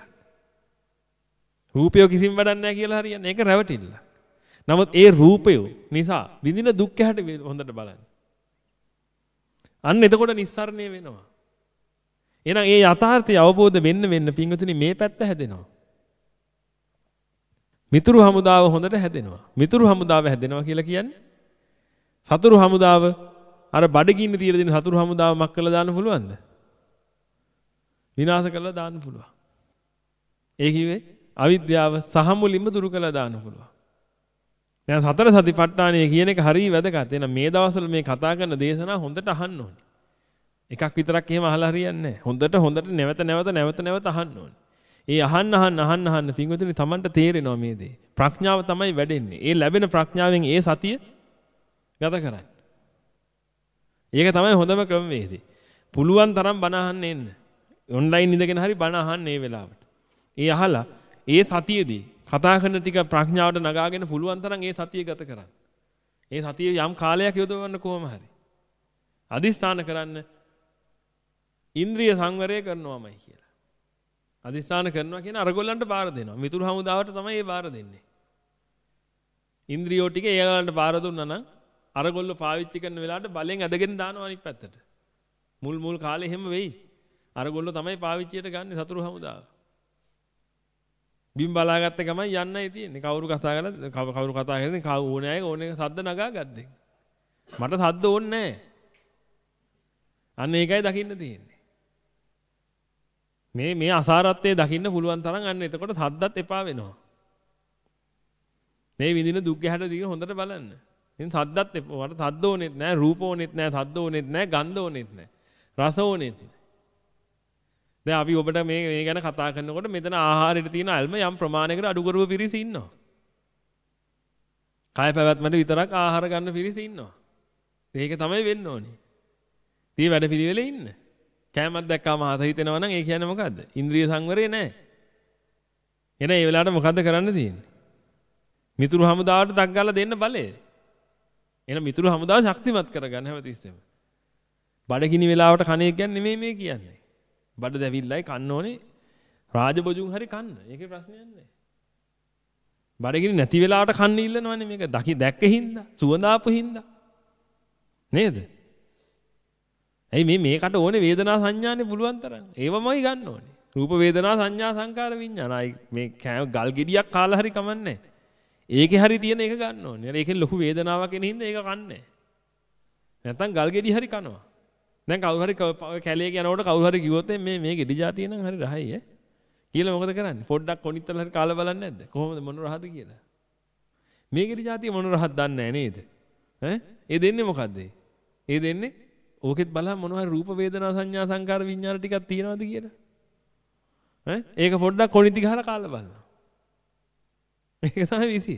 රූපයෝ කිසිම වැඩක් නැහැ කියලා හරියන්නේ. ඒක රැවටිල්ල. නමුත් ඒ රූපයෝ නිසා විඳින දුක් හැට හොඳට බලන්න. අන්න එතකොට නිස්සාරණය වෙනවා. එහෙනම් ඒ යථාර්ථය අවබෝධ වෙන්න වෙන්න පින්වතුනි මේ පැත්ත හැදෙනවා. මිතුරු හමුදාව හොඳට හැදෙනවා. මිතුරු හමුදාව හැදෙනවා කියලා කියන්නේ සතුරු හමුදාව අර බඩගින්න තියලා දෙන සතුරු හමුදාව මක් කළා දාන්න පුළුවන්ද? විනාශ කළා දාන්න පුළුවන්. ඒ කිව්වේ අවිද්‍යාව සහ මුලින්ම දුරු කළා දාන්න පුළුවන්. දැන් සතර සතිපට්ඨානය කියන එක හරිය වැදගත්. එහෙනම් මේ දවස්වල මේ කතා කරන දේශනා හොඳට අහන්න ඕනේ. එකක් විතරක් එහෙම අහලා හරියන්නේ නැහැ. හොඳට හොඳට නැවත නැවත නැවත නැවත අහන්න ඕනේ. ඒ අහන්න අහන්න අහන්න අහන්න පින්වතුනි Tamanට තේරෙනවා මේ දේ. ප්‍රඥාව තමයි වැඩෙන්නේ. ඒ ලැබෙන ප්‍රඥාවෙන් ඒ සතිය ගත කරන්න. ඒක තමයි හොඳම ක්‍රමවේදය. පුළුවන් තරම් බණ අහන්න එන්න. ඔන්ලයින් ඉඳගෙන හරි බණ අහන්න මේ වෙලාවට. ඒ අහලා ඒ සතියේදී කතා කරන ටික ප්‍රඥාවට නගාගෙන පුළුවන් තරම් ඒ සතිය ගත කරන්න. ඒ සතිය යම් කාලයක් යොදවන්න කොහොම හරි. අදිස්ථාන කරන්න ඉන්ද්‍රිය සංවරය කරනවාමයි කියලා. අදිස්ථාන කරනවා කියන අරගොල්ලන්ට බාර දෙනවා. මිතුරු හමුදාවට තමයි ඒ බාර දෙන්නේ. ඉන්ද්‍රියෝ ටික ඒගොල්ලන්ට බාර දුන්නා නම් අරගොල්ලෝ පාවිච්චි කරන වෙලාවට බලෙන් ඇදගෙන දානවා අනිත් පැත්තට. මුල් මුල් කාලේ එහෙම වෙයි. අරගොල්ලෝ තමයි පාවිච්චියට ගන්න සතුරු හමුදාව. බිම් බලාගත්ත ගමන් යන්නයි තියෙන්නේ. කවුරු කතා කරලා කවුරු කතා කරන්නේ කව ඕනේ අය ඕනේ සද්ද නගා ගද්දෙන්. මට සද්ද ඕනේ නැහැ. අන්න ඒකයි දකින්න තියෙන්නේ. මේ මේ අසාරත්වයේ දකින්න පුළුවන් තරම් අන්න එතකොට සද්දත් එපා වෙනවා. මේ විඳින දුක් ගැහැට දිග හොඳට බලන්න. ඉතින් සද්දත් එපා. මට සද්ද ඕනෙත් නැහැ, රූප ඕනෙත් නැහැ, සද්ද ඕනෙත් නැහැ, ගන්ධ ඕනෙත් නැහැ. රස ඕනෙත් නැහැ. දැන් අපි ඔබට මේ මේ ගැන කතා කරනකොට මෙතන ආහාරයට තියෙන අල්ම යම් ප්‍රමාණයකට අඩු කරව පිරිස ඉන්නවා. කාය පැවැත්මට විතරක් ආහාර ගන්න පිරිස ඉන්නවා. ඒක තමයි වෙන්න ඕනේ. මේ වැඩ පිළිවෙලේ ඉන්න. කෑමක් දැක්කම හත හිතෙනවා නම් ඒ කියන්නේ මොකද්ද? ඉන්ද්‍රිය සංවරය නැහැ. එහෙනම් මේ වෙලාවට මොකද්ද කරන්න තියෙන්නේ? මිතුරු හමුදාවට ඩක් ගාලා දෙන්න බලය. එහෙනම් මිතුරු හමුදාව ශක්තිමත් කරගන්න හැමතිස්සෙම. බඩගිනි වෙලාවට කණේ කියන්නේ නෙමෙයි මේ කියන්නේ. බඩ දැවිල්ලයි කන්න ඕනේ රාජබොජුන් හරි කන්න. ඒකේ ප්‍රශ්නයක් නැහැ. බඩගිනි නැති වෙලාවට කන්න ඉල්ලනවනේ මේක දකි දැක්ක හින්දා, සුවඳාපු හින්දා. නේද? ඇයි මේ මේකට ඕනේ වේදනා සංඥානේ පුළුවන් තරම්. ඒවමයි ගන්න ඕනේ. රූප වේදනා සංඥා සංකාර විඥාන. අයි මේ ගල් ගෙඩියක් කාලා හරි කමන්නේ. ඒකේ හරි තියෙන එක ගන්න ඕනේ. ඒකෙන් ලොකු වේදනාවක් එන හින්දා ඒක කන්නේ. නැත්තම් ගල් ගෙඩි හරි කනවා. දැන් කවුරු හරි කැලේ යනකොට කවුරු හරි කිව්වොත් මේ මේ ගෙඩි જાතිය නම් හරි රහයි ඈ කියලා මොකද කරන්නේ? පොඩ්ඩක් කොනිත්තල හරි කාලා බලන්නේ නැද්ද? කොහොමද මොන රහද කියලා? මේ ගෙඩි જાතිය මොන රහද දන්නේ නැහැ නේද? ඈ ඒ දෙන්නේ මොකද්ද? ඒ දෙන්නේ ඕකෙත් බලන්න මොන හරි රූප වේදනා සංඥා සංකාර විඥාන ටිකක් තියෙනවද කියලා? ඈ ඒක පොඩ්ඩක් කොනිති ගහලා කාලා බලන්න. මේක තමයි විදිය.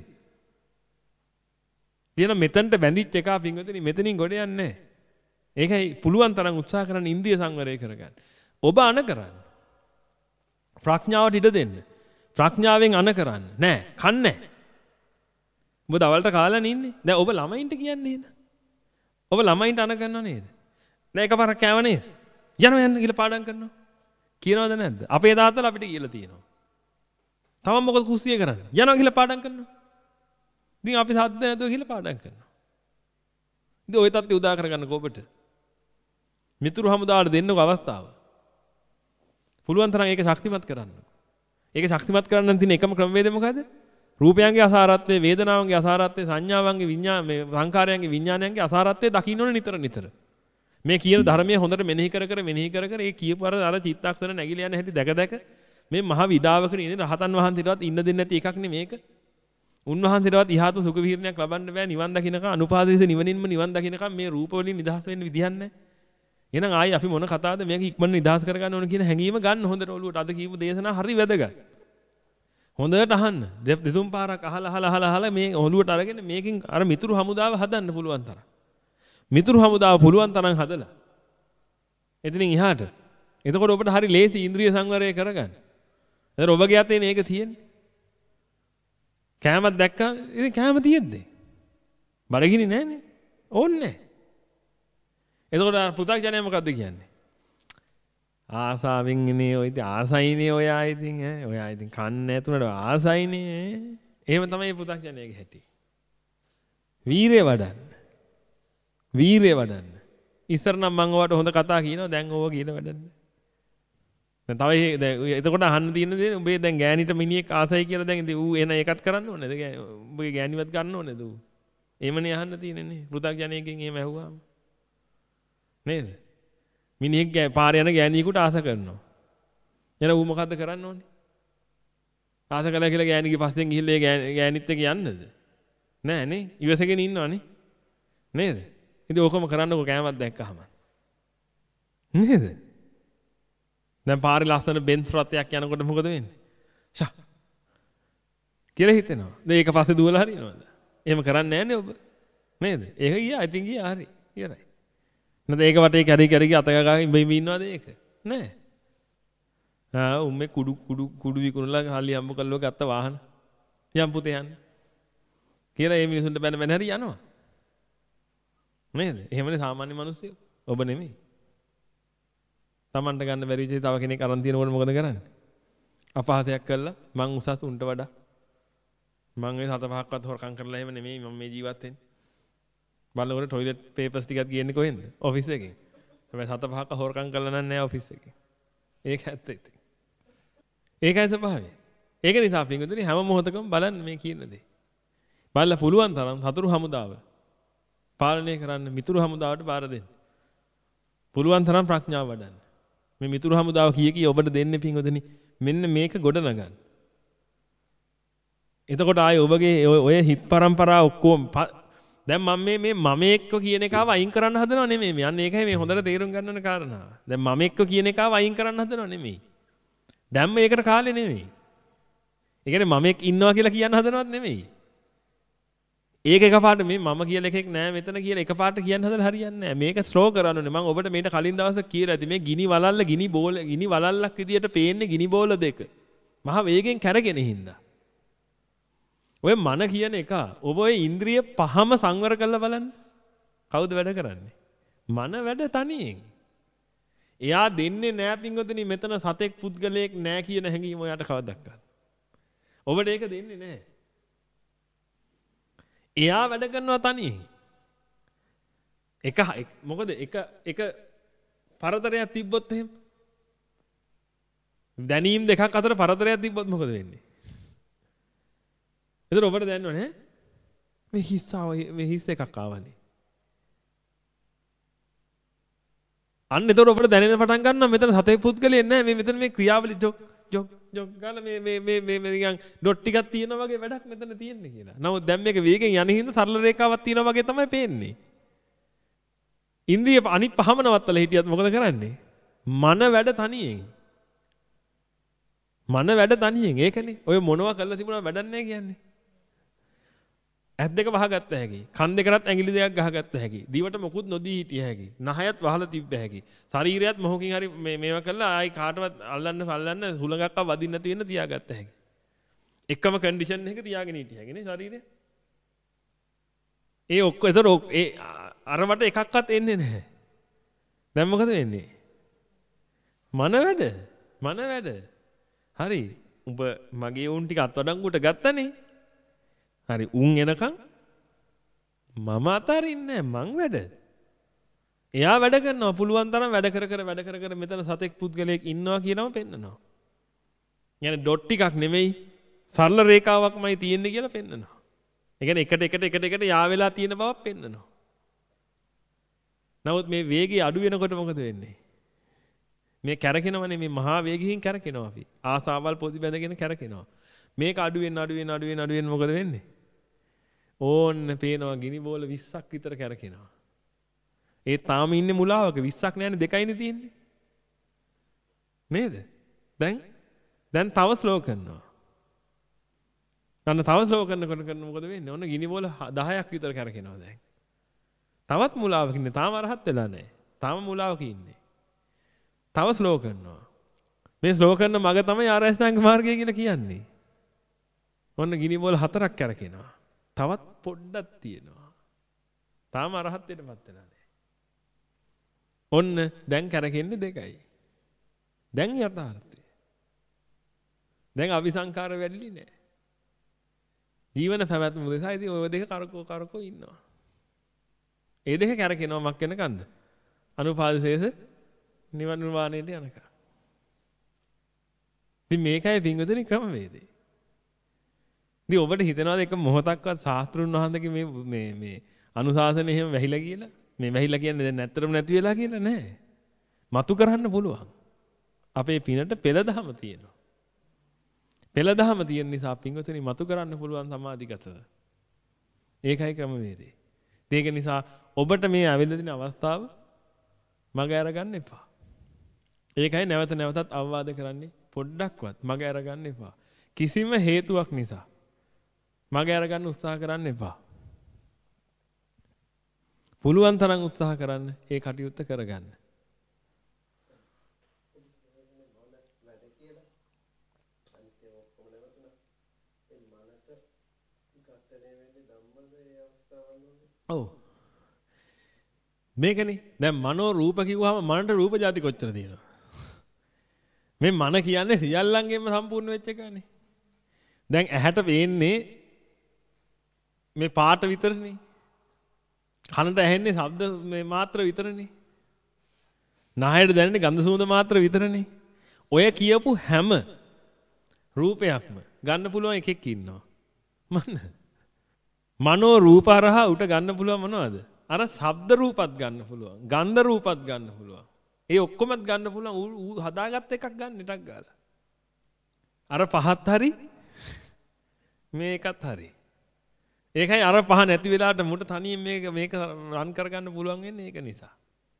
කියන මෙතනට බැඳිච්ච එක පින්වතුනි මෙතනින් ගොඩ යන්නේ නැහැ. ඒකයි පුළුවන් තරම් උත්සාහ කරන්න ඉන්ද්‍රිය සංවරය කරගන්න. ඔබ අන කරන්න. ප්‍රඥාවට ඉඩ දෙන්න. ප්‍රඥාවෙන් අන කරන්න. නෑ, කන්නේ නෑ. ඔබ දවල්ට කාලා ඉන්නේ. දැන් ඔබ ළමයින්ට කියන්නේ නේද? ඔබ ළමයින්ට අන කරනව නේද? දැන් එකපාරක් කෑව නේද? යනවා යන්න කියලා පාඩම් කරනවා. කියනවද නැද්ද? අපේ තාත්තලා අපිට කියලා තියෙනවා. තමන් මොකද කුස්සිය කරන්නේ? යනවා කියලා පාඩම් කරනවා. ඉතින් අපි සද්ද නැතුව කියලා පාඩම් කරනවා. ඉතින් ওই තත්ත්වය උදා කරගන්න කොබට මිතුරු හමුදාවට දෙන්නක අවස්ථාව. පුළුවන් තරම් ඒක ශක්තිමත් කරන්න. ඒක ශක්තිමත් කරන්න තියෙන එකම ක්‍රමවේදය මොකද්ද? රූපයන්ගේ අසාරත්වයේ, වේදනාවන්ගේ අසාරත්වයේ, සංඥාවන්ගේ විඥාන මේ සංකාරයන්ගේ විඥානයන්ගේ අසාරත්වයේ දකින්න ඕනේ නිතර නිතර. මේ කියන ධර්මයේ හොඳට මෙනෙහි කර කර මෙනෙහි කර කර ඒ කියපු අර අර චිත්තක්ෂණ නැగిලා යන හැටි දැක දැක මේ මහ විඩාවක ඉන්නේ රහතන් වහන්සේටවත් ඉන්න දෙන්නේ නැති එකක් නේ මේක. උන්වහන්සේටවත් ඉහාතු සුඛ විහරණයක් ලබන්න බෑ නිවන් දකින්නකම් අනුපාදේශ නිවනින්ම නිවන් දකින්නකම් මේ රූප වලින් නිදහස් වෙන්න විදිහක් නැහැ. එහෙනම් ආයි අපි මොන කතාවද මේක ඉක්මනට නිදහස් කරගන්න ඕන කියන හැඟීම ගන්න හොඳට ඔළුවට. අද කියපු දේශනා හරි වැදගත්. හොඳට අහන්න. දෙතුන් පාරක් අහලා අහලා අහලා අහලා මේ ඔළුවට අරගෙන මේකෙන් අර මිතුරු හමුදාව හදන්න පුළුවන් තරම්. මිතුරු හමුදාව පුළුවන් තරම් හදලා. එතනින් එහාට. එතකොට ඔබට හරි ලේසි ඉන්ද්‍රිය සංවරය කරගන්න. එතන ඔබගේ අතේ මේක තියෙන්නේ. කෑමක් දැක්කම ඉතින් කෑම තියෙද්දි. බඩගිනි නැහනේ. ඕන්නේ නැහැ. එතකොට පු탁ජනයා මොකද්ද කියන්නේ? ආසාවෙන් ඉන්නේ ඔය ඉතින් ආසයිනේ ඔයා ඉතින් ඈ ඔයා ඉතින් කන්නේ නැතුනට ආසයිනේ. එහෙම තමයි පු탁ජනයාගේ හැටි. වීරය වඩන්න. වීරය වඩන්න. ඉස්සර නම් මම ඔයාලට හොඳ කතා කියනවා දැන් ඕවා කියලා වැඩන්නේ. දැන් තව දැන් එතකොට අහන්න තියෙන දේ උඹේ දැන් ගෑණිට මිනිහෙක් ආසයි කියලා දැන් ඉතින් ඌ එන ඒකත් කරන්න ඕනේද? උඹේ ගෑණිවත් ගන්න ඕනේද ඌ? එහෙමනේ අහන්න තියෙන්නේ. පු탁ජනයෙක්ගෙන් එහෙම ඇහුවාම. නේද? මිනිහෙක් පාරේ යන ගෑණියෙකුට ආස කරනවා. එන ඌ මොකද්ද කරන්න ඕනේ? ආස කළා කියලා ගෑණිගේ පස්සෙන් ගිහිල්ලා ඒ ගෑණිත් එක්ක යන්නද? නෑ නේ. ඉවසගෙන ඉන්නවනේ. නේද? ඉතින් ඕකම කරන්නකො කෑමක් දැක්කහම. නේද? දැන් පාරේ ලස්සන බෙන්ස් රථයක් යනකොට මොකද වෙන්නේ? ෂා. කියලා හිතෙනවා. දැන් ඒක පස්සේ දුවලා හරියනවද? එහෙම කරන්නේ නෑනේ ඔබ. නේද? ඒක ගියා. ඉතින් ගියා හරි. ඉවරයි. නැත්නම් ඒක වටේ කැරි කැරි අතගා ඉඹ ඉඹ ඉන්නවද ඒක? නෑ. ආ උම්මේ කුඩු කුඩු කුඩු විකුණලා හල්ලි හම්බ කළා ගත්ත වාහන. යම් පුතේ යන්න. කියලා මේ මිනිසුන්ට බැන බැන හරි යනවා. නේද? එහෙමනේ සාමාන්‍ය මිනිස්සු. ඔබ නෙමෙයි. Tamanට ගන්න බැරි විදිහට තව කෙනෙක් අරන් තියනකොට මොකද කරන්නේ? අපහාසයක් කළා මං උසස් උන්ට වඩා. මං ඒ හත පහක්වත් හොරකම් කරලා එහෙම නෙමෙයි මම මේ ජීවත් වෙන්නේ. බලනකොට টয়ලට් පේපර්ස් ටිකක් ගියන්නේ කොහෙන්ද? ඔෆිස් එකේ. හැබැයි හත පහක් හොරකම් කළා නම් නෑ ඔෆිස් එකේ. ඒක ඇත්ත ඉතින්. ඒකයි ස්වභාවය. ඒක නිසා පින්වතුනි හැම මොහොතකම බලන්න මේ කියන දේ. බලලා පුළුවන් තරම් හතුරු හමුදාව පාලනය කරන්න මිතුරු හමුදාවට බාර දෙන්න. පුළුවන් තරම් ප්‍රඥාව වඩන්න. මේ මිතුරු හමුදාව කී කී ඔබට දෙන්නේ පින්වතුනි මෙන්න මේක ගොඩ නගන්න. එතකොට ආයේ ඔබගේ ඔය හිත් පරම්පරා ඔක්කොම දැන් මම මේ මේ මම එක්ක කියන එකව අයින් කරන්න හදනව නෙමෙයි. මේ අන්න ඒකයි මේ හොඳට තේරුම් ගන්න ඕන කාරණාව. දැන් මම එක්ක කියන එකව අයින් කරන්න හදනව නෙමෙයි. දැන් මේකට කාලේ නෙමෙයි. ඒ කියන්නේ මම එක්ක ඉන්නවා කියලා කියන්න හදනවත් නෙමෙයි. ඒක එකපාරට මේ මම කියලා එකෙක් නෑ මෙතන කියලා එකපාරට කියන්න හදලා හරියන්නේ නෑ. මේක ස්ලෝ කරන්න ඕනේ. මම ඔබට මේකට කලින් දවසක් කියලා ඇති මේ ගිනි වලල්ල ගිනි බෝල ගිනි වලල්ලක් විදියට පේන්නේ ගිනි බෝල දෙක. මහ වේගෙන් කැරගෙන හින්දා. ඔය මන කියන එක ඔබ ඔය ඉන්ද්‍රිය පහම සංවර කරලා බලන්න. කවුද වැඩ කරන්නේ? මන වැඩ තනියෙන්. එයා දෙන්නේ නෑ පින්වතුනි මෙතන සතෙක් පුද්ගලයෙක් නෑ කියන හැඟීම ඔයාට කවදාවත්. ඔබට ඒක දෙන්නේ නෑ. එයා වැඩ කරනවා තනියෙන්. එක මොකද එක එක පරතරයක් තිබ්බොත් එහෙම දැනීම් දෙකක් අතර පරතරයක් තිබ්බොත් මොකද වෙන්නේ? එතන ඔබට දැනනවනේ මේ හිස්සාව මේ හිස්ස එකක් ආවනේ. අන්න එතකොට ඔබට දැනෙන්න පටන් ගන්නවා මෙතන සතේ පුද්ගලයෙක් නැහැ මේ මෙතන මේ ක්‍රියාවලිය ජොක් ජොක් ජොක් ගාලා මේ මේ මේ මේ මේ නිකන් ඩොට් ටිකක් තියෙනවා වගේ වැඩක් මෙතන තියෙන්නේ කියලා. නමුත් දැන් මේක වේගෙන් යන හින්දා සරල රේඛාවක් තියෙනවා වගේ තමයි පේන්නේ. ඉන්ද්‍රිය අනිත් පහම නවත්තලා හිටියත් මොකද කරන්නේ? මන වැඩ තනියෙන්. මන වැඩ තනියෙන්. ඒකනේ. ඔය මොනවා කරලා තිබුණා වැඩක් නැහැ කියන්නේ. ඇස් දෙක වහගත්ත හැකි. කන් දෙකටත් ඇඟිලි දෙකක් ගහගත්ත හැකි. දිවට මොකුත් නොදී හිටිය හැකි. නහයත් වහලා තිබ්බ හැකි. ශරීරයත් මොහොකින් හරි මේ මේවා කරලා ආයි කාටවත් අල්ලන්න අල්ලන්න හුලඟක්ව වදින්න නැති වෙන්න තියාගත්ත හැකි. එකම කන්ඩිෂන් එක තියාගෙන හිටිය හැකි නේ ශරීරය. ඒ ඔක්කො ඒතර ඒ අරවට එකක්වත් එන්නේ නැහැ. දැන් මොකද වෙන්නේ? මන වැඩ. මන වැඩ. හරි. උඹ මගේ උන් ටික අත්වඩංගුවට ගත්තනේ. හරි උන් එනකන් මම අතාරින්නේ නැහැ මං වැඩ. එයා වැඩ කරනවා පුළුවන් තරම් වැඩ කර කර වැඩ කර කර මෙතන සතෙක් පුද්ගලයෙක් ඉන්නවා කියනම පෙන්නනවා. يعني ඩොට් ටිකක් නෙමෙයි සරල රේඛාවක්මයි තියෙන්නේ කියලා පෙන්නනවා. ඒ කියන්නේ එකට එකට එකට එකට යා වෙලා තියෙන බවක් පෙන්නනවා. නමුත් මේ වේගය අඩු වෙනකොට මොකද වෙන්නේ? මේ කැරකෙනවනේ මේ මහා වේගයෙන් කැරකෙනවා අපි. ආසාවල් පොඩි බැඳගෙන කැරකෙනවා. මේක අඩු වෙන අඩු වෙන අඩු වෙන අඩු වෙන මොකද වෙන්නේ? ඕන්න පේනවා ගිනි බෝල විස්සක් විතර කැරකෙනවා. ඒ තාම ඉන්නේ මුලාවක විස්සක් නෑනේ දෙකයිනේ තියෙන්නේ. නේද? දැන් දැන් තව ස්ලෝ කරනවා. අන්න තව ස්ලෝ කරනකොට කරන මොකද වෙන්නේ? ඔන්න ගිනි බෝල දහයක් විතර කැරකෙනවා දැන්. තවත් මුලාවක ඉන්නේ. තාම අරහත් වෙලා නැහැ. තාම මුලාවක ඉන්නේ. තව ස්ලෝ කරනවා. මේ ස්ලෝ කරන මග තමයි ආර්ය අෂ්ටාංග මාර්ගය කියලා කියන්නේ. ඔන්න ගිනි බෝල හතරක් කැරකෙනවා. තවත් පොඩ්ඩක් තියෙනවා. තාම අරහත් වෙන්නපත් වෙලා නැහැ. ඔන්න දැන් කැරකෙන්නේ දෙකයි. දැන් යථාර්ථය. දැන් අபிසංකාර වැඩිලි නෑ. ජීවන පැවැත්ම උදෙසා ඉතින් ඔය දෙක කරකෝ කරකෝ ඉන්නවා. ඒ දෙක කැරකෙනවා මක් වෙනකන්ද? අනුපාදශේෂ නිවන නිර්වාණයට යනකම්. ඉතින් මේකයි පින්වතුනි ක්‍රමවේදය. ඉතින් ඔබට හිතනවාද එක මොහොතක්වත් ශාස්ත්‍රුන් වහන්සේගේ මේ මේ මේ අනුශාසන එහෙම වැහිලා කියලා? මේ වැහිලා කියන්නේ දැන් ඇත්තටම නැති වෙලා කියලා නෑ. මතු කරන්න පුළුවන්. අපේ පිනට පෙළදහම තියෙනවා. පෙළදහම තියෙන නිසා පින්වතුනි මතු කරන්න පුළුවන් සමාධිගතව. ඒකයි ක්‍රමවේදය. ඒක නිසා ඔබට මේ ඇවිල්ලා තියෙන අවස්ථාව මග අරගන්න එපා. ඒකයි නැවත නැවතත් අවවාද කරන්නේ පොඩ්ඩක්වත් මග අරගන්න එපා. කිසිම හේතුවක් නිසා මග අරගන්න උත්සාහ කරන්න එපා. පුළුවන් තරම් උත්සාහ කරන්න ඒ කටයුත්ත කරගන්න. ඔව් මේකනේ දැන් මනෝ රූප කිව්වහම මනට රූප જાති කොච්චර තියෙනවද? මේ මන කියන්නේ සියල්ලංගෙම සම්පූර්ණ වෙච්ච එකනේ. දැන් ඇහැට පේන්නේ මේ පාට විතරනේ. කනට ඇහෙන්නේ ශබ්ද මේ මාත්‍ර විතරනේ. නහයට දැනෙන්නේ ගන්ධ සුවඳ මාත්‍ර විතරනේ. ඔය කියපු හැම රූපයක්ම ගන්න පුළුවන් එකෙක් ඉන්නවා. මන මනෝ රූප හරහා උට ගන්න පුළුවන් මොනවද? අර ශබ්ද රූපත් ගන්න පුළුවන්. ගන්ධ රූපත් ගන්න පුළුවන්. ඒ ඔක්කොමත් ගන්න පුළුවන් ඌ හදාගත්ත එකක් ගන්න එකක් ගාලා. අර පහත් හරි මේකත් හරි. ඒකයි අර පහ නැති වෙලාවට මුට තනියෙන් මේක මේක රන් කරගන්න පුළුවන් වෙන්නේ ඒක නිසා.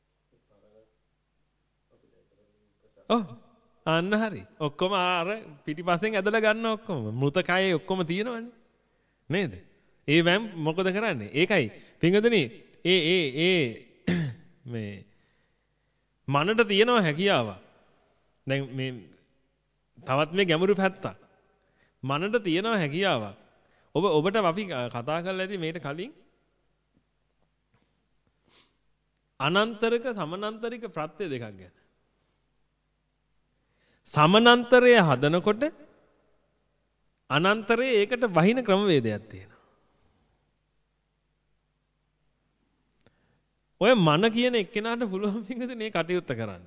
ඔව් අන්න හරි. ඔක්කොම අර පිටිපස්සෙන් ඇදලා ගන්න ඔක්කොම. මෘත කයේ ඔක්කොම තියෙනවනේ. නේද? ඒ වැම් මොකද කරන්නේ? ඒකයි පින්වතුනි ඒ ඒ ඒ මේ මනට තියෙනවා හැකියාවක්. දැන් මේ තවත් මේ ගැඹුරු පැත්තක්. මනට තියෙනවා හැකියාවක්. ඔබ ඔබට අපි කතා කරලා ඇති මේකට කලින් අනන්තරික සමානන්තරික ප්‍රත්‍ය දෙකක් ගැන. සමානන්තරය හදනකොට අනන්තරයේ ඒකට වහින ක්‍රමවේදයක් තියෙනවා. ඔය මන කියන එක්කෙනාට පුළුවන් පිටුද මේ කටයුත්ත කරන්න.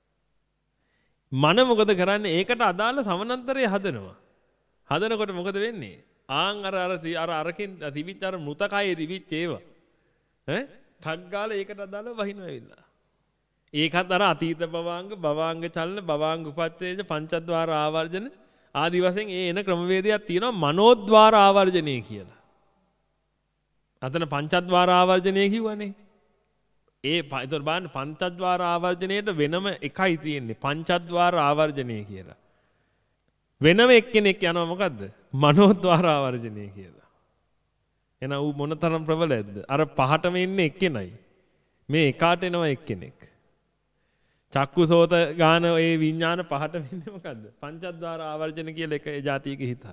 මන මොකද කරන්නේ? ඒකට අදාළ සමානන්තරය හදනවා. හදනකොට මොකද වෙන්නේ? ආන් අර අර අර අරකින් තිබිච්ච අර මෘතකයේ තිබිච්ච ඒවා ඈ ටක් ගාලා ඒකට අදාළව වහිනවා ඇවිල්ලා. ඒකත් අර අතීත භවාංග භවාංග චලන භවාංග උපච්ඡේද පංචද්වාර ආවර්ජන ආදි වශයෙන් ඒ එන ක්‍රමවේදයක් තියෙනවා මනෝද්වාර ආවර්ජනය කියලා. අතන පංචද්වාර ආවර්ජනය කිව්වනේ. ඒ ඒතර බලන්න පංචද්වාර ආවර්ජනයේට වෙනම එකයි තියෙන්නේ පංචද්වාර ආවර්ජනය කියලා. වෙනම එක්කෙනෙක් යනවා මොකද්ද? මනෝද්වාර ආවර්ජනය කියලා. එන ඌ මොනතරම් ප්‍රබලද? අර පහටම ඉන්නේ එක්කෙනයි. මේ එකාට එනවා එක්කෙනෙක්. චක්කුසෝත ගාන ඒ විඥාන පහට වෙන්නේ මොකද්ද? පංචද්වාර ආවර්ජන කියලා එක જાතියක හිතක්.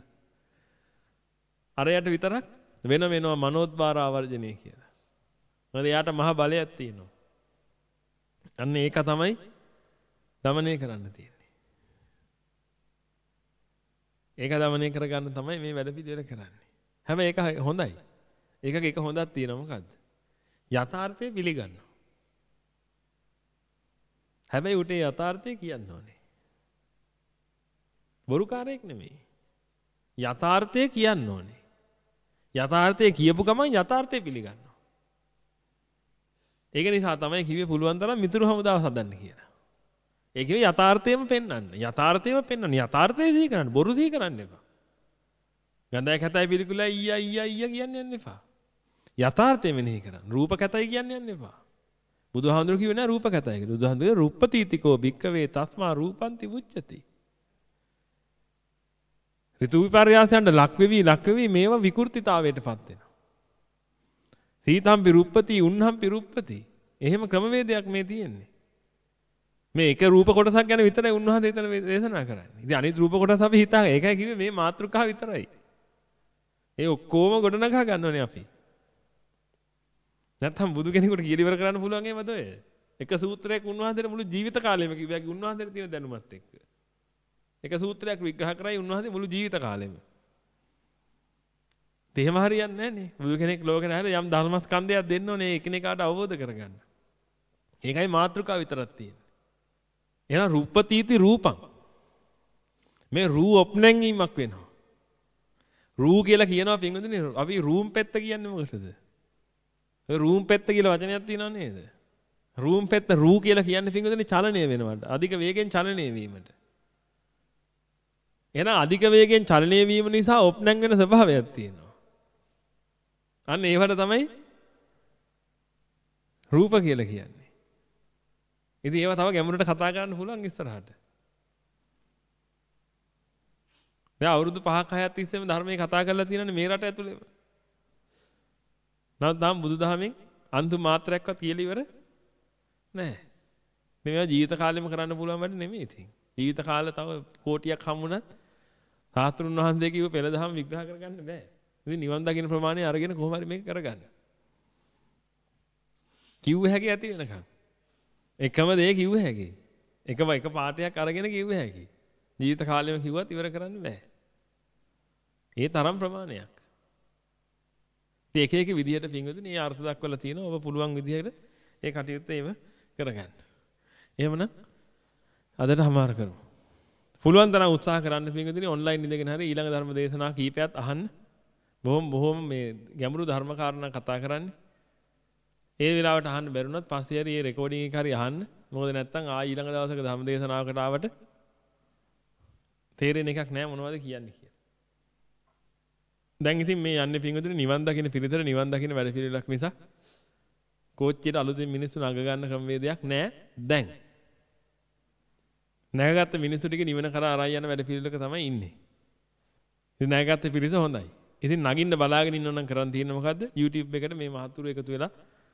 අරයට විතරක් වෙන වෙනවා මනෝද්වාර ආවර්ජනය කියලා. මොකද එයාට මහ බලයක් තියෙනවා. අන්න ඒක තමයි দমনය කරන්න තියෙන්නේ. ඒක দমনය කරගන්න තමයි මේ වැඩ පිළිවෙල කරන්නේ. හැබැයි ඒක හොඳයි. ඒකක එක හොඳක් තියෙනවා මොකද්ද? යථාර්ථය පිළිගන්නවා. හැබැයි උට යථාර්ථය කියන්න ඕනේ. බොරුකාරයෙක් නෙමෙයි. යථාර්ථය කියන්න ඕනේ. යථාර්ථය කියපු ගමන් යථාර්ථය පිළිගන්නවා. ඒක නිසා තමයි කිව්වේ පුළුවන් තරම් මිතුරු හමුදාව හදන්න කියලා. ඒ කිව්වේ යථාර්ථයම පෙන්වන්න. යථාර්ථයම පෙන්වන්න. යථාර්ථය සිහි කරන්න. බොරු සිහි කරන්න එපා. ගඳයි කැතයි පිළිකුලයි ඊයා ඊයා ඊයා කියන්නේ යන්න එපා. යථාර්ථය මෙනෙහි කරන්න. රූප කැතයි කියන්නේ යන්න එපා. බුදුහාමුදුරුවෝ කිව්වේ නෑ රූප කැතයි කියලා. බුදුහාමුදුරුවෝ රූපපතීතිකෝ භික්කවේ තස්මා රූපන්ති උච්චති. ඍතු විපර්යාසයන්ට ලක් වෙවි ලක් වෙවි මේවා විකෘතිතාවයටපත් වෙනවා. සීතම්පි රුප්පති උන්හම්පි රුප්පති. එහෙම ක්‍රමවේදයක් මේ තියෙන්නේ. මේ එක රූප කොටසක් ගැන විතරයි උන්වහන්සේ එතන දේශනා කරන්නේ. ඉතින් අනිත් රූප කොටස් අපි හිතාගෙන ඒකයි කිව්වේ මේ මාතෘකාව විතරයි. ඒ ඔක්කොම ගොඩනගා ගන්න ඕනේ අපි. නැත්නම් බුදු කෙනෙකුට කියලා ඉවර කරන්න පුළුවන් එහෙමද ඔය? එක සූත්‍රයක් උන්වහන්සේට මුළු ජීවිත කාලෙම කිව්වා. ඒ උන්වහන්සේට තියෙන දැනුමත් එක්ක. එක සූත්‍රයක් විග්‍රහ කරයි උන්වහන්සේ මුළු ජීවිත කාලෙම. එහෙම හරියන්නේ නැහැ නේ. බුදු කෙනෙක් ලෝකේ නැහැ යම් ධර්මස්කන්ධයක් දෙන්න ඕනේ එකිනෙකාට අවබෝධ කරගන්න. ඒකයි මාතෘකාව විතරක් තියෙන්නේ. එහෙනම් රූපතීති රූපං. මේ රූ ඔප්නැංගීමක් වෙනවා. රූ කියලා කියනවා පින්වතුනි අපි රූම් පෙත්ත කියන්නේ මොකටද? ඒ රූම් පෙත්ත කියලා වචනයක් තියෙනව නේද? රූම් පෙත්ත රූ කියලා කියන්නේ පින්වතුනි චලනය වෙනවට. අධික වේගෙන් චලනය වීමට. එහෙනම් අධික වේගෙන් චලනය වීම නිසා ඔප්නැංගන ස්වභාවයක් තියෙනවා. අන්න ඒවට තමයි රූප කියලා කියන්නේ. ඉතින් ඒවා තව ගැඹුරට කතා කරන්න පුළුවන් ඉස්සරහට. දැන් අවුරුදු පහක් හයක් තිස්සේම ධර්මයේ කතා කරලා තියෙනනේ මේ රට ඇතුළේම. නැත්නම් බුදුදහමෙන් අන්තු මාත්‍රයක්වත් කියලා ඉවර නැහැ. මේවා ජීවිත කාලෙම කරන්න පුළුවන් වැඩ නෙමෙයි ඉතින්. ජීවිත කාලේ තව කෝටියක් හම්බුණත් සාතුරුන් වහන්සේ කිව්ව පෙළ දහම විග්‍රහ කරගන්න බෑ. ඉතින් නිවන් දකින්න ප්‍රමාණය අරගෙන කොහොම හරි මේක කරගන්න. කිව්ව හැකි ඇති වෙනකන්. එකම දේ කිව්ව හැකි. එකම එක පාඩයක් අරගෙන කිව්ව හැකි. ජීවිත කාලෙම කිව්වත් ඉවර කරන්න බෑ. ඒ තරම් ප්‍රමාණයක්. ඉතින් එක එක විදිහට පින්වතුනි මේ අර්ථ දක්වලා තියෙනවා. ඔබ පුළුවන් විදිහට ඒ කටයුත්ත ඒව කරගන්න. එහෙමනම් අදට හමාර කරමු. පුළුවන් තරම් උත්සාහ කරන්න පින්වතුනි ඔන්ලයින් ඉඳගෙන හරි ඊළඟ ධර්ම දේශනා කීපයක් අහන්න. බොහොම බොහොම මේ ගැඹුරු ධර්ම කාරණා කතා කරන්නේ. ඒ වෙලාවට අහන්න බැරුණත් පස්සේ හරි මේ රෙකෝඩින් එක හරි අහන්න. මොකද නැත්තම් ආ ඊළඟ දවසක ධර්ම දේශනාවකට ආවට තේරෙන එකක් නෑ මොනවද කියන්නේ කියලා. දැන් ඉතින් මේ යන්නේ පින්වතුනි නිවන් දකින්න පිළිතර නිවන් දකින්න වැඩ පිළිවෙලක් මිසක් කෝච්චියට අලුතෙන් මිනිස්සු නග ගන්න ක්‍රමවේදයක් නෑ දැන්. නැගගත්ත මිනිස්සු ටික නිවන කරා අරන් යන වැඩ පිළිවෙලක තමයි ඉන්නේ. ඉතින් නැගගත්ත පිරිස හොඳයි. ඉතින් නගින්න බලාගෙන ඉන්නව නම් කරන් තියෙන්නේ මොකද්ද? YouTube එකට මේ මහතුරු එකතු වෙලා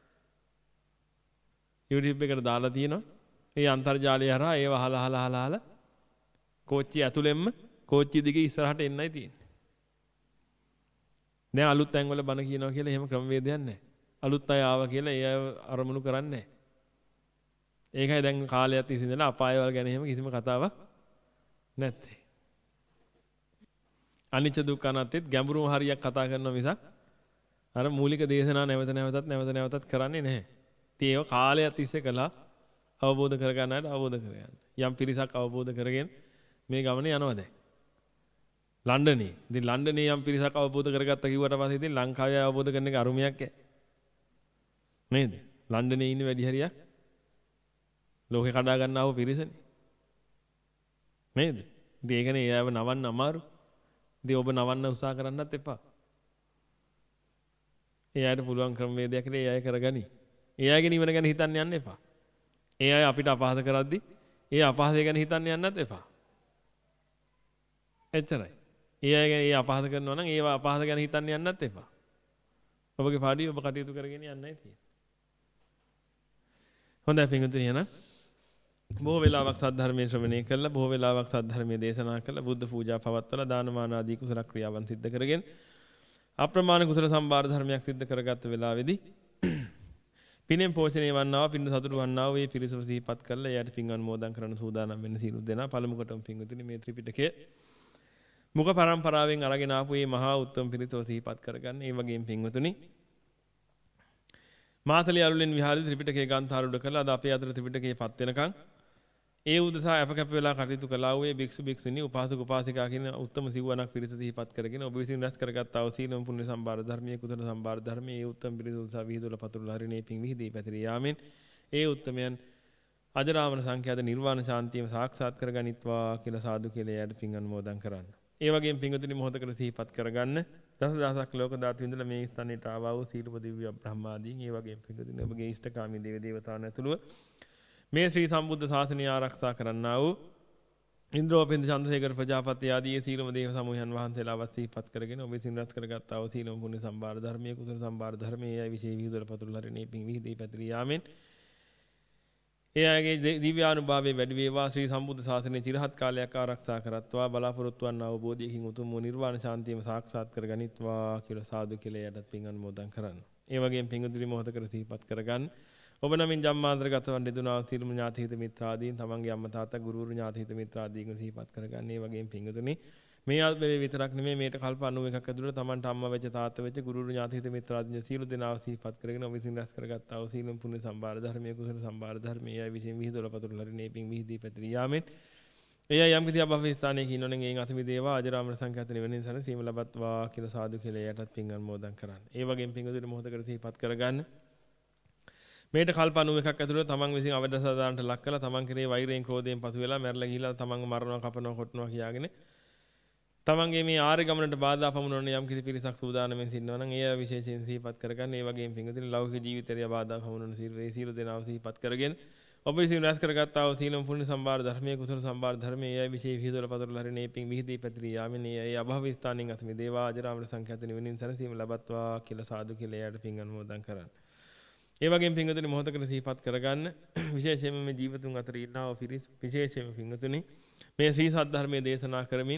YouTube එකට දාලා තියෙනවා. මේ අන්තර්ජාලය හරහා ඒව අහලා අහලා අහලා අහලා කෝච්චිය ඇතුළෙන්ම කෝච්චිය දිගේ ඉස්සරහට එන්නයි තියෙන්නේ. දැන් අලුත් තැන් වල බණ කියනවා කියලා එහෙම ක්‍රමවේදයක් නැහැ. අලුත් අය ආවා කියලා ඒ අය අරමුණු කරන්නේ නැහැ. ඒකයි දැන් කාලයක් තිස්සේ ඉඳලා අපායවල ගැන එහෙම කිසිම කතාවක් නැත්තේ. අනිච්ච දුක්ඛ අනාත්තෙත් ගැඹුරුම හරියක් කතා කරනවා මිසක් අර මූලික දේශනා නැවත නැවතත් නැවත නැවතත් කරන්නේ නැහැ. ඉතින් ඒව කාලයක් තිස්සේ කළා අවබෝධ කරගන්නට අවබෝධ කරගන්න. යම් පිරිසක් අවබෝධ කරගෙන මේ ගමනේ යනවා දැන්. ලන්ඩනේ. ඉතින් ලන්ඩනේ යම් පිරිසක් අවබෝධ කරගත්තා කිව්වට පස්සේ ඉතින් ලංකාවේ අවබෝධ කරන එක අරුමයක් ඈ. නේද? ලන්ඩනේ ඉන්න වැඩි හරියක් ලෝකේ කඩා ගන්නව පිරිසනේ. නේද? ඉතින් ඒකනේ ඒව නවන්න අමාරු. ඉතින් ඔබ නවන්න උත්සාහ කරන්නත් එපා. ඒ අයට පුළුවන් ක්‍රමවේදයක් ඒ අය කරගනි. ඒ අයගේ නිවන ගැන හිතන්න යන්න එපා. ඒ අය අපිට අපහාස කරද්දි ඒ අපහාසය ගැන හිතන්න යන්නත් එපා. එච්චරයි. ඒ අය ගැන ඒ අපහාස කරනවා නම් ඒව අපහාස ගැන හිතන්න යන්නත් එපා. ඔබගේ පාඩිය ඔබ කටයුතු කරගෙන යන්නයි තියෙන්නේ. හොඳයි පින්වතුනි එහෙනම් බොහෝ වෙලාවක් සද්ධර්මයේ ශ්‍රවණය කළා බොහෝ වෙලාවක් සද්ධර්මයේ දේශනා කළා බුද්ධ පූජා පවත්වලා දානමාන ආදී කුසල ක්‍රියාවන් සිද්ධ කරගෙන අප්‍රමාණ කුසල සම්භාර ධර්මයක් සිද්ධ කරගත්ත වෙලාවේදී පිනෙන් පෝෂණය වන්නා පින්න සතුටු වන්නා වේ පිරිසව සිහිපත් කරලා එයාට පින් අනුමෝදන් කරන සූදානම් වෙන සීලු දෙනා පළමු කොටම පින්වතුනි මේ ත්‍රිපිටකයේ මුඛ පරම්පරාවෙන් අරගෙන ආපු මේ මහා උත්තම පිරිසව සිහිපත් කරගන්න. ඒ වගේම පින්වතුනි මාතලේ අලුලෙන් විහාරයේ ත්‍රිපිටකයේ ග්‍රන්ථාරූඪ කළා. අද අපේ අතර ත්‍රිපිටකයේ පත් වෙනකන් ඒ උදෙසා අප කැප වෙලා කටයුතු කළා වූ ඒ භික්ෂු භික්ෂුණී උපාසක උපාසිකා කියන උත්තම සිව්වණක් පිරිස සිහිපත් කරගෙන ඔබ විසින් රැස් කරගත් ආ සීලම් පුණ්‍ය සම්භාර ධර්මයේ කුසල සම්භාර ධර්මයේ ඒ උත්තම පිරිස උදෙසා විහිදුවලා පතුරලා හරිනේ පිං විහිදී පැතිරී යාමෙන් ඒ උත්තමයන් අජරාමර සංඛ්‍යාත නිර්වාණ ශාන්තියම සාක්ෂාත් කරගනිත්වා කියලා සාදු කියලා එයාට පිං අනුමෝදන් කරන්න. ඒ වගේම පිංගුතුනි මොහොතකට සිහිපත් කරගන්න දසදහසක් ලෝක ධාතු විඳලා මේ ස්ථානෙට ආවා වූ සීලප දිව්‍ය බ්‍රහ්මාදීන් ඒ වගේම පිංගුතුනි ඔබගේ ඉෂ්ඨකාමී දේව දේවතාවුන් ඇතුළුව මේ ශ්‍රී සම්බුද්ධ ශාසනය ආරක්ෂා කරන්නා වූ ඉන්ද්‍රෝපින්ද චන්ද්‍රසේකර ප්‍රජාපති ආදී සීලම දේව සමූහයන් වහන්සේලාවත් සිහිපත් කරගෙන ඔබ විසින් රැස් කරගත්තා වූ සීලම පුණ්‍ය සම්භාර ධර්මයේ කුසල සම්භාර ධර්මයේ අය විශේෂ විහිදුවල පතුරලා හරිනේ පිං විහිදී පැතිරී යාමෙන් ඒ අයගේ දිව්‍යානුභාවයේ වැඩි වේවා ශ්‍රී සම්බුද්ධ ශාසනය චිරහත් කාලයක් ආරක්ෂා කරත්වා බලාපොරොත්තු වන්නා වූ බෝධියකින් උතුම් වූ නිර්වාණ ශාන්තියම සාක්ෂාත් කරගනිත්වා කියලා සාදු කියලා යටත් පින් අනුමෝදන් කරන්න. ඒ වගේම පින්වතුනි මොහොතකට සිහිපත් කරගන්න. ඔබ නමින් ජම්මාන්තරගත වන දෙදුනා සියලුම ඥාති හිත මිත්‍රාදීන් තමන්ගේ අම්මා තාත්තා ගුරුවරු ඥාති හිත මිත්‍රාදීන් සිහිපත් කරගන්න. ඒ වගේම පින්වතුනි මේ ආත්මේ විතරක් නෙමෙයි මේට කල්ප අනූවකක් ඇතුළත තමන්ට අම්මා වෙච්ච තාත්තා වෙච්ච ගුරුවරු ඥාති හිත මිත්‍රාදීන් සියලු දෙනාව සිහිපත් කරගෙන ඔබ විසින් රැස් කරගත්තා වූ සීලම් පුණ්‍ය සම්භාර ධර්මයේ කුසල සම්භාර ධර්මයේ අය විසින් විහිදුවල පතුරලා හරිනේ පිං විහිදී පැතිරී යාමෙන් එය යම් කිසි අභව ස්ථානයක ඉන්නොනෙන් එයින් අත මිදේවා අජරාමර සංඛ්‍යාත නිවනින් සැනසීම ලබත්වා කියලා සාදු කියලා යටත් පිං අනුමෝදන් කරන්න. ඒ වගේම පිංගුතුනි මොහොතකට සිහිපත් කරගන්න. මේට කල්ප අනූවකක් ඇතුළත තමන් විසින් අවදසදානට ලක් කළා තමන් කෙරේ වෛරයෙන් ක්‍රෝධයෙන් පසු වෙලා මැරලා ගිහිලා තමන්ව මරනවා කපනවා කොටනවා කියාගෙන තමන්ගේ මේ ආර්ය ගමනට බාධා පමුණවන යම් කිසි පිරිසක් සූදානම්ෙන් සිටිනවා නම් එය විශේෂයෙන් සිහිපත් කරගන්න. ඒ වගේම පිංගුතුනි ලෞකික ජීවිතය බාධා පමුණවන සීල සීල දෙනාව සිහිපත් කරගෙන ඔබ විසින් රැස් කරගත්තා වූ සීලම් පුණ්‍ය සම්භාර ධර්මයේ කුසල සම්භාර ධර්මයේ එය විශේෂ විහිදුවල පතුරලා හරිනේ පිං විහිදී පැතිරී යාමෙන් ඒ අභව ස්ථානින් අත මිදේවා අජරාමර සංඛ්‍යාත නිවනින් සැනසීම ලබත්වා කියලා සාදු කියලා එයාට පිං අනුමෝදන් කරන්න. ඒ වගේම පිංගුතුනි මොහොතකට සිහිපත් කරගන්න විශේෂයෙන්ම මේ ජීවිතුන් අතර ඉන්නා වූ පිරිස් විශේෂයෙන්ම පිංගුතුනි මේ ශ්‍රී සද්ධර්මයේ දේශනා කරමින්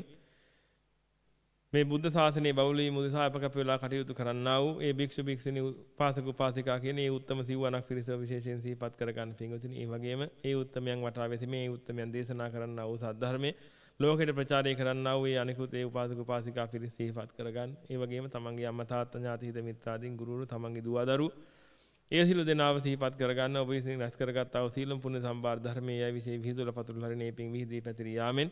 මේ බුද්ධ ශාසනයේ බෞලී මුදසා අපකප වෙලා කටයුතු කරන්නා වූ ඒ භික්ෂු භික්ෂුණී උපාසක උපාසිකා කියන ඒ උත්තම සිව්වණක් පිරිස විශේෂයෙන් සිහිපත් කරගන්න පිංගුතුනි. ඒ වගේම ඒ උත්තමයන් වටා වෙති මේ උත්තමයන් දේශනා කරන්නා වූ සද්ධර්මයේ ලෝකෙට ප්‍රචාරය කරන්නා වූ ඒ අනිකුත් ඒ උපාසක උපාසිකා පිරිස සිහිපත් කරගන්න. ඒ වගේම තමන්ගේ අම්මා තාත්තා ඥාති හිත මිත්‍රාදීන් ගුරුවරු තමන්ගේ දුව දරු ඒ සියලු දෙනාව සිහිපත් කරගන්න ඔබ විසින් රැස් කරගත්තා වූ සීලම් පුණ්‍ය සම්භාර ධර්මයේ අය විශේෂ විහිදුවල පතුරලා හරිනේ පිං විහිදී පැතිරී යාමෙන්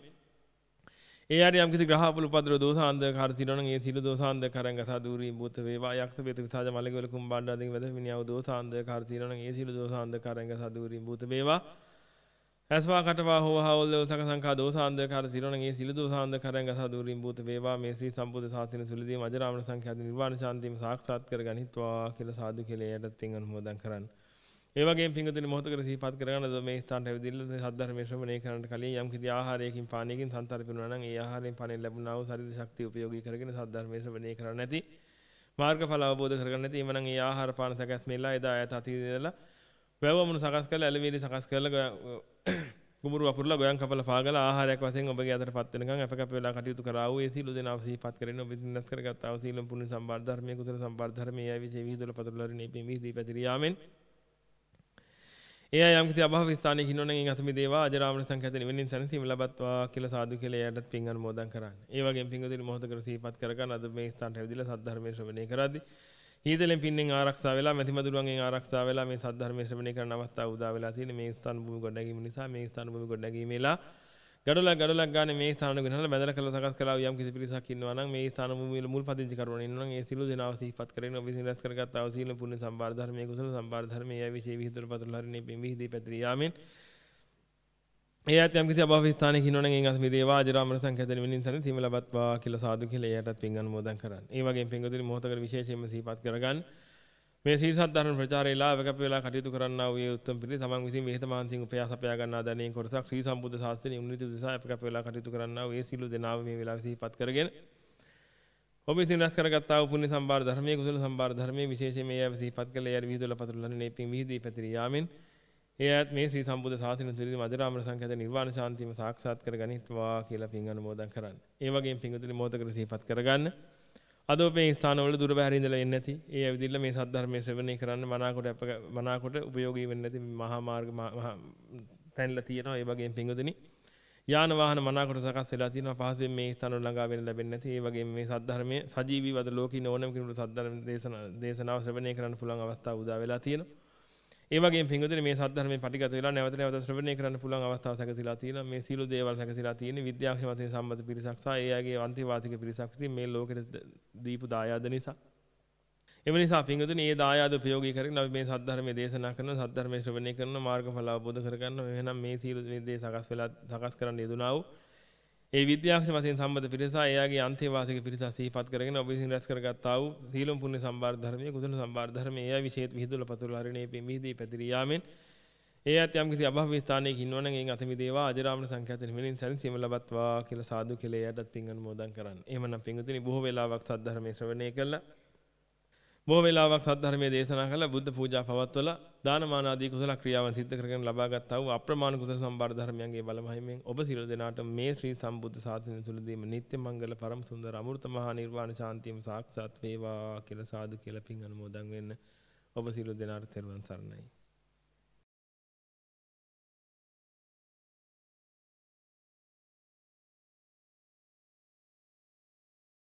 ඒ ආරි යම් කිසි ග්‍රහපුල උපද්‍රව දෝසාන්ධකාර තිරණ ඒ සියලු දෝසාන්ධකාරයන් ගසා දුරී භූත වේවා යක්ෂ වේත විසාජ මලකවල කුම්බාණ්ඩාදී වැදමිනියව දෝසාන්ධකාර තිරණ ඒ සියලු දෝසාන්ධකාරයන් ගසා දුරී භූත වේවා ඇස්වා කටවා හෝවහවල් දෝසක සංඛා දෝසාන්ධකාර තිරණ ඒ සියලු දෝසාන්ධකාරයන් ගසා දුරී භූත වේවා මේ ශ්‍රී සම්බුද්ධ ශාසනය සුලදී අජරාමර සංඛ්‍යාත නිර්වාණ ශාන්තියම සාක්ෂාත් කරගනිත්වා කියලා සාදු කියලා එයටත් පින් අනුමෝදන් කරන්න. ඒ වගේම පිංගුතුනි මොහොතකට සිහිපත් කරගන්න මේ ස්ථානට ඇවිදilla සද්ධර්මයේ ශ්‍රවණය කරන්නට කලින් යම් කිසි ආහාරයකින් පානයකින් සන්තරපිනුනා නම් ඒ ආහාරයෙන් පානයෙන් ලැබුණා වූ ශරීර ශක්තිය උපයෝගී කරගෙන සද්ධර්මයේ ශ්‍රවණය කරන්න නැති මාර්ගඵල අවබෝධ කරගන්න නැති එමනම් ඒ ආහාර පාන සකස්මෙලා එදා ඈත අතීතයේදලා වැවමුණු සකස් කරලා ඇලවිලි සකස් කරලා කුඹුරු වපුරලා ගොයන් කපලා පාගලා ආහාරයක් වශයෙන් ඔබගේ අතටපත් වෙනකන් අපකප වෙලා කටයුතු කරා වූ ඒ සීල දෙනාව සිහිපත් කරගෙන ඔබ විසින් කරගත්තා වූ සීලම් පුණ්‍ය සම්භාර ධර්මයේ කුසල සම්භාර ධර්මයේ ආ විශේෂ විහිදුවල පතුරලා හරිනේ පිං විහිදී පැතිරී යාමෙන් එයා යම් කිසි අභව ස්ථානයක ඉන්නොනම් එයින් අත මිදේවා අජරාමර සංඛ්‍යාත නිවනින් සැනසීම ලබත්වා කියලා සාදු කියලා එයාටත් පින් අනුමෝදන් කරන්න. ඒ වගේම පින්වතුනි මොහොතකට සිහිපත් කරගන්න අද මේ ස්ථානට ඇවිදලා සද්ධර්මයේ ශ්‍රවණය කරද්දී හීතලෙන් පින්නෙන් ආරක්ෂා වෙලා මැතිමදුරුවන්ගෙන් ආරක්ෂා වෙලා මේ සද්ධර්මයේ ශ්‍රවණය කරන අවස්ථාව උදා වෙලා තියෙන මේ ස්ථාන භූමි ගොඩනැගීම නිසා මේ ස්ථාන භූමි ගොඩනැගීමේලා ගඩොලක් ගඩොලක් ගානේ මේ ස්ථාන ගණනලා බැදලා කළා සකස් කළා යම් කිසි පිරිසක් ඉන්නවා නම් මේ ස්ථාන භූමිය වල මුල් පදිංචි කරවන ඉන්නවා නම් ඒ සිළු දෙනාව සිහිපත් කරගෙන ඔබ විසින් රැස් කරගත් ආ සීල පුණ්‍ය සම්භාර ධර්මයේ කුසල සම්භාර ධර්මයේ ආ විශේෂ විහිදුවල පතුරලා හරිනේ පින් විහිදී පැතිරී යාමෙන් එයාත් යම් කිසි අභව ස්ථානයක ඉන්නොනම් එයින් අත මිදේවා අජරාමර සංඛ්‍යාත නිවනින් සැනසීම ලබත්වා කියලා සාදු කියලා එයාටත් පින් අනුමෝදන් කරන්න. ඒ වගේම පින්වතුනි මොහොතකට විශේෂයෙන්ම සිහිපත් කරගන්න මේ සීල සද්ධර්ම ප්‍රචාරයේ ලාභක වේලා කටයුතු කරන්නා වූ උත්තම පිරිස තමන් විසින් විහිත මහන්සියෙන් උපයාස අපයා ගන්නා ධනෙන් කොටසක් ශ්‍රී සම්බුද්ධ ශාස්ත්‍රයේ උන්නත උදෙසා අපක වේලා කටයුතු කරන්නා වූ ඒ සීල දෙනාව මේ වෙලාවේ සිහිපත් කරගෙන ඔබ විසින් රැස් කරගත්තා වූ පුණ්‍ය සම්භාර ධර්මයේ කුසල සම්භාර ධර්මයේ විශේෂයෙන් මේ ආව සිහිපත් කළ එයාට විහිදුවල පතුරලා නේ පින් විහිදී පැතිරී යාමෙන් එයාත් මේ ශ්‍රී සම්බුද්ධ ශාසනය තුළදී අජරාමර සංඛ්‍යාත නිර්වාණ ශාන්තියම සාක්ෂාත් කරගනිත්වා කියලා පින් අනුමෝදන් කරන්න. ඒ වගේම පින්වතුනි මොහොතකට සිහිපත් කරගන්න අද ඔබේ ස්ථානවල දුර බැහැර ඉඳලා එන්නේ නැති ඒ ඇවිදින්න මේ සද්ධර්මයේ ශ්‍රවණය කරන්න මනාකොට අප මනාකොට උපයෝගී වෙන්නේ නැති මහා මාර්ග තැන්ලා තියෙනවා. ඒ වගේම පින්වතුනි යාන වාහන මනාකොට සකස් වෙලා තියෙනවා පහසෙන් මේ ස්ථානවල ළඟා වෙන්න ලැබෙන්නේ නැති. ඒ වගේම මේ සද්ධර්මයේ සජීවීව අද ලෝකේ ඕනම කෙනෙකුට සද්ධර්ම දේශනා දේශනාව ශ්‍රවණය කරන්න පුළුවන් අවස්ථාව උදා වෙලා තියෙනවා. ඒ වගේම පින්වතුනි මේ සද්ධර්මයෙන් පටිගත වෙලා නැවත නැවත ශ්‍රවණය කරන්න පුළුවන් අවස්ථාවක් සැකසීලා තියෙනවා. මේ සීල දේවල් සැකසීලා තියෙන්නේ විද්‍යාඥ වශයෙන් සම්මත පිරිසක් සහ ඒ අයගේ අන්තිවාසික පිරිසක් විසින් මේ ලෝකෙට දීපු දායාද නිසා. එම නිසා පින්වතුනි මේ දායාද උපයෝගී කරගෙන අපි මේ සද්ධර්මයේ දේශනා කරනවා, සද්ධර්මයේ ශ්‍රවණය කරනවා, මාර්ගඵල අවබෝධ කරගන්නවා. එහෙනම් මේ සීල දේ සකස් වෙලා සකස් කරන්න යෙදුනා වූ ඒ විද්‍යාඥ වශයෙන් සම්මත පිරිස එයාගේ අන්තිවාසික පිරිස සිහිපත් කරගෙන ඔබ විසින් රැස් කරගත්තා වූ සීලම් පුණ්‍ය සම්බාර ධර්මයේ කුසල සම්බාර ධර්මයේ එයා විශේෂ විහිදුල පතුල හරිනේ පිමිදී පැතිරී යාමෙන් ඒ ඇත යම් කිසි අභව ස්ථානයක ඉන්නවනම් එයින් අත මිදේවා අජරාමර සංඛ්‍යාත නිවෙනින් සැනසීම ලබත්වා කියලා සාදු කියලා එයාටත් පින් අනුමෝදන් කරන්න. එහෙමනම් පින්වතුනි බොහෝ වෙලාවක් සද්ධර්මයේ ශ්‍රවණය කළා. බොහෝ වෙලාවක් සද්ධර්මයේ දේශනා කළා, බුද්ධ පූජා පවත්වලා දානමාන ආදී කුසල ක්‍රියාවන් සිද්ධ කරගෙන ලබාගත් වූ අප්‍රමාණ කුසල සම්බාර ධර්මයන්ගේ බලමහිමෙන් ඔබ සියලු දෙනාට මේ ශ්‍රී සම්බුද්ධ ශාසනය තුලදීම නිත්‍ය මංගල පරම සුන්දර අමෘත මහා නිර්වාණ ශාන්තියම සාක්ෂාත් වේවා කියලා සාදු කියලා පින් අනුමෝදන් වෙන්න. ඔබ සියලු දෙනාට තෙරුවන් සරණයි.